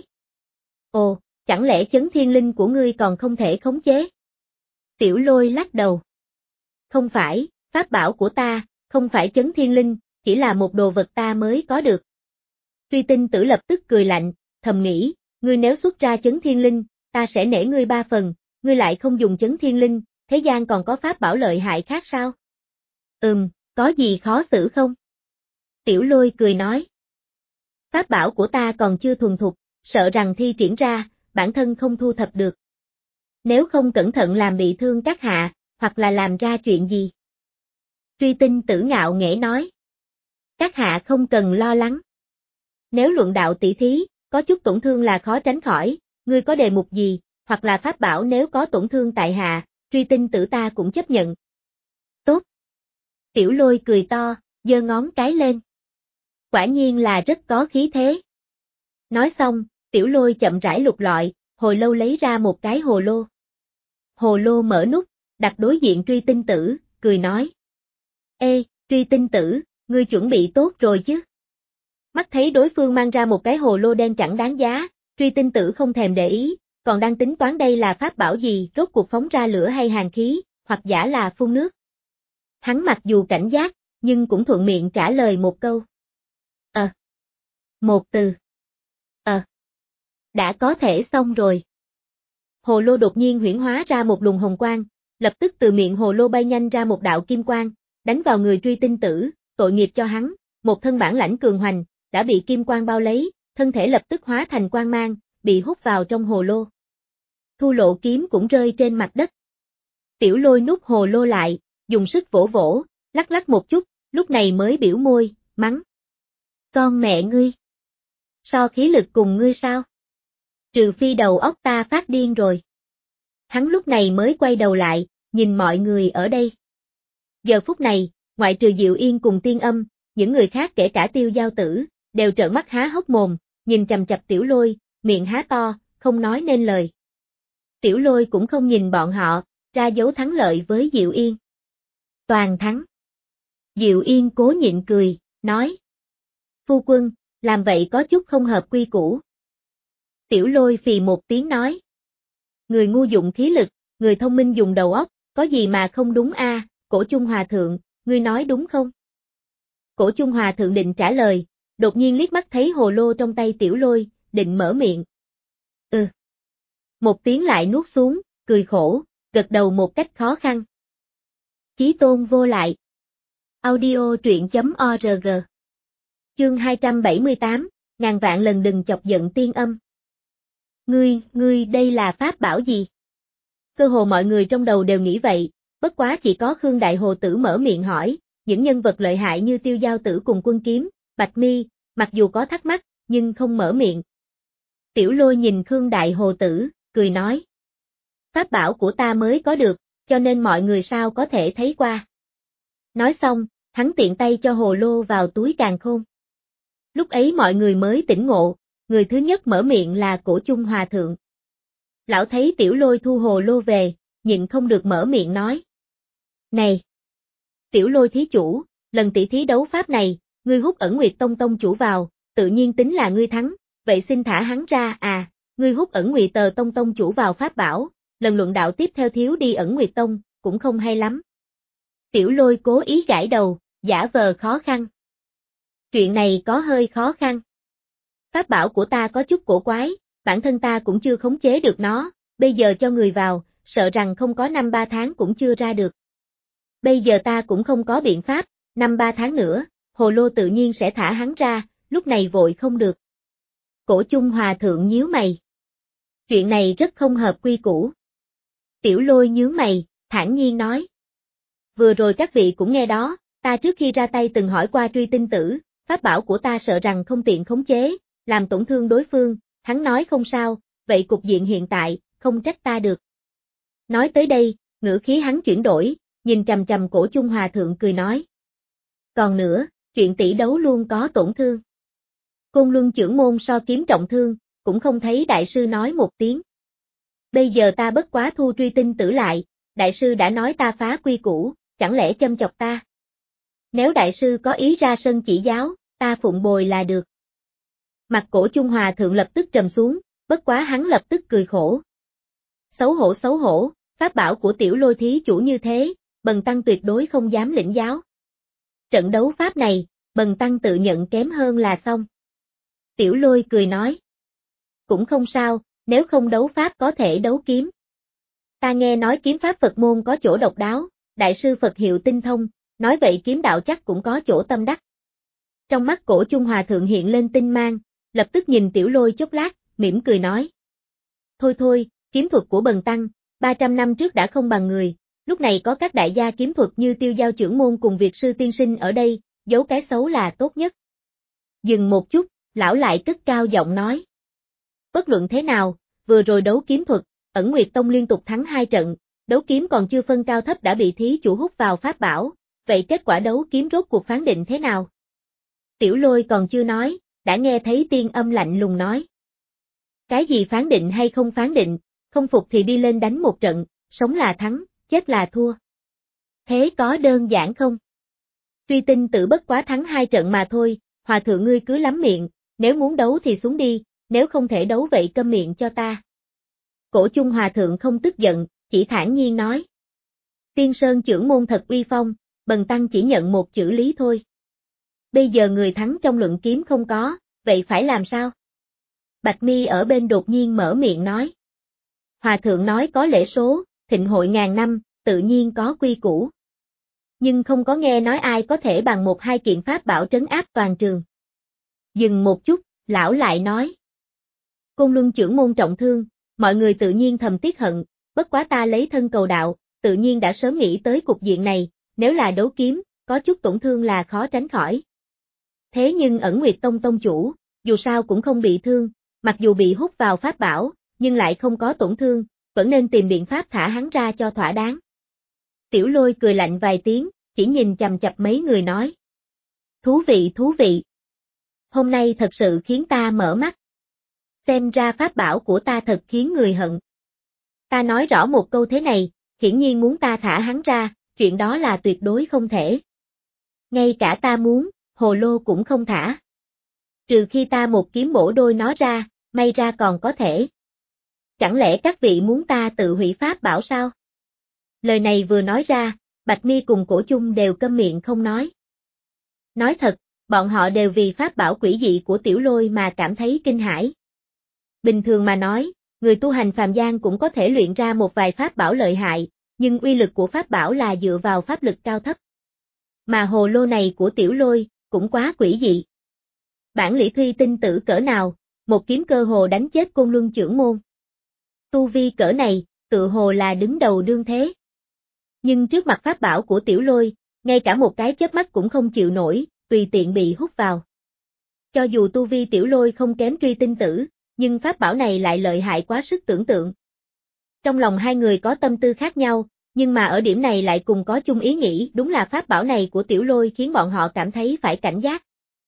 Ồ, chẳng lẽ chấn thiên linh của ngươi còn không thể khống chế? Tiểu Lôi lắc đầu. Không phải, pháp bảo của ta, không phải chấn thiên linh, chỉ là một đồ vật ta mới có được. Truy Tinh Tử lập tức cười lạnh, thầm nghĩ, ngươi nếu xuất ra chấn thiên linh, ta sẽ nể ngươi ba phần, ngươi lại không dùng chấn thiên linh, thế gian còn có pháp bảo lợi hại khác sao? Ừm, có gì khó xử không? Tiểu Lôi cười nói. Pháp bảo của ta còn chưa thuần thục, sợ rằng thi triển ra, bản thân không thu thập được. Nếu không cẩn thận làm bị thương các hạ, hoặc là làm ra chuyện gì? Truy Tinh Tử ngạo nghễ nói. Các hạ không cần lo lắng. Nếu luận đạo tỷ thí, có chút tổn thương là khó tránh khỏi, ngươi có đề mục gì, hoặc là pháp bảo nếu có tổn thương tại hạ, Truy Tinh Tử ta cũng chấp nhận. Tốt. Tiểu Lôi cười to, giơ ngón cái lên. Quả nhiên là rất có khí thế. Nói xong, Tiểu Lôi chậm rãi lục lọi, hồi lâu lấy ra một cái hồ lô. Hồ lô mở nút, đặt đối diện Truy Tinh Tử, cười nói. Ê, Truy Tinh Tử, ngươi chuẩn bị tốt rồi chứ? Mắt thấy đối phương mang ra một cái hồ lô đen chẳng đáng giá, Truy Tinh Tử không thèm để ý, còn đang tính toán đây là pháp bảo gì, rốt cuộc phóng ra lửa hay hàn khí, hoặc giả là phun nước. Hắn mặc dù cảnh giác, nhưng cũng thuận miệng trả lời một câu. Ờ. Một từ. Ờ. Đã có thể xong rồi. Hồ lô đột nhiên huyễn hóa ra một luồng hồng quang, lập tức từ miệng hồ lô bay nhanh ra một đạo kim quang, đánh vào người Truy Tinh Tử, tội nghiệp cho hắn, một thân bản lãnh cường hoành, đã bị kim quang bao lấy, thân thể lập tức hóa thành quang mang, bị hút vào trong hồ lô. Thu Lộ kiếm cũng rơi trên mặt đất. Tiểu Lôi nút hồ lô lại, dùng sức vỗ vỗ, lắc lắc một chút, lúc này mới biểu môi, mắng. Con mẹ ngươi! So khí lực cùng ngươi sao? Trừ phi đầu óc ta phát điên rồi. Hắn lúc này mới quay đầu lại, nhìn mọi người ở đây. Giờ phút này, ngoại trừ Diệu Yên cùng Tiên Âm, những người khác kể cả Tiêu Giao Tử, đều trợn mắt há hốc mồm, nhìn chằm chằm Tiểu Lôi, miệng há to, không nói nên lời. Tiểu Lôi cũng không nhìn bọn họ, ra dấu thắng lợi với Diệu Yên. Toàn thắng. Diệu Yên cố nhịn cười, nói. Phu quân, làm vậy có chút không hợp quy củ. Tiểu Lôi phì một tiếng nói. Người ngu dụng khí lực, người thông minh dùng đầu óc, có gì mà không đúng a? À, Cổ Chung Hòa Thượng, ngươi nói đúng không? Cổ Chung Hòa Thượng định trả lời, đột nhiên liếc mắt thấy hồ lô trong tay Tiểu Lôi, định mở miệng. Ừ. Một tiếng lại nuốt xuống, cười khổ, gật đầu một cách khó khăn. Chí tôn vô lại. Audio truyện chấm org. Chương hai trăm bảy mươi tám, ngàn vạn lần đừng chọc giận Tiên Âm. Ngươi, ngươi đây là pháp bảo gì? Cơ hồ mọi người trong đầu đều nghĩ vậy, bất quá chỉ có Khương Đại Hồ Tử mở miệng hỏi, những nhân vật lợi hại như Tiêu Giao Tử cùng Quân Kiếm, Bạch Mi, mặc dù có thắc mắc, nhưng không mở miệng. Tiểu Lôi nhìn Khương Đại Hồ Tử, cười nói. Pháp bảo của ta mới có được, cho nên mọi người sao có thể thấy qua. Nói xong, hắn tiện tay cho hồ lô vào túi càn khôn. Lúc ấy mọi người mới tỉnh ngộ, người thứ nhất mở miệng là Cổ Chung Hòa Thượng. Lão thấy Tiểu Lôi thu hồ lô về, nhịn không được mở miệng nói. Này! Tiểu Lôi thí chủ, lần tỷ thí đấu pháp này, ngươi hút Ẩn Nguyệt Tông tông chủ vào, tự nhiên tính là ngươi thắng, vậy xin thả hắn ra à, ngươi hút Ẩn Nguyệt Tờ Tông tông chủ vào pháp bảo, lần luận đạo tiếp theo thiếu đi Ẩn Nguyệt Tông, cũng không hay lắm. Tiểu Lôi cố ý gãi đầu, giả vờ khó khăn. Chuyện này có hơi khó khăn. Pháp bảo của ta có chút cổ quái, bản thân ta cũng chưa khống chế được nó, bây giờ cho người vào, sợ rằng không có năm ba tháng cũng chưa ra được. Bây giờ ta cũng không có biện pháp, năm ba tháng nữa, hồ lô tự nhiên sẽ thả hắn ra, lúc này vội không được. Cổ Chung Hòa Thượng nhíu mày. Chuyện này rất không hợp quy củ. Tiểu Lôi nhướng mày, thản nhiên nói. Vừa rồi các vị cũng nghe đó, ta trước khi ra tay từng hỏi qua Truy Tinh Tử, pháp bảo của ta sợ rằng không tiện khống chế, làm tổn thương đối phương, hắn nói không sao, vậy cục diện hiện tại, không trách ta được. Nói tới đây, ngữ khí hắn chuyển đổi, nhìn trầm trầm Cổ Chung Hòa Thượng cười nói. Còn nữa, chuyện tỷ đấu luôn có tổn thương. Côn Luân trưởng môn so kiếm trọng thương, cũng không thấy đại sư nói một tiếng. Bây giờ ta bất quá thu Truy Tinh Tử lại, đại sư đã nói ta phá quy củ, chẳng lẽ châm chọc ta? Nếu đại sư có ý ra sân chỉ giáo, ta phụng bồi là được. Mặt Cổ Chung Hòa Thượng lập tức trầm xuống, bất quá hắn lập tức cười khổ. Xấu hổ xấu hổ, pháp bảo của Tiểu Lôi thí chủ như thế, bần tăng tuyệt đối không dám lĩnh giáo. Trận đấu pháp này, bần tăng tự nhận kém hơn là xong. Tiểu Lôi cười nói. Cũng không sao, nếu không đấu pháp có thể đấu kiếm. Ta nghe nói kiếm pháp Phật môn có chỗ độc đáo, đại sư Phật hiệu tinh thông, nói vậy kiếm đạo chắc cũng có chỗ tâm đắc. Trong mắt Cổ Chung Hòa Thượng hiện lên tinh mang, lập tức nhìn Tiểu Lôi chốc lát, mỉm cười nói. Thôi thôi, kiếm thuật của bần tăng, ba trăm năm trước đã không bằng người, lúc này có các đại gia kiếm thuật như Tiêu Giao trưởng môn cùng Việt sư tiên sinh ở đây, giấu cái xấu là tốt nhất. Dừng một chút, lão lại tức cao giọng nói. Bất luận thế nào, vừa rồi đấu kiếm thuật, Ẩn Nguyệt Tông liên tục thắng hai trận, đấu kiếm còn chưa phân cao thấp đã bị thí chủ hút vào pháp bảo, vậy kết quả đấu kiếm rốt cuộc phán định thế nào? Tiểu Lôi còn chưa nói, đã nghe thấy tiên âm lạnh lùng nói. Cái gì phán định hay không phán định, không phục thì đi lên đánh một trận, sống là thắng, chết là thua. Thế có đơn giản không? Truy Tinh Tử bất quá thắng hai trận mà thôi, hòa thượng ngươi cứ lắm miệng, nếu muốn đấu thì xuống đi, nếu không thể đấu vậy câm miệng cho ta. Cổ Chung Hòa Thượng không tức giận, chỉ thản nhiên nói. Tiên Sơn trưởng môn thật uy phong, bần tăng chỉ nhận một chữ lý thôi. Bây giờ người thắng trong luận kiếm không có, vậy phải làm sao? Bạch Mi ở bên đột nhiên mở miệng nói. Hòa Thượng nói có lễ số, thịnh hội ngàn năm, tự nhiên có quy củ. Nhưng không có nghe nói ai có thể bằng một hai kiện pháp bảo trấn áp toàn trường. Dừng một chút, lão lại nói. Côn Luân trưởng môn trọng thương, mọi người tự nhiên thầm tiếc hận, bất quá ta lấy thân cầu đạo, tự nhiên đã sớm nghĩ tới cục diện này, nếu là đấu kiếm, có chút tổn thương là khó tránh khỏi. Thế nhưng Ẩn Nguyệt Tông tông chủ, dù sao cũng không bị thương, mặc dù bị hút vào pháp bảo, nhưng lại không có tổn thương, vẫn nên tìm biện pháp thả hắn ra cho thỏa đáng. Tiểu Lôi cười lạnh vài tiếng, chỉ nhìn chằm chằm mấy người nói. Thú vị thú vị. Hôm nay thật sự khiến ta mở mắt. Xem ra pháp bảo của ta thật khiến người hận. Ta nói rõ một câu thế này, hiển nhiên muốn ta thả hắn ra, chuyện đó là tuyệt đối không thể. Ngay cả ta muốn, hồ lô cũng không thả. Trừ khi ta một kiếm bổ đôi nó ra, may ra còn có thể. Chẳng lẽ các vị muốn ta tự hủy pháp bảo sao? Lời này vừa nói ra, Bạch Mi cùng Cổ Chung đều câm miệng không nói. Nói thật, bọn họ đều vì pháp bảo quỷ dị của Tiểu Lôi mà cảm thấy kinh hãi. Bình thường mà nói, người tu hành phàm gian cũng có thể luyện ra một vài pháp bảo lợi hại, nhưng uy lực của pháp bảo là dựa vào pháp lực cao thấp. Mà hồ lô này của Tiểu Lôi, cũng quá quỷ dị. Bản lĩnh Truy Tinh Tử cỡ nào, một kiếm cơ hồ đánh chết Côn Luân trưởng môn. Tu vi cỡ này, tự hồ là đứng đầu đương thế. Nhưng trước mặt pháp bảo của Tiểu Lôi, ngay cả một cái chớp mắt cũng không chịu nổi, tùy tiện bị hút vào. Cho dù tu vi Tiểu Lôi không kém Truy Tinh Tử, nhưng pháp bảo này lại lợi hại quá sức tưởng tượng. Trong lòng hai người có tâm tư khác nhau, nhưng mà ở điểm này lại cùng có chung ý nghĩ, đúng là pháp bảo này của Tiểu Lôi khiến bọn họ cảm thấy phải cảnh giác.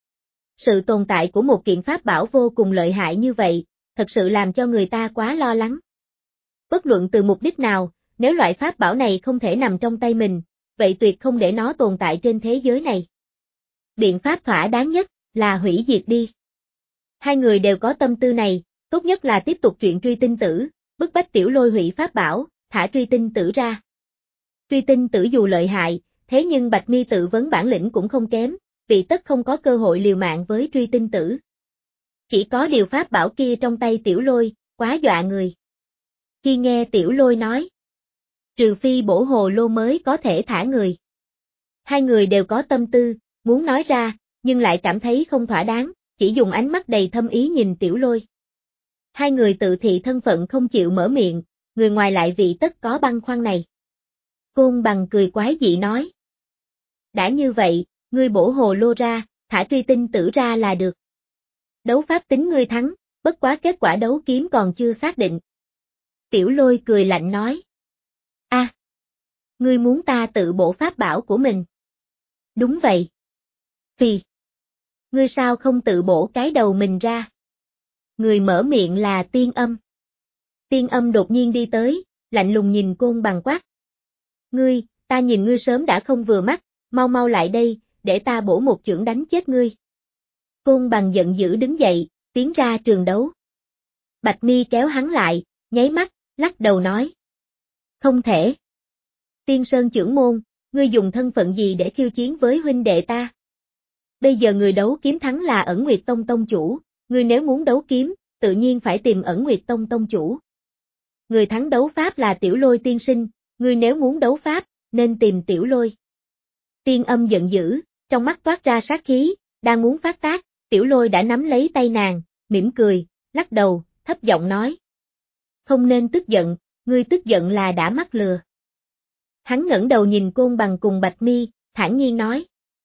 Sự tồn tại của một kiện pháp bảo vô cùng lợi hại như vậy, thật sự làm cho người ta quá lo lắng. Bất luận từ mục đích nào, nếu loại pháp bảo này không thể nằm trong tay mình, vậy tuyệt không để nó tồn tại trên thế giới này. Biện pháp thỏa đáng nhất là hủy diệt đi. Hai người đều có tâm tư này, tốt nhất là tiếp tục chuyện Truy Tinh Tử, bức bách Tiểu Lôi hủy pháp bảo, thả Truy Tinh Tử ra. Truy Tinh Tử dù lợi hại, thế nhưng Bạch Mi tự vấn bản lĩnh cũng không kém, vì tất không có cơ hội liều mạng với Truy Tinh Tử. Chỉ có điều pháp bảo kia trong tay Tiểu Lôi, quá dọa người. Khi nghe Tiểu Lôi nói, trừ phi bổ hồ lô mới có thể thả người. Hai người đều có tâm tư, muốn nói ra, nhưng lại cảm thấy không thỏa đáng, chỉ dùng ánh mắt đầy thâm ý nhìn Tiểu Lôi. Hai người tự thị thân phận không chịu mở miệng, người ngoài lại vì tất có băn khoăn này. Côn Bằng cười quái dị nói. Đã như vậy, ngươi bổ hồ lô ra, thả truy tinh tử ra là được. Đấu pháp tính ngươi thắng, bất quá kết quả đấu kiếm còn chưa xác định. Tiểu Lôi cười lạnh nói. A, à, ngươi muốn ta tự bổ pháp bảo của mình. Đúng vậy. Phì. Ngươi sao không tự bổ cái đầu mình ra? Người mở miệng là Tiên Âm. Tiên Âm đột nhiên đi tới, lạnh lùng nhìn Côn Bằng quát. Ngươi, ta nhìn ngươi sớm đã không vừa mắt, mau mau lại đây, để ta bổ một chưởng đánh chết ngươi. Côn Bằng giận dữ đứng dậy, tiến ra trường đấu. Bạch Mi kéo hắn lại, nháy mắt, lắc đầu nói. Không thể. Tiên Sơn trưởng môn, ngươi dùng thân phận gì để khiêu chiến với huynh đệ ta? Bây giờ người đấu kiếm thắng là Ẩn Nguyệt Tông tông chủ, ngươi nếu muốn đấu kiếm, tự nhiên phải tìm Ẩn Nguyệt Tông tông chủ. Người thắng đấu pháp là Tiểu Lôi tiên sinh, ngươi nếu muốn đấu pháp, nên tìm Tiểu Lôi. Tiên Âm giận dữ, trong mắt toát ra sát khí, đang muốn phát tác, Tiểu Lôi đã nắm lấy tay nàng, mỉm cười, lắc đầu, thấp giọng nói. Không nên tức giận, ngươi tức giận là đã mắc lừa. Hắn ngẩng đầu nhìn Côn Bằng cùng Bạch Mi, thản nhiên nói.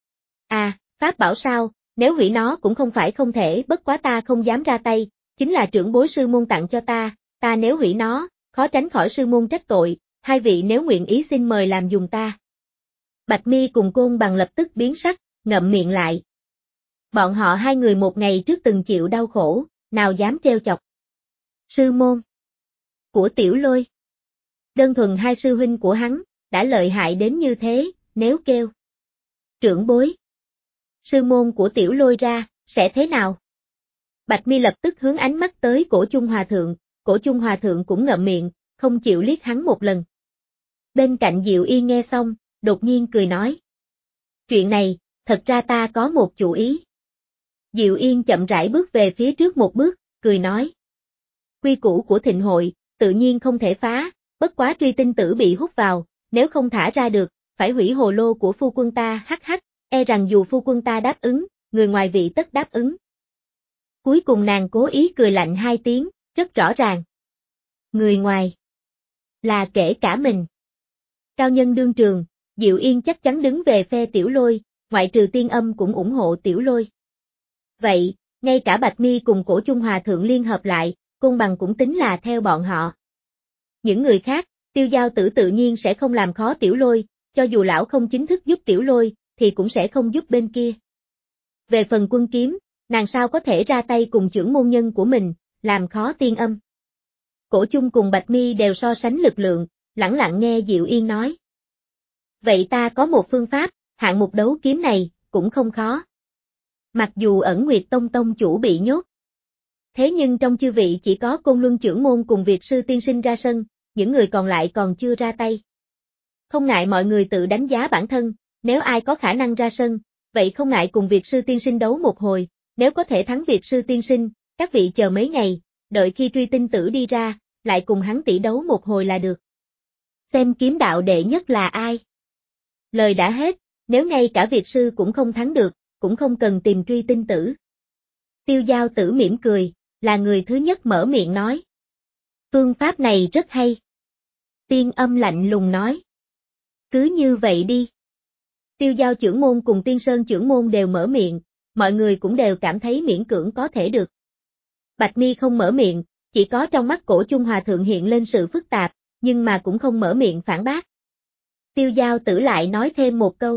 À, pháp bảo sao, nếu hủy nó cũng không phải không thể, bất quá ta không dám ra tay, chính là trưởng bối sư môn tặng cho ta, ta nếu hủy nó, khó tránh khỏi sư môn trách tội, hai vị nếu nguyện ý xin mời làm dùng ta. Bạch Mi cùng Côn Bằng lập tức biến sắc, ngậm miệng lại. Bọn họ hai người một ngày trước từng chịu đau khổ, nào dám trêu chọc. Sư môn của Tiểu Lôi. Đơn thuần hai sư huynh của hắn, đã lợi hại đến như thế, nếu kêu trưởng bối sư môn của Tiểu Lôi ra, sẽ thế nào? Bạch Mi lập tức hướng ánh mắt tới Cổ Chung Hòa Thượng, Cổ Chung Hòa Thượng cũng ngậm miệng, không chịu liếc hắn một lần. Bên cạnh Diệu Yên nghe xong, đột nhiên cười nói. Chuyện này, thật ra ta có một chủ ý. Diệu Yên chậm rãi bước về phía trước một bước, cười nói. Quy củ của thịnh hội, tự nhiên không thể phá, bất quá truy tinh tử bị hút vào, nếu không thả ra được, phải hủy hồ lô của phu quân ta hắc hắc, e rằng dù phu quân ta đáp ứng, người ngoài vị tất đáp ứng. Cuối cùng nàng cố ý cười lạnh hai tiếng, rất rõ ràng. Người ngoài là kể cả mình. Cao nhân đương trường, Diệu Yên chắc chắn đứng về phe Tiểu Lôi, ngoại trừ Tiên Âm cũng ủng hộ Tiểu Lôi. Vậy, ngay cả Bạch Mi cùng Cổ Chung Hòa Thượng liên hợp lại, Côn Bằng cũng tính là theo bọn họ. Những người khác, Tiêu Giao Tử tự nhiên sẽ không làm khó Tiểu Lôi, cho dù lão không chính thức giúp Tiểu Lôi, thì cũng sẽ không giúp bên kia. Về phần Quân Kiếm, nàng sao có thể ra tay cùng trưởng môn nhân của mình, làm khó Tiên Âm. Cổ Chung cùng Bạch Mi đều so sánh lực lượng, lẳng lặng nghe Diệu Yên nói. Vậy ta có một phương pháp, hạng mục đấu kiếm này, cũng không khó. Mặc dù Ẩn Nguyệt Tông tông chủ bị nhốt. Thế nhưng trong chư vị chỉ có Côn Luân trưởng môn cùng Việt sư tiên sinh ra sân, những người còn lại còn chưa ra tay. Không ngại mọi người tự đánh giá bản thân, nếu ai có khả năng ra sân, vậy không ngại cùng Việt sư tiên sinh đấu một hồi, nếu có thể thắng Việt sư tiên sinh, các vị chờ mấy ngày, đợi khi truy tinh tử đi ra, lại cùng hắn tỷ đấu một hồi là được. Xem kiếm đạo đệ nhất là ai? Lời đã hết, nếu ngay cả Việt sư cũng không thắng được, cũng không cần tìm truy tinh tử. Tiêu Giao Tử mỉm cười, là người thứ nhất mở miệng nói. Phương pháp này rất hay. Tiên Âm lạnh lùng nói. Cứ như vậy đi. Tiêu Giao trưởng môn cùng Tiên Sơn trưởng môn đều mở miệng, mọi người cũng đều cảm thấy miễn cưỡng có thể được. Bạch Mi không mở miệng, chỉ có trong mắt Cổ Chung Hòa Thượng hiện lên sự phức tạp, nhưng mà cũng không mở miệng phản bác. Tiêu Giao Tử lại nói thêm một câu.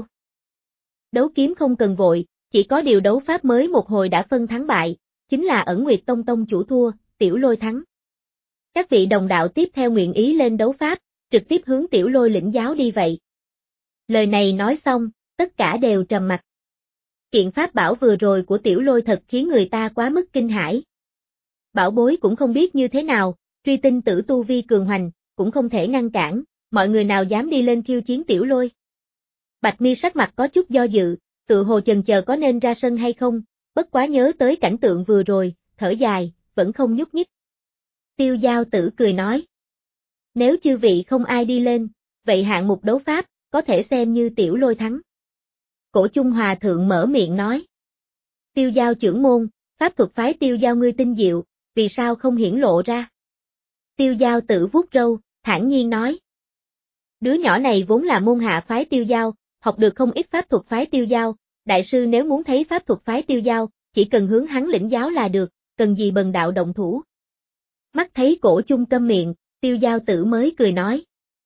Đấu kiếm không cần vội, chỉ có điều đấu pháp mới một hồi đã phân thắng bại, chính là Ẩn Nguyệt Tông tông chủ thua, Tiểu Lôi thắng. Các vị đồng đạo tiếp theo nguyện ý lên đấu pháp, trực tiếp hướng Tiểu Lôi lĩnh giáo đi vậy. Lời này nói xong, tất cả đều trầm mặc. Kiện pháp bảo vừa rồi của Tiểu Lôi thật khiến người ta quá mức kinh hãi. Bảo bối cũng không biết như thế nào, truy tinh tử tu vi cường hoành, cũng không thể ngăn cản, mọi người nào dám đi lên khiêu chiến Tiểu Lôi. Bạch Mi sắc mặt có chút do dự, tự hồ chần chờ có nên ra sân hay không, bất quá nhớ tới cảnh tượng vừa rồi, thở dài, vẫn không nhúc nhích. Tiêu Giao Tử cười nói. Nếu chư vị không ai đi lên, vậy hạng mục đấu pháp, có thể xem như Tiểu Lôi thắng. Cổ Chung Hòa Thượng mở miệng nói. Tiêu Giao trưởng môn, pháp thuật phái Tiêu Giao ngươi tinh diệu, vì sao không hiển lộ ra? Tiêu Giao Tử vuốt râu, thản nhiên nói. Đứa nhỏ này vốn là môn hạ phái Tiêu Giao, học được không ít pháp thuật phái Tiêu Giao, đại sư nếu muốn thấy pháp thuật phái Tiêu Giao, chỉ cần hướng hắn lĩnh giáo là được, cần gì bần đạo động thủ. Mắt thấy Cổ Chung câm miệng, Tiêu Giao tử mới cười nói.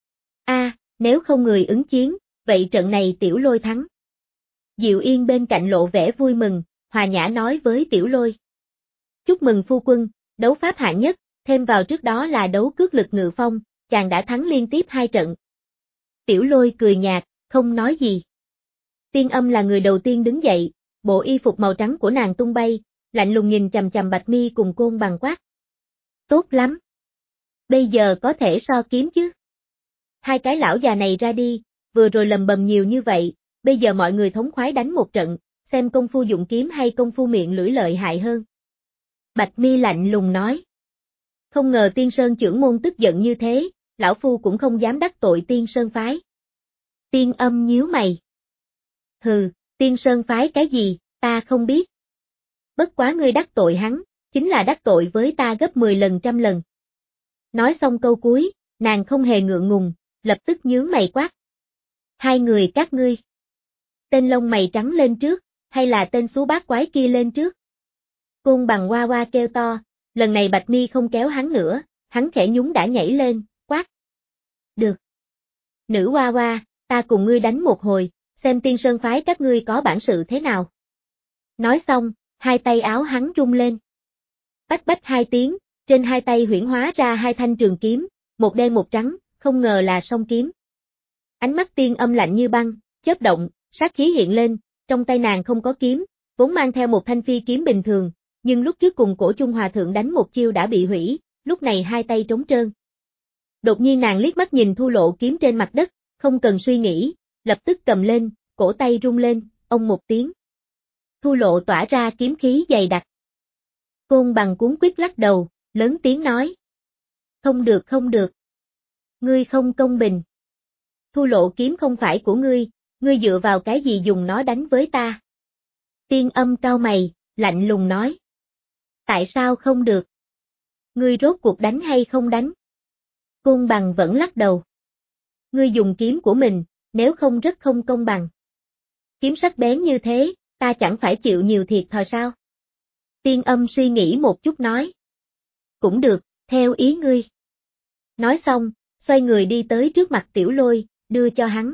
A, nếu không người ứng chiến, vậy trận này Tiểu Lôi thắng. Diệu Yên bên cạnh lộ vẻ vui mừng, hòa nhã nói với Tiểu Lôi. Chúc mừng phu quân, đấu pháp hạng nhất, thêm vào trước đó là đấu cước lực ngự phong, chàng đã thắng liên tiếp hai trận. Tiểu Lôi cười nhạt, không nói gì. Tiên Âm là người đầu tiên đứng dậy, bộ y phục màu trắng của nàng tung bay, lạnh lùng nhìn chằm chằm Bạch Mi cùng Côn Bằng quát. Tốt lắm. Bây giờ có thể so kiếm chứ. Hai cái lão già này ra đi, vừa rồi lầm bầm nhiều như vậy, bây giờ mọi người thống khoái đánh một trận, xem công phu dụng kiếm hay công phu miệng lưỡi lợi hại hơn. Bạch Mi lạnh lùng nói. Không ngờ Tiên Sơn trưởng môn tức giận như thế, lão phu cũng không dám đắc tội Tiên Sơn phái. Tiên Âm nhíu mày. Hừ, Tiên Sơn phái cái gì, ta không biết. Bất quá ngươi đắc tội hắn, chính là đắc tội với ta gấp mười lần trăm lần. Nói xong câu cuối, nàng không hề ngượng ngùng, lập tức nhướng mày quát. Hai người các ngươi. Tên lông mày trắng lên trước, hay là tên xú bát quái kia lên trước? Côn Bằng hoa hoa kêu to, lần này Bạch Mi không kéo hắn nữa, hắn khẽ nhún đã nhảy lên, quát. Được. Nữ hoa hoa, ta cùng ngươi đánh một hồi, xem Tiên Sơn phái các ngươi có bản sự thế nào. Nói xong, hai tay áo hắn rung lên. Bách bách hai tiếng, trên hai tay huyễn hóa ra hai thanh trường kiếm, một đen một trắng, không ngờ là song kiếm. Ánh mắt Tiên Âm lạnh như băng, chớp động, sát khí hiện lên, trong tay nàng không có kiếm, vốn mang theo một thanh phi kiếm bình thường, nhưng lúc trước cùng Cổ Chung Hòa Thượng đánh một chiêu đã bị hủy, lúc này hai tay trống trơn. Đột nhiên nàng liếc mắt nhìn Thu Lộ kiếm trên mặt đất, không cần suy nghĩ, lập tức cầm lên, cổ tay rung lên, ông một tiếng. Thu Lộ tỏa ra kiếm khí dày đặc. Côn Bằng cuống quýt lắc đầu, lớn tiếng nói. Không được không được. Ngươi không công bình. Thu Lộ kiếm không phải của ngươi, ngươi dựa vào cái gì dùng nó đánh với ta? Tiên Âm cau mày, lạnh lùng nói. Tại sao không được? Ngươi rốt cuộc đánh hay không đánh? Côn Bằng vẫn lắc đầu. Ngươi dùng kiếm của mình, nếu không rất không công bằng. Kiếm sắc bén như thế, ta chẳng phải chịu nhiều thiệt thòi sao? Tiên Âm suy nghĩ một chút nói. Cũng được, theo ý ngươi. Nói xong, xoay người đi tới trước mặt Tiểu Lôi, đưa cho hắn.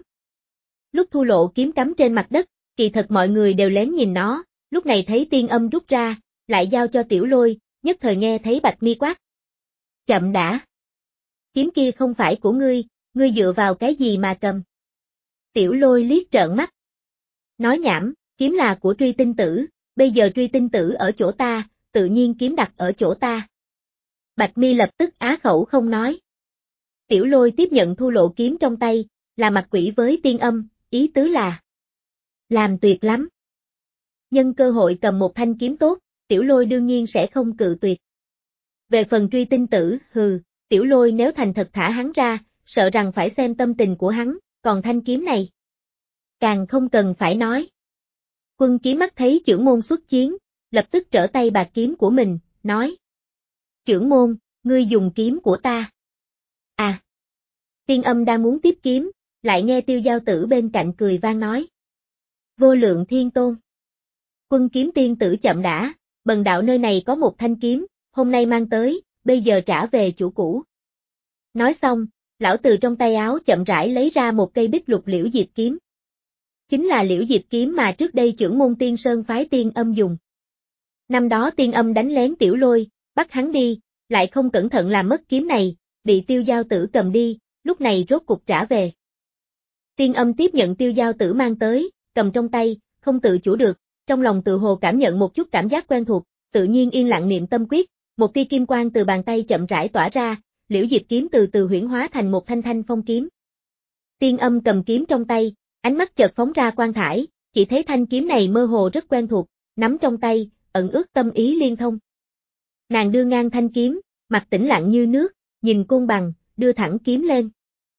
Lúc Thu Lộ kiếm cắm trên mặt đất, kỳ thật mọi người đều lén nhìn nó, lúc này thấy Tiên Âm rút ra, lại giao cho Tiểu Lôi, nhất thời nghe thấy Bạch Mi quát. Chậm đã. Kiếm kia không phải của ngươi, ngươi dựa vào cái gì mà cầm? Tiểu Lôi liếc trợn mắt. Nói nhảm, kiếm là của Truy Tinh Tử, bây giờ Truy Tinh Tử ở chỗ ta, tự nhiên kiếm đặt ở chỗ ta. Bạch Mi lập tức á khẩu không nói. Tiểu Lôi tiếp nhận Thu Lộ kiếm trong tay, là mặt quỷ với Tiên Âm, ý tứ là làm tuyệt lắm. Nhân cơ hội cầm một thanh kiếm tốt, Tiểu Lôi đương nhiên sẽ không cự tuyệt. Về phần Truy Tinh Tử, hừ, Tiểu Lôi nếu thành thật thả hắn ra, sợ rằng phải xem tâm tình của hắn, còn thanh kiếm này. Càng không cần phải nói. Quân Ký mắt thấy chưởng môn xuất chiến, lập tức trở tay bạc kiếm của mình, nói. Chưởng môn, ngươi dùng kiếm của ta. À. Tiên Âm đang muốn tiếp kiếm, lại nghe Tiêu Giao Tử bên cạnh cười vang nói. Vô Lượng Thiên Tôn. Quân Kiếm tiên tử chậm đã, bần đạo nơi này có một thanh kiếm, hôm nay mang tới, bây giờ trả về chủ cũ. Nói xong, lão từ trong tay áo chậm rãi lấy ra một cây bích lục liễu diệp kiếm. Chính là liễu diệp kiếm mà trước đây chưởng môn Tiên Sơn phái Tiên Âm dùng. Năm đó Tiên Âm đánh lén Tiểu Lôi, bắt hắn đi, lại không cẩn thận làm mất kiếm này, bị Tiêu Giao Tử cầm đi, lúc này rốt cục trả về. Tiên Âm tiếp nhận Tiêu Giao Tử mang tới, cầm trong tay, không tự chủ được, trong lòng tự hồ cảm nhận một chút cảm giác quen thuộc, tự nhiên yên lặng niệm tâm quyết, một tia kim quang từ bàn tay chậm rãi tỏa ra, liễu diệp kiếm từ từ huyễn hóa thành một thanh thanh phong kiếm. Tiên Âm cầm kiếm trong tay, ánh mắt chợt phóng ra quang thải, chỉ thấy thanh kiếm này mơ hồ rất quen thuộc, nắm trong tay, ẩn ước tâm ý liên thông. Nàng đưa ngang thanh kiếm, mặt tĩnh lặng như nước, nhìn Côn Bằng, đưa thẳng kiếm lên.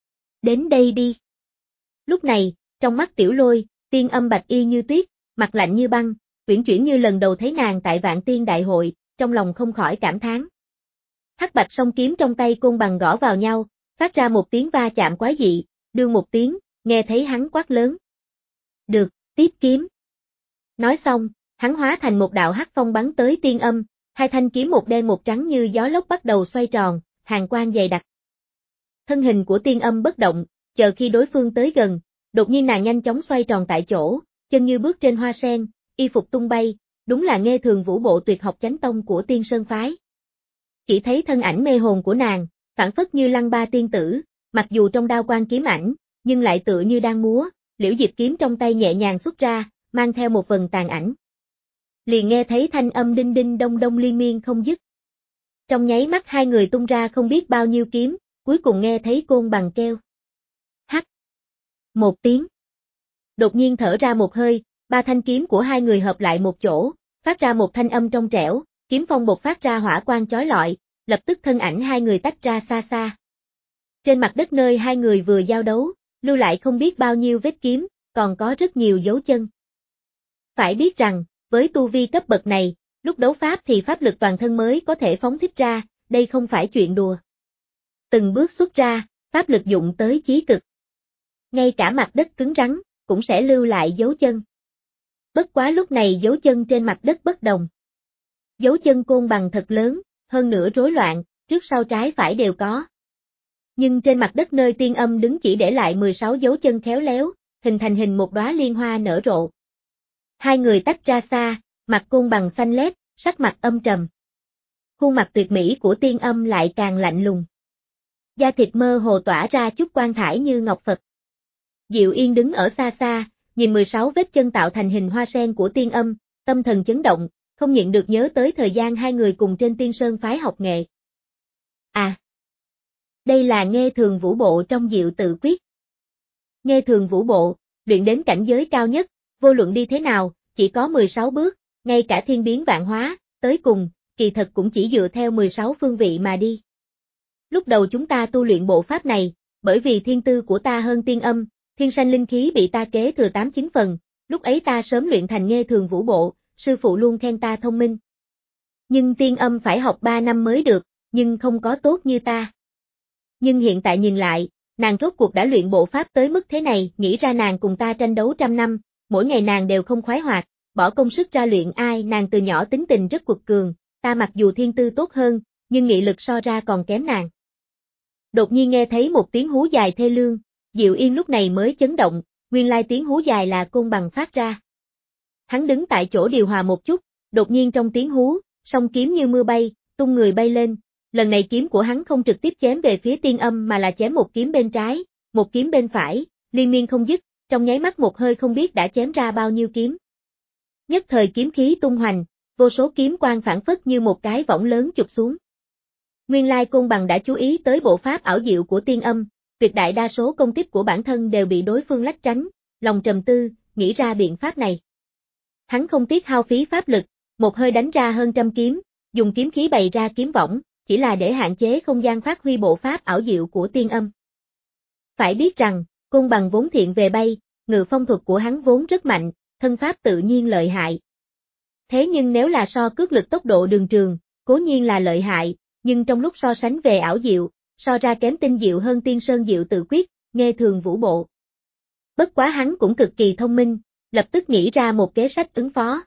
Đến đây đi. Lúc này, trong mắt Tiểu Lôi, Tiên Âm bạch y như tuyết, mặt lạnh như băng, uyển chuyển như lần đầu thấy nàng tại Vạn Tiên Đại Hội, trong lòng không khỏi cảm thán. Hắc bạch song kiếm trong tay Côn Bằng gõ vào nhau, phát ra một tiếng va chạm quái dị, đương một tiếng, nghe thấy hắn quát lớn. Được, tiếp kiếm. Nói xong, hắn hóa thành một đạo hắc phong bắn tới Tiên Âm, hai thanh kiếm một đen một trắng như gió lốc bắt đầu xoay tròn, hàn quang dày đặc. Thân hình của Tiên Âm bất động, chờ khi đối phương tới gần, đột nhiên nàng nhanh chóng xoay tròn tại chỗ, chân như bước trên hoa sen, y phục tung bay, đúng là Nghê Thường Vũ Bộ tuyệt học chánh tông của Tiên Sơn phái. Chỉ thấy thân ảnh mê hồn của nàng, phảng phất như Lăng Ba tiên tử, mặc dù trong đao quang kiếm ảnh, nhưng lại tựa như đang múa, liễu diệp kiếm trong tay nhẹ nhàng xuất ra, mang theo một phần tàn ảnh. Liền nghe thấy thanh âm đinh đinh đông đông liên miên không dứt. Trong nháy mắt hai người tung ra không biết bao nhiêu kiếm, cuối cùng nghe thấy côn bằng kêu. Hắc. Một tiếng. Đột nhiên thở ra một hơi, ba thanh kiếm của hai người hợp lại một chỗ, phát ra một thanh âm trong trẻo, kiếm phong bộc phát ra hỏa quang chói lọi, lập tức thân ảnh hai người tách ra xa xa. Trên mặt đất nơi hai người vừa giao đấu, lưu lại không biết bao nhiêu vết kiếm, còn có rất nhiều dấu chân. Phải biết rằng, với tu vi cấp bậc này, lúc đấu pháp thì pháp lực toàn thân mới có thể phóng thích ra, đây không phải chuyện đùa. Từng bước xuất ra, pháp lực dụng tới chí cực. Ngay cả mặt đất cứng rắn, cũng sẽ lưu lại dấu chân. Bất quá lúc này dấu chân trên mặt đất bất đồng. Dấu chân côn bằng thật lớn, hơn nữa rối loạn, trước sau trái phải đều có. Nhưng trên mặt đất nơi Tiên Âm đứng chỉ để lại mười sáu dấu chân khéo léo, hình thành hình một đóa liên hoa nở rộ. Hai người tách ra xa, mặt côn bằng xanh lét, sắc mặt âm trầm. Khuôn mặt tuyệt mỹ của Tiên Âm lại càng lạnh lùng. Da thịt mơ hồ tỏa ra chút quang thải như ngọc Phật. Diệu Yên đứng ở xa xa, nhìn mười sáu vết chân tạo thành hình hoa sen của Tiên Âm, tâm thần chấn động, không nhịn được nhớ tới thời gian hai người cùng trên Tiên Sơn phái học nghệ. À! Đây là Nghê Thường Vũ Bộ trong Diệu Tự Quyết. Nghê Thường Vũ Bộ, luyện đến cảnh giới cao nhất, vô luận đi thế nào, chỉ có mười sáu bước, ngay cả thiên biến vạn hóa, tới cùng, kỳ thật cũng chỉ dựa theo mười sáu phương vị mà đi. Lúc đầu chúng ta tu luyện bộ pháp này, bởi vì thiên tư của ta hơn Tiên Âm, thiên sanh linh khí bị ta kế thừa tám chín phần, lúc ấy ta sớm luyện thành Nghê Thường Vũ Bộ, sư phụ luôn khen ta thông minh. Nhưng Tiên Âm phải học ba năm mới được, nhưng không có tốt như ta. Nhưng hiện tại nhìn lại, nàng rốt cuộc đã luyện bộ pháp tới mức thế này, nghĩ ra nàng cùng ta tranh đấu trăm năm, mỗi ngày nàng đều không khoái hoạt, bỏ công sức ra luyện ai, nàng từ nhỏ tính tình rất quật cường, ta mặc dù thiên tư tốt hơn, nhưng nghị lực so ra còn kém nàng. Đột nhiên nghe thấy một tiếng hú dài thê lương, Diệu Yên lúc này mới chấn động, nguyên lai tiếng hú dài là côn bằng phát ra. Hắn đứng tại chỗ điều hòa một chút, đột nhiên trong tiếng hú, song kiếm như mưa bay, tung người bay lên, lần này kiếm của hắn không trực tiếp chém về phía Tiên Âm mà là chém một kiếm bên trái, một kiếm bên phải, liên miên không dứt, trong nháy mắt một hơi không biết đã chém ra bao nhiêu kiếm. Nhất thời kiếm khí tung hoành, vô số kiếm quang phản phất như một cái võng lớn chụp xuống. Nguyên lai côn bằng đã chú ý tới bộ pháp ảo diệu của Tiên Âm, tuyệt đại đa số công kích của bản thân đều bị đối phương lách tránh, lòng trầm tư, nghĩ ra biện pháp này. Hắn không tiếc hao phí pháp lực, một hơi đánh ra hơn trăm kiếm, dùng kiếm khí bày ra kiếm võng, chỉ là để hạn chế không gian phát huy bộ pháp ảo diệu của Tiên Âm. Phải biết rằng, côn bằng vốn thiện về bay, ngự phong thuật của hắn vốn rất mạnh, thân pháp tự nhiên lợi hại. Thế nhưng nếu là so cước lực tốc độ đường trường, cố nhiên là lợi hại, nhưng trong lúc so sánh về ảo diệu, so ra kém tinh diệu hơn Tiên Sơn Diệu Tự Quyết, Nghê Thường Vũ Bộ. Bất quá hắn cũng cực kỳ thông minh, lập tức nghĩ ra một kế sách ứng phó.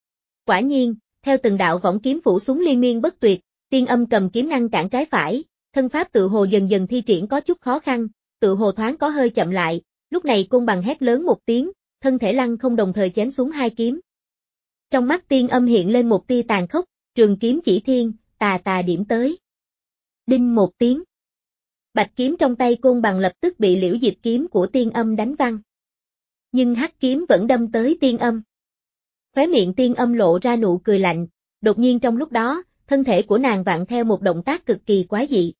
Quả nhiên, theo từng đạo võng kiếm phủ xuống liên miên bất tuyệt, Tiên Âm cầm kiếm ngăn cản trái phải, thân pháp tự hồ dần dần thi triển có chút khó khăn, tự hồ thoáng có hơi chậm lại, lúc này côn bằng hét lớn một tiếng, thân thể lăng không đồng thời chém xuống hai kiếm. Trong mắt Tiên Âm hiện lên một tia tàn khốc, trường kiếm chỉ thiên, tà tà điểm tới. Đinh một tiếng. Bạch kiếm trong tay côn bằng lập tức bị liễu diệp kiếm của Tiên Âm đánh văng. Nhưng hắc kiếm vẫn đâm tới Tiên Âm. Khóe miệng Tiên Âm lộ ra nụ cười lạnh, đột nhiên trong lúc đó, thân thể của nàng vặn theo một động tác cực kỳ quái dị.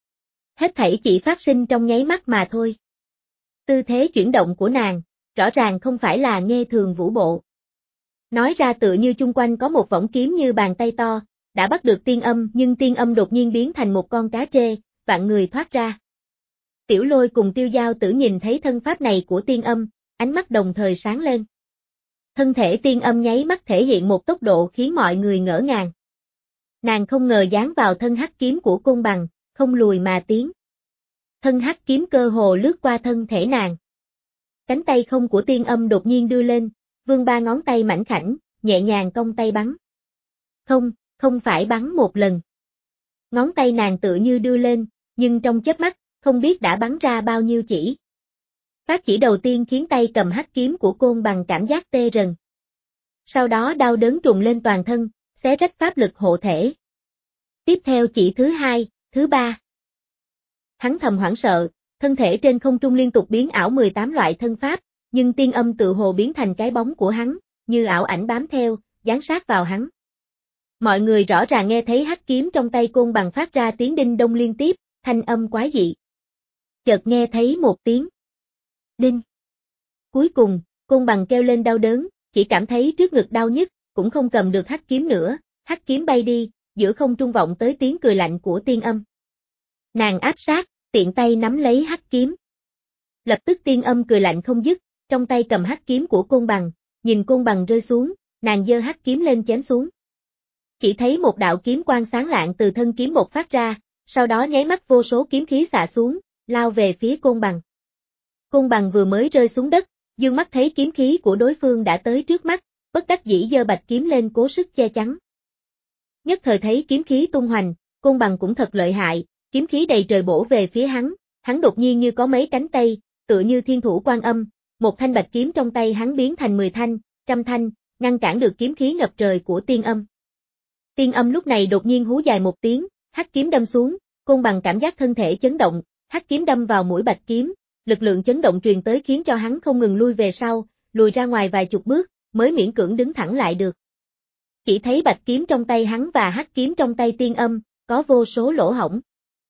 Hết thảy chỉ phát sinh trong nháy mắt mà thôi. Tư thế chuyển động của nàng, rõ ràng không phải là Nghê Thường Vũ Bộ. Nói ra tựa như chung quanh có một võng kiếm như bàn tay to, đã bắt được Tiên Âm nhưng Tiên Âm đột nhiên biến thành một con cá trê, vạn người thoát ra. Tiểu Lôi cùng Tiêu Giao Tử nhìn thấy thân pháp này của Tiên Âm, ánh mắt đồng thời sáng lên. Thân thể Tiên Âm nháy mắt thể hiện một tốc độ khiến mọi người ngỡ ngàng. Nàng không ngờ dán vào thân hắc kiếm của côn bằng, không lùi mà tiến. Thân hắc kiếm cơ hồ lướt qua thân thể nàng. Cánh tay không của Tiên Âm đột nhiên đưa lên, vươn ba ngón tay mảnh khảnh, nhẹ nhàng cong tay bắn. Không, không phải bắn một lần. Ngón tay nàng tựa như đưa lên, nhưng trong chớp mắt, không biết đã bắn ra bao nhiêu chỉ. Phát chỉ đầu tiên khiến tay cầm hắc kiếm của Côn Bằng cảm giác tê rần. Sau đó đau đớn trùng lên toàn thân, xé rách pháp lực hộ thể. Tiếp theo chỉ thứ hai, thứ ba. Hắn thầm hoảng sợ, thân thể trên không trung liên tục biến ảo mười tám loại thân pháp, nhưng Tiên Âm tự hồ biến thành cái bóng của hắn, như ảo ảnh bám theo, dán sát vào hắn. Mọi người rõ ràng nghe thấy hắc kiếm trong tay Côn Bằng phát ra tiếng đinh đông liên tiếp, thanh âm quái dị. Chợt nghe thấy một tiếng đinh. Cuối cùng, Côn Bằng kêu lên đau đớn, chỉ cảm thấy trước ngực đau nhức, cũng không cầm được hắc kiếm nữa, hắc kiếm bay đi, giữa không trung vọng tới tiếng cười lạnh của Tiên Âm. Nàng áp sát, tiện tay nắm lấy hắc kiếm. Lập tức Tiên Âm cười lạnh không dứt, trong tay cầm hắc kiếm của Côn Bằng, nhìn Côn Bằng rơi xuống, nàng giơ hắc kiếm lên chém xuống. Chỉ thấy một đạo kiếm quang sáng lạng từ thân kiếm bộc phát ra, sau đó nháy mắt vô số kiếm khí xạ xuống, lao về phía Côn Bằng. Côn Bằng vừa mới rơi xuống đất, dương mắt thấy kiếm khí của đối phương đã tới trước mắt, bất đắc dĩ giơ bạch kiếm lên cố sức che chắn. Nhất thời thấy kiếm khí tung hoành, Côn Bằng cũng thật lợi hại, kiếm khí đầy trời bổ về phía hắn, hắn đột nhiên như có mấy cánh tay, tựa như thiên thủ Quan Âm, một thanh bạch kiếm trong tay hắn biến thành mười thanh, trăm thanh, ngăn cản được kiếm khí ngập trời của Tiên Âm. Tiên Âm lúc này đột nhiên hú dài một tiếng, hắc kiếm đâm xuống, Côn Bằng cảm giác thân thể chấn động, hắc kiếm đâm vào mũi bạch kiếm, lực lượng chấn động truyền tới khiến cho hắn không ngừng lui về sau, lùi ra ngoài vài chục bước, mới miễn cưỡng đứng thẳng lại được. Chỉ thấy bạch kiếm trong tay hắn và hắc kiếm trong tay Tiên Âm, có vô số lỗ hổng.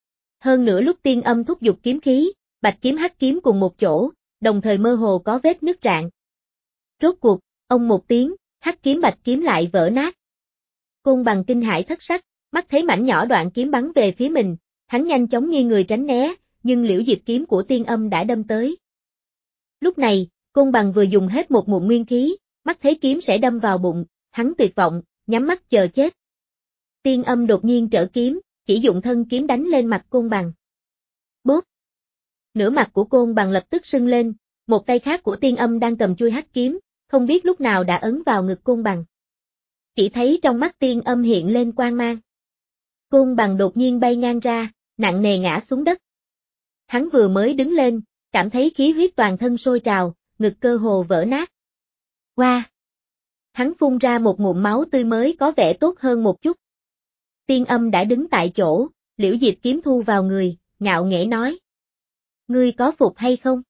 Hơn nữa lúc Tiên Âm thúc giục kiếm khí, bạch kiếm hắc kiếm cùng một chỗ, đồng thời mơ hồ có vết nứt rạn. Rốt cuộc, ông một tiếng, hắc kiếm bạch kiếm lại vỡ nát. Côn Bằng kinh hãi thất sắc, mắt thấy mảnh nhỏ đoạn kiếm bắn về phía mình, hắn nhanh chóng nghiêng người tránh né, nhưng liễu diệp kiếm của Tiên Âm đã đâm tới. Lúc này, Côn Bằng vừa dùng hết một ngụm nguyên khí, mắt thấy kiếm sẽ đâm vào bụng, hắn tuyệt vọng, nhắm mắt chờ chết. Tiên Âm đột nhiên trở kiếm, chỉ dụng thân kiếm đánh lên mặt Côn Bằng. Bốp! Nửa mặt của Côn Bằng lập tức sưng lên, một tay khác của Tiên Âm đang cầm chuôi hắc kiếm, không biết lúc nào đã ấn vào ngực Côn Bằng. Chỉ thấy trong mắt Tiên Âm hiện lên quang mang. Côn Bằng đột nhiên bay ngang ra, nặng nề ngã xuống đất. Hắn vừa mới đứng lên, cảm thấy khí huyết toàn thân sôi trào, ngực cơ hồ vỡ nát. Qua! Wow. Hắn phun ra một ngụm máu tươi mới có vẻ tốt hơn một chút. Tiên Âm đã đứng tại chỗ, liễu diệp kiếm thu vào người, ngạo nghễ nói. Ngươi có phục hay không?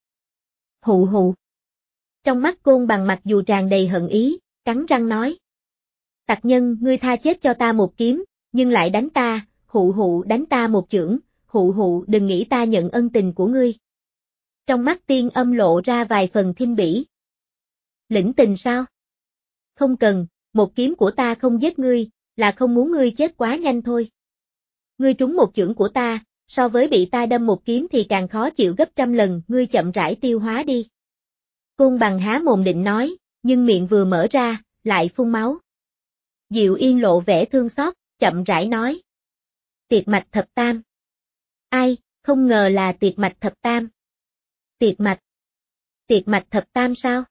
Hụ hụ. Trong mắt Côn Bằng mặc dù tràn đầy hận ý, cắn răng nói. Tặc nhân, ngươi tha chết cho ta một kiếm, nhưng lại đánh ta, hụ hụ đánh ta một chưởng, hụ hụ đừng nghĩ ta nhận ân tình của ngươi. Trong mắt Tiên Âm lộ ra vài phần khinh bỉ. Lĩnh tình sao? Không cần, một kiếm của ta không giết ngươi, là không muốn ngươi chết quá nhanh thôi. Ngươi trúng một chưởng của ta, so với bị ta đâm một kiếm thì càng khó chịu gấp trăm lần, ngươi chậm rãi tiêu hóa đi. Côn Bằng há mồm định nói, nhưng miệng vừa mở ra, lại phun máu. Diệu Yên lộ vẻ thương xót, chậm rãi nói. Tiệt mạch thập tam. Ai, không ngờ là tiệt mạch thập tam. Tiệt mạch. Tiệt mạch thập tam sao?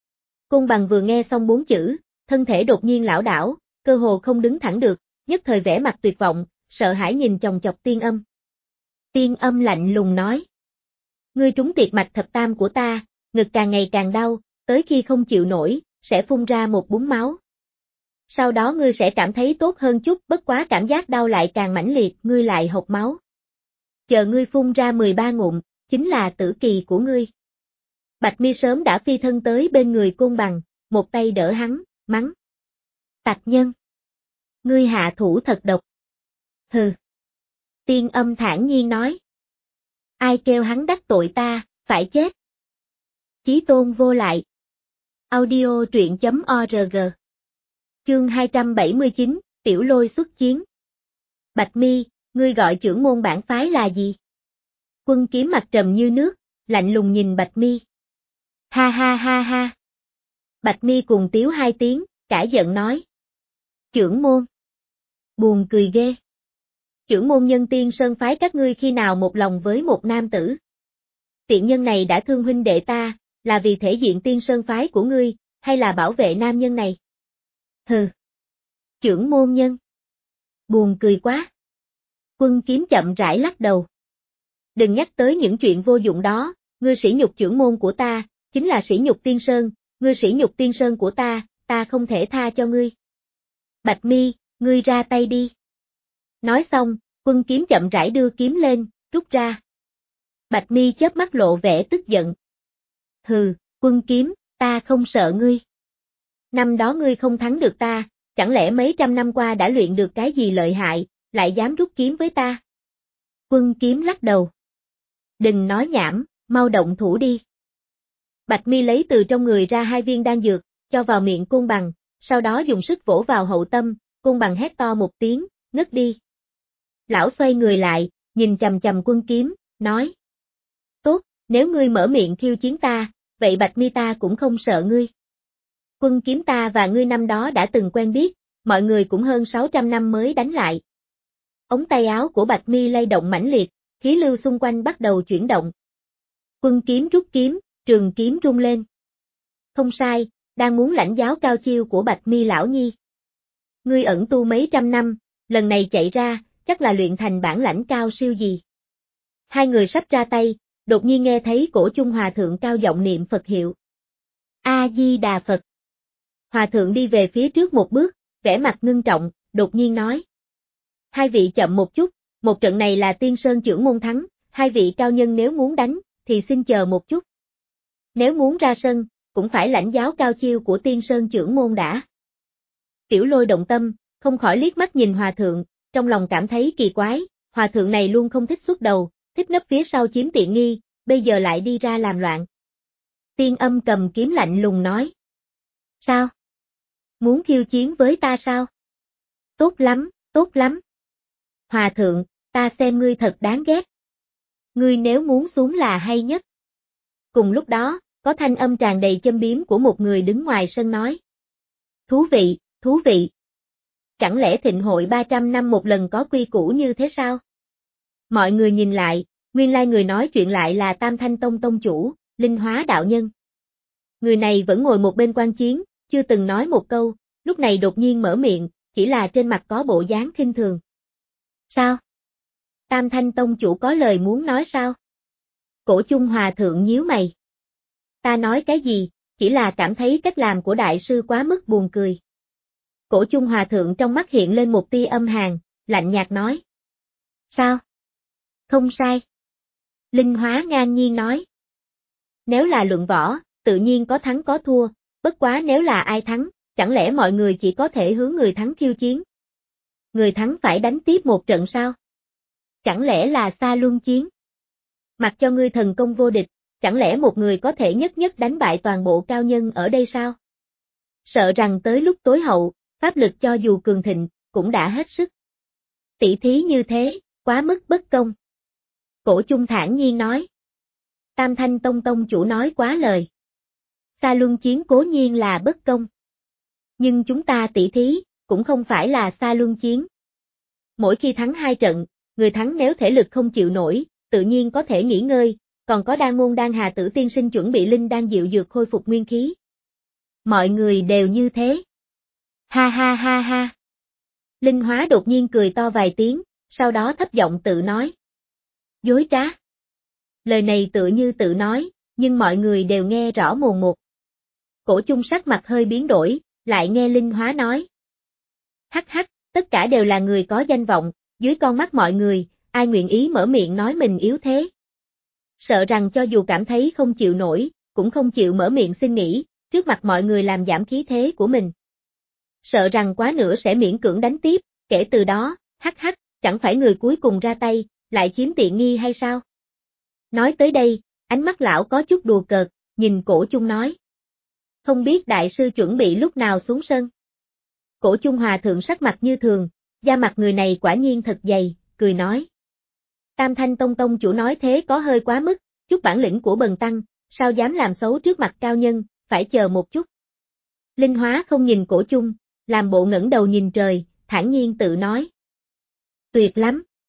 Côn Bằng vừa nghe xong bốn chữ, thân thể đột nhiên lảo đảo, cơ hồ không đứng thẳng được, nhất thời vẻ mặt tuyệt vọng, sợ hãi nhìn chòng chọc Tiên Âm. Tiên Âm lạnh lùng nói. Ngươi trúng tiệt mạch thập tam của ta, ngực càng ngày càng đau, tới khi không chịu nổi, sẽ phun ra một búng máu. Sau đó ngươi sẽ cảm thấy tốt hơn chút, bất quá cảm giác đau lại càng mãnh liệt, ngươi lại hộc máu. Chờ ngươi phun ra mười ba ngụm, chính là tử kỳ của ngươi. Bạch Mi sớm đã phi thân tới bên người Côn Bằng, một tay đỡ hắn, mắng. Tặc nhân! Ngươi hạ thủ thật độc. Hừ! Tiên Âm thản nhiên nói. Ai kêu hắn đắc tội ta, phải chết. Chí tôn vô lại. Audio truyện chấm org. Chương hai trăm bảy mươi chín, Tiểu Lôi xuất chiến. Bạch Mi, ngươi gọi trưởng môn bản phái là gì? Quân Kiếm mặt trầm như nước, lạnh lùng nhìn Bạch Mi. Ha ha ha ha. Bạch Mi cùng tiếu hai tiếng, cả giận nói. Trưởng môn. Buồn cười ghê. Chưởng môn nhân Tiên Sơn phái các ngươi khi nào một lòng với một nam tử? Tiện nhân này đã thương huynh đệ ta, là vì thể diện Tiên Sơn phái của ngươi, hay là bảo vệ nam nhân này? Hừ. Chưởng môn nhân. Buồn cười quá. Quân Kiếm chậm rãi lắc đầu. Đừng nhắc tới những chuyện vô dụng đó, ngươi sỉ nhục chưởng môn của ta, chính là sỉ nhục Tiên Sơn, ngươi sỉ nhục Tiên Sơn của ta, ta không thể tha cho ngươi. Bạch Mi, ngươi ra tay đi. Nói xong, Quân Kiếm chậm rãi đưa kiếm lên, rút ra. Bạch Mi chớp mắt lộ vẻ tức giận. Hừ, Quân Kiếm, ta không sợ ngươi. Năm đó ngươi không thắng được ta, chẳng lẽ mấy trăm năm qua đã luyện được cái gì lợi hại, lại dám rút kiếm với ta? Quân Kiếm lắc đầu. Đừng nói nhảm, mau động thủ đi. Bạch Mi lấy từ trong người ra hai viên đan dược, cho vào miệng Côn Bằng, sau đó dùng sức vỗ vào hậu tâm, Côn Bằng hét to một tiếng, ngất đi. Lão xoay người lại, nhìn chằm chằm Quân Kiếm, nói. Tốt, nếu ngươi mở miệng khiêu chiến ta, vậy Bạch Mi ta cũng không sợ ngươi. Quân Kiếm ta và ngươi năm đó đã từng quen biết, mọi người cũng hơn sáu trăm năm mới đánh lại. Ống tay áo của Bạch Mi lay động mãnh liệt, khí lưu xung quanh bắt đầu chuyển động. Quân Kiếm rút kiếm, trường kiếm rung lên. Không sai, đang muốn lãnh giáo cao chiêu của Bạch Mi lão nhi. Ngươi ẩn tu mấy trăm năm, lần này chạy ra, chắc là luyện thành bản lãnh cao siêu gì. Hai người sắp ra tay, đột nhiên nghe thấy Cổ Chung Hòa Thượng cao giọng niệm Phật hiệu. A-di-đà Phật. Hòa Thượng đi về phía trước một bước, vẻ mặt ngưng trọng, đột nhiên nói. Hai vị chậm một chút, một trận này là Tiên Sơn chưởng môn thắng, hai vị cao nhân nếu muốn đánh, thì xin chờ một chút. Nếu muốn ra sân, cũng phải lãnh giáo cao chiêu của Tiên Sơn chưởng môn đã. Tiểu Lôi động tâm, không khỏi liếc mắt nhìn Hòa Thượng, trong lòng cảm thấy kỳ quái, Hòa Thượng này luôn không thích xuất đầu, thích nấp phía sau chiếm tiện nghi, bây giờ lại đi ra làm loạn. Tiên Âm cầm kiếm lạnh lùng nói. Sao? Muốn khiêu chiến với ta sao? Tốt lắm, tốt lắm. Hòa Thượng, ta xem ngươi thật đáng ghét. Ngươi nếu muốn xuống là hay nhất. Cùng lúc đó, có thanh âm tràn đầy châm biếm của một người đứng ngoài sân nói. Thú vị, thú vị. Chẳng lẽ thịnh hội ba trăm năm một lần có quy củ như thế sao? Mọi người nhìn lại, nguyên lai người nói chuyện lại là Tam Thanh Tông tông chủ, Linh Hóa đạo nhân. Người này vẫn ngồi một bên quan chiến, chưa từng nói một câu, lúc này đột nhiên mở miệng, chỉ là trên mặt có bộ dáng khinh thường. Sao? Tam Thanh tông chủ có lời muốn nói sao? Cổ Chung Hòa Thượng nhíu mày. Ta nói cái gì, chỉ là cảm thấy cách làm của đại sư quá mức buồn cười. Cổ Chung Hòa Thượng trong mắt hiện lên một tia âm hàn, lạnh nhạt nói. Sao? Không sai. Linh Hóa ngang nhiên nói. Nếu là luận võ, tự nhiên có thắng có thua, bất quá nếu là ai thắng, chẳng lẽ mọi người chỉ có thể hướng người thắng khiêu chiến? Người thắng phải đánh tiếp một trận sao? Chẳng lẽ là xa luân chiến? Mặc cho ngươi thần công vô địch, chẳng lẽ một người có thể nhất nhất đánh bại toàn bộ cao nhân ở đây sao? Sợ rằng tới lúc tối hậu, pháp lực cho dù cường thịnh, cũng đã hết sức. Tỷ thí như thế, quá mức bất công. Cổ Chung thản nhiên nói. Tam Thanh Tông tông chủ nói quá lời. Xa luân chiến cố nhiên là bất công. Nhưng chúng ta tỷ thí, cũng không phải là xa luân chiến. Mỗi khi thắng hai trận, người thắng nếu thể lực không chịu nổi, tự nhiên có thể nghỉ ngơi, còn có Đan Môn Đan Hà Tử tiên sinh chuẩn bị linh đan dịu dược khôi phục nguyên khí. Mọi người đều như thế. Ha ha ha ha. Linh Hóa đột nhiên cười to vài tiếng, sau đó thấp giọng tự nói. Dối trá. Lời này tựa như tự nói, nhưng mọi người đều nghe rõ mồn một. Cổ Chung sắc mặt hơi biến đổi, lại nghe Linh Hóa nói. Hắc hắc, tất cả đều là người có danh vọng, dưới con mắt mọi người, ai nguyện ý mở miệng nói mình yếu thế. Sợ rằng cho dù cảm thấy không chịu nổi, cũng không chịu mở miệng xin nghỉ, trước mặt mọi người làm giảm khí thế của mình. Sợ rằng quá nữa sẽ miễn cưỡng đánh tiếp, kể từ đó, hắc hắc, chẳng phải người cuối cùng ra tay, lại chiếm tiện nghi hay sao? Nói tới đây, ánh mắt lão có chút đùa cợt, nhìn Cổ Chung nói. Không biết đại sư chuẩn bị lúc nào xuống sân? Cổ Chung Hòa Thượng sắc mặt như thường, da mặt người này quả nhiên thật dày, cười nói. Tam Thanh Tông tông chủ nói thế có hơi quá mức, chút bản lĩnh của bần tăng, sao dám làm xấu trước mặt cao nhân, phải chờ một chút. Linh Hóa không nhìn Cổ Chung, làm bộ ngẩng đầu nhìn trời, thản nhiên tự nói. Tuyệt lắm,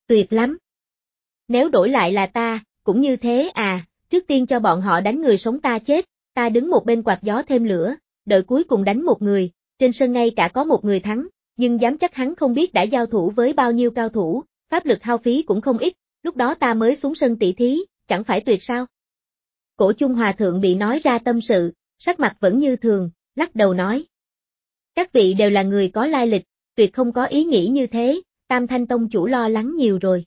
Tuyệt lắm. Nếu đổi lại là ta, cũng như thế à, trước tiên cho bọn họ đánh người sống ta chết, ta đứng một bên quạt gió thêm lửa, đợi cuối cùng đánh một người, trên sân ngay cả có một người thắng, nhưng dám chắc hắn không biết đã giao thủ với bao nhiêu cao thủ, pháp lực hao phí cũng không ít, lúc đó ta mới xuống sân tỷ thí, chẳng phải tuyệt sao? Cổ Chung Hòa Thượng bị nói ra tâm sự, sắc mặt vẫn như thường, lắc đầu nói. Các vị đều là người có lai lịch, tuyệt không có ý nghĩ như thế, Tam Thanh Tông chủ lo lắng nhiều rồi.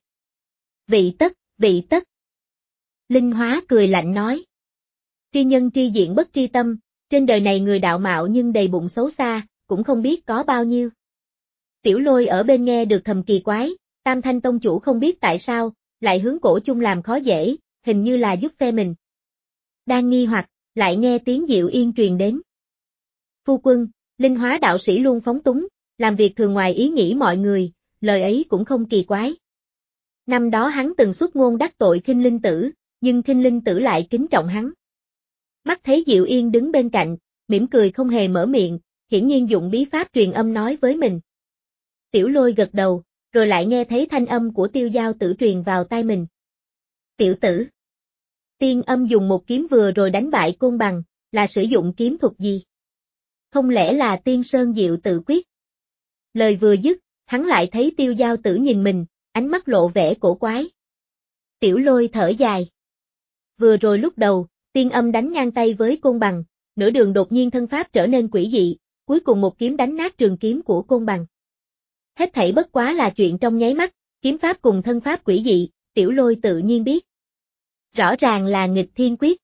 Vị tất, vị tất. Linh Hóa cười lạnh nói. Tri nhân tri diện bất tri tâm, trên đời này người đạo mạo nhưng đầy bụng xấu xa, cũng không biết có bao nhiêu. Tiểu Lôi ở bên nghe được thầm kỳ quái, Tam Thanh Tông chủ không biết tại sao, lại hướng Cổ Chung làm khó dễ, hình như là giúp phe mình. Đang nghi hoặc, lại nghe tiếng Diệu Yên truyền đến. Phu quân, Linh Hóa đạo sĩ luôn phóng túng, làm việc thường ngoài ý nghĩ mọi người, lời ấy cũng không kỳ quái. Năm đó hắn từng xuất ngôn đắc tội Khinh Linh Tử, nhưng Khinh Linh Tử lại kính trọng hắn. Mắt thấy Diệu Yên đứng bên cạnh, mỉm cười không hề mở miệng, hiển nhiên dụng bí pháp truyền âm nói với mình. Tiểu Lôi gật đầu, rồi lại nghe thấy thanh âm của Tiêu Giao Tử truyền vào tai mình. Tiểu tử, Tiên Âm dùng một kiếm vừa rồi đánh bại Côn Bằng, là sử dụng kiếm thuật gì? Không lẽ là Tiên Sơn Diệu Tự Quyết? Lời vừa dứt, hắn lại thấy Tiêu Giao Tử nhìn mình, ánh mắt lộ vẻ cổ quái. Tiểu Lôi thở dài. Vừa rồi lúc đầu, Tiên Âm đánh ngang tay với Côn Bằng, nửa đường đột nhiên thân pháp trở nên quỷ dị, cuối cùng một kiếm đánh nát trường kiếm của Côn Bằng. Hết thảy bất quá là chuyện trong nháy mắt, kiếm pháp cùng thân pháp quỷ dị, Tiểu Lôi tự nhiên biết. Rõ ràng là nghịch thiên quyết.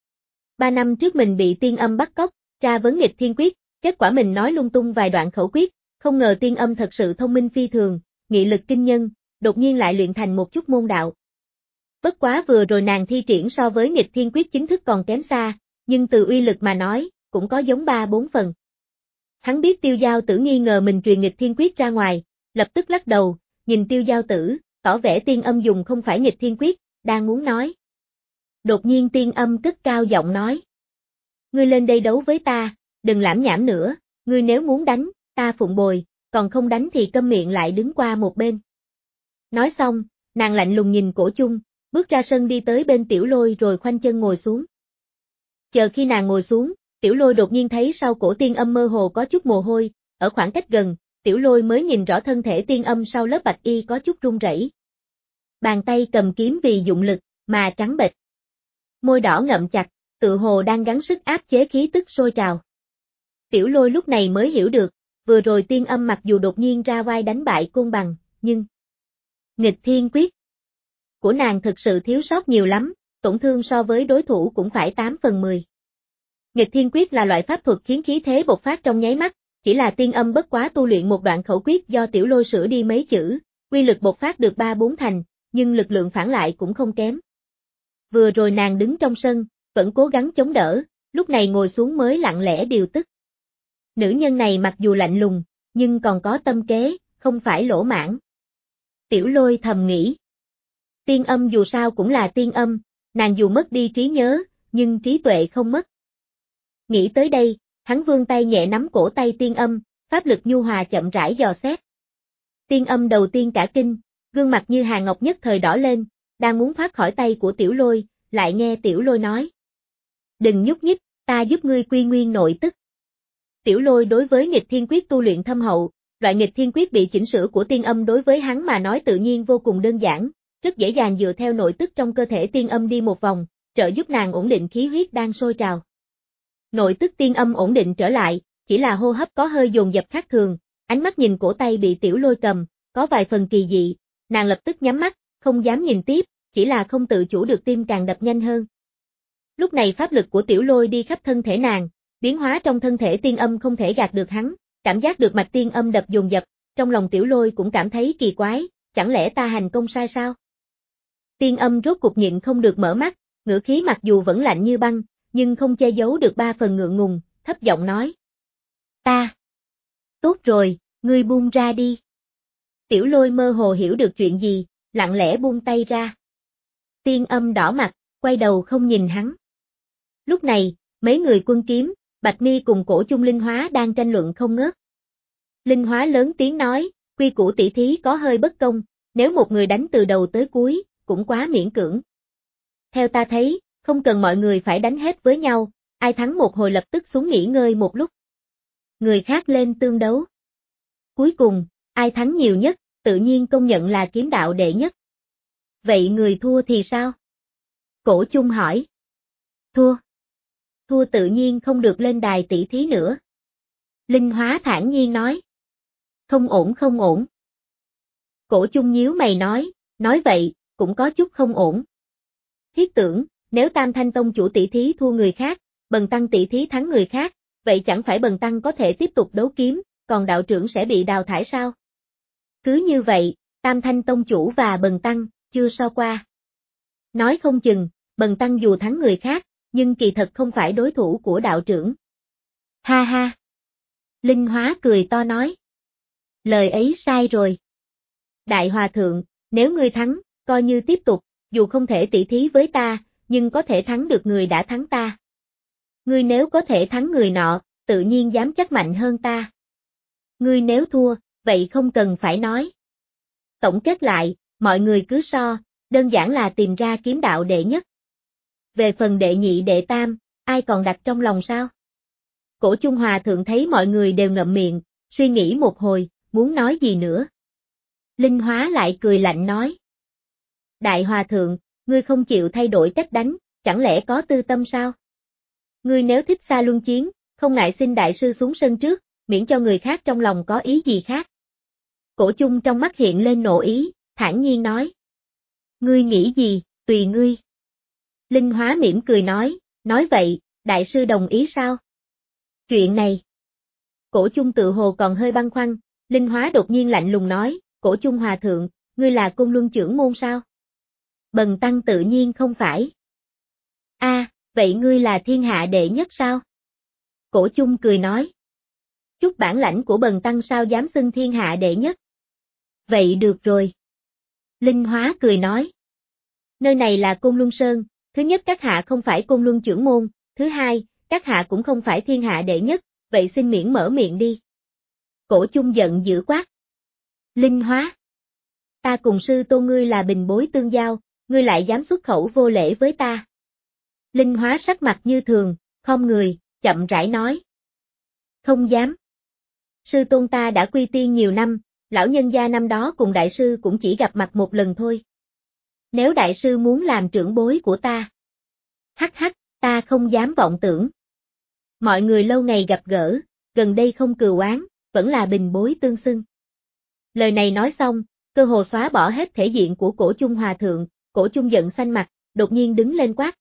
Ba năm trước mình bị Tiên Âm bắt cóc, tra vấn nghịch thiên quyết, kết quả mình nói lung tung vài đoạn khẩu quyết, không ngờ Tiên Âm thật sự thông minh phi thường, nghị lực kinh nhân, đột nhiên lại luyện thành một chút môn đạo. Bất quá vừa rồi nàng thi triển so với nghịch thiên quyết chính thức còn kém xa, nhưng từ uy lực mà nói, cũng có giống ba bốn phần. Hắn biết Tiêu Giao Tử nghi ngờ mình truyền nghịch thiên quyết ra ngoài, lập tức lắc đầu, nhìn Tiêu Giao Tử, tỏ vẻ Tiên Âm dùng không phải nghịch thiên quyết, đang muốn nói. Đột nhiên Tiên Âm cất cao giọng nói. Ngươi lên đây đấu với ta, đừng lãm nhảm nữa, ngươi nếu muốn đánh, ta phụng bồi, còn không đánh thì câm miệng lại đứng qua một bên. Nói xong, nàng lạnh lùng nhìn Cổ Chung, bước ra sân đi tới bên Tiểu Lôi rồi khoanh chân ngồi xuống. Chờ khi nàng ngồi xuống, Tiểu Lôi đột nhiên thấy sau cổ Tiên Âm mơ hồ có chút mồ hôi, ở khoảng cách gần, Tiểu Lôi mới nhìn rõ thân thể Tiên Âm sau lớp bạch y có chút run rẩy. Bàn tay cầm kiếm vì dụng lực, mà trắng bệch. Môi đỏ ngậm chặt, tự hồ đang gắng sức áp chế khí tức sôi trào. Tiểu Lôi lúc này mới hiểu được, vừa rồi Tiên Âm mặc dù đột nhiên ra vai đánh bại Côn Bằng, nhưng nghịch thiên quyết của nàng thực sự thiếu sót nhiều lắm, tổn thương so với đối thủ cũng phải tám phần mười. Nghịch thiên quyết là loại pháp thuật khiến khí thế bộc phát trong nháy mắt, chỉ là Tiên Âm bất quá tu luyện một đoạn khẩu quyết do Tiểu Lôi sửa đi mấy chữ, quy lực bộc phát được ba bốn thành, nhưng lực lượng phản lại cũng không kém. Vừa rồi nàng đứng trong sân, vẫn cố gắng chống đỡ, lúc này ngồi xuống mới lặng lẽ điều tức. Nữ nhân này mặc dù lạnh lùng, nhưng còn có tâm kế, không phải lỗ mãng. Tiểu Lôi thầm nghĩ. Tiên Âm dù sao cũng là Tiên Âm, nàng dù mất đi trí nhớ, nhưng trí tuệ không mất. Nghĩ tới đây, hắn vươn tay nhẹ nắm cổ tay Tiên Âm, pháp lực nhu hòa chậm rãi dò xét. Tiên Âm đầu tiên cả kinh, gương mặt như Hà Ngọc nhất thời đỏ lên, đang muốn thoát khỏi tay của Tiểu Lôi, lại nghe Tiểu Lôi nói. Đừng nhúc nhích, ta giúp ngươi quy nguyên nội tức. Tiểu Lôi đối với nghịch thiên quyết tu luyện thâm hậu, loại nghịch thiên quyết bị chỉnh sửa của Tiên Âm đối với hắn mà nói tự nhiên vô cùng đơn giản, rất dễ dàng dựa theo nội tức trong cơ thể Tiên Âm đi một vòng, trợ giúp nàng ổn định khí huyết đang sôi trào. Nội tức Tiên Âm ổn định trở lại, chỉ là hô hấp có hơi dồn dập khác thường, ánh mắt nhìn cổ tay bị Tiểu Lôi cầm, có vài phần kỳ dị, nàng lập tức nhắm mắt, không dám nhìn tiếp, chỉ là không tự chủ được tim càng đập nhanh hơn. Lúc này pháp lực của Tiểu Lôi đi khắp thân thể nàng, biến hóa trong thân thể Tiên Âm không thể gạt được hắn, cảm giác được mạch Tiên Âm đập dồn dập, trong lòng Tiểu Lôi cũng cảm thấy kỳ quái, chẳng lẽ ta hành công sai sao? Tiên Âm rốt cục nhịn không được mở mắt, ngữ khí mặc dù vẫn lạnh như băng, nhưng không che giấu được ba phần ngượng ngùng, thấp giọng nói. Ta. Tốt rồi, ngươi buông ra đi. Tiểu Lôi mơ hồ hiểu được chuyện gì, lặng lẽ buông tay ra. Tiên Âm đỏ mặt, quay đầu không nhìn hắn. Lúc này, mấy người Quân Kiếm, Bạch Mi cùng Cổ Chung Linh Hóa đang tranh luận không ngớt. Linh Hóa lớn tiếng nói, quy củ tỷ thí có hơi bất công, nếu một người đánh từ đầu tới cuối, cũng quá miễn cưỡng. Theo ta thấy, không cần mọi người phải đánh hết với nhau, ai thắng một hồi lập tức xuống nghỉ ngơi một lúc. Người khác lên tương đấu. Cuối cùng, ai thắng nhiều nhất, tự nhiên công nhận là kiếm đạo đệ nhất. Vậy người thua thì sao? Cổ Chung hỏi. Thua. Thua tự nhiên không được lên đài tỷ thí nữa. Linh Hóa thản nhiên nói. Không ổn không ổn. Cổ Chung nhíu mày nói, nói vậy, cũng có chút không ổn. Thiết tưởng, nếu Tam Thanh Tông chủ tỷ thí thua người khác, Bần Tăng tỷ thí thắng người khác, vậy chẳng phải Bần Tăng có thể tiếp tục đấu kiếm, còn đạo trưởng sẽ bị đào thải sao? Cứ như vậy, Tam Thanh Tông chủ và Bần Tăng, chưa so qua. Nói không chừng, Bần Tăng dù thắng người khác, nhưng kỳ thật không phải đối thủ của đạo trưởng. Ha ha! Linh Hóa cười to nói. Lời ấy sai rồi. Đại Hòa Thượng, nếu ngươi thắng, coi như tiếp tục, dù không thể tỷ thí với ta, nhưng có thể thắng được người đã thắng ta. Ngươi nếu có thể thắng người nọ, tự nhiên dám chắc mạnh hơn ta. Ngươi nếu thua, vậy không cần phải nói. Tổng kết lại, mọi người cứ so, đơn giản là tìm ra kiếm đạo đệ nhất. Về phần đệ nhị đệ tam, ai còn đặt trong lòng sao? Cổ Chung Hòa Thượng thấy mọi người đều ngậm miệng, suy nghĩ một hồi, muốn nói gì nữa. Linh Hóa lại cười lạnh nói. Đại Hòa Thượng, ngươi không chịu thay đổi cách đánh, chẳng lẽ có tư tâm sao? Ngươi nếu thích Xa Luân Chiến, không ngại xin đại sư xuống sân trước, miễn cho người khác trong lòng có ý gì khác. Cổ Chung trong mắt hiện lên nộ ý, thản nhiên nói. Ngươi nghĩ gì, tùy ngươi. Linh Hóa mỉm cười nói, nói vậy, đại sư đồng ý sao? Chuyện này. Cổ Chung tự hồ còn hơi băn khoăn, Linh Hóa đột nhiên lạnh lùng nói, Cổ Chung Hòa Thượng, ngươi là Côn Luân trưởng môn sao? Bần Tăng tự nhiên không phải. A, à, vậy ngươi là thiên hạ đệ nhất sao? Cổ Chung cười nói. Chút bản lãnh của Bần Tăng sao dám xưng thiên hạ đệ nhất? Vậy được rồi. Linh Hóa cười nói. Nơi này là Côn Luân Sơn, thứ nhất các hạ không phải Côn Luân trưởng môn, thứ hai, các hạ cũng không phải thiên hạ đệ nhất, vậy xin miễn mở miệng đi. Cổ Chung giận dữ quát. Linh Hóa. Ta cùng sư tôn ngươi là bình bối tương giao, ngươi lại dám xuất khẩu vô lễ với ta. Linh Hóa sắc mặt như thường, khom người, chậm rãi nói. Không dám. Sư tôn ta đã quy tiên nhiều năm, lão nhân gia năm đó cùng đại sư cũng chỉ gặp mặt một lần thôi. Nếu đại sư muốn làm trưởng bối của ta. Hắc hắc, ta không dám vọng tưởng. Mọi người lâu ngày gặp gỡ, gần đây không cừu oán, vẫn là bình bối tương xưng. Lời này nói xong, cơ hồ xóa bỏ hết thể diện của Cổ Chung Hòa Thượng, Cổ Chung giận xanh mặt, đột nhiên đứng lên quát.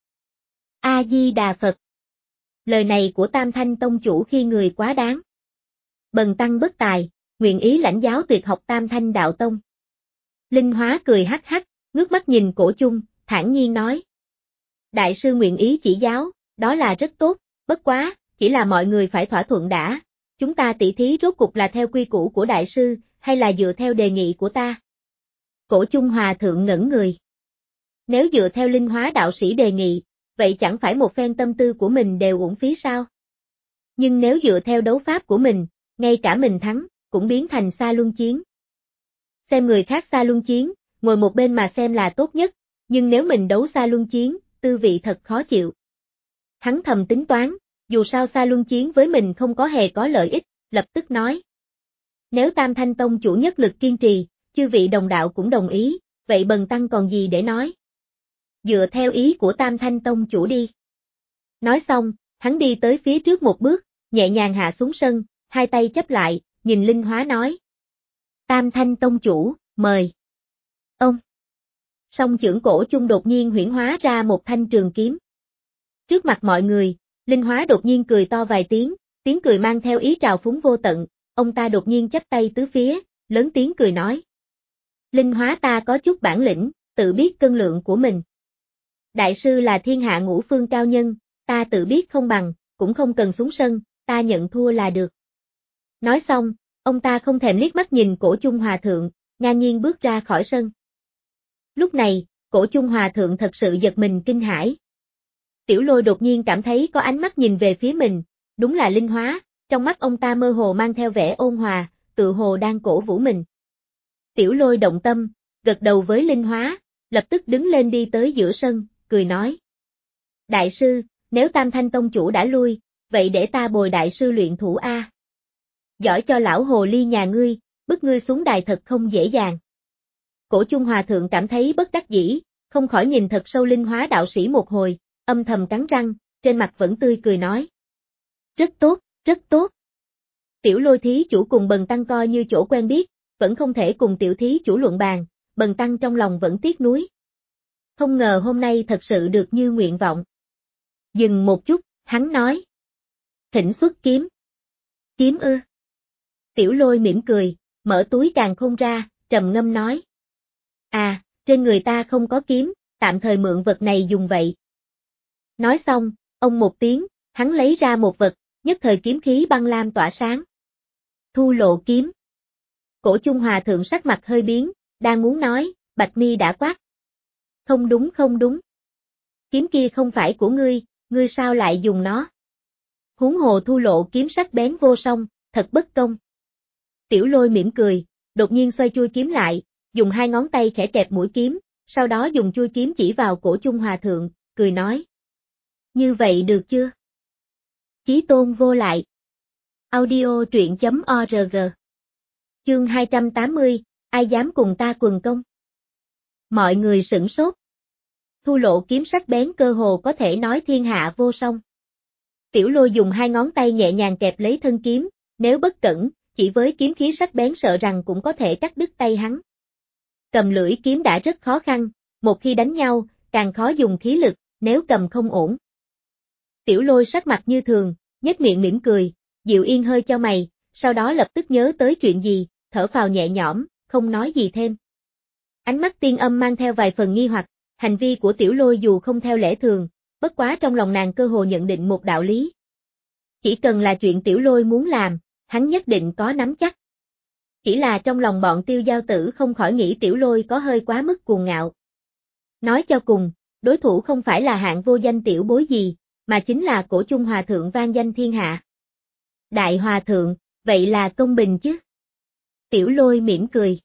A-di-đà Phật. Lời này của Tam Thanh Tông chủ khi người quá đáng. Bần Tăng bất tài, nguyện ý lãnh giáo tuyệt học Tam Thanh Đạo Tông. Linh Hóa cười hắc hắc, ngước mắt nhìn Cổ Chung, thản nhiên nói. Đại sư nguyện ý chỉ giáo, đó là rất tốt, bất quá, chỉ là mọi người phải thỏa thuận đã. Chúng ta tỷ thí rốt cục là theo quy củ của đại sư, hay là dựa theo đề nghị của ta? Cổ Chung Hòa Thượng ngẩn người. Nếu dựa theo Linh Hóa đạo sĩ đề nghị, vậy chẳng phải một phen tâm tư của mình đều uổng phí sao? Nhưng nếu dựa theo đấu pháp của mình, ngay cả mình thắng, cũng biến thành Xa Luân Chiến. Xem người khác Xa Luân Chiến, ngồi một bên mà xem là tốt nhất, nhưng nếu mình đấu Xa Luân Chiến, tư vị thật khó chịu. Hắn thầm tính toán, dù sao Xa Luân Chiến với mình không có hề có lợi ích, lập tức nói. Nếu Tam Thanh Tông chủ nhất lực kiên trì, chư vị đồng đạo cũng đồng ý, vậy Bần Tăng còn gì để nói? Dựa theo ý của Tam Thanh Tông chủ đi. Nói xong, hắn đi tới phía trước một bước, nhẹ nhàng hạ xuống sân, hai tay chấp lại, nhìn Linh Hóa nói. Tam Thanh Tông chủ, mời. Ông. Song chưởng Cổ Chung đột nhiên huyễn hóa ra một thanh trường kiếm. Trước mặt mọi người, Linh Hóa đột nhiên cười to vài tiếng, tiếng cười mang theo ý trào phúng vô tận, ông ta đột nhiên chắp tay tứ phía, lớn tiếng cười nói. Linh Hóa ta có chút bản lĩnh, tự biết cân lượng của mình. Đại sư là thiên hạ ngũ phương cao nhân, ta tự biết không bằng, cũng không cần xuống sân, ta nhận thua là được. Nói xong, ông ta không thèm liếc mắt nhìn Cổ Chung Hòa Thượng, ngang nhiên bước ra khỏi sân. Lúc này, Cổ Chung Hòa Thượng thật sự giật mình kinh hãi. Tiểu Lôi đột nhiên cảm thấy có ánh mắt nhìn về phía mình, đúng là Linh Hóa, trong mắt ông ta mơ hồ mang theo vẻ ôn hòa, tự hồ đang cổ vũ mình. Tiểu Lôi động tâm, gật đầu với linh hóa, lập tức đứng lên đi tới giữa sân, cười nói. Đại sư, nếu Tam Thanh Tông chủ đã lui, vậy để ta bồi đại sư luyện thủ a. Giỏi cho lão hồ ly nhà ngươi, bức ngươi xuống đài thật không dễ dàng. Cổ Chung Hòa Thượng cảm thấy bất đắc dĩ, không khỏi nhìn thật sâu linh hóa đạo sĩ một hồi, âm thầm cắn răng, trên mặt vẫn tươi cười nói. Rất tốt, rất tốt. Tiểu Lôi thí chủ cùng Bần Tăng coi như chỗ quen biết, vẫn không thể cùng tiểu thí chủ luận bàn, Bần Tăng trong lòng vẫn tiếc nuối. Không ngờ hôm nay thật sự được như nguyện vọng. Dừng một chút, hắn nói. Thỉnh xuất kiếm. Kiếm ư. Tiểu Lôi mỉm cười, mở túi càn khôn ra, trầm ngâm nói. À, trên người ta không có kiếm, tạm thời mượn vật này dùng vậy. Nói xong, ông một tiếng, hắn lấy ra một vật, nhất thời kiếm khí băng lam tỏa sáng. Thu Lộ kiếm. Cổ Chung Hòa Thượng sắc mặt hơi biến, đang muốn nói, Bạch Mi đã quát. Không đúng không đúng. Kiếm kia không phải của ngươi, ngươi sao lại dùng nó? Huống hồ Thu Lộ kiếm sắc bén vô song, thật bất công. Tiểu Lôi mỉm cười, đột nhiên xoay chui kiếm lại, dùng hai ngón tay khẽ kẹp mũi kiếm, sau đó dùng chui kiếm chỉ vào cổ Chung Hòa Thượng, cười nói. Như vậy được chưa? Chí tôn vô lại. Audio truyện chấm org. Chương hai trăm tám mươi, ai dám cùng ta quần công? Mọi người sửng sốt. Thu Lộ kiếm sắc bén cơ hồ có thể nói thiên hạ vô song. Tiểu Lôi dùng hai ngón tay nhẹ nhàng kẹp lấy thân kiếm, nếu bất cẩn, chỉ với kiếm khí sắc bén sợ rằng cũng có thể cắt đứt tay hắn. Cầm lưỡi kiếm đã rất khó khăn, một khi đánh nhau, càng khó dùng khí lực, nếu cầm không ổn. Tiểu Lôi sắc mặt như thường, nhếch miệng mỉm cười, Diệu Yên hơi chau mày, sau đó lập tức nhớ tới chuyện gì, thở phào nhẹ nhõm, không nói gì thêm. Ánh mắt Tiên Âm mang theo vài phần nghi hoặc, hành vi của Tiểu Lôi dù không theo lẽ thường, bất quá trong lòng nàng cơ hồ nhận định một đạo lý. Chỉ cần là chuyện Tiểu Lôi muốn làm, hắn nhất định có nắm chắc. Chỉ là trong lòng bọn Tiêu Giao Tử không khỏi nghĩ Tiểu Lôi có hơi quá mức cuồng ngạo. Nói cho cùng, đối thủ không phải là hạng vô danh tiểu bối gì, mà chính là Cổ Chung Hòa Thượng vang danh thiên hạ. Đại Hòa Thượng, vậy là công bình chứ? Tiểu Lôi mỉm cười.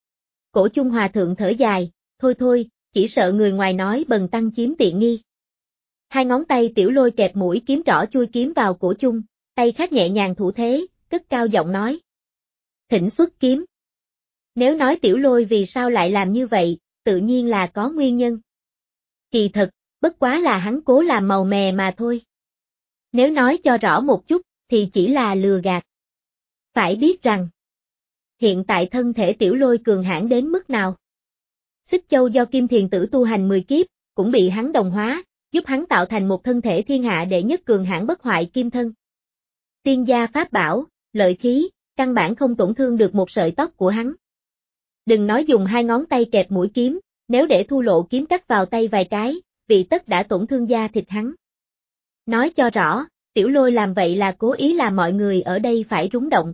Cổ Chung Hòa Thượng thở dài, thôi thôi, chỉ sợ người ngoài nói Bần Tăng chiếm tiện nghi. Hai ngón tay Tiểu Lôi kẹp mũi kiếm trỏ chui kiếm vào cổ Chung, tay khác nhẹ nhàng thủ thế, cất cao giọng nói. Thỉnh xuất kiếm. Nếu nói Tiểu Lôi vì sao lại làm như vậy, tự nhiên là có nguyên nhân. Kỳ thật, bất quá là hắn cố làm màu mè mà thôi. Nếu nói cho rõ một chút, thì chỉ là lừa gạt. Phải biết rằng, hiện tại thân thể Tiểu Lôi cường hãn đến mức nào. Xích Châu do Kim Thiền Tử tu hành mười kiếp, cũng bị hắn đồng hóa, giúp hắn tạo thành một thân thể thiên hạ đệ nhất cường hãn bất hoại kim thân. Tiên gia pháp bảo, lợi khí, căn bản không tổn thương được một sợi tóc của hắn. Đừng nói dùng hai ngón tay kẹp mũi kiếm, nếu để Thu Lộ kiếm cắt vào tay vài cái, vị tất đã tổn thương da thịt hắn. Nói cho rõ, Tiểu Lôi làm vậy là cố ý làm mọi người ở đây phải rúng động.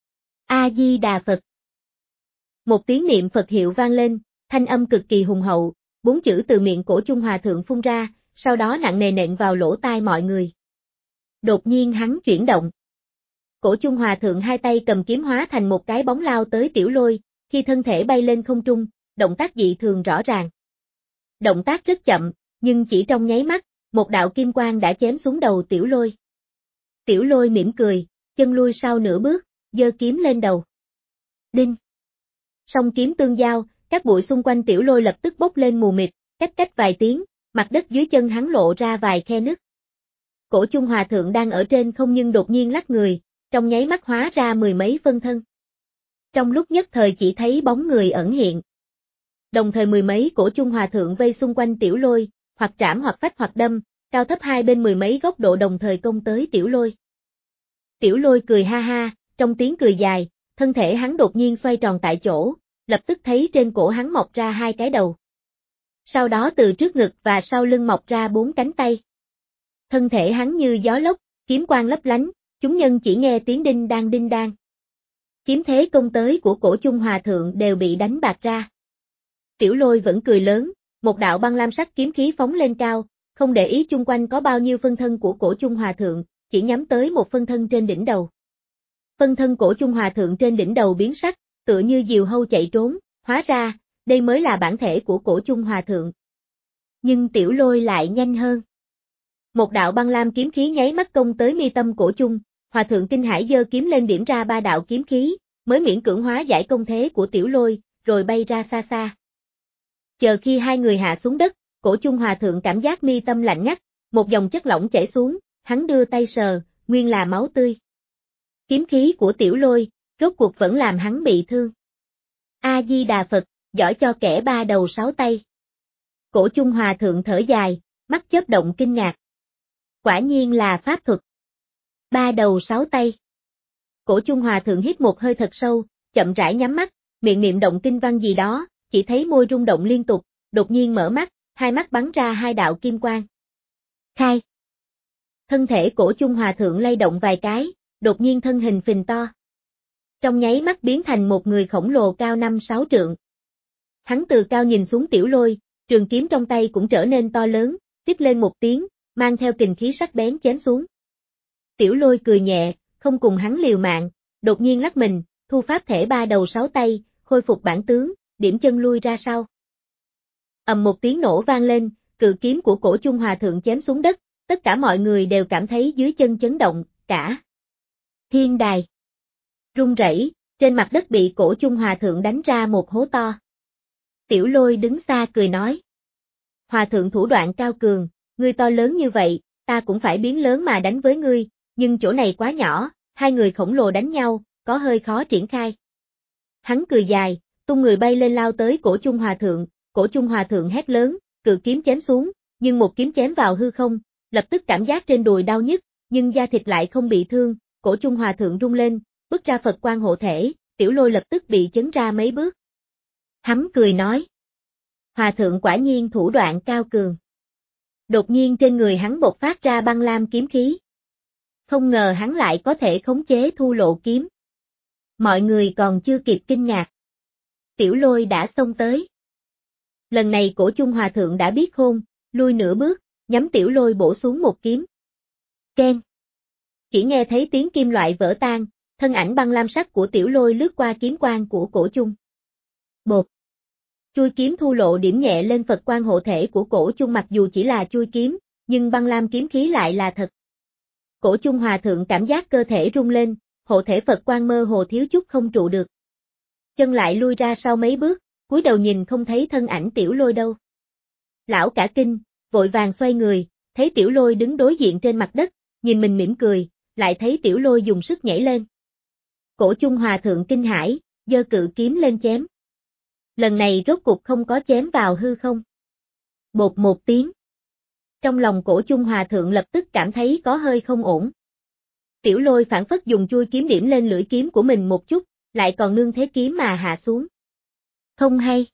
A-di-đà Phật. Một tiếng niệm Phật hiệu vang lên, thanh âm cực kỳ hùng hậu, bốn chữ từ miệng Cổ Chung Hòa Thượng phun ra, sau đó nặng nề nện vào lỗ tai mọi người. Đột nhiên hắn chuyển động. Cổ Chung Hòa Thượng hai tay cầm kiếm hóa thành một cái bóng lao tới Tiểu Lôi, khi thân thể bay lên không trung, động tác dị thường rõ ràng. Động tác rất chậm, nhưng chỉ trong nháy mắt, một đạo kim quang đã chém xuống đầu Tiểu Lôi. Tiểu Lôi mỉm cười, chân lui sau nửa bước, giơ kiếm lên đầu. Đinh! Song kiếm tương giao, các bụi xung quanh Tiểu Lôi lập tức bốc lên mù mịt, cách cách vài tiếng, mặt đất dưới chân hắn lộ ra vài khe nứt. Cổ Chung Hòa Thượng đang ở trên không nhưng đột nhiên lắc người, trong nháy mắt hóa ra mười mấy phân thân. Trong lúc nhất thời chỉ thấy bóng người ẩn hiện. Đồng thời mười mấy Cổ Chung Hòa Thượng vây xung quanh Tiểu Lôi, hoặc trảm hoặc phách hoặc đâm, cao thấp hai bên mười mấy góc độ đồng thời công tới Tiểu Lôi. Tiểu Lôi cười ha ha, trong tiếng cười dài, thân thể hắn đột nhiên xoay tròn tại chỗ, lập tức thấy trên cổ hắn mọc ra hai cái đầu. Sau đó từ trước ngực và sau lưng mọc ra bốn cánh tay. Thân thể hắn như gió lốc, kiếm quang lấp lánh, chúng nhân chỉ nghe tiếng đinh đang đinh đang. Kiếm thế công tới của Cổ Chung Hòa Thượng đều bị đánh bạc ra. Tiểu Lôi vẫn cười lớn, một đạo băng lam sắc kiếm khí phóng lên cao, không để ý chung quanh có bao nhiêu phân thân của Cổ Chung Hòa Thượng, chỉ nhắm tới một phân thân trên đỉnh đầu. Phân thân Cổ Chung Hòa Thượng trên đỉnh đầu biến sắc, tựa như diều hâu chạy trốn, hóa ra, đây mới là bản thể của Cổ Chung Hòa Thượng. Nhưng Tiểu Lôi lại nhanh hơn. Một đạo băng lam kiếm khí nháy mắt công tới mi tâm Cổ Chung, Hòa Thượng kinh hãi giơ kiếm lên điểm ra ba đạo kiếm khí, mới miễn cưỡng hóa giải công thế của Tiểu Lôi, rồi bay ra xa xa. Chờ khi hai người hạ xuống đất, Cổ Chung Hòa Thượng cảm giác mi tâm lạnh ngắt, một dòng chất lỏng chảy xuống, hắn đưa tay sờ, nguyên là máu tươi. Kiếm khí của Tiểu Lôi, rốt cuộc vẫn làm hắn bị thương. A-di-đà Phật, giỏi cho kẻ ba đầu sáu tay. Cổ Chung Hòa Thượng thở dài, mắt chớp động kinh ngạc. Quả nhiên là pháp thuật. Ba đầu sáu tay. Cổ Chung Hòa Thượng hít một hơi thật sâu, chậm rãi nhắm mắt, miệng niệm động kinh văn gì đó, chỉ thấy môi rung động liên tục, đột nhiên mở mắt, hai mắt bắn ra hai đạo kim quang. Khai. Thân thể Cổ Chung Hòa Thượng lay động vài cái, đột nhiên thân hình phình to. Trong nháy mắt biến thành một người khổng lồ cao năm sáu trượng. Hắn từ cao nhìn xuống Tiểu Lôi, trường kiếm trong tay cũng trở nên to lớn, rít lên một tiếng, mang theo kình khí sắc bén chém xuống. Tiểu Lôi cười nhẹ, không cùng hắn liều mạng, đột nhiên lắc mình, thu pháp thể ba đầu sáu tay, khôi phục bản tướng, điểm chân lui ra sau. Ầm một tiếng nổ vang lên, cự kiếm của Cổ Chung Hòa Thượng chém xuống đất, tất cả mọi người đều cảm thấy dưới chân chấn động, cả thiên đài rung rẩy, trên mặt đất bị Cổ Chung Hòa Thượng đánh ra một hố to. Tiểu Lôi đứng xa cười nói. Hòa Thượng thủ đoạn cao cường, ngươi to lớn như vậy, ta cũng phải biến lớn mà đánh với ngươi, nhưng chỗ này quá nhỏ, hai người khổng lồ đánh nhau, có hơi khó triển khai. Hắn cười dài, tung người bay lên lao tới Cổ Chung Hòa Thượng, Cổ Chung Hòa Thượng hét lớn, cự kiếm chém xuống, nhưng một kiếm chém vào hư không, lập tức cảm giác trên đùi đau nhức, nhưng da thịt lại không bị thương, Cổ Chung Hòa Thượng rung lên, bước ra Phật quang hộ thể, Tiểu Lôi lập tức bị chấn ra mấy bước. Hắn cười nói. Hòa Thượng quả nhiên thủ đoạn cao cường. Đột nhiên trên người hắn bộc phát ra băng lam kiếm khí. Không ngờ hắn lại có thể khống chế Thu Lộ kiếm. Mọi người còn chưa kịp kinh ngạc. Tiểu Lôi đã xông tới. Lần này Cổ Chung Hòa Thượng đã biết khôn, lui nửa bước, nhắm Tiểu Lôi bổ xuống một kiếm. Keng. Chỉ nghe thấy tiếng kim loại vỡ tan, thân ảnh băng lam sắc của Tiểu Lôi lướt qua kiếm quang của Cổ Chung. Bột. Chui kiếm Thu Lộ điểm nhẹ lên Phật quang hộ thể của Cổ Chung, mặc dù chỉ là chui kiếm, nhưng băng lam kiếm khí lại là thật. Cổ Chung Hòa Thượng cảm giác cơ thể rung lên, hộ thể Phật quang mơ hồ thiếu chút không trụ được. Chân lại lui ra sau mấy bước, cúi đầu nhìn không thấy thân ảnh Tiểu Lôi đâu. Lão cả kinh, vội vàng xoay người, thấy Tiểu Lôi đứng đối diện trên mặt đất, nhìn mình mỉm cười, lại thấy Tiểu Lôi dùng sức nhảy lên. Cổ Chung Hòa Thượng kinh hãi, giơ cự kiếm lên chém. Lần này rốt cục không có chém vào hư không. Bột một tiếng. Trong lòng Cổ Chung Hòa Thượng lập tức cảm thấy có hơi không ổn. Tiểu Lôi phản phất dùng chui kiếm điểm lên lưỡi kiếm của mình một chút, lại còn nương thế kiếm mà hạ xuống. Không hay.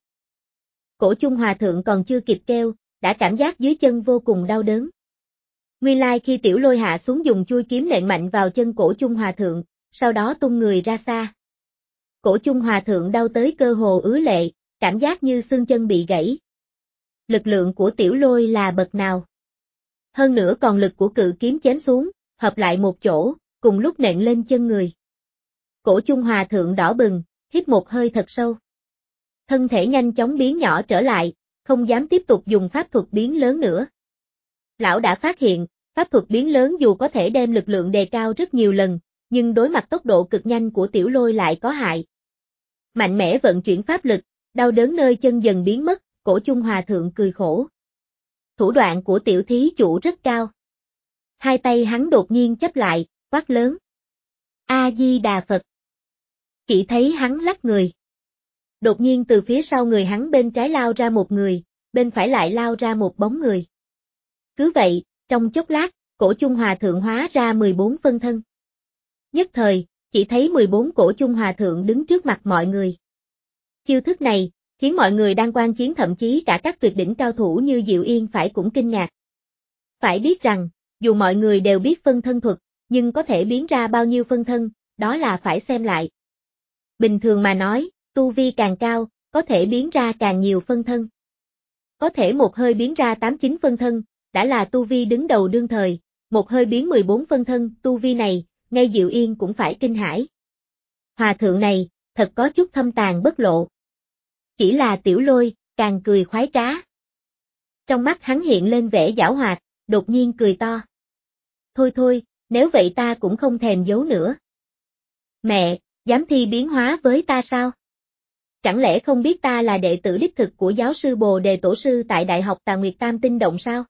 Cổ Chung Hòa Thượng còn chưa kịp kêu, đã cảm giác dưới chân vô cùng đau đớn. Nguyên lai khi Tiểu Lôi hạ xuống dùng chui kiếm nện mạnh vào chân Cổ Chung Hòa Thượng, sau đó tung người ra xa. Cổ Chung Hòa Thượng đau tới cơ hồ ứa lệ, cảm giác như xương chân bị gãy. Lực lượng của Tiểu Lôi là bậc nào? Hơn nữa còn lực của cự kiếm chém xuống, hợp lại một chỗ, cùng lúc nện lên chân người. Cổ Chung Hòa Thượng đỏ bừng, hít một hơi thật sâu. Thân thể nhanh chóng biến nhỏ trở lại, không dám tiếp tục dùng pháp thuật biến lớn nữa. Lão đã phát hiện, pháp thuật biến lớn dù có thể đem lực lượng đề cao rất nhiều lần, nhưng đối mặt tốc độ cực nhanh của Tiểu Lôi lại có hại. Mạnh mẽ vận chuyển pháp lực, đau đớn nơi chân dần biến mất, Cổ Chung Hòa Thượng cười khổ. Thủ đoạn của tiểu thí chủ rất cao. Hai tay hắn đột nhiên chắp lại, quát lớn. A-di-đà Phật. Chỉ thấy hắn lắc người. Đột nhiên từ phía sau người hắn bên trái lao ra một người, bên phải lại lao ra một bóng người. Cứ vậy, trong chốc lát, Cổ Chung Hòa Thượng hóa ra mười bốn phân thân. Nhất thời, chỉ thấy mười bốn Cổ Chung Hòa Thượng đứng trước mặt mọi người. Chiêu thức này, khiến mọi người đang quan chiến thậm chí cả các tuyệt đỉnh cao thủ như Diệu Yên phải cũng kinh ngạc. Phải biết rằng, dù mọi người đều biết phân thân thuật, nhưng có thể biến ra bao nhiêu phân thân, đó là phải xem lại. Bình thường mà nói, tu vi càng cao, có thể biến ra càng nhiều phân thân. Có thể một hơi biến ra tám chín phân thân, đã là tu vi đứng đầu đương thời, một hơi biến mười bốn phân thân, tu vi này, ngay Diệu Yên cũng phải kinh hãi. Hòa thượng này, thật có chút thâm tàn bất lộ. Chỉ là Tiểu Lôi, càng cười khoái trá. Trong mắt hắn hiện lên vẻ giảo hoạt, đột nhiên cười to. Thôi thôi, nếu vậy ta cũng không thèm giấu nữa. Mẹ, dám thi biến hóa với ta sao? Chẳng lẽ không biết ta là đệ tử đích thực của giáo sư Bồ Đề Tổ sư tại Đại học Tà Nguyệt Tam Tinh Động sao?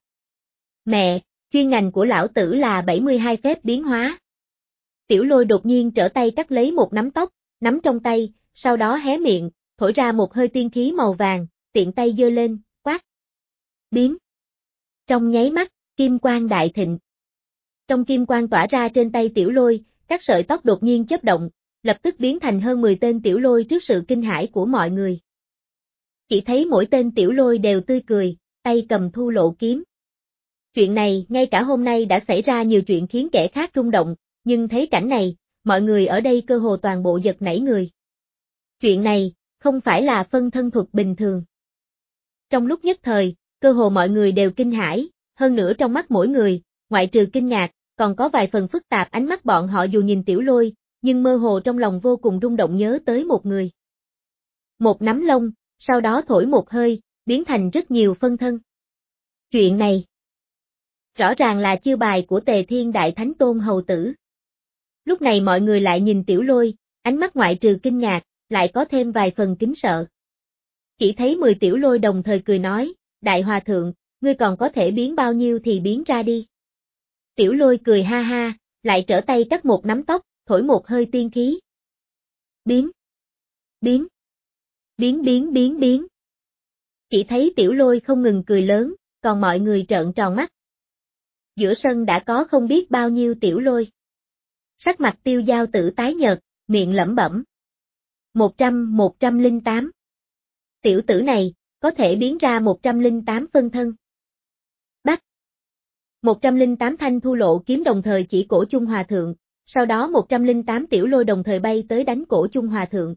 Mẹ, chuyên ngành của lão tử là bảy mươi hai phép biến hóa. Tiểu Lôi đột nhiên trở tay cắt lấy một nắm tóc, nắm trong tay, sau đó hé miệng, thổi ra một hơi tiên khí màu vàng, tiện tay giơ lên, quát. Biến. Trong nháy mắt, kim quang đại thịnh. Trong kim quang tỏa ra trên tay Tiểu Lôi, các sợi tóc đột nhiên chớp động, lập tức biến thành hơn mười tên Tiểu Lôi trước sự kinh hãi của mọi người. Chỉ thấy mỗi tên Tiểu Lôi đều tươi cười, tay cầm thu lộ kiếm. Chuyện này ngay cả hôm nay đã xảy ra nhiều chuyện khiến kẻ khác rung động, nhưng thấy cảnh này, mọi người ở đây cơ hồ toàn bộ giật nảy người. Chuyện này, không phải là phân thân thuật bình thường. Trong lúc nhất thời, cơ hồ mọi người đều kinh hãi, hơn nữa trong mắt mỗi người, ngoại trừ kinh ngạc, còn có vài phần phức tạp ánh mắt bọn họ dù nhìn Tiểu Lôi, nhưng mơ hồ trong lòng vô cùng rung động nhớ tới một người. Một nắm lông, sau đó thổi một hơi, biến thành rất nhiều phân thân. Chuyện này, rõ ràng là chiêu bài của Tề Thiên Đại Thánh Tôn Hầu Tử. Lúc này mọi người lại nhìn Tiểu Lôi, ánh mắt ngoại trừ kinh ngạc, lại có thêm vài phần kính sợ. Chỉ thấy mười Tiểu Lôi đồng thời cười nói, Đại Hòa Thượng, ngươi còn có thể biến bao nhiêu thì biến ra đi. Tiểu Lôi cười ha ha, lại trở tay cắt một nắm tóc, thổi một hơi tiên khí. Biến. Biến. Biến biến biến biến. Chỉ thấy Tiểu Lôi không ngừng cười lớn, còn mọi người trợn tròn mắt. Giữa sân đã có không biết bao nhiêu Tiểu Lôi. Sắc mặt Tiêu Giao Tử tái nhợt, miệng lẩm bẩm. Một trăm, một trăm linh tám. Tiểu tử này, có thể biến ra một trăm linh tám phân thân. Bắt. một trăm linh tám thanh thu lộ kiếm đồng thời chỉ cổ Chung Hòa Thượng, sau đó một trăm linh tám Tiểu Lôi đồng thời bay tới đánh cổ Chung Hòa Thượng.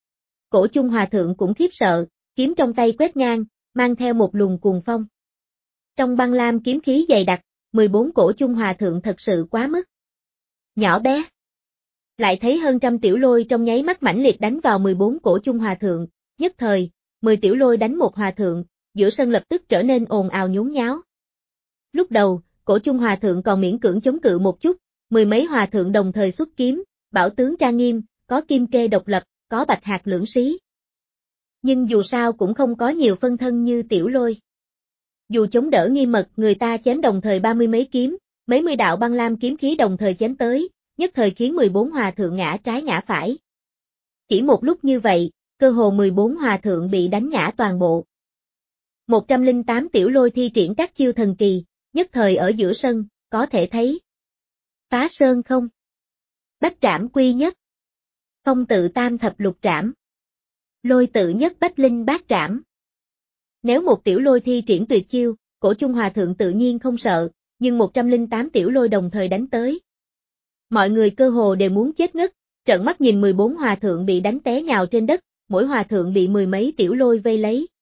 Cổ Chung Hòa Thượng cũng khiếp sợ, kiếm trong tay quét ngang, mang theo một luồng cuồng phong. Trong băng lam kiếm khí dày đặc, mười bốn cổ Chung Hòa Thượng thật sự quá mức. Nhỏ bé. Lại thấy hơn trăm Tiểu Lôi trong nháy mắt mãnh liệt đánh vào mười bốn cổ Chung Hòa Thượng, nhất thời, mười Tiểu Lôi đánh một Hòa Thượng, giữa sân lập tức trở nên ồn ào nhốn nháo. Lúc đầu, cổ Chung Hòa Thượng còn miễn cưỡng chống cự một chút, mười mấy Hòa Thượng đồng thời xuất kiếm, bảo tướng trang nghiêm, có kim kê độc lập, có bạch hạt lưỡng xí. Nhưng dù sao cũng không có nhiều phân thân như Tiểu Lôi. Dù chống đỡ nghiêm mật người ta chém đồng thời ba mươi mấy kiếm, mấy mươi đạo băng lam kiếm khí đồng thời chém tới, nhất thời khiến mười bốn Hòa Thượng ngã trái ngã phải. Chỉ một lúc như vậy, cơ hồ mười bốn Hòa Thượng bị đánh ngã toàn bộ. một trăm linh tám Tiểu Lôi thi triển các chiêu thần kỳ, nhất thời ở giữa sân, có thể thấy. Phá sơn không. Bách trảm quy nhất. Phong tự tam thập lục trảm. Lôi tự nhất bách linh bát trảm. Nếu một Tiểu Lôi thi triển tuyệt chiêu, cổ Chung Hòa Thượng tự nhiên không sợ, nhưng một trăm linh tám Tiểu Lôi đồng thời đánh tới. Mọi người cơ hồ đều muốn chết ngất, trợn mắt nhìn mười bốn Hòa Thượng bị đánh té nhào trên đất, mỗi Hòa Thượng bị mười mấy Tiểu Lôi vây lấy.